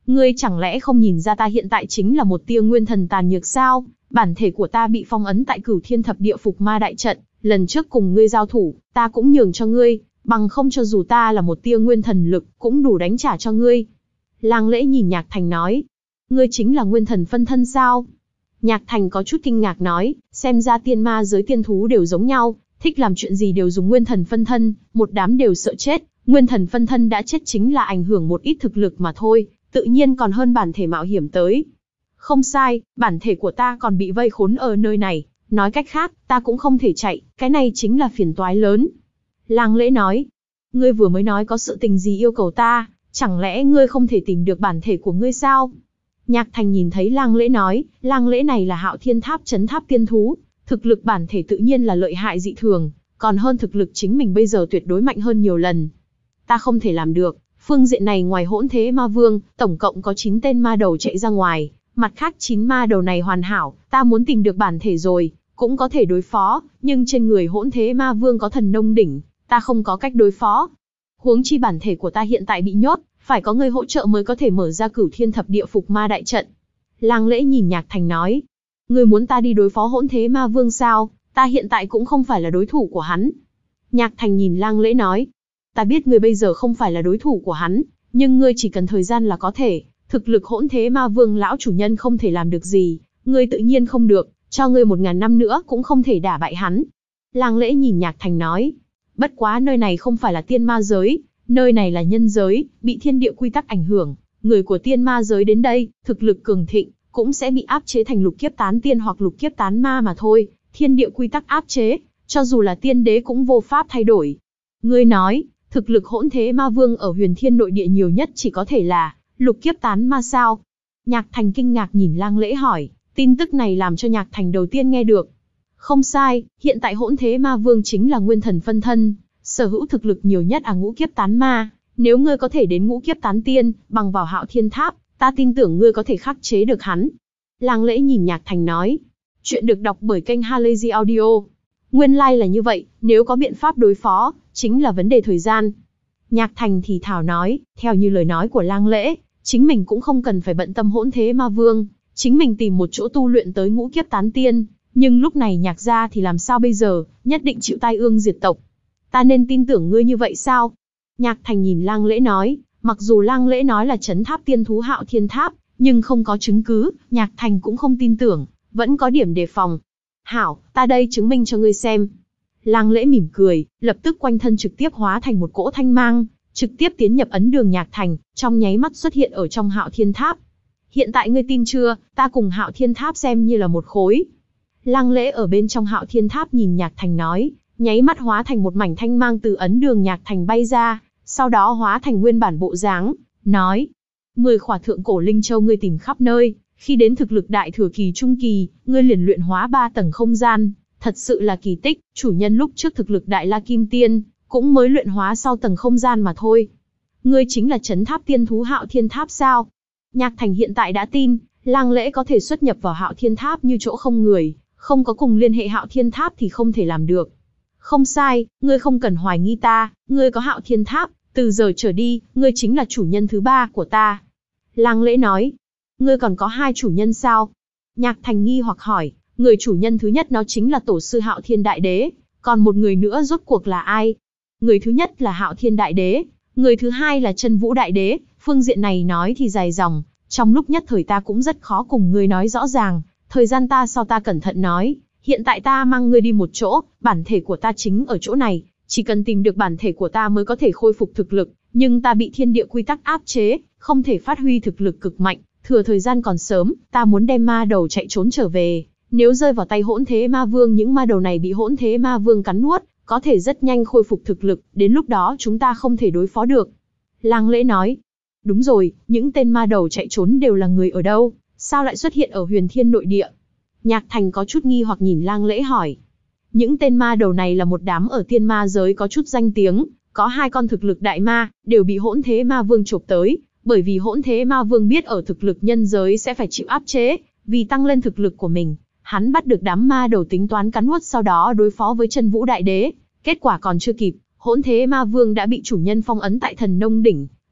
Ngươi chẳng lẽ không nhìn ra ta hiện tại chính là một tia nguyên thần tàn nhược sao? Bản thể của ta bị phong ấn tại Cửu Thiên Thập Địa Phục Ma đại trận, lần trước cùng ngươi giao thủ, ta cũng nhường cho ngươi, bằng không cho dù ta là một tia nguyên thần lực, cũng đủ đánh trả cho ngươi. Lang Lễ nhìn Nhạc Thành nói, ngươi chính là nguyên thần phân thân sao? Nhạc Thành có chút kinh ngạc nói, xem ra tiên ma giới tiên thú đều giống nhau, thích làm chuyện gì đều dùng nguyên thần phân thân, một đám đều sợ chết, nguyên thần phân thân đã chết chính là ảnh hưởng một ít thực lực mà thôi, tự nhiên còn hơn bản thể mạo hiểm tới. Không sai, bản thể của ta còn bị vây khốn ở nơi này, nói cách khác, ta cũng không thể chạy, cái này chính là phiền toái lớn. Lang Lễ nói, ngươi vừa mới nói có sự tình gì yêu cầu ta, chẳng lẽ ngươi không thể tìm được bản thể của ngươi sao? Nhạc Thành nhìn thấy Lang Lễ nói, Lang Lễ này là Hạo Thiên Tháp Chấn Tháp tiên thú, thực lực bản thể tự nhiên là lợi hại dị thường, còn hơn thực lực chính mình bây giờ tuyệt đối mạnh hơn nhiều lần. Ta không thể làm được, phương diện này ngoài Hỗn Thế Ma Vương, tổng cộng có chín tên ma đầu chạy ra ngoài, mặt khác chín ma đầu này hoàn hảo, ta muốn tìm được bản thể rồi, cũng có thể đối phó, nhưng trên người Hỗn Thế Ma Vương có thần nông đỉnh, ta không có cách đối phó. Huống chi bản thể của ta hiện tại bị nhốt, phải có người hỗ trợ mới có thể mở ra Cửu Thiên Thập Địa Phục Ma đại trận. Lang Lễ nhìn Nhạc Thành nói, ngươi muốn ta đi đối phó Hỗn Thế Ma Vương sao? Ta hiện tại cũng không phải là đối thủ của hắn. Nhạc Thành nhìn Lang Lễ nói, ta biết ngươi bây giờ không phải là đối thủ của hắn, nhưng ngươi chỉ cần thời gian là có thể, thực lực Hỗn Thế Ma Vương lão chủ nhân không thể làm được gì, ngươi tự nhiên không được, cho ngươi một ngàn năm nữa cũng không thể đả bại hắn. Lang Lễ nhìn Nhạc Thành nói, bất quá nơi này không phải là tiên ma giới, nơi này là nhân giới, bị thiên địa quy tắc ảnh hưởng, người của tiên ma giới đến đây, thực lực cường thịnh, cũng sẽ bị áp chế thành lục kiếp tán tiên hoặc lục kiếp tán ma mà thôi, thiên địa quy tắc áp chế, cho dù là tiên đế cũng vô pháp thay đổi. Ngươi nói, thực lực Hỗn Thế Ma Vương ở Huyền Thiên nội địa nhiều nhất chỉ có thể là lục kiếp tán ma sao? Nhạc Thành kinh ngạc nhìn Lang Lễ hỏi, tin tức này làm cho Nhạc Thành đầu tiên nghe được. Không sai, hiện tại Hỗn Thế Ma Vương chính là nguyên thần phân thân, sở hữu thực lực nhiều nhất à ngũ kiếp tán ma, nếu ngươi có thể đến ngũ kiếp tán tiên, bằng vào Hạo Thiên Tháp, ta tin tưởng ngươi có thể khắc chế được hắn. Lang Lễ nhìn Nhạc Thành nói, chuyện được đọc bởi kênh Halazy Audio. Nguyên lai like là như vậy, nếu có biện pháp đối phó, chính là vấn đề thời gian. Nhạc Thành thì thảo nói, theo như lời nói của Lang Lễ, chính mình cũng không cần phải bận tâm Hỗn Thế Ma Vương, chính mình tìm một chỗ tu luyện tới ngũ kiếp tán tiên, nhưng lúc này Nhạc gia thì làm sao bây giờ, nhất định chịu tai ương diệt tộc. Ta nên tin tưởng ngươi như vậy sao? Nhạc Thành nhìn Lang Lễ nói, mặc dù Lang Lễ nói là trấn tháp tiên thú Hạo Thiên Tháp, nhưng không có chứng cứ, Nhạc Thành cũng không tin tưởng, vẫn có điểm đề phòng. Hảo, ta đây chứng minh cho ngươi xem. Lang Lễ mỉm cười, lập tức quanh thân trực tiếp hóa thành một cỗ thanh mang, trực tiếp tiến nhập ấn đường Nhạc Thành, trong nháy mắt xuất hiện ở trong Hạo Thiên Tháp. Hiện tại ngươi tin chưa, ta cùng Hạo Thiên Tháp xem như là một khối. Lang Lễ ở bên trong Hạo Thiên Tháp nhìn Nhạc Thành nói, nháy mắt hóa thành một mảnh thanh mang từ ấn đường Nhạc Thành bay ra, sau đó hóa thành nguyên bản bộ dáng, nói, mười khỏa thượng cổ linh châu ngươi tìm khắp nơi, khi đến thực lực đại thừa kỳ trung kỳ, ngươi liền luyện hóa ba tầng không gian, thật sự là kỳ tích, chủ nhân lúc trước thực lực đại la kim tiên, cũng mới luyện hóa sau tầng không gian mà thôi. Ngươi chính là trấn tháp tiên thú Hạo Thiên Tháp sao? Nhạc Thành hiện tại đã tin, Lang Lễ có thể xuất nhập vào Hạo Thiên Tháp như chỗ không người, không có cùng liên hệ Hạo Thiên Tháp thì không thể làm được. Không sai, ngươi không cần hoài nghi ta, ngươi có Hạo Thiên Tháp, từ giờ trở đi, ngươi chính là chủ nhân thứ ba của ta. Lang Lễ nói, ngươi còn có hai chủ nhân sao? Nhạc Thành nghi hoặc hỏi, người chủ nhân thứ nhất nó chính là tổ sư Hạo Thiên Đại Đế, còn một người nữa rốt cuộc là ai? Người thứ nhất là Hạo Thiên Đại Đế, người thứ hai là Chân Vũ Đại Đế, phương diện này nói thì dài dòng, trong lúc nhất thời ta cũng rất khó cùng ngươi nói rõ ràng, thời gian ta sau ta cẩn thận nói, hiện tại ta mang ngươi đi một chỗ, bản thể của ta chính ở chỗ này, chỉ cần tìm được bản thể của ta mới có thể khôi phục thực lực, nhưng ta bị thiên địa quy tắc áp chế, không thể phát huy thực lực cực mạnh, thừa thời gian còn sớm, ta muốn đem ma đầu chạy trốn trở về, nếu rơi vào tay Hỗn Thế Ma Vương những ma đầu này bị Hỗn Thế Ma Vương cắn nuốt, có thể rất nhanh khôi phục thực lực, đến lúc đó chúng ta không thể đối phó được. Lang Lễ nói, đúng rồi, những tên ma đầu chạy trốn đều là người ở đâu, sao lại xuất hiện ở Huyền Thiên nội địa? Nhạc Thành có chút nghi hoặc nhìn Lang Lễ hỏi. Những tên ma đầu này là một đám ở tiên ma giới có chút danh tiếng, có hai con thực lực đại ma, đều bị Hỗn Thế Ma Vương chộp tới, bởi vì Hỗn Thế Ma Vương biết ở thực lực nhân giới sẽ phải chịu áp chế, vì tăng lên thực lực của mình, hắn bắt được đám ma đầu tính toán cắn nuốt sau đó đối phó với Chân Vũ Đại Đế, kết quả còn chưa kịp, Hỗn Thế Ma Vương đã bị chủ nhân phong ấn tại Thần Nông Đỉnh,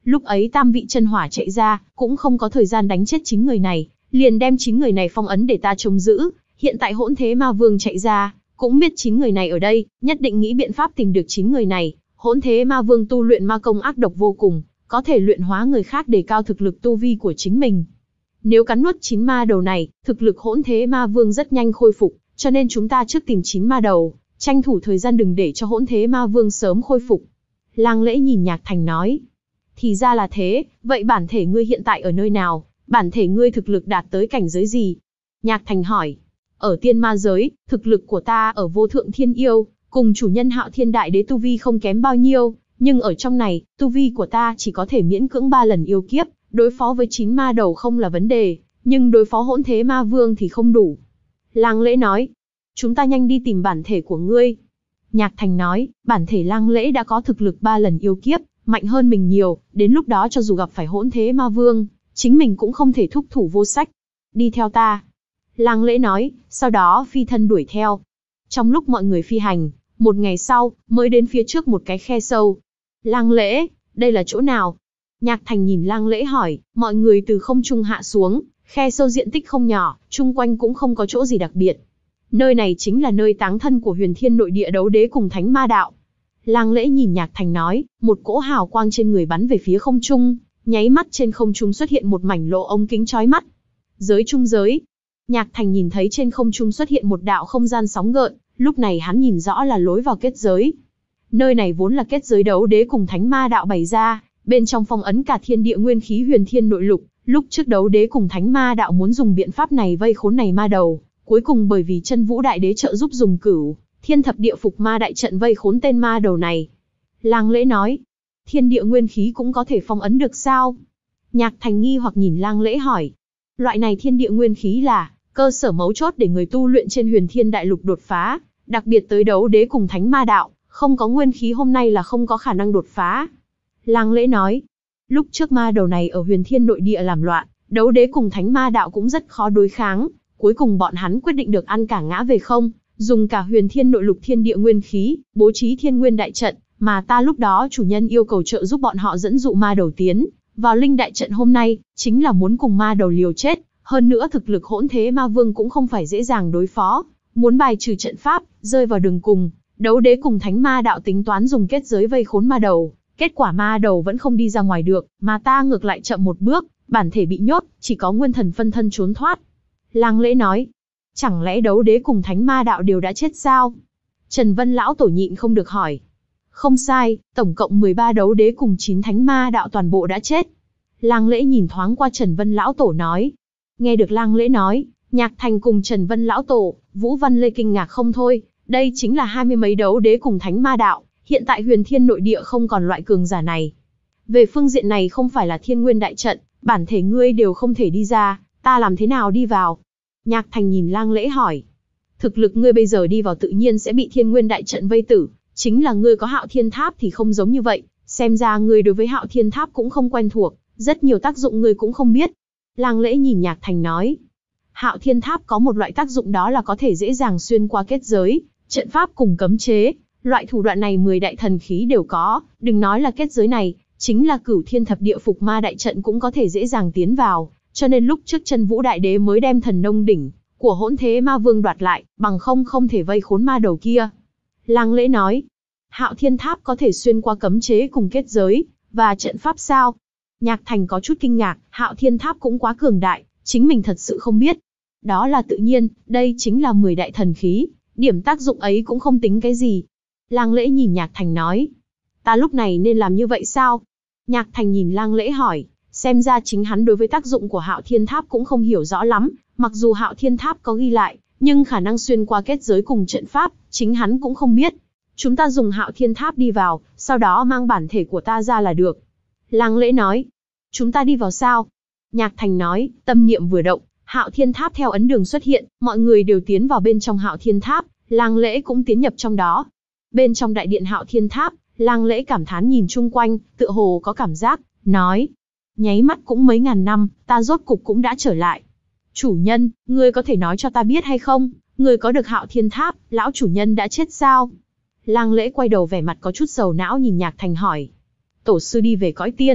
Lúc ấy tam vị chân hỏa chạy ra, cũng không có thời gian đánh chết chín người này, liền đem chín người này phong ấn để ta trông giữ. Hiện tại hỗn thế ma vương chạy ra, cũng biết chín người này ở đây, nhất định nghĩ biện pháp tìm được chín người này. Hỗn thế ma vương tu luyện ma công ác độc vô cùng, có thể luyện hóa người khác để cao thực lực tu vi của chính mình. Nếu cắn nuốt chín ma đầu này, thực lực hỗn thế ma vương rất nhanh khôi phục, cho nên chúng ta trước tìm chín ma đầu, tranh thủ thời gian đừng để cho hỗn thế ma vương sớm khôi phục. Lang Lễ nhìn Nhạc Thành nói. Thì ra là thế, vậy bản thể ngươi hiện tại ở nơi nào? Bản thể ngươi thực lực đạt tới cảnh giới gì? Nhạc Thành hỏi. Ở tiên ma giới, thực lực của ta ở vô thượng thiên yêu, cùng chủ nhân Hạo Thiên Đại Đế tu vi không kém bao nhiêu, nhưng ở trong này, tu vi của ta chỉ có thể miễn cưỡng ba lần yêu kiếp, đối phó với chín ma đầu không là vấn đề, nhưng đối phó hỗn thế ma vương thì không đủ. Lang Lễ nói. Chúng ta nhanh đi tìm bản thể của ngươi. Nhạc Thành nói, bản thể Lang Lễ đã có thực lực ba lần yêu kiếp, mạnh hơn mình nhiều, đến lúc đó cho dù gặp phải hỗn thế ma vương, chính mình cũng không thể thúc thủ vô sách. Đi theo ta. Lang Lễ nói, sau đó phi thân đuổi theo. Trong lúc mọi người phi hành, một ngày sau, mới đến phía trước một cái khe sâu. Lang Lễ, đây là chỗ nào? Nhạc Thành nhìn Lang Lễ hỏi, mọi người từ không trung hạ xuống, khe sâu diện tích không nhỏ, chung quanh cũng không có chỗ gì đặc biệt. Nơi này chính là nơi táng thân của Huyền Thiên Nội Địa Đấu Đế cùng Thánh Ma Đạo. Lang Lễ nhìn Nhạc Thành nói, một cỗ hào quang trên người bắn về phía không trung, nháy mắt trên không trung xuất hiện một mảnh lỗ ống kính chói mắt. Giới trung giới. Nhạc Thành nhìn thấy trên không trung xuất hiện một đạo không gian sóng gợn, lúc này hắn nhìn rõ là lối vào kết giới. Nơi này vốn là kết giới Đấu Đế cùng Thánh Ma Đạo bày ra, bên trong phong ấn cả thiên địa nguyên khí Huyền Thiên Nội Lục, lúc trước Đấu Đế cùng Thánh Ma Đạo muốn dùng biện pháp này vây khốn này ma đầu, cuối cùng bởi vì Chân Vũ Đại Đế trợ giúp dùng Cửu Thiên Thập Địa Phục Ma đại trận vây khốn tên ma đầu này. Lang Lễ nói, thiên địa nguyên khí cũng có thể phong ấn được sao? Nhạc Thành nghi hoặc nhìn Lang Lễ hỏi. Loại này thiên địa nguyên khí là cơ sở mấu chốt để người tu luyện trên Huyền Thiên Đại Lục đột phá, đặc biệt tới Đấu Đế cùng Thánh Ma Đạo, không có nguyên khí hôm nay là không có khả năng đột phá. Lang Lễ nói, lúc trước ma đầu này ở Huyền Thiên Nội Địa làm loạn, Đấu Đế cùng Thánh Ma Đạo cũng rất khó đối kháng, cuối cùng bọn hắn quyết định được ăn cả ngã về không, dùng cả Huyền Thiên Nội Lục thiên địa nguyên khí, bố trí Thiên Nguyên đại trận, mà ta lúc đó chủ nhân yêu cầu trợ giúp bọn họ dẫn dụ ma đầu tiến vào linh đại trận hôm nay, chính là muốn cùng ma đầu liều chết, hơn nữa thực lực hỗn thế ma vương cũng không phải dễ dàng đối phó, muốn bài trừ trận pháp, rơi vào đường cùng, Đấu Đế cùng Thánh Ma Đạo tính toán dùng kết giới vây khốn ma đầu, kết quả ma đầu vẫn không đi ra ngoài được, mà ta ngược lại chậm một bước, bản thể bị nhốt, chỉ có nguyên thần phân thân trốn thoát. Lang Lễ nói, chẳng lẽ Đấu Đế cùng Thánh Ma Đạo đều đã chết sao? Trần Vân lão tổ nhịn không được hỏi. Không sai, tổng cộng mười ba Đấu Đế cùng chín Thánh Ma Đạo toàn bộ đã chết. Lang Lễ nhìn thoáng qua Trần Vân lão tổ nói. Nghe được Lang Lễ nói, Nhạc Thành cùng Trần Vân lão tổ, Vũ Văn Lê kinh ngạc không thôi, đây chính là hai mươi mấy Đấu Đế cùng Thánh Ma Đạo, hiện tại Huyền Thiên Nội Địa không còn loại cường giả này. Về phương diện này không phải là Thiên Nguyên đại trận, bản thể ngươi đều không thể đi ra, ta làm thế nào đi vào? Nhạc Thành nhìn Lang Lễ hỏi. Thực lực ngươi bây giờ đi vào tự nhiên sẽ bị Thiên Nguyên đại trận vây tử, chính là ngươi có Hạo Thiên Tháp thì không giống như vậy, xem ra ngươi đối với Hạo Thiên Tháp cũng không quen thuộc, rất nhiều tác dụng ngươi cũng không biết. Lang Lễ nhìn Nhạc Thành nói. Hạo Thiên Tháp có một loại tác dụng đó là có thể dễ dàng xuyên qua kết giới, trận pháp cùng cấm chế, loại thủ đoạn này mười đại thần khí đều có, đừng nói là kết giới này, chính là Cửu Thiên Thập Địa Phục Ma đại trận cũng có thể dễ dàng tiến vào, cho nên lúc trước Chân Vũ Đại Đế mới đem Thần Nông đỉnh của Hỗn Thế Ma Vương đoạt lại, bằng không không thể vây khốn ma đầu kia. Lang Lễ nói, Hạo Thiên Tháp có thể xuyên qua cấm chế cùng kết giới và trận pháp sao? Nhạc Thành có chút kinh ngạc, Hạo Thiên Tháp cũng quá cường đại, chính mình thật sự không biết. Đó là tự nhiên, đây chính là mười đại thần khí, điểm tác dụng ấy cũng không tính cái gì. Lang Lễ nhìn Nhạc Thành nói, ta lúc này nên làm như vậy sao? Nhạc Thành nhìn Lang Lễ hỏi, xem ra chính hắn đối với tác dụng của Hạo Thiên Tháp cũng không hiểu rõ lắm, mặc dù Hạo Thiên Tháp có ghi lại, nhưng khả năng xuyên qua kết giới cùng trận pháp, chính hắn cũng không biết. Chúng ta dùng Hạo Thiên Tháp đi vào, sau đó mang bản thể của ta ra là được. Lang Lễ nói, chúng ta đi vào sao? Nhạc Thành nói, tâm niệm vừa động, Hạo Thiên Tháp theo ấn đường xuất hiện, mọi người đều tiến vào bên trong Hạo Thiên Tháp, Lang Lễ cũng tiến nhập trong đó. Bên trong đại điện Hạo Thiên Tháp, Lang Lễ cảm thán nhìn chung quanh, tựa hồ có cảm giác, nói, nháy mắt cũng mấy ngàn năm, ta rốt cục cũng đã trở lại. Chủ nhân, ngươi có thể nói cho ta biết hay không, ngươi có được Hạo Thiên Tháp, lão chủ nhân đã chết sao? Lang Lễ quay đầu vẻ mặt có chút sầu não nhìn Nhạc Thành hỏi. Tổ sư đi về cõi tiên, ta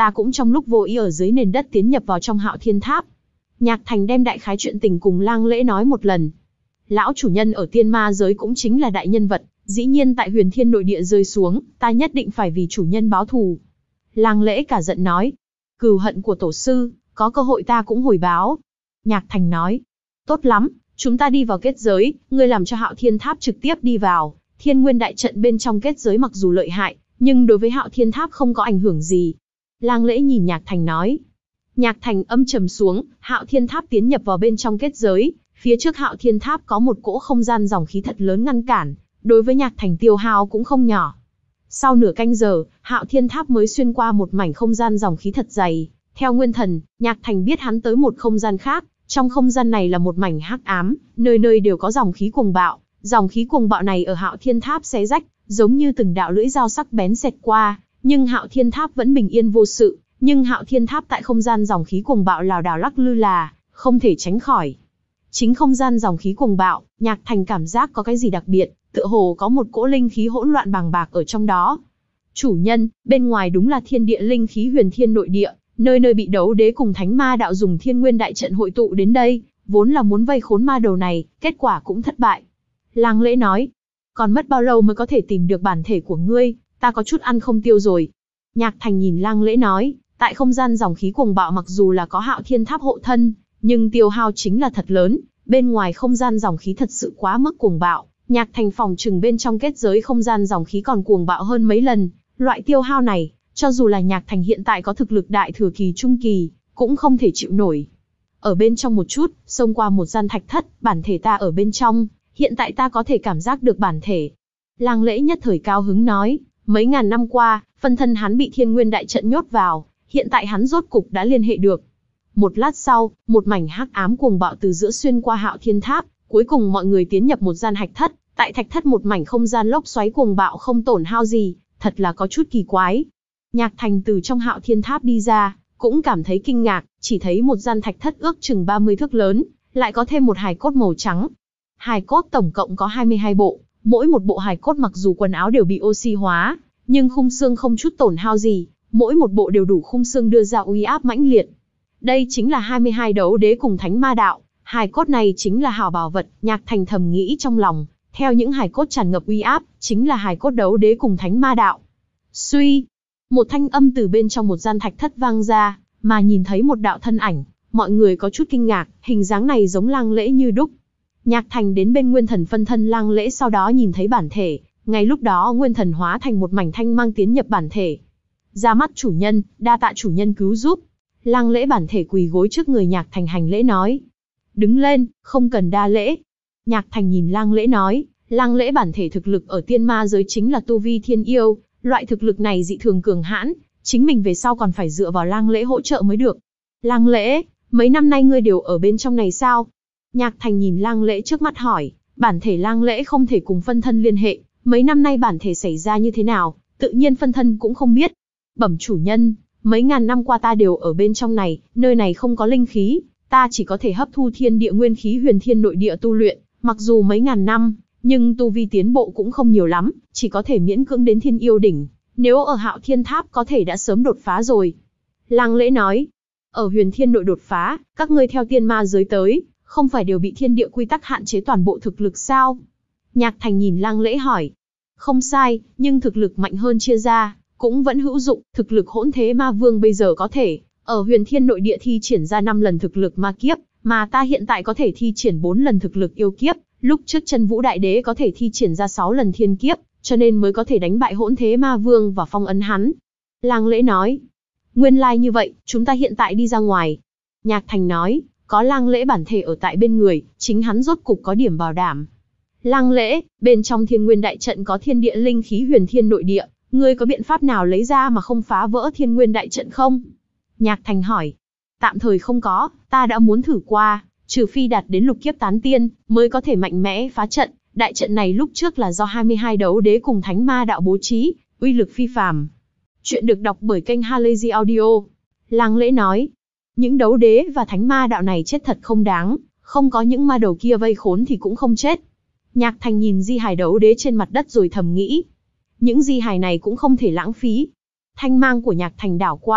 ta cũng trong lúc vô ý ở dưới nền đất tiến nhập vào trong Hạo Thiên Tháp. Nhạc Thành đem đại khái chuyện tình cùng Lang Lễ nói một lần. Lão chủ nhân ở tiên ma giới cũng chính là đại nhân vật, dĩ nhiên tại Huyền Thiên nội địa rơi xuống, ta nhất định phải vì chủ nhân báo thù. Lang Lễ cả giận nói, cừu hận của tổ sư, có cơ hội ta cũng hồi báo. Nhạc Thành nói, tốt lắm, chúng ta đi vào kết giới, ngươi làm cho Hạo Thiên Tháp trực tiếp đi vào. Thiên Nguyên đại trận bên trong kết giới mặc dù lợi hại, nhưng đối với Hạo Thiên Tháp không có ảnh hưởng gì. Lang Lễ nhìn Nhạc Thành nói. Nhạc Thành âm trầm xuống, Hạo Thiên Tháp tiến nhập vào bên trong kết giới, phía trước Hạo Thiên Tháp có một cỗ không gian dòng khí thật lớn ngăn cản, đối với Nhạc Thành tiêu hao cũng không nhỏ. Sau nửa canh giờ, Hạo Thiên Tháp mới xuyên qua một mảnh không gian dòng khí thật dày. Theo Nguyên Thần, Nhạc Thành biết hắn tới một không gian khác, trong không gian này là một mảnh hắc ám, nơi nơi đều có dòng khí cuồng bạo. Dòng khí cuồng bạo này ở Hạo Thiên Tháp xé rách, giống như từng đạo lưỡi dao sắc bén xẹt qua, nhưng Hạo Thiên Tháp vẫn bình yên vô sự. Nhưng Hạo Thiên Tháp tại không gian dòng khí cuồng bạo lảo đảo lắc lư là không thể tránh khỏi. Chính không gian dòng khí cuồng bạo, Nhạc Thành cảm giác có cái gì đặc biệt, tựa hồ có một cỗ linh khí hỗn loạn bàng bạc ở trong đó. Chủ nhân, bên ngoài đúng là thiên địa linh khí Huyền Thiên nội địa, nơi nơi bị đấu đế cùng thánh ma đạo dùng Thiên Nguyên đại trận hội tụ đến đây, vốn là muốn vây khốn ma đầu này, kết quả cũng thất bại. Lang Lễ nói, còn mất bao lâu mới có thể tìm được bản thể của ngươi, ta có chút ăn không tiêu rồi. Nhạc Thành nhìn Lang Lễ nói, tại không gian dòng khí cuồng bạo mặc dù là có Hạo Thiên Tháp hộ thân, nhưng tiêu hao chính là thật lớn, bên ngoài không gian dòng khí thật sự quá mức cuồng bạo, Nhạc Thành phòng trừng bên trong kết giới không gian dòng khí còn cuồng bạo hơn mấy lần, loại tiêu hao này, cho dù là Nhạc Thành hiện tại có thực lực đại thừa kỳ trung kỳ, cũng không thể chịu nổi. Ở bên trong một chút, xông qua một gian thạch thất, bản thể ta ở bên trong, hiện tại ta có thể cảm giác được bản thể. Lang Lễ nhất thời cao hứng nói, mấy ngàn năm qua, phân thân hắn bị Thiên Nguyên đại trận nhốt vào, hiện tại hắn rốt cục đã liên hệ được. Một lát sau, một mảnh hắc ám cuồng bạo từ giữa xuyên qua Hạo Thiên Tháp, cuối cùng mọi người tiến nhập một gian hạch thất, tại thạch thất một mảnh không gian lốc xoáy cuồng bạo không tổn hao gì, thật là có chút kỳ quái. Nhạc Thành từ trong Hạo Thiên Tháp đi ra, cũng cảm thấy kinh ngạc, chỉ thấy một gian thạch thất ước chừng ba mươi thước lớn, lại có thêm một hài cốt màu trắng. Hài cốt tổng cộng có hai mươi hai bộ, mỗi một bộ hài cốt mặc dù quần áo đều bị oxy hóa, nhưng khung xương không chút tổn hao gì, mỗi một bộ đều đủ khung xương đưa ra uy áp mãnh liệt. Đây chính là hai mươi hai đấu đế cùng thánh ma đạo, hài cốt này chính là hảo bảo vật, Nhạc Thành thầm nghĩ trong lòng, theo những hài cốt tràn ngập uy áp, chính là hài cốt đấu đế cùng thánh ma đạo. Suy, một thanh âm từ bên trong một gian thạch thất vang ra, mà nhìn thấy một đạo thân ảnh, mọi người có chút kinh ngạc, hình dáng này giống Lang Lễ như đúc. Nhạc Thành đến bên Nguyên Thần phân thân Lang Lễ sau đó nhìn thấy bản thể, ngay lúc đó Nguyên Thần hóa thành một mảnh thanh mang tiến nhập bản thể. Ra mắt chủ nhân, đa tạ chủ nhân cứu giúp. Lang Lễ bản thể quỳ gối trước người Nhạc Thành hành lễ nói. Đứng lên, không cần đa lễ. Nhạc Thành nhìn Lang Lễ nói, Lang Lễ bản thể thực lực ở tiên ma giới chính là tu vi thiên yêu, loại thực lực này dị thường cường hãn, chính mình về sau còn phải dựa vào Lang Lễ hỗ trợ mới được. Lang Lễ, mấy năm nay ngươi đều ở bên trong này sao? Nhạc Thành nhìn Lang Lễ trước mắt hỏi, bản thể Lang Lễ không thể cùng phân thân liên hệ, mấy năm nay bản thể xảy ra như thế nào, tự nhiên phân thân cũng không biết. Bẩm chủ nhân, mấy ngàn năm qua ta đều ở bên trong này, nơi này không có linh khí, ta chỉ có thể hấp thu thiên địa nguyên khí Huyền Thiên nội địa tu luyện, mặc dù mấy ngàn năm, nhưng tu vi tiến bộ cũng không nhiều lắm, chỉ có thể miễn cưỡng đến thiên yêu đỉnh, nếu ở Hạo Thiên Tháp có thể đã sớm đột phá rồi. Lang Lễ nói, ở Huyền Thiên nội đột phá, các ngươi theo tiên ma giới tới, không phải đều bị thiên địa quy tắc hạn chế toàn bộ thực lực sao? Nhạc Thành nhìn Lang Lễ hỏi, không sai, nhưng thực lực mạnh hơn chia ra, cũng vẫn hữu dụng, thực lực hỗn thế ma vương bây giờ có thể, ở Huyền Thiên nội địa thi triển ra năm lần thực lực ma kiếp, mà ta hiện tại có thể thi triển bốn lần thực lực yêu kiếp, lúc trước Chân Vũ Đại Đế có thể thi triển ra sáu lần thiên kiếp, cho nên mới có thể đánh bại hỗn thế ma vương và phong ấn hắn. Lang Lễ nói, nguyên lai như vậy, chúng ta hiện tại đi ra ngoài. Nhạc Thành nói, có Lang Lễ bản thể ở tại bên người, chính hắn rốt cục có điểm bảo đảm. Lang Lễ, bên trong Thiên Nguyên đại trận có thiên địa linh khí Huyền Thiên nội địa, ngươi có biện pháp nào lấy ra mà không phá vỡ Thiên Nguyên đại trận không? Nhạc Thành hỏi, tạm thời không có, ta đã muốn thử qua, trừ phi đạt đến lục kiếp tán tiên, mới có thể mạnh mẽ phá trận. Đại trận này lúc trước là do hai mươi hai đấu đế cùng thánh ma đạo bố trí, uy lực phi phàm. Chuyện được đọc bởi kênh Halazy Audio. Lang Lễ nói, những đấu đế và thánh ma đạo này chết thật không đáng, không có những ma đầu kia vây khốn thì cũng không chết. Nhạc Thành nhìn di hài đấu đế trên mặt đất rồi thầm nghĩ, những di hài này cũng không thể lãng phí. Thanh mang của Nhạc Thành đảo qua,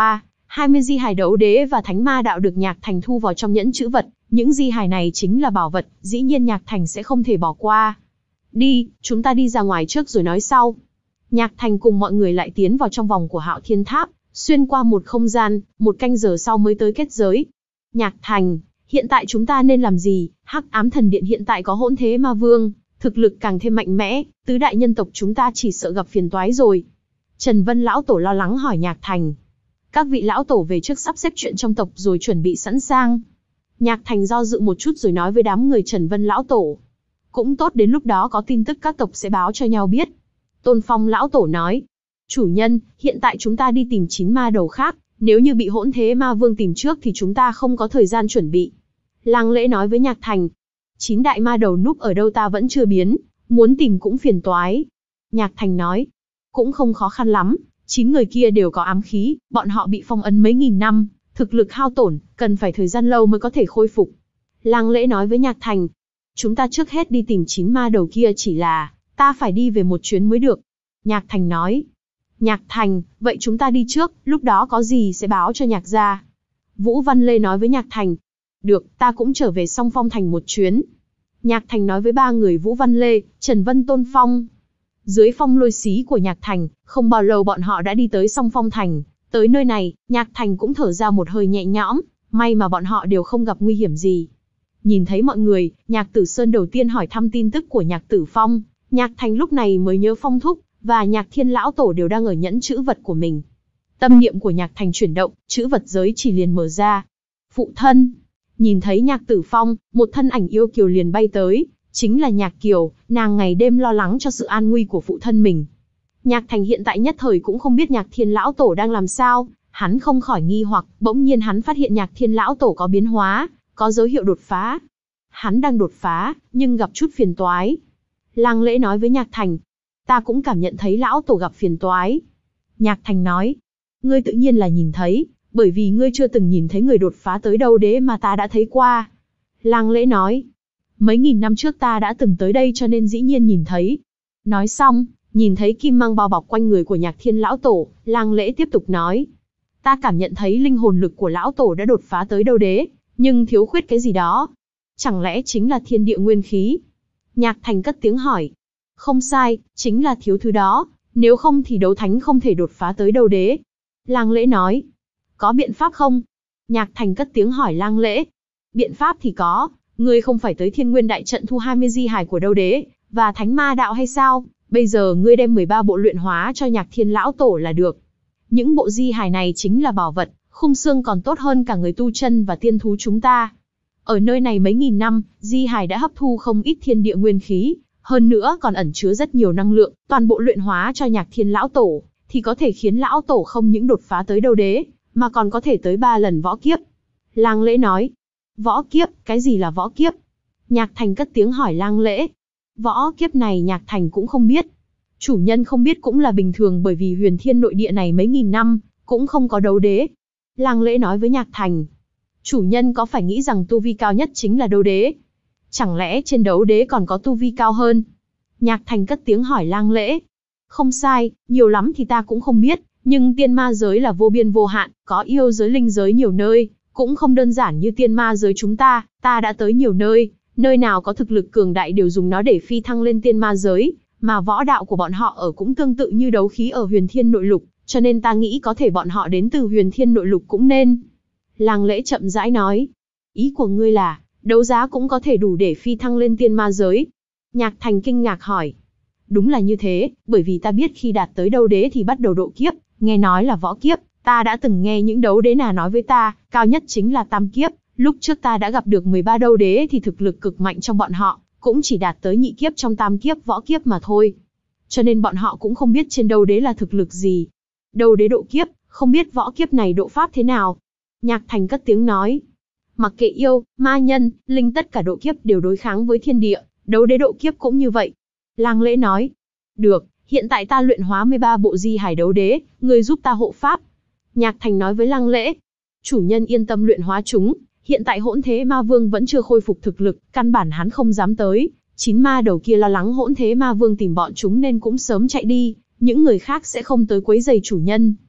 hai mươi di hài đấu đế và thánh ma đạo được Nhạc Thành thu vào trong nhẫn chữ vật, những di hài này chính là bảo vật, dĩ nhiên Nhạc Thành sẽ không thể bỏ qua. Đi, chúng ta đi ra ngoài trước rồi nói sau. Nhạc Thành cùng mọi người lại tiến vào trong vòng của Hạo Thiên Tháp, xuyên qua một không gian, một canh giờ sau mới tới kết giới. Nhạc Thành, hiện tại chúng ta nên làm gì? Hắc Ám Thần Điện hiện tại có Hỗn Thế Ma Vương, thực lực càng thêm mạnh mẽ, tứ đại nhân tộc chúng ta chỉ sợ gặp phiền toái rồi. Trần Vân lão tổ lo lắng hỏi Nhạc Thành. Các vị lão tổ về trước sắp xếp chuyện trong tộc rồi chuẩn bị sẵn sàng. Nhạc Thành do dự một chút rồi nói với đám người Trần Vân lão tổ. Cũng tốt, đến lúc đó có tin tức các tộc sẽ báo cho nhau biết. Tôn Phong lão tổ nói. Chủ nhân, hiện tại chúng ta đi tìm chín ma đầu khác, nếu như bị Hỗn Thế Ma Vương tìm trước thì chúng ta không có thời gian chuẩn bị. Lăng Lễ nói với Nhạc Thành. Chín đại ma đầu núp ở đâu ta vẫn chưa biến, muốn tìm cũng phiền toái. Nhạc Thành nói. Cũng không khó khăn lắm, chín người kia đều có ám khí, bọn họ bị phong ấn mấy nghìn năm, thực lực hao tổn, cần phải thời gian lâu mới có thể khôi phục. Lăng Lễ nói với Nhạc Thành. Chúng ta trước hết đi tìm chín ma đầu kia, chỉ là ta phải đi về một chuyến mới được. Nhạc Thành nói. Nhạc Thành, vậy chúng ta đi trước, lúc đó có gì sẽ báo cho Nhạc gia. Vũ Văn Lê nói với Nhạc Thành. Được, ta cũng trở về Song Phong Thành một chuyến. Nhạc Thành nói với ba người Vũ Văn Lê, Trần Vân Tôn Phong. Dưới phong lôi xí của Nhạc Thành, không bao lâu bọn họ đã đi tới Song Phong Thành. Tới nơi này, Nhạc Thành cũng thở ra một hơi nhẹ nhõm, may mà bọn họ đều không gặp nguy hiểm gì. Nhìn thấy mọi người, Nhạc Tử Sơn đầu tiên hỏi thăm tin tức của Nhạc Tử Phong. Nhạc Thành lúc này mới nhớ Phong Thúc và Nhạc Thiên lão tổ đều đang ở nhẫn chữ vật của mình. Tâm niệm của Nhạc Thành chuyển động, chữ vật giới chỉ liền mở ra. Phụ thân. Nhìn thấy Nhạc Tử Phong, một thân ảnh yêu kiều liền bay tới, chính là Nhạc Kiều, nàng ngày đêm lo lắng cho sự an nguy của phụ thân mình. Nhạc Thành hiện tại nhất thời cũng không biết Nhạc Thiên lão tổ đang làm sao, hắn không khỏi nghi hoặc, bỗng nhiên hắn phát hiện Nhạc Thiên lão tổ có biến hóa, có dấu hiệu đột phá. Hắn đang đột phá, nhưng gặp chút phiền toái. Lăng Lễ nói với Nhạc Thành. Ta cũng cảm nhận thấy lão tổ gặp phiền toái. Nhạc Thành nói. Ngươi tự nhiên là nhìn thấy, bởi vì ngươi chưa từng nhìn thấy người đột phá tới đâu đế mà ta đã thấy qua. Lăng Lễ nói. Mấy nghìn năm trước ta đã từng tới đây cho nên dĩ nhiên nhìn thấy. Nói xong, nhìn thấy kim mang bao bọc quanh người của Nhạc Thiên lão tổ, Lăng Lễ tiếp tục nói. Ta cảm nhận thấy linh hồn lực của lão tổ đã đột phá tới đâu đế, nhưng thiếu khuyết cái gì đó. Chẳng lẽ chính là thiên địa nguyên khí? Nhạc Thành cất tiếng hỏi. Không sai, chính là thiếu thứ đó, nếu không thì đấu thánh không thể đột phá tới đâu đế. Lăng Lễ nói. Có biện pháp không? Nhạc Thành cất tiếng hỏi Lăng Lễ. Biện pháp thì có, ngươi không phải tới Thiên Nguyên Đại Trận thu hai mươi di hài của đâu đế, và thánh ma đạo hay sao? Bây giờ ngươi đem mười ba bộ luyện hóa cho Nhạc Thiên lão tổ là được. Những bộ di hài này chính là bảo vật, khung xương còn tốt hơn cả người tu chân và tiên thú chúng ta. Ở nơi này mấy nghìn năm, di hài đã hấp thu không ít thiên địa nguyên khí, hơn nữa còn ẩn chứa rất nhiều năng lượng, toàn bộ luyện hóa cho Nhạc Thiên lão tổ, thì có thể khiến lão tổ không những đột phá tới đâu đế, mà còn có thể tới ba lần võ kiếp. Lăng Lễ nói. Võ kiếp, cái gì là võ kiếp? Nhạc Thành cất tiếng hỏi Lăng Lễ. Võ kiếp này Nhạc Thành cũng không biết. Chủ nhân không biết cũng là bình thường, bởi vì huyền thiên nội địa này mấy nghìn năm, cũng không có đấu đế. Lăng Lễ nói với Nhạc Thành. Chủ nhân có phải nghĩ rằng tu vi cao nhất chính là đấu đế? Chẳng lẽ trên đấu đế còn có tu vi cao hơn? Nhạc Thành cất tiếng hỏi Lăng Lễ. Không sai, nhiều lắm thì ta cũng không biết, nhưng tiên ma giới là vô biên vô hạn, có yêu giới linh giới nhiều nơi, cũng không đơn giản như tiên ma giới chúng ta, ta đã tới nhiều nơi, nơi nào có thực lực cường đại đều dùng nó để phi thăng lên tiên ma giới, mà võ đạo của bọn họ ở cũng tương tự như đấu khí ở huyền thiên nội lục, cho nên ta nghĩ có thể bọn họ đến từ huyền thiên nội lục cũng nên. Lăng Lễ chậm rãi nói. Ý của ngươi là, đấu giá cũng có thể đủ để phi thăng lên tiên ma giới? Nhạc Thành kinh ngạc hỏi. Đúng là như thế, bởi vì ta biết khi đạt tới đấu đế thì bắt đầu độ kiếp, nghe nói là võ kiếp, ta đã từng nghe những đấu đế nào nói với ta, cao nhất chính là tam kiếp, lúc trước ta đã gặp được mười ba đấu đế thì thực lực cực mạnh trong bọn họ, cũng chỉ đạt tới nhị kiếp trong tam kiếp võ kiếp mà thôi. Cho nên bọn họ cũng không biết trên đấu đế là thực lực gì. Đấu đế độ kiếp, không biết võ kiếp này độ pháp thế nào. Nhạc Thành cất tiếng nói. Mặc kệ yêu, ma nhân, linh tất cả độ kiếp đều đối kháng với thiên địa, đấu đế độ kiếp cũng như vậy. Lăng Lễ nói. Được, hiện tại ta luyện hóa mười ba bộ di hải đấu đế, ngươi giúp ta hộ pháp. Nhạc Thành nói với Lăng Lễ. Chủ nhân yên tâm luyện hóa chúng, hiện tại Hỗn Thế Ma Vương vẫn chưa khôi phục thực lực, căn bản hắn không dám tới. Chín ma đầu kia lo lắng Hỗn Thế Ma Vương tìm bọn chúng nên cũng sớm chạy đi, những người khác sẽ không tới quấy rầy chủ nhân.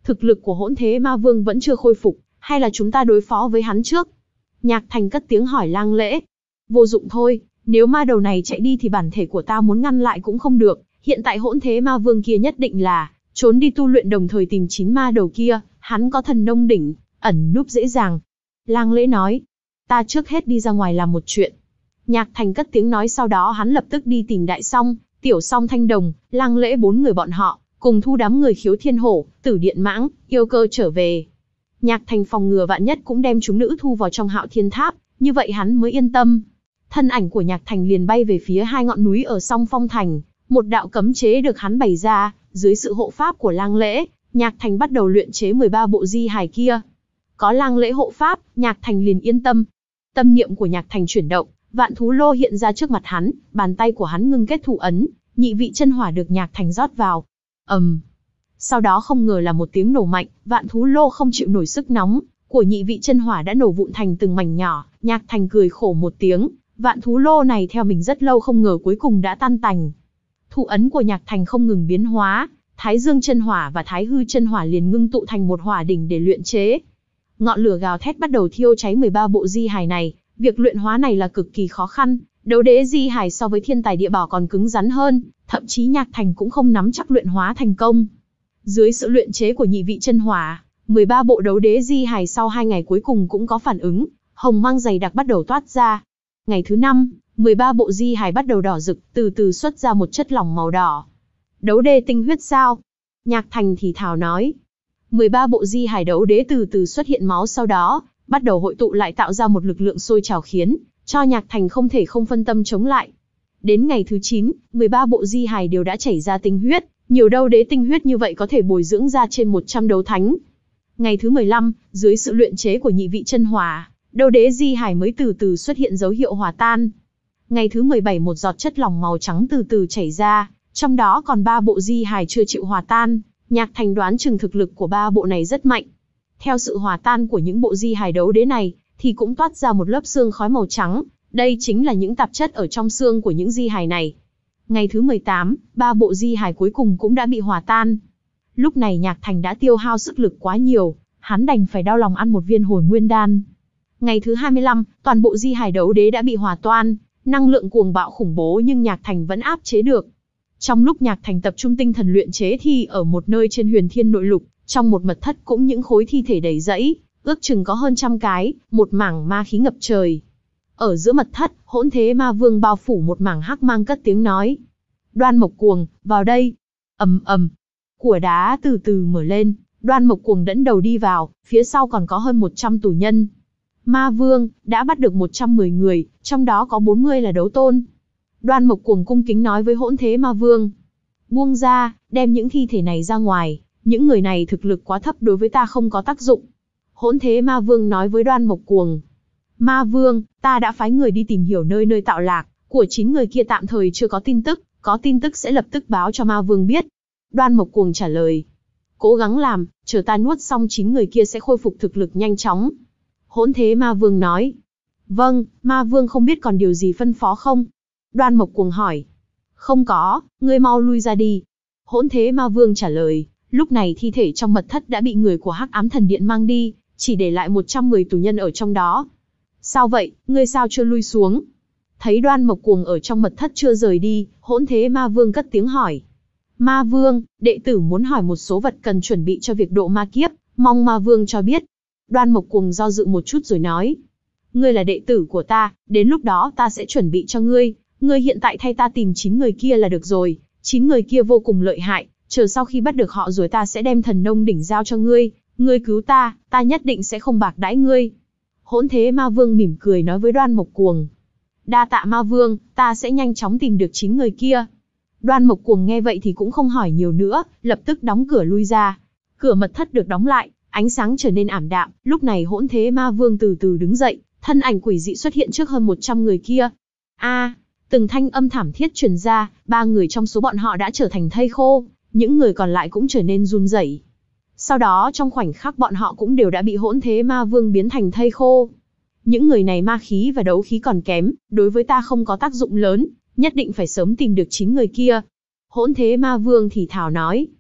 thực lực của hỗn thế ma vương vẫn chưa khôi phục, hay là chúng ta đối phó với hắn trước? Nhạc Thành cất tiếng hỏi Lang Lễ. Vô dụng thôi, nếu ma đầu này chạy đi thì bản thể của ta muốn ngăn lại cũng không được, hiện tại hỗn thế ma vương kia nhất định là trốn đi tu luyện đồng thời tìm chín ma đầu kia, hắn có thần nông đỉnh, ẩn núp dễ dàng. Lang Lễ nói, ta trước hết đi ra ngoài làm một chuyện. Nhạc Thành cất tiếng nói, sau đó hắn lập tức đi tìm Đại Song, Tiểu Song Thanh Đồng, Lang Lễ bốn người bọn họ, cùng thu đám người Khiếu Thiên Hổ, Tử Điện Mãng, Yêu Cơ trở về. Nhạc Thành phòng ngừa vạn nhất cũng đem chúng nữ thu vào trong Hạo Thiên Tháp, như vậy hắn mới yên tâm. Thân ảnh của Nhạc Thành liền bay về phía hai ngọn núi ở Song Phong Thành, một đạo cấm chế được hắn bày ra, dưới sự hộ pháp của Lang Lễ, Nhạc Thành bắt đầu luyện chế mười ba bộ di hài kia. Có Lang Lễ hộ pháp, Nhạc Thành liền yên tâm. Tâm niệm của Nhạc Thành chuyển động, vạn thú lô hiện ra trước mặt hắn, bàn tay của hắn ngưng kết thủ ấn, nhị vị chân hỏa được Nhạc Thành rót vào. ầm, um. Sau đó không ngờ là một tiếng nổ mạnh, vạn thú lô không chịu nổi sức nóng của nhị vị chân hỏa đã nổ vụn thành từng mảnh nhỏ. Nhạc Thành cười khổ một tiếng, vạn thú lô này theo mình rất lâu không ngờ cuối cùng đã tan tành. Thủ ấn của Nhạc Thành không ngừng biến hóa, Thái Dương chân hỏa và Thái Hư chân hỏa liền ngưng tụ thành một hỏa đỉnh để luyện chế. Ngọn lửa gào thét bắt đầu thiêu cháy mười ba bộ di hài này, việc luyện hóa này là cực kỳ khó khăn, đấu đế di hài so với thiên tài địa bảo còn cứng rắn hơn, thậm chí Nhạc Thành cũng không nắm chắc luyện hóa thành công. Dưới sự luyện chế của nhị vị chân hỏa, mười ba bộ đấu đế di hài sau hai ngày cuối cùng cũng có phản ứng, hồng mang dày đặc bắt đầu toát ra. Ngày thứ năm, mười ba bộ di hài bắt đầu đỏ rực, từ từ xuất ra một chất lỏng màu đỏ. Đấu đế tinh huyết sao? Nhạc Thành thì thào nói. mười ba bộ di hài đấu đế từ từ xuất hiện máu, sau đó bắt đầu hội tụ lại tạo ra một lực lượng sôi trào khiến cho Nhạc Thành không thể không phân tâm chống lại. Đến ngày thứ chín, mười ba bộ di hài đều đã chảy ra tinh huyết, nhiều đấu đế tinh huyết như vậy có thể bồi dưỡng ra trên một trăm đấu thánh. Ngày thứ mười lăm, dưới sự luyện chế của nhị vị chân hỏa, đấu đế di hài mới từ từ xuất hiện dấu hiệu hòa tan. Ngày thứ mười bảy, một giọt chất lỏng màu trắng từ từ chảy ra, trong đó còn ba bộ di hài chưa chịu hòa tan. Nhạc Thành đoán chừng thực lực của ba bộ này rất mạnh. Theo sự hòa tan của những bộ di hài đấu đế này, thì cũng toát ra một lớp xương khói màu trắng, đây chính là những tạp chất ở trong xương của những di hài này. Ngày thứ mười tám, ba bộ di hài cuối cùng cũng đã bị hòa tan. Lúc này Nhạc Thành đã tiêu hao sức lực quá nhiều, hắn đành phải đau lòng ăn một viên hồi nguyên đan. Ngày thứ hai mươi lăm, toàn bộ di hài đấu đế đã bị hòa toan, năng lượng cuồng bạo khủng bố nhưng Nhạc Thành vẫn áp chế được. Trong lúc Nhạc Thành tập trung tinh thần luyện chế thì ở một nơi trên Huyền Thiên Nội Lục, trong một mật thất cũng những khối thi thể đầy rẫy, ước chừng có hơn trăm cái, một mảng ma khí ngập trời. Ở giữa mật thất, hỗn thế ma vương bao phủ một mảng hắc mang cất tiếng nói. Đoan Mộc Cuồng, vào đây. Ầm ầm, của đá từ từ mở lên, Đoan Mộc Cuồng dẫn đầu đi vào, phía sau còn có hơn một trăm tù nhân. Ma vương, đã bắt được một trăm mười người, trong đó có bốn mươi là đấu tôn. Đoan Mộc Cuồng cung kính nói với hỗn thế ma vương. Buông ra, đem những thi thể này ra ngoài, những người này thực lực quá thấp đối với ta không có tác dụng. Hỗn thế ma vương nói với Đoan Mộc Cuồng. Ma vương, ta đã phái người đi tìm hiểu nơi nơi tạo lạc của chín người kia, tạm thời chưa có tin tức, có tin tức sẽ lập tức báo cho ma vương biết. Đoan Mộc Cuồng trả lời. Cố gắng làm, chờ ta nuốt xong chín người kia sẽ khôi phục thực lực nhanh chóng. Hỗn thế ma vương nói. Vâng, ma vương không biết còn điều gì phân phó không? Đoan Mộc Cuồng hỏi. Không có, ngươi mau lui ra đi. Hỗn thế ma vương trả lời. Lúc này thi thể trong mật thất đã bị người của Hắc Ám Thần Điện mang đi, chỉ để lại một trăm mười tù nhân ở trong đó. Sao vậy, ngươi sao chưa lui xuống? Thấy Đoan Mộc Cuồng ở trong mật thất chưa rời đi, hỗn thế ma vương cất tiếng hỏi. Ma vương, đệ tử muốn hỏi một số vật cần chuẩn bị cho việc độ ma kiếp, mong ma vương cho biết. Đoan Mộc Cuồng do dự một chút rồi nói. Ngươi là đệ tử của ta, đến lúc đó ta sẽ chuẩn bị cho ngươi, ngươi hiện tại thay ta tìm chín người kia là được rồi, chín người kia vô cùng lợi hại, chờ sau khi bắt được họ rồi ta sẽ đem thần nông đỉnh giao cho ngươi, ngươi cứu ta, ta nhất định sẽ không bạc đãi ngươi. Hỗn thế ma vương mỉm cười nói với Đoan Mộc Cuồng. Đa tạ ma vương, ta sẽ nhanh chóng tìm được chín người kia. Đoan Mộc Cuồng nghe vậy thì cũng không hỏi nhiều nữa, lập tức đóng cửa lui ra. Cửa mật thất được đóng lại, ánh sáng trở nên ảm đạm, lúc này hỗn thế ma vương từ từ đứng dậy, thân ảnh quỷ dị xuất hiện trước hơn một trăm người kia. A, từng thanh âm thảm thiết truyền ra, ba người trong số bọn họ đã trở thành thây khô, những người còn lại cũng trở nên run rẩy. Sau đó trong khoảnh khắc bọn họ cũng đều đã bị hỗn thế ma vương biến thành thây khô. Những người này ma khí và đấu khí còn kém, đối với ta không có tác dụng lớn, nhất định phải sớm tìm được chín người kia. Hỗn thế ma vương thì thào nói.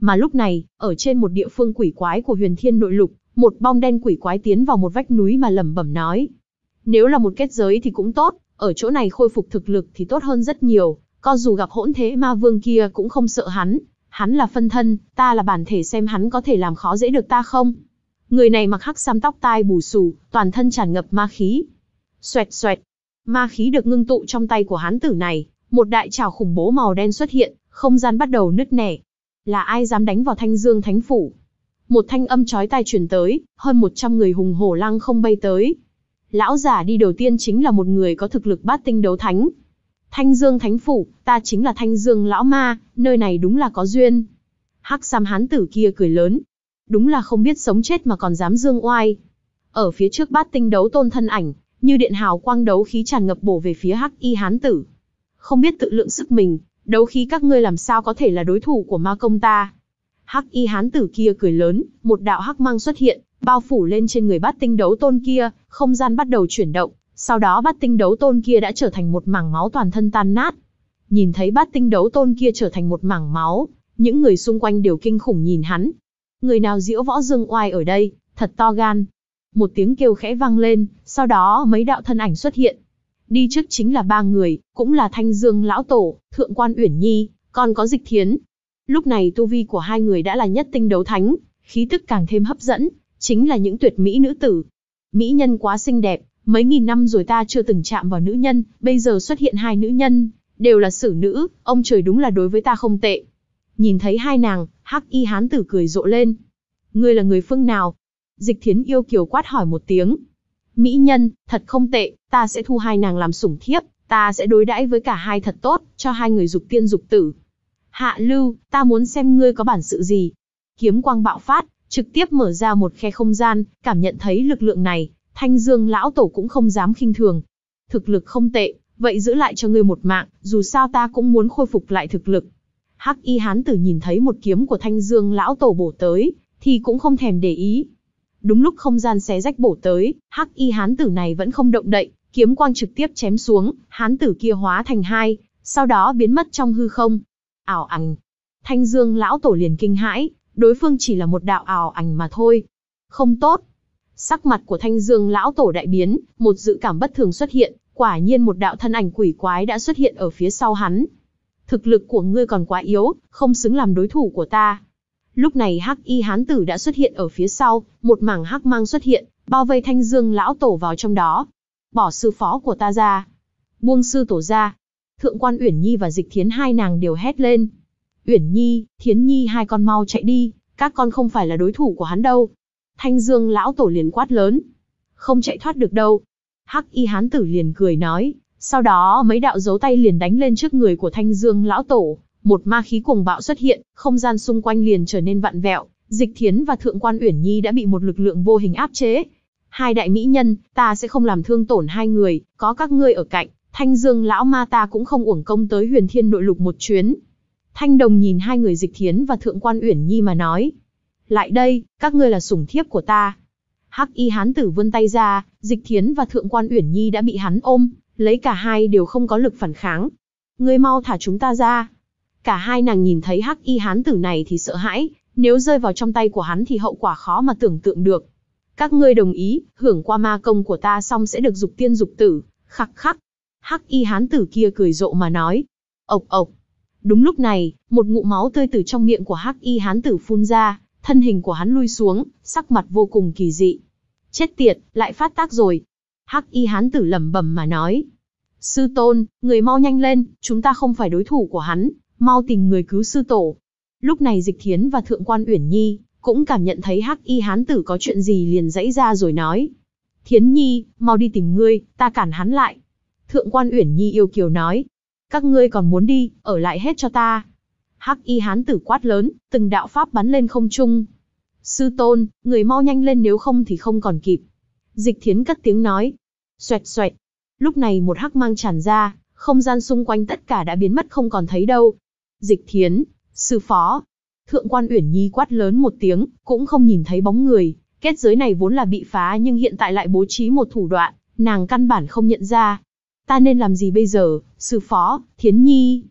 Mà lúc này, ở trên một địa phương quỷ quái của Huyền Thiên Nội Lục, một bóng đen quỷ quái tiến vào một vách núi mà lẩm bẩm nói. Nếu là một kết giới thì cũng tốt, ở chỗ này khôi phục thực lực thì tốt hơn rất nhiều, co dù gặp hỗn thế ma vương kia cũng không sợ hắn. Hắn là phân thân, ta là bản thể, xem hắn có thể làm khó dễ được ta không. Người này mặc hắc sam, tóc tai bù xù, toàn thân tràn ngập ma khí. Xoẹt xoẹt, ma khí được ngưng tụ trong tay của hán tử này, một đại trảo khủng bố màu đen xuất hiện, không gian bắt đầu nứt nẻ. Là ai dám đánh vào Thanh Dương Thánh Phủ? Một thanh âm chói tai truyền tới, hơn một trăm người hùng hổ lăng không bay tới. Lão giả đi đầu tiên chính là một người có thực lực bát tinh đấu thánh. Thanh Dương Thánh Phủ, ta chính là Thanh Dương lão ma, nơi này đúng là có duyên. Hắc sam hán tử kia cười lớn. Đúng là không biết sống chết mà còn dám dương oai. Ở phía trước bát tinh đấu tôn thân ảnh, như điện hào quang đấu khí tràn ngập bổ về phía hắc y hán tử. Không biết tự lượng sức mình, đấu khí các ngươi làm sao có thể là đối thủ của ma công ta. Hắc y hán tử kia cười lớn, một đạo hắc mang xuất hiện, bao phủ lên trên người bát tinh đấu tôn kia, không gian bắt đầu chuyển động, sau đó bát tinh đấu tôn kia đã trở thành một mảng máu, toàn thân tan nát. Nhìn thấy bát tinh đấu tôn kia trở thành một mảng máu, những người xung quanh đều kinh khủng nhìn hắn. Người nào diễu võ dương oai ở đây, thật to gan. Một tiếng kêu khẽ vang lên, sau đó mấy đạo thân ảnh xuất hiện. Đi trước chính là ba người, cũng là Thanh Dương lão tổ, Thượng quan Uyển Nhi, còn có Dịch Thiến. Lúc này tu vi của hai người đã là nhất tinh đấu thánh, khí tức càng thêm hấp dẫn, chính là những tuyệt mỹ nữ tử. Mỹ nhân quá xinh đẹp, mấy nghìn năm rồi ta chưa từng chạm vào nữ nhân, bây giờ xuất hiện hai nữ nhân, đều là sử nữ, ông trời đúng là đối với ta không tệ. Nhìn thấy hai nàng, hắc y hán tử cười rộ lên. Ngươi là người phương nào? Dịch Thiến yêu kiều quát hỏi một tiếng. Mỹ nhân, thật không tệ, ta sẽ thu hai nàng làm sủng thiếp, ta sẽ đối đãi với cả hai thật tốt, cho hai người dục tiên dục tử. Hạ lưu, ta muốn xem ngươi có bản sự gì. Kiếm quang bạo phát, trực tiếp mở ra một khe không gian, cảm nhận thấy lực lượng này, Thanh Dương lão tổ cũng không dám khinh thường. Thực lực không tệ, vậy giữ lại cho ngươi một mạng, dù sao ta cũng muốn khôi phục lại thực lực. Hắc y hán tử nhìn thấy một kiếm của Thanh Dương lão tổ bổ tới, thì cũng không thèm để ý. Đúng lúc không gian xé rách bổ tới, hắc y hán tử này vẫn không động đậy, kiếm quang trực tiếp chém xuống, hán tử kia hóa thành hai, sau đó biến mất trong hư không. Ảo ảnh. Thanh Dương lão tổ liền kinh hãi, đối phương chỉ là một đạo ảo ảnh mà thôi. Không tốt. Sắc mặt của Thanh Dương lão tổ đại biến, một dự cảm bất thường xuất hiện, quả nhiên một đạo thân ảnh quỷ quái đã xuất hiện ở phía sau hắn. Thực lực của ngươi còn quá yếu, không xứng làm đối thủ của ta. Lúc này hắc y hán tử đã xuất hiện ở phía sau, một mảng hắc mang xuất hiện, bao vây Thanh Dương lão tổ vào trong đó. Bỏ sư phó của ta ra. Buông sư tổ ra. Thượng quan Uyển Nhi và Dịch Thiến hai nàng đều hét lên. Uyển Nhi, Thiến Nhi, hai con mau chạy đi, các con không phải là đối thủ của hắn đâu. Thanh Dương lão tổ liền quát lớn. Không chạy thoát được đâu. Hắc y hán tử liền cười nói. Sau đó mấy đạo dấu tay liền đánh lên trước người của Thanh Dương lão tổ. Một ma khí cuồng bạo xuất hiện, không gian xung quanh liền trở nên vặn vẹo. Dịch Thiến và Thượng quan Uyển Nhi đã bị một lực lượng vô hình áp chế. Hai đại mỹ nhân, ta sẽ không làm thương tổn hai người, có các ngươi ở cạnh, Thanh Dương lão ma ta cũng không uổng công tới Huyền Thiên Nội Lục một chuyến. Thanh Đồng nhìn hai người Dịch Thiến và Thượng quan Uyển Nhi mà nói. Lại đây, các ngươi là sủng thiếp của ta. Hắc y hán tử vươn tay ra, Dịch Thiến và Thượng quan Uyển Nhi đã bị hắn ôm, lấy cả hai đều không có lực phản kháng. Ngươi mau thả chúng ta ra. Cả hai nàng nhìn thấy hắc y hán tử này thì sợ hãi, nếu rơi vào trong tay của hắn thì hậu quả khó mà tưởng tượng được. Các ngươi đồng ý, hưởng qua ma công của ta xong sẽ được dục tiên dục tử, khắc khắc. Hắc y hán tử kia cười rộ mà nói. Ộc ộc. Đúng lúc này, một ngụm máu tươi từ trong miệng của hắc y hán tử phun ra, thân hình của hắn lui xuống, sắc mặt vô cùng kỳ dị. Chết tiệt, lại phát tác rồi. Hắc y hán tử lẩm bẩm mà nói. Sư tôn, người mau nhanh lên, chúng ta không phải đối thủ của hắn, mau tìm người cứu sư tổ. Lúc này Dịch Thiến và Thượng quan Uyển Nhi cũng cảm nhận thấy hắc y hán tử có chuyện gì liền giãy ra rồi nói. Thiến Nhi, mau đi tìm ngươi, ta cản hắn lại. Thượng quan Uyển Nhi yêu kiều nói. Các ngươi còn muốn đi, ở lại hết cho ta. Hắc y hán tử quát lớn, từng đạo pháp bắn lên không trung. Sư tôn, người mau nhanh lên nếu không thì không còn kịp. Dịch Thiến cất tiếng nói. Xoẹt xoẹt. Lúc này một hắc mang tràn ra, không gian xung quanh tất cả đã biến mất không còn thấy đâu. Dịch Thiến, sư phó. Thượng quan Uyển Nhi quát lớn một tiếng, cũng không nhìn thấy bóng người. Kết giới này vốn là bị phá nhưng hiện tại lại bố trí một thủ đoạn, nàng căn bản không nhận ra. Ta nên làm gì bây giờ, sư phó, Thiến Nhi?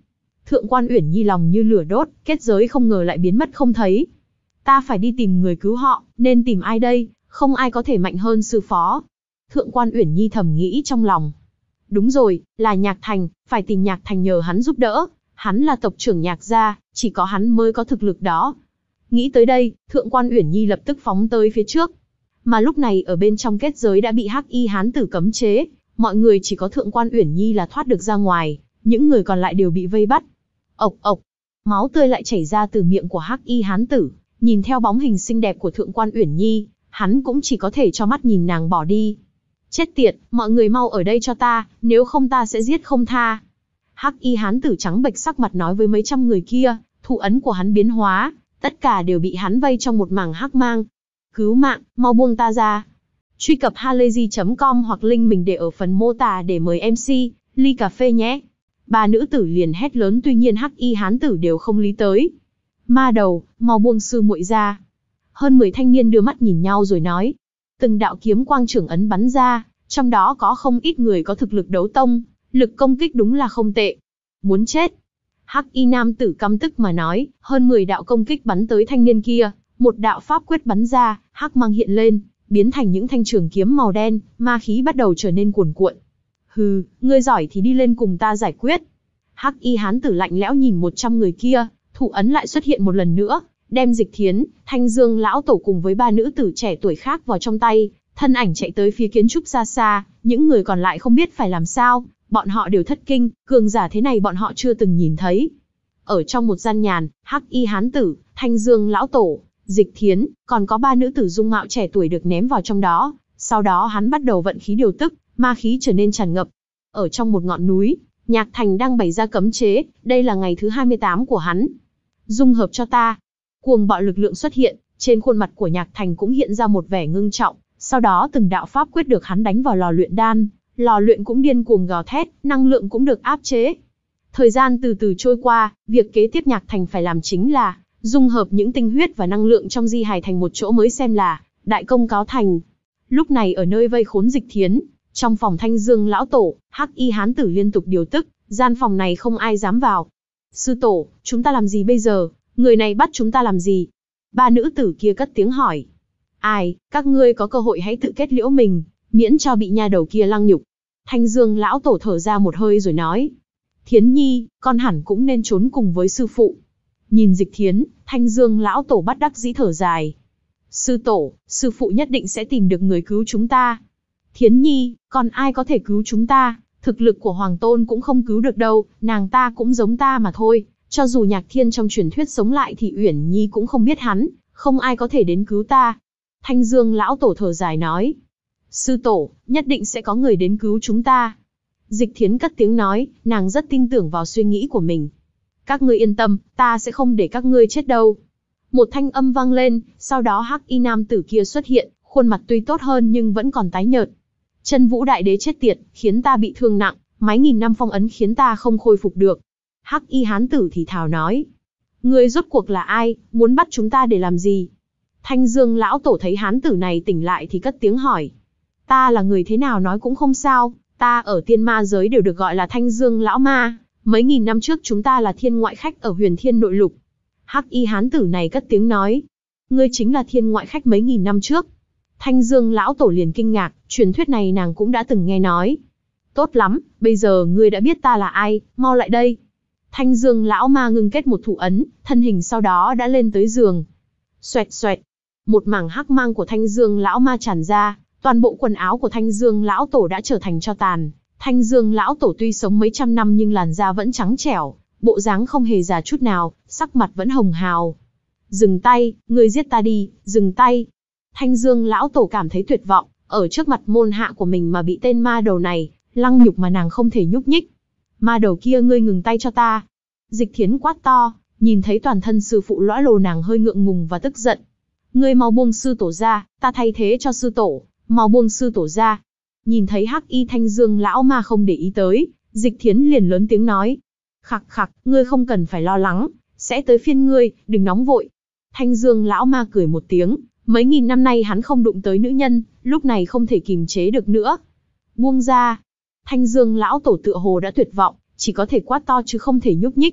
Thượng quan Uyển Nhi lòng như lửa đốt, kết giới không ngờ lại biến mất không thấy. Ta phải đi tìm người cứu họ, nên tìm ai đây, không ai có thể mạnh hơn sư phó. Thượng quan Uyển Nhi thầm nghĩ trong lòng. Đúng rồi, là Nhạc Thành, phải tìm Nhạc Thành nhờ hắn giúp đỡ. Hắn là tộc trưởng Nhạc gia, chỉ có hắn mới có thực lực đó. Nghĩ tới đây, Thượng quan Uyển Nhi lập tức phóng tới phía trước. Mà lúc này ở bên trong kết giới đã bị Hắc Y hán tử cấm chế, mọi người chỉ có Thượng quan Uyển Nhi là thoát được ra ngoài, những người còn lại đều bị vây bắt. Ộc ộc, máu tươi lại chảy ra từ miệng của Hắc Y hán tử, nhìn theo bóng hình xinh đẹp của Thượng quan Uyển Nhi, hắn cũng chỉ có thể cho mắt nhìn nàng bỏ đi. Chết tiệt, mọi người mau ở đây cho ta, nếu không ta sẽ giết không tha. Hắc Y hán tử trắng bệch sắc mặt nói với mấy trăm người kia, thủ ấn của hắn biến hóa, tất cả đều bị hắn vây trong một mảng hắc mang. Cứu mạng, mau buông ta ra. Truy cập halayzi chấm com hoặc link mình để ở phần mô tả để mời em xê, ly cà phê nhé. Ba nữ tử liền hét lớn, tuy nhiên Hắc Y hán tử đều không lý tới. Ma đầu, mau buông sư muội ra. Hơn mười thanh niên đưa mắt nhìn nhau rồi nói. Từng đạo kiếm quang trưởng ấn bắn ra, trong đó có không ít người có thực lực đấu tông, lực công kích đúng là không tệ. Muốn chết. Hắc Y nam tử căm tức mà nói, hơn mười đạo công kích bắn tới thanh niên kia, một đạo pháp quyết bắn ra, hắc mang hiện lên, biến thành những thanh trường kiếm màu đen, ma khí bắt đầu trở nên cuồn cuộn. Hừ, ngươi giỏi thì đi lên cùng ta giải quyết. Hắc Y hán tử lạnh lẽo nhìn một trăm người kia, thủ ấn lại xuất hiện một lần nữa, đem Dịch Thiến, Thanh Dương lão tổ cùng với ba nữ tử trẻ tuổi khác vào trong tay, thân ảnh chạy tới phía kiến trúc xa xa, những người còn lại không biết phải làm sao, bọn họ đều thất kinh, cường giả thế này bọn họ chưa từng nhìn thấy. Ở trong một gian nhàn, Hắc Y hán tử, Thanh Dương lão tổ, Dịch Thiến, còn có ba nữ tử dung mạo trẻ tuổi được ném vào trong đó, sau đó hắn bắt đầu vận khí điều tức, ma khí trở nên tràn ngập. Ở trong một ngọn núi, Nhạc Thành đang bày ra cấm chế, đây là ngày thứ hai mươi tám của hắn. Dung hợp cho ta. Cuồng bạo lực lượng xuất hiện, trên khuôn mặt của Nhạc Thành cũng hiện ra một vẻ ngưng trọng, sau đó từng đạo pháp quyết được hắn đánh vào lò luyện đan, lò luyện cũng điên cuồng gào thét, năng lượng cũng được áp chế. Thời gian từ từ trôi qua, việc kế tiếp Nhạc Thành phải làm chính là dung hợp những tinh huyết và năng lượng trong di hài thành một chỗ mới xem là đại công cáo thành. Lúc này ở nơi vây khốn Dịch Thiến, trong phòng Thanh Dương lão tổ, Hắc Y hán tử liên tục điều tức, gian phòng này không ai dám vào. Sư tổ, chúng ta làm gì bây giờ? Người này bắt chúng ta làm gì? Ba nữ tử kia cất tiếng hỏi. Ai, các ngươi có cơ hội hãy tự kết liễu mình, miễn cho bị nha đầu kia lăng nhục. Thanh Dương lão tổ thở ra một hơi rồi nói. Thiến Nhi, con hẳn cũng nên trốn cùng với sư phụ. Nhìn Dịch Thiến, Thanh Dương lão tổ bất đắc dĩ thở dài. Sư tổ, sư phụ nhất định sẽ tìm được người cứu chúng ta. Thiến Nhi, còn ai có thể cứu chúng ta? Thực lực của Hoàng Tôn cũng không cứu được đâu, nàng ta cũng giống ta mà thôi. Cho dù Nhạc Thiên trong truyền thuyết sống lại thì Uyển Nhi cũng không biết hắn, không ai có thể đến cứu ta. Thanh Dương lão tổ thở dài nói. Sư tổ, nhất định sẽ có người đến cứu chúng ta. Dịch Thiến cất tiếng nói, nàng rất tin tưởng vào suy nghĩ của mình. Các ngươi yên tâm, ta sẽ không để các ngươi chết đâu. Một thanh âm vang lên, sau đó Hắc Y nam tử kia xuất hiện, khuôn mặt tuy tốt hơn nhưng vẫn còn tái nhợt. Chân Vũ đại đế chết tiệt, khiến ta bị thương nặng, mấy nghìn năm phong ấn khiến ta không khôi phục được. Hắc Y hán tử thì thào nói. Ngươi rốt cuộc là ai, muốn bắt chúng ta để làm gì? Thanh Dương lão tổ thấy hán tử này tỉnh lại thì cất tiếng hỏi. Ta là người thế nào nói cũng không sao, ta ở tiên ma giới đều được gọi là Thanh Dương lão ma. Mấy nghìn năm trước chúng ta là thiên ngoại khách ở Huyền Thiên nội lục. Hắc Y hán tử này cất tiếng nói. Ngươi chính là thiên ngoại khách mấy nghìn năm trước. Thanh Dương lão tổ liền kinh ngạc, truyền thuyết này nàng cũng đã từng nghe nói. Tốt lắm, bây giờ ngươi đã biết ta là ai, mau lại đây. Thanh Dương lão ma ngưng kết một thủ ấn, thân hình sau đó đã lên tới giường. Xoẹt xoẹt, một mảng hắc mang của Thanh Dương lão ma tràn ra, toàn bộ quần áo của Thanh Dương lão tổ đã trở thành tro tàn. Thanh Dương lão tổ tuy sống mấy trăm năm nhưng làn da vẫn trắng trẻo, bộ dáng không hề già chút nào, sắc mặt vẫn hồng hào. Dừng tay, ngươi giết ta đi, dừng tay. Thanh Dương lão tổ cảm thấy tuyệt vọng, ở trước mặt môn hạ của mình mà bị tên ma đầu này lăng nhục mà nàng không thể nhúc nhích. Ma đầu kia, ngươi ngừng tay cho ta. Dịch Thiến quát to, nhìn thấy toàn thân sư phụ lõa lồ nàng hơi ngượng ngùng và tức giận. Ngươi mau buông sư tổ ra, ta thay thế cho sư tổ, mau buông sư tổ ra. Nhìn thấy Hắc Y Thanh Dương lão ma không để ý tới, Dịch Thiến liền lớn tiếng nói. Khặc khặc, ngươi không cần phải lo lắng, sẽ tới phiên ngươi, đừng nóng vội. Thanh Dương lão ma cười một tiếng, mấy nghìn năm nay hắn không đụng tới nữ nhân, lúc này không thể kìm chế được nữa. Buông ra. Thanh Dương lão tổ tựa hồ đã tuyệt vọng, chỉ có thể quát to chứ không thể nhúc nhích.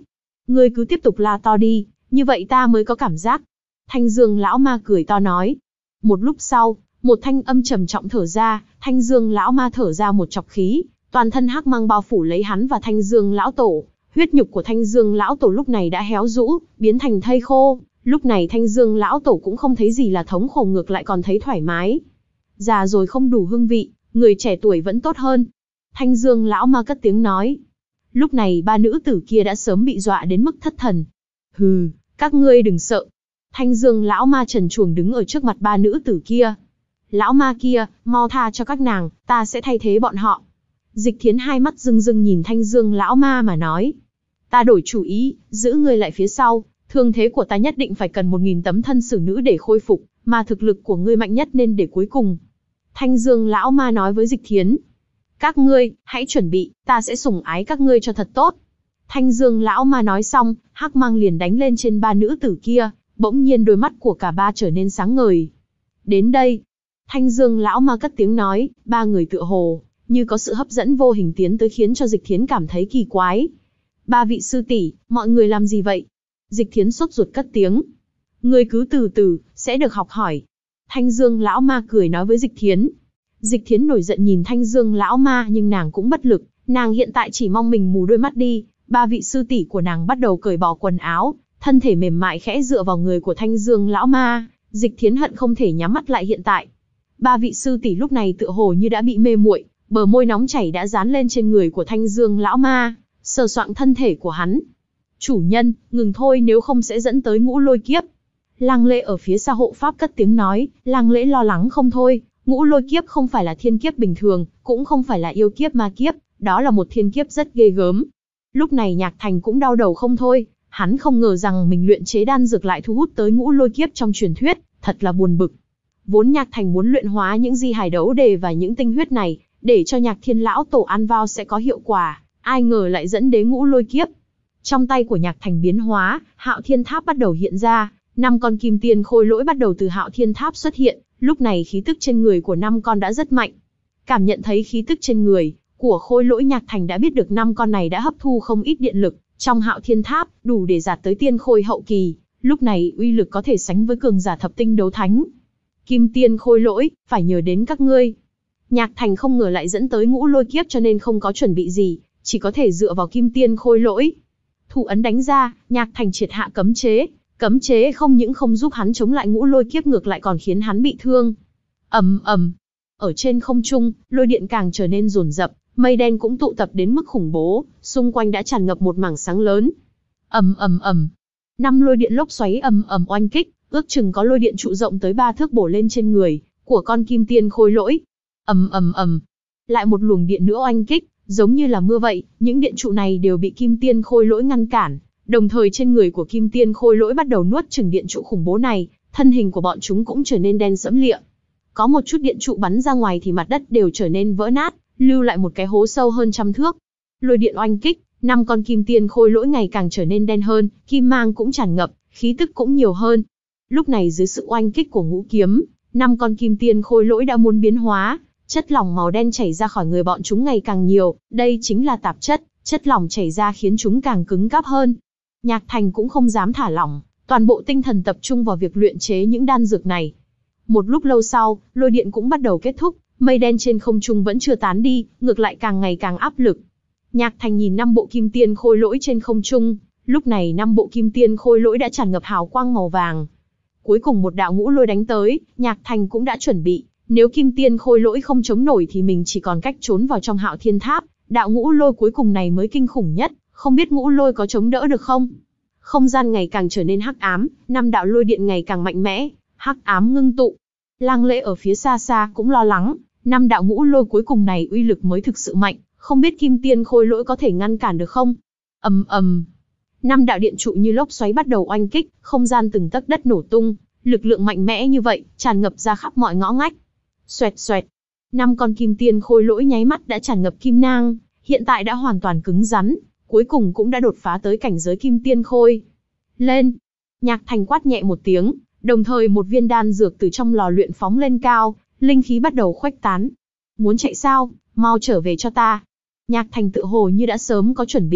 Ngươi cứ tiếp tục la to đi, như vậy ta mới có cảm giác. Thanh Dương lão ma cười to nói. Một lúc sau, một thanh âm trầm trọng thở ra, Thanh Dương lão ma thở ra một chọc khí, toàn thân hắc mang bao phủ lấy hắn và Thanh Dương lão tổ. Huyết nhục của Thanh Dương lão tổ lúc này đã héo rũ, biến thành thây khô. Lúc này Thanh Dương lão tổ cũng không thấy gì là thống khổ, ngược lại còn thấy thoải mái. Già rồi không đủ hương vị, người trẻ tuổi vẫn tốt hơn. Thanh Dương lão ma cất tiếng nói. Lúc này ba nữ tử kia đã sớm bị dọa đến mức thất thần. Hừ, các ngươi đừng sợ. Thanh Dương lão ma trần truồng đứng ở trước mặt ba nữ tử kia. Lão ma kia, mau tha cho các nàng, ta sẽ thay thế bọn họ. Dịch Thiến hai mắt rưng rưng nhìn Thanh Dương lão ma mà nói. Ta đổi chủ ý, giữ ngươi lại phía sau, thương thế của ta nhất định phải cần một nghìn tấm thân xử nữ để khôi phục, mà thực lực của ngươi mạnh nhất nên để cuối cùng. Thanh Dương lão ma nói với Dịch Thiến. Các ngươi, hãy chuẩn bị, ta sẽ sủng ái các ngươi cho thật tốt. Thanh Dương lão ma nói xong, hắc mang liền đánh lên trên ba nữ tử kia, bỗng nhiên đôi mắt của cả ba trở nên sáng ngời. Đến đây, Thanh Dương lão ma cất tiếng nói, ba người tựa hồ như có sự hấp dẫn vô hình tiến tới khiến cho Dịch Thiến cảm thấy kỳ quái. Ba vị sư tỷ, mọi người làm gì vậy? Dịch Thiến sốt ruột cất tiếng. Ngươi cứ từ từ, sẽ được học hỏi. Thanh Dương lão ma cười nói với Dịch Thiến. Dịch Thiến nổi giận nhìn Thanh Dương lão ma nhưng nàng cũng bất lực, nàng hiện tại chỉ mong mình mù đôi mắt đi. Ba vị sư tỷ của nàng bắt đầu cởi bỏ quần áo, thân thể mềm mại khẽ dựa vào người của Thanh Dương lão ma. Dịch Thiến hận không thể nhắm mắt lại hiện tại. Ba vị sư tỷ lúc này tựa hồ như đã bị mê muội, bờ môi nóng chảy đã dán lên trên người của Thanh Dương lão ma, sờ soạng thân thể của hắn. Chủ nhân, ngừng thôi nếu không sẽ dẫn tới ngũ lôi kiếp. Lăng Lễ ở phía xa hộ pháp cất tiếng nói, Lăng Lễ lo lắng không thôi, ngũ lôi kiếp không phải là thiên kiếp bình thường, cũng không phải là yêu kiếp ma kiếp, đó là một thiên kiếp rất ghê gớm. Lúc này Nhạc Thành cũng đau đầu không thôi, hắn không ngờ rằng mình luyện chế đan dược lại thu hút tới ngũ lôi kiếp trong truyền thuyết, thật là buồn bực. Vốn Nhạc Thành muốn luyện hóa những di hài đấu đề và những tinh huyết này, để cho Nhạc Thiên lão tổ ăn vào sẽ có hiệu quả, ai ngờ lại dẫn đến ngũ lôi kiếp. Trong tay của Nhạc Thành biến hóa, Hạo Thiên Tháp bắt đầu hiện ra, năm con kim tiên khôi lỗi bắt đầu từ Hạo Thiên Tháp xuất hiện, lúc này khí tức trên người của năm con đã rất mạnh. Cảm nhận thấy khí tức trên người của khôi lỗi, Nhạc Thành đã biết được năm con này đã hấp thu không ít điện lực trong Hạo Thiên Tháp, đủ để đạt tới tiên khôi hậu kỳ, lúc này uy lực có thể sánh với cường giả thập tinh đấu thánh. Kim tiên khôi lỗi, phải nhờ đến các ngươi. Nhạc Thành không ngờ lại dẫn tới ngũ lôi kiếp cho nên không có chuẩn bị gì, chỉ có thể dựa vào kim tiên khôi lỗi. Thủ ấn đánh ra, Nhạc Thành triệt hạ cấm chế, cấm chế không những không giúp hắn chống lại ngũ lôi kiếp ngược lại còn khiến hắn bị thương. Ầm ầm, ở trên không trung, lôi điện càng trở nên dồn dập, mây đen cũng tụ tập đến mức khủng bố, xung quanh đã tràn ngập một mảng sáng lớn. Ầm ầm ầm, năm lôi điện lốc xoáy ầm ầm oanh kích, ước chừng có lôi điện trụ rộng tới ba thước bổ lên trên người của con kim tiên khôi lỗi. Ầm ầm ầm, lại một luồng điện nữa oanh kích, giống như là mưa vậy, những điện trụ này đều bị kim tiên khôi lỗi ngăn cản, đồng thời trên người của kim tiên khôi lỗi bắt đầu nuốt chửng điện trụ khủng bố này, thân hình của bọn chúng cũng trở nên đen sẫm lịa. Có một chút điện trụ bắn ra ngoài thì mặt đất đều trở nên vỡ nát, lưu lại một cái hố sâu hơn trăm thước. Lôi điện oanh kích, năm con kim tiên khôi lỗi ngày càng trở nên đen hơn, kim mang cũng tràn ngập, khí tức cũng nhiều hơn. Lúc này dưới sự oanh kích của ngũ kiếm, năm con kim tiên khôi lỗi đã muốn biến hóa, chất lỏng màu đen chảy ra khỏi người bọn chúng ngày càng nhiều, đây chính là tạp chất, chất lỏng chảy ra khiến chúng càng cứng cáp hơn. Nhạc Thành cũng không dám thả lỏng, toàn bộ tinh thần tập trung vào việc luyện chế những đan dược này. Một lúc lâu sau, lôi điện cũng bắt đầu kết thúc, mây đen trên không trung vẫn chưa tán đi, ngược lại càng ngày càng áp lực. Nhạc Thành nhìn năm bộ kim tiên khôi lỗi trên không trung, lúc này năm bộ kim tiên khôi lỗi đã tràn ngập hào quang màu vàng. Cuối cùng một đạo ngũ lôi đánh tới, Nhạc Thành cũng đã chuẩn bị, nếu kim tiên khôi lỗi không chống nổi thì mình chỉ còn cách trốn vào trong Hạo Thiên Tháp, đạo ngũ lôi cuối cùng này mới kinh khủng nhất, không biết ngũ lôi có chống đỡ được không? Không gian ngày càng trở nên hắc ám, năm đạo lôi điện ngày càng mạnh mẽ, hắc ám ngưng tụ. Lăng Lễ ở phía xa xa cũng lo lắng, năm đạo ngũ lôi cuối cùng này uy lực mới thực sự mạnh, không biết kim tiên khôi lỗi có thể ngăn cản được không? Ầm ầm, năm đạo điện trụ như lốc xoáy bắt đầu oanh kích, không gian từng tấc đất nổ tung, lực lượng mạnh mẽ như vậy tràn ngập ra khắp mọi ngõ ngách. Xoẹt xoẹt, năm con kim tiên khôi lỗi nháy mắt đã tràn ngập kim nang, hiện tại đã hoàn toàn cứng rắn, cuối cùng cũng đã đột phá tới cảnh giới kim tiên khôi. Lên! Nhạc Thành quát nhẹ một tiếng, đồng thời một viên đan dược từ trong lò luyện phóng lên cao, linh khí bắt đầu khuếch tán. Muốn chạy sao? Mau trở về cho ta! Nhạc Thành tự hồ như đã sớm có chuẩn bị,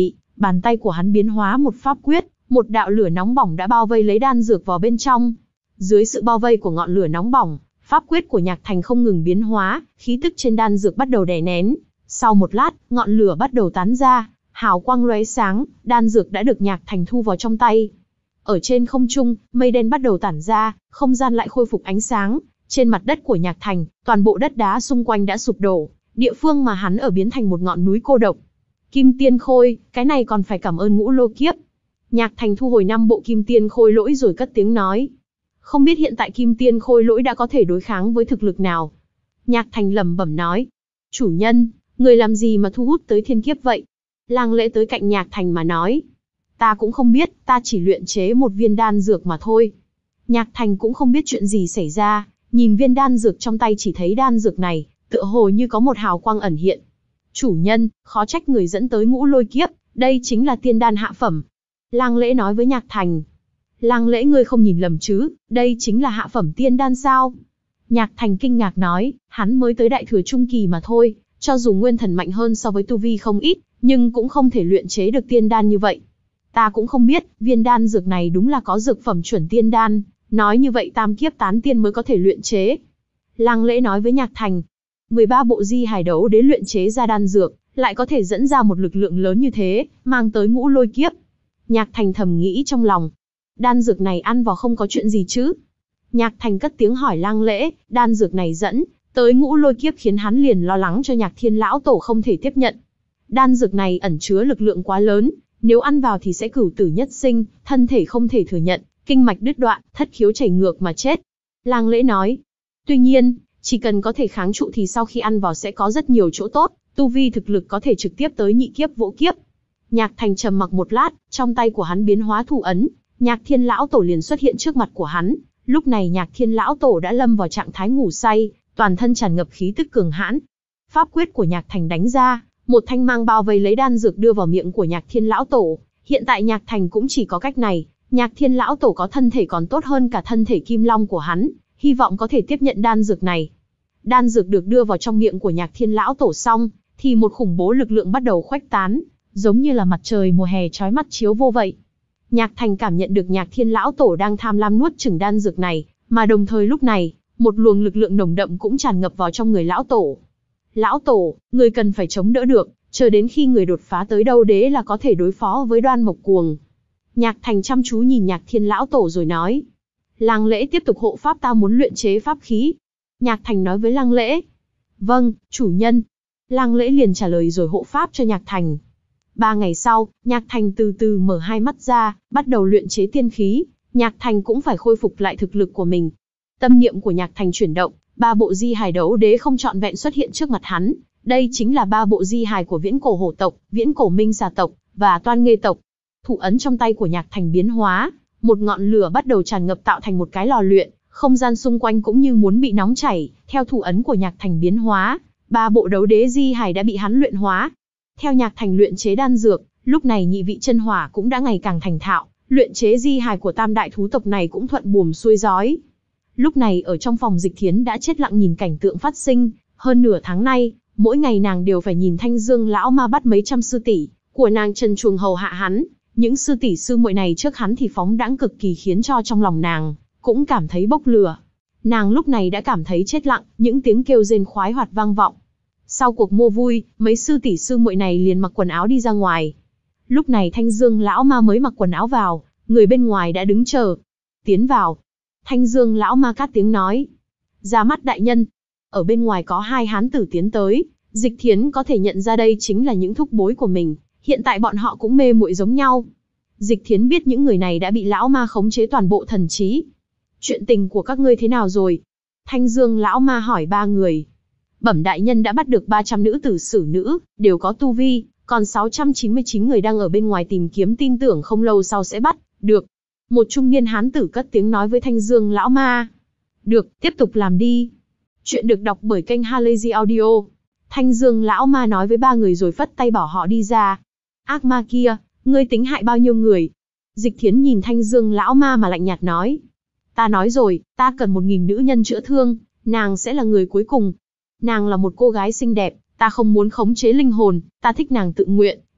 Bàn tay của hắn biến hóa một pháp quyết, một đạo lửa nóng bỏng đã bao vây lấy đan dược vào bên trong. Dưới sự bao vây của ngọn lửa nóng bỏng, pháp quyết của Nhạc Thành không ngừng biến hóa, khí tức trên đan dược bắt đầu đè nén. Sau một lát, ngọn lửa bắt đầu tán ra, hào quang lóe sáng, đan dược đã được Nhạc Thành thu vào trong tay. Ở trên không trung, mây đen bắt đầu tản ra, không gian lại khôi phục ánh sáng. Trên mặt đất của Nhạc Thành, toàn bộ đất đá xung quanh đã sụp đổ, địa phương mà hắn ở biến thành một ngọn núi cô độc. Kim Tiên Khôi, cái này còn phải cảm ơn Ngũ Lôi Kiếp. Nhạc Thành thu hồi năm bộ Kim Tiên Khôi lỗi rồi cất tiếng nói. Không biết hiện tại Kim Tiên Khôi lỗi đã có thể đối kháng với thực lực nào. Nhạc Thành lẩm bẩm nói. Chủ nhân, người làm gì mà thu hút tới thiên kiếp vậy? Lang Lễ tới cạnh Nhạc Thành mà nói. Ta cũng không biết, ta chỉ luyện chế một viên đan dược mà thôi. Nhạc Thành cũng không biết chuyện gì xảy ra, nhìn viên đan dược trong tay chỉ thấy đan dược này, tựa hồ như có một hào quang ẩn hiện. Chủ nhân, khó trách người dẫn tới Ngũ Lôi Kiếp, đây chính là tiên đan hạ phẩm. Lang Lễ nói với Nhạc Thành. Lang Lễ ngươi không nhìn lầm chứ, đây chính là hạ phẩm tiên đan sao? Nhạc Thành kinh ngạc nói, hắn mới tới đại thừa trung kỳ mà thôi, cho dù nguyên thần mạnh hơn so với tu vi không ít, nhưng cũng không thể luyện chế được tiên đan như vậy. Ta cũng không biết, viên đan dược này đúng là có dược phẩm chuẩn tiên đan, nói như vậy tam kiếp tán tiên mới có thể luyện chế. Lang Lễ nói với Nhạc Thành, mười ba bộ di hài đấu đế luyện chế ra đan dược, lại có thể dẫn ra một lực lượng lớn như thế, mang tới Ngũ Lôi Kiếp. Nhạc Thành thầm nghĩ trong lòng, đan dược này ăn vào không có chuyện gì chứ? Nhạc Thành cất tiếng hỏi Lang Lễ, đan dược này dẫn tới Ngũ Lôi Kiếp khiến hắn liền lo lắng cho Nhạc Thiên lão tổ không thể tiếp nhận. Đan dược này ẩn chứa lực lượng quá lớn, nếu ăn vào thì sẽ cửu tử nhất sinh, thân thể không thể thừa nhận, kinh mạch đứt đoạn, thất khiếu chảy ngược mà chết. Lang Lễ nói. Tuy nhiên, chỉ cần có thể kháng trụ thì sau khi ăn vào sẽ có rất nhiều chỗ tốt, tu vi thực lực có thể trực tiếp tới nhị kiếp vỗ kiếp. Nhạc Thành trầm mặc một lát, trong tay của hắn biến hóa thủ ấn, Nhạc Thiên lão tổ liền xuất hiện trước mặt của hắn. Lúc này Nhạc Thiên lão tổ đã lâm vào trạng thái ngủ say, toàn thân tràn ngập khí tức cường hãn. Pháp quyết của Nhạc Thành đánh ra, một thanh mang bao vây lấy đan dược đưa vào miệng của Nhạc Thiên lão tổ. Hiện tại Nhạc Thành cũng chỉ có cách này, Nhạc Thiên lão tổ có thân thể còn tốt hơn cả thân thể Kim Long của hắn, hy vọng có thể tiếp nhận đan dược này. Đan dược được đưa vào trong miệng của Nhạc Thiên lão tổ xong, thì một khủng bố lực lượng bắt đầu khuếch tán, giống như là mặt trời mùa hè chói mắt chiếu vô vậy. Nhạc Thành cảm nhận được Nhạc Thiên lão tổ đang tham lam nuốt chửng đan dược này, mà đồng thời lúc này, một luồng lực lượng nồng đậm cũng tràn ngập vào trong người lão tổ. Lão tổ, người cần phải chống đỡ được, chờ đến khi người đột phá tới đâu đế là có thể đối phó với Đoan Mộc Cuồng. Nhạc Thành chăm chú nhìn Nhạc Thiên lão tổ rồi nói. Lang Lễ tiếp tục hộ pháp, ta muốn luyện chế pháp khí. Nhạc Thành nói với Lang Lễ. Vâng, chủ nhân. Lang Lễ liền trả lời rồi hộ pháp cho Nhạc Thành. Ba ngày sau, Nhạc Thành từ từ mở hai mắt ra, bắt đầu luyện chế tiên khí. Nhạc Thành cũng phải khôi phục lại thực lực của mình. Tâm niệm của Nhạc Thành chuyển động, ba bộ di hài đấu đế không trọn vẹn xuất hiện trước mặt hắn. Đây chính là ba bộ di hài của Viễn Cổ Hổ tộc, Viễn Cổ Minh Xà tộc và Toan Nghê tộc. Thủ ấn trong tay của Nhạc Thành biến hóa, một ngọn lửa bắt đầu tràn ngập tạo thành một cái lò luyện, không gian xung quanh cũng như muốn bị nóng chảy. Theo thủ ấn của Nhạc Thành biến hóa, ba bộ đấu đế di hài đã bị hắn luyện hóa. Theo Nhạc Thành luyện chế đan dược, lúc này nhị vị chân hỏa cũng đã ngày càng thành thạo, luyện chế di hài của tam đại thú tộc này cũng thuận buồm xuôi giói. Lúc này ở trong phòng Dịch Thiến đã chết lặng nhìn cảnh tượng phát sinh, hơn nửa tháng nay, mỗi ngày nàng đều phải nhìn Thanh Dương lão ma bắt mấy trăm sư tỷ của nàng trần truồng hầu hạ hắn. Những sư tỷ sư muội này trước hắn thì phóng đãng cực kỳ, khiến cho trong lòng nàng cũng cảm thấy bốc lửa. Nàng lúc này đã cảm thấy chết lặng, những tiếng kêu rên khoái hoạt vang vọng. Sau cuộc mua vui, mấy sư tỷ sư muội này liền mặc quần áo đi ra ngoài. Lúc này Thanh Dương lão ma mới mặc quần áo vào, người bên ngoài đã đứng chờ. Tiến vào. Thanh Dương lão ma cát tiếng nói. Ra mắt đại nhân. Ở bên ngoài có hai hán tử tiến tới, Dịch Thiến có thể nhận ra đây chính là những thúc bối của mình. Hiện tại bọn họ cũng mê muội giống nhau. Dịch Thiến biết những người này đã bị lão ma khống chế toàn bộ thần trí. Chuyện tình của các ngươi thế nào rồi? Thanh Dương lão ma hỏi ba người. Bẩm đại nhân đã bắt được ba trăm nữ tử xử nữ, đều có tu vi, còn sáu trăm chín mươi chín người đang ở bên ngoài tìm kiếm, tin tưởng không lâu sau sẽ bắt được. Một trung niên hán tử cất tiếng nói với Thanh Dương lão ma. Được, tiếp tục làm đi. Chuyện được đọc bởi kênh Halazy Audio. Thanh Dương lão ma nói với ba người rồi phất tay bảo họ đi ra. Ác ma kia, ngươi tính hại bao nhiêu người? Dịch Thiến nhìn Thanh Dương lão ma mà lạnh nhạt nói. Ta nói rồi, ta cần một nghìn nữ nhân chữa thương, nàng sẽ là người cuối cùng. Nàng là một cô gái xinh đẹp, ta không muốn khống chế linh hồn, ta thích nàng tự nguyện,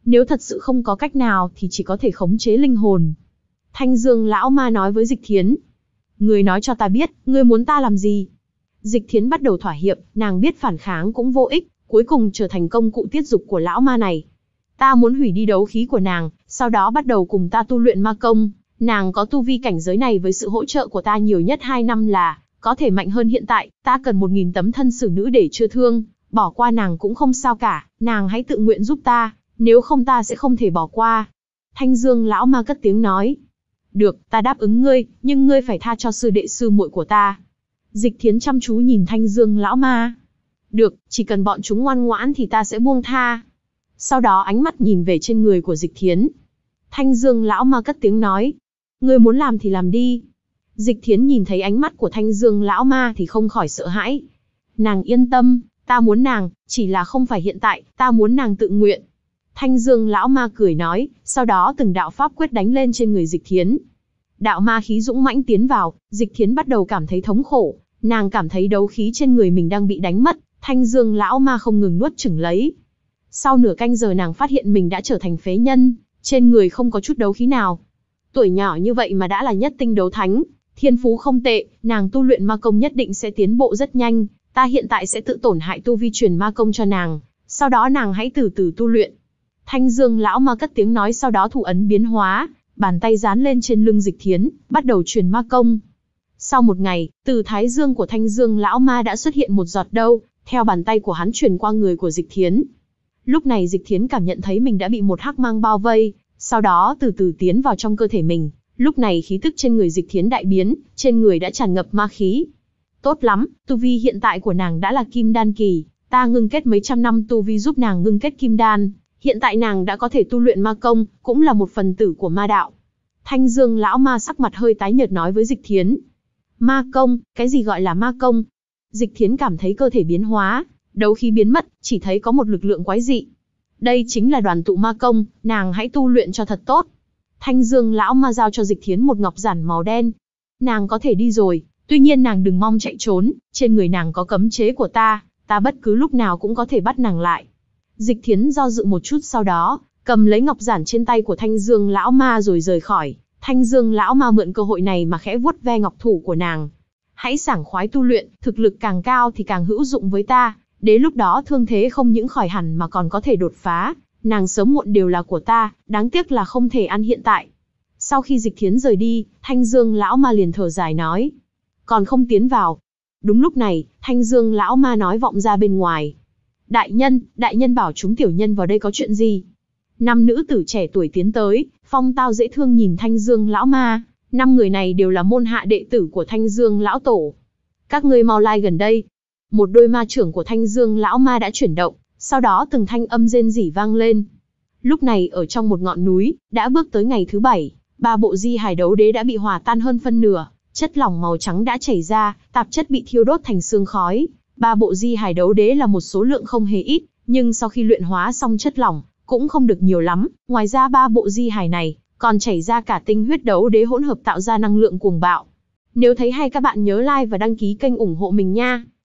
Nếu thật sự không có cách nào thì chỉ có thể khống chế linh hồn. Thanh Dương lão ma nói với Dịch Thiến. Ngươi nói cho ta biết, ngươi muốn ta làm gì? Dịch Thiến bắt đầu thỏa hiệp, nàng biết phản kháng cũng vô ích, cuối cùng trở thành công cụ tiết dục của lão ma này. Ta muốn hủy đi đấu khí của nàng, sau đó bắt đầu cùng ta tu luyện ma công. Nàng có tu vi cảnh giới này với sự hỗ trợ của ta nhiều nhất hai năm là có thể mạnh hơn hiện tại, ta cần một nghìn tấm thân xử nữ để chữa thương, bỏ qua nàng cũng không sao cả, nàng hãy tự nguyện giúp ta, nếu không ta sẽ không thể bỏ qua. Thanh Dương lão ma cất tiếng nói. Được, ta đáp ứng ngươi, nhưng ngươi phải tha cho sư đệ sư muội của ta. Dịch Thiến chăm chú nhìn Thanh Dương lão ma. Được, chỉ cần bọn chúng ngoan ngoãn thì ta sẽ buông tha. Sau đó ánh mắt nhìn về trên người của Dịch Thiến. Thanh Dương lão ma cất tiếng nói. Ngươi muốn làm thì làm đi. Dịch Thiến nhìn thấy ánh mắt của Thanh Dương lão ma thì không khỏi sợ hãi. Nàng yên tâm, ta muốn nàng, chỉ là không phải hiện tại, ta muốn nàng tự nguyện. Thanh Dương lão ma cười nói, sau đó từng đạo pháp quyết đánh lên trên người Dịch Thiến. Đạo ma khí dũng mãnh tiến vào, Dịch Thiến bắt đầu cảm thấy thống khổ, nàng cảm thấy đấu khí trên người mình đang bị đánh mất, Thanh Dương lão ma không ngừng nuốt chửng lấy. Sau nửa canh giờ nàng phát hiện mình đã trở thành phế nhân, trên người không có chút đấu khí nào. Tuổi nhỏ như vậy mà đã là nhất tinh đấu thánh, thiên phú không tệ, nàng tu luyện ma công nhất định sẽ tiến bộ rất nhanh, ta hiện tại sẽ tự tổn hại tu vi truyền ma công cho nàng, sau đó nàng hãy từ từ tu luyện. Thanh Dương lão ma cất tiếng nói, sau đó thủ ấn biến hóa, bàn tay dán lên trên lưng Dịch Thiến, bắt đầu truyền ma công. Sau một ngày, từ thái dương của Thanh Dương lão ma đã xuất hiện một giọt đâu, theo bàn tay của hắn truyền qua người của Dịch Thiến. Lúc này Dịch Thiến cảm nhận thấy mình đã bị một hắc mang bao vây, sau đó từ từ tiến vào trong cơ thể mình. Lúc này khí tức trên người Dịch Thiến đại biến, trên người đã tràn ngập ma khí. Tốt lắm, tu vi hiện tại của nàng đã là kim đan kỳ, ta ngưng kết mấy trăm năm tu vi giúp nàng ngưng kết kim đan. Hiện tại nàng đã có thể tu luyện ma công, cũng là một phần tử của ma đạo. Thanh Dương lão ma sắc mặt hơi tái nhợt nói với Dịch Thiến. Ma công, cái gì gọi là ma công? Dịch Thiến cảm thấy cơ thể biến hóa, đấu khí biến mất, chỉ thấy có một lực lượng quái dị. Đây chính là đoàn tụ ma công, nàng hãy tu luyện cho thật tốt. Thanh Dương lão ma giao cho Dịch Thiến một ngọc giản màu đen. Nàng có thể đi rồi, tuy nhiên nàng đừng mong chạy trốn, trên người nàng có cấm chế của ta, ta bất cứ lúc nào cũng có thể bắt nàng lại. Dịch Thiến do dự một chút, sau đó cầm lấy ngọc giản trên tay của Thanh Dương lão ma rồi rời khỏi. Thanh Dương lão ma mượn cơ hội này mà khẽ vuốt ve ngọc thủ của nàng. Hãy sảng khoái tu luyện, thực lực càng cao thì càng hữu dụng với ta, đến lúc đó thương thế không những khỏi hẳn mà còn có thể đột phá, nàng sớm muộn đều là của ta, đáng tiếc là không thể ăn hiện tại. Sau khi Dịch Thiến rời đi, Thanh Dương lão ma liền thở dài nói, còn không tiến vào. Đúng lúc này, Thanh Dương lão ma nói vọng ra bên ngoài. Đại nhân, đại nhân bảo chúng tiểu nhân vào đây có chuyện gì? Năm nữ tử trẻ tuổi tiến tới, phong tao dễ thương nhìn Thanh Dương lão ma, năm người này đều là môn hạ đệ tử của Thanh Dương lão tổ. Các ngươi mau lai gần đây. Một đôi ma trưởng của Thanh Dương lão ma đã chuyển động, sau đó từng thanh âm rên rỉ vang lên. Lúc này ở trong một ngọn núi, đã bước tới ngày thứ bảy, ba bộ di hài đấu đế đã bị hòa tan hơn phân nửa, chất lỏng màu trắng đã chảy ra, tạp chất bị thiêu đốt thành sương khói. Ba bộ di hài đấu đế là một số lượng không hề ít, nhưng sau khi luyện hóa xong chất lỏng, cũng không được nhiều lắm. Ngoài ra ba bộ di hài này, còn chảy ra cả tinh huyết đấu đế hỗn hợp tạo ra năng lượng cuồng bạo. Nếu thấy hay các bạn nhớ like và đăng ký kênh ủng hộ mình nha.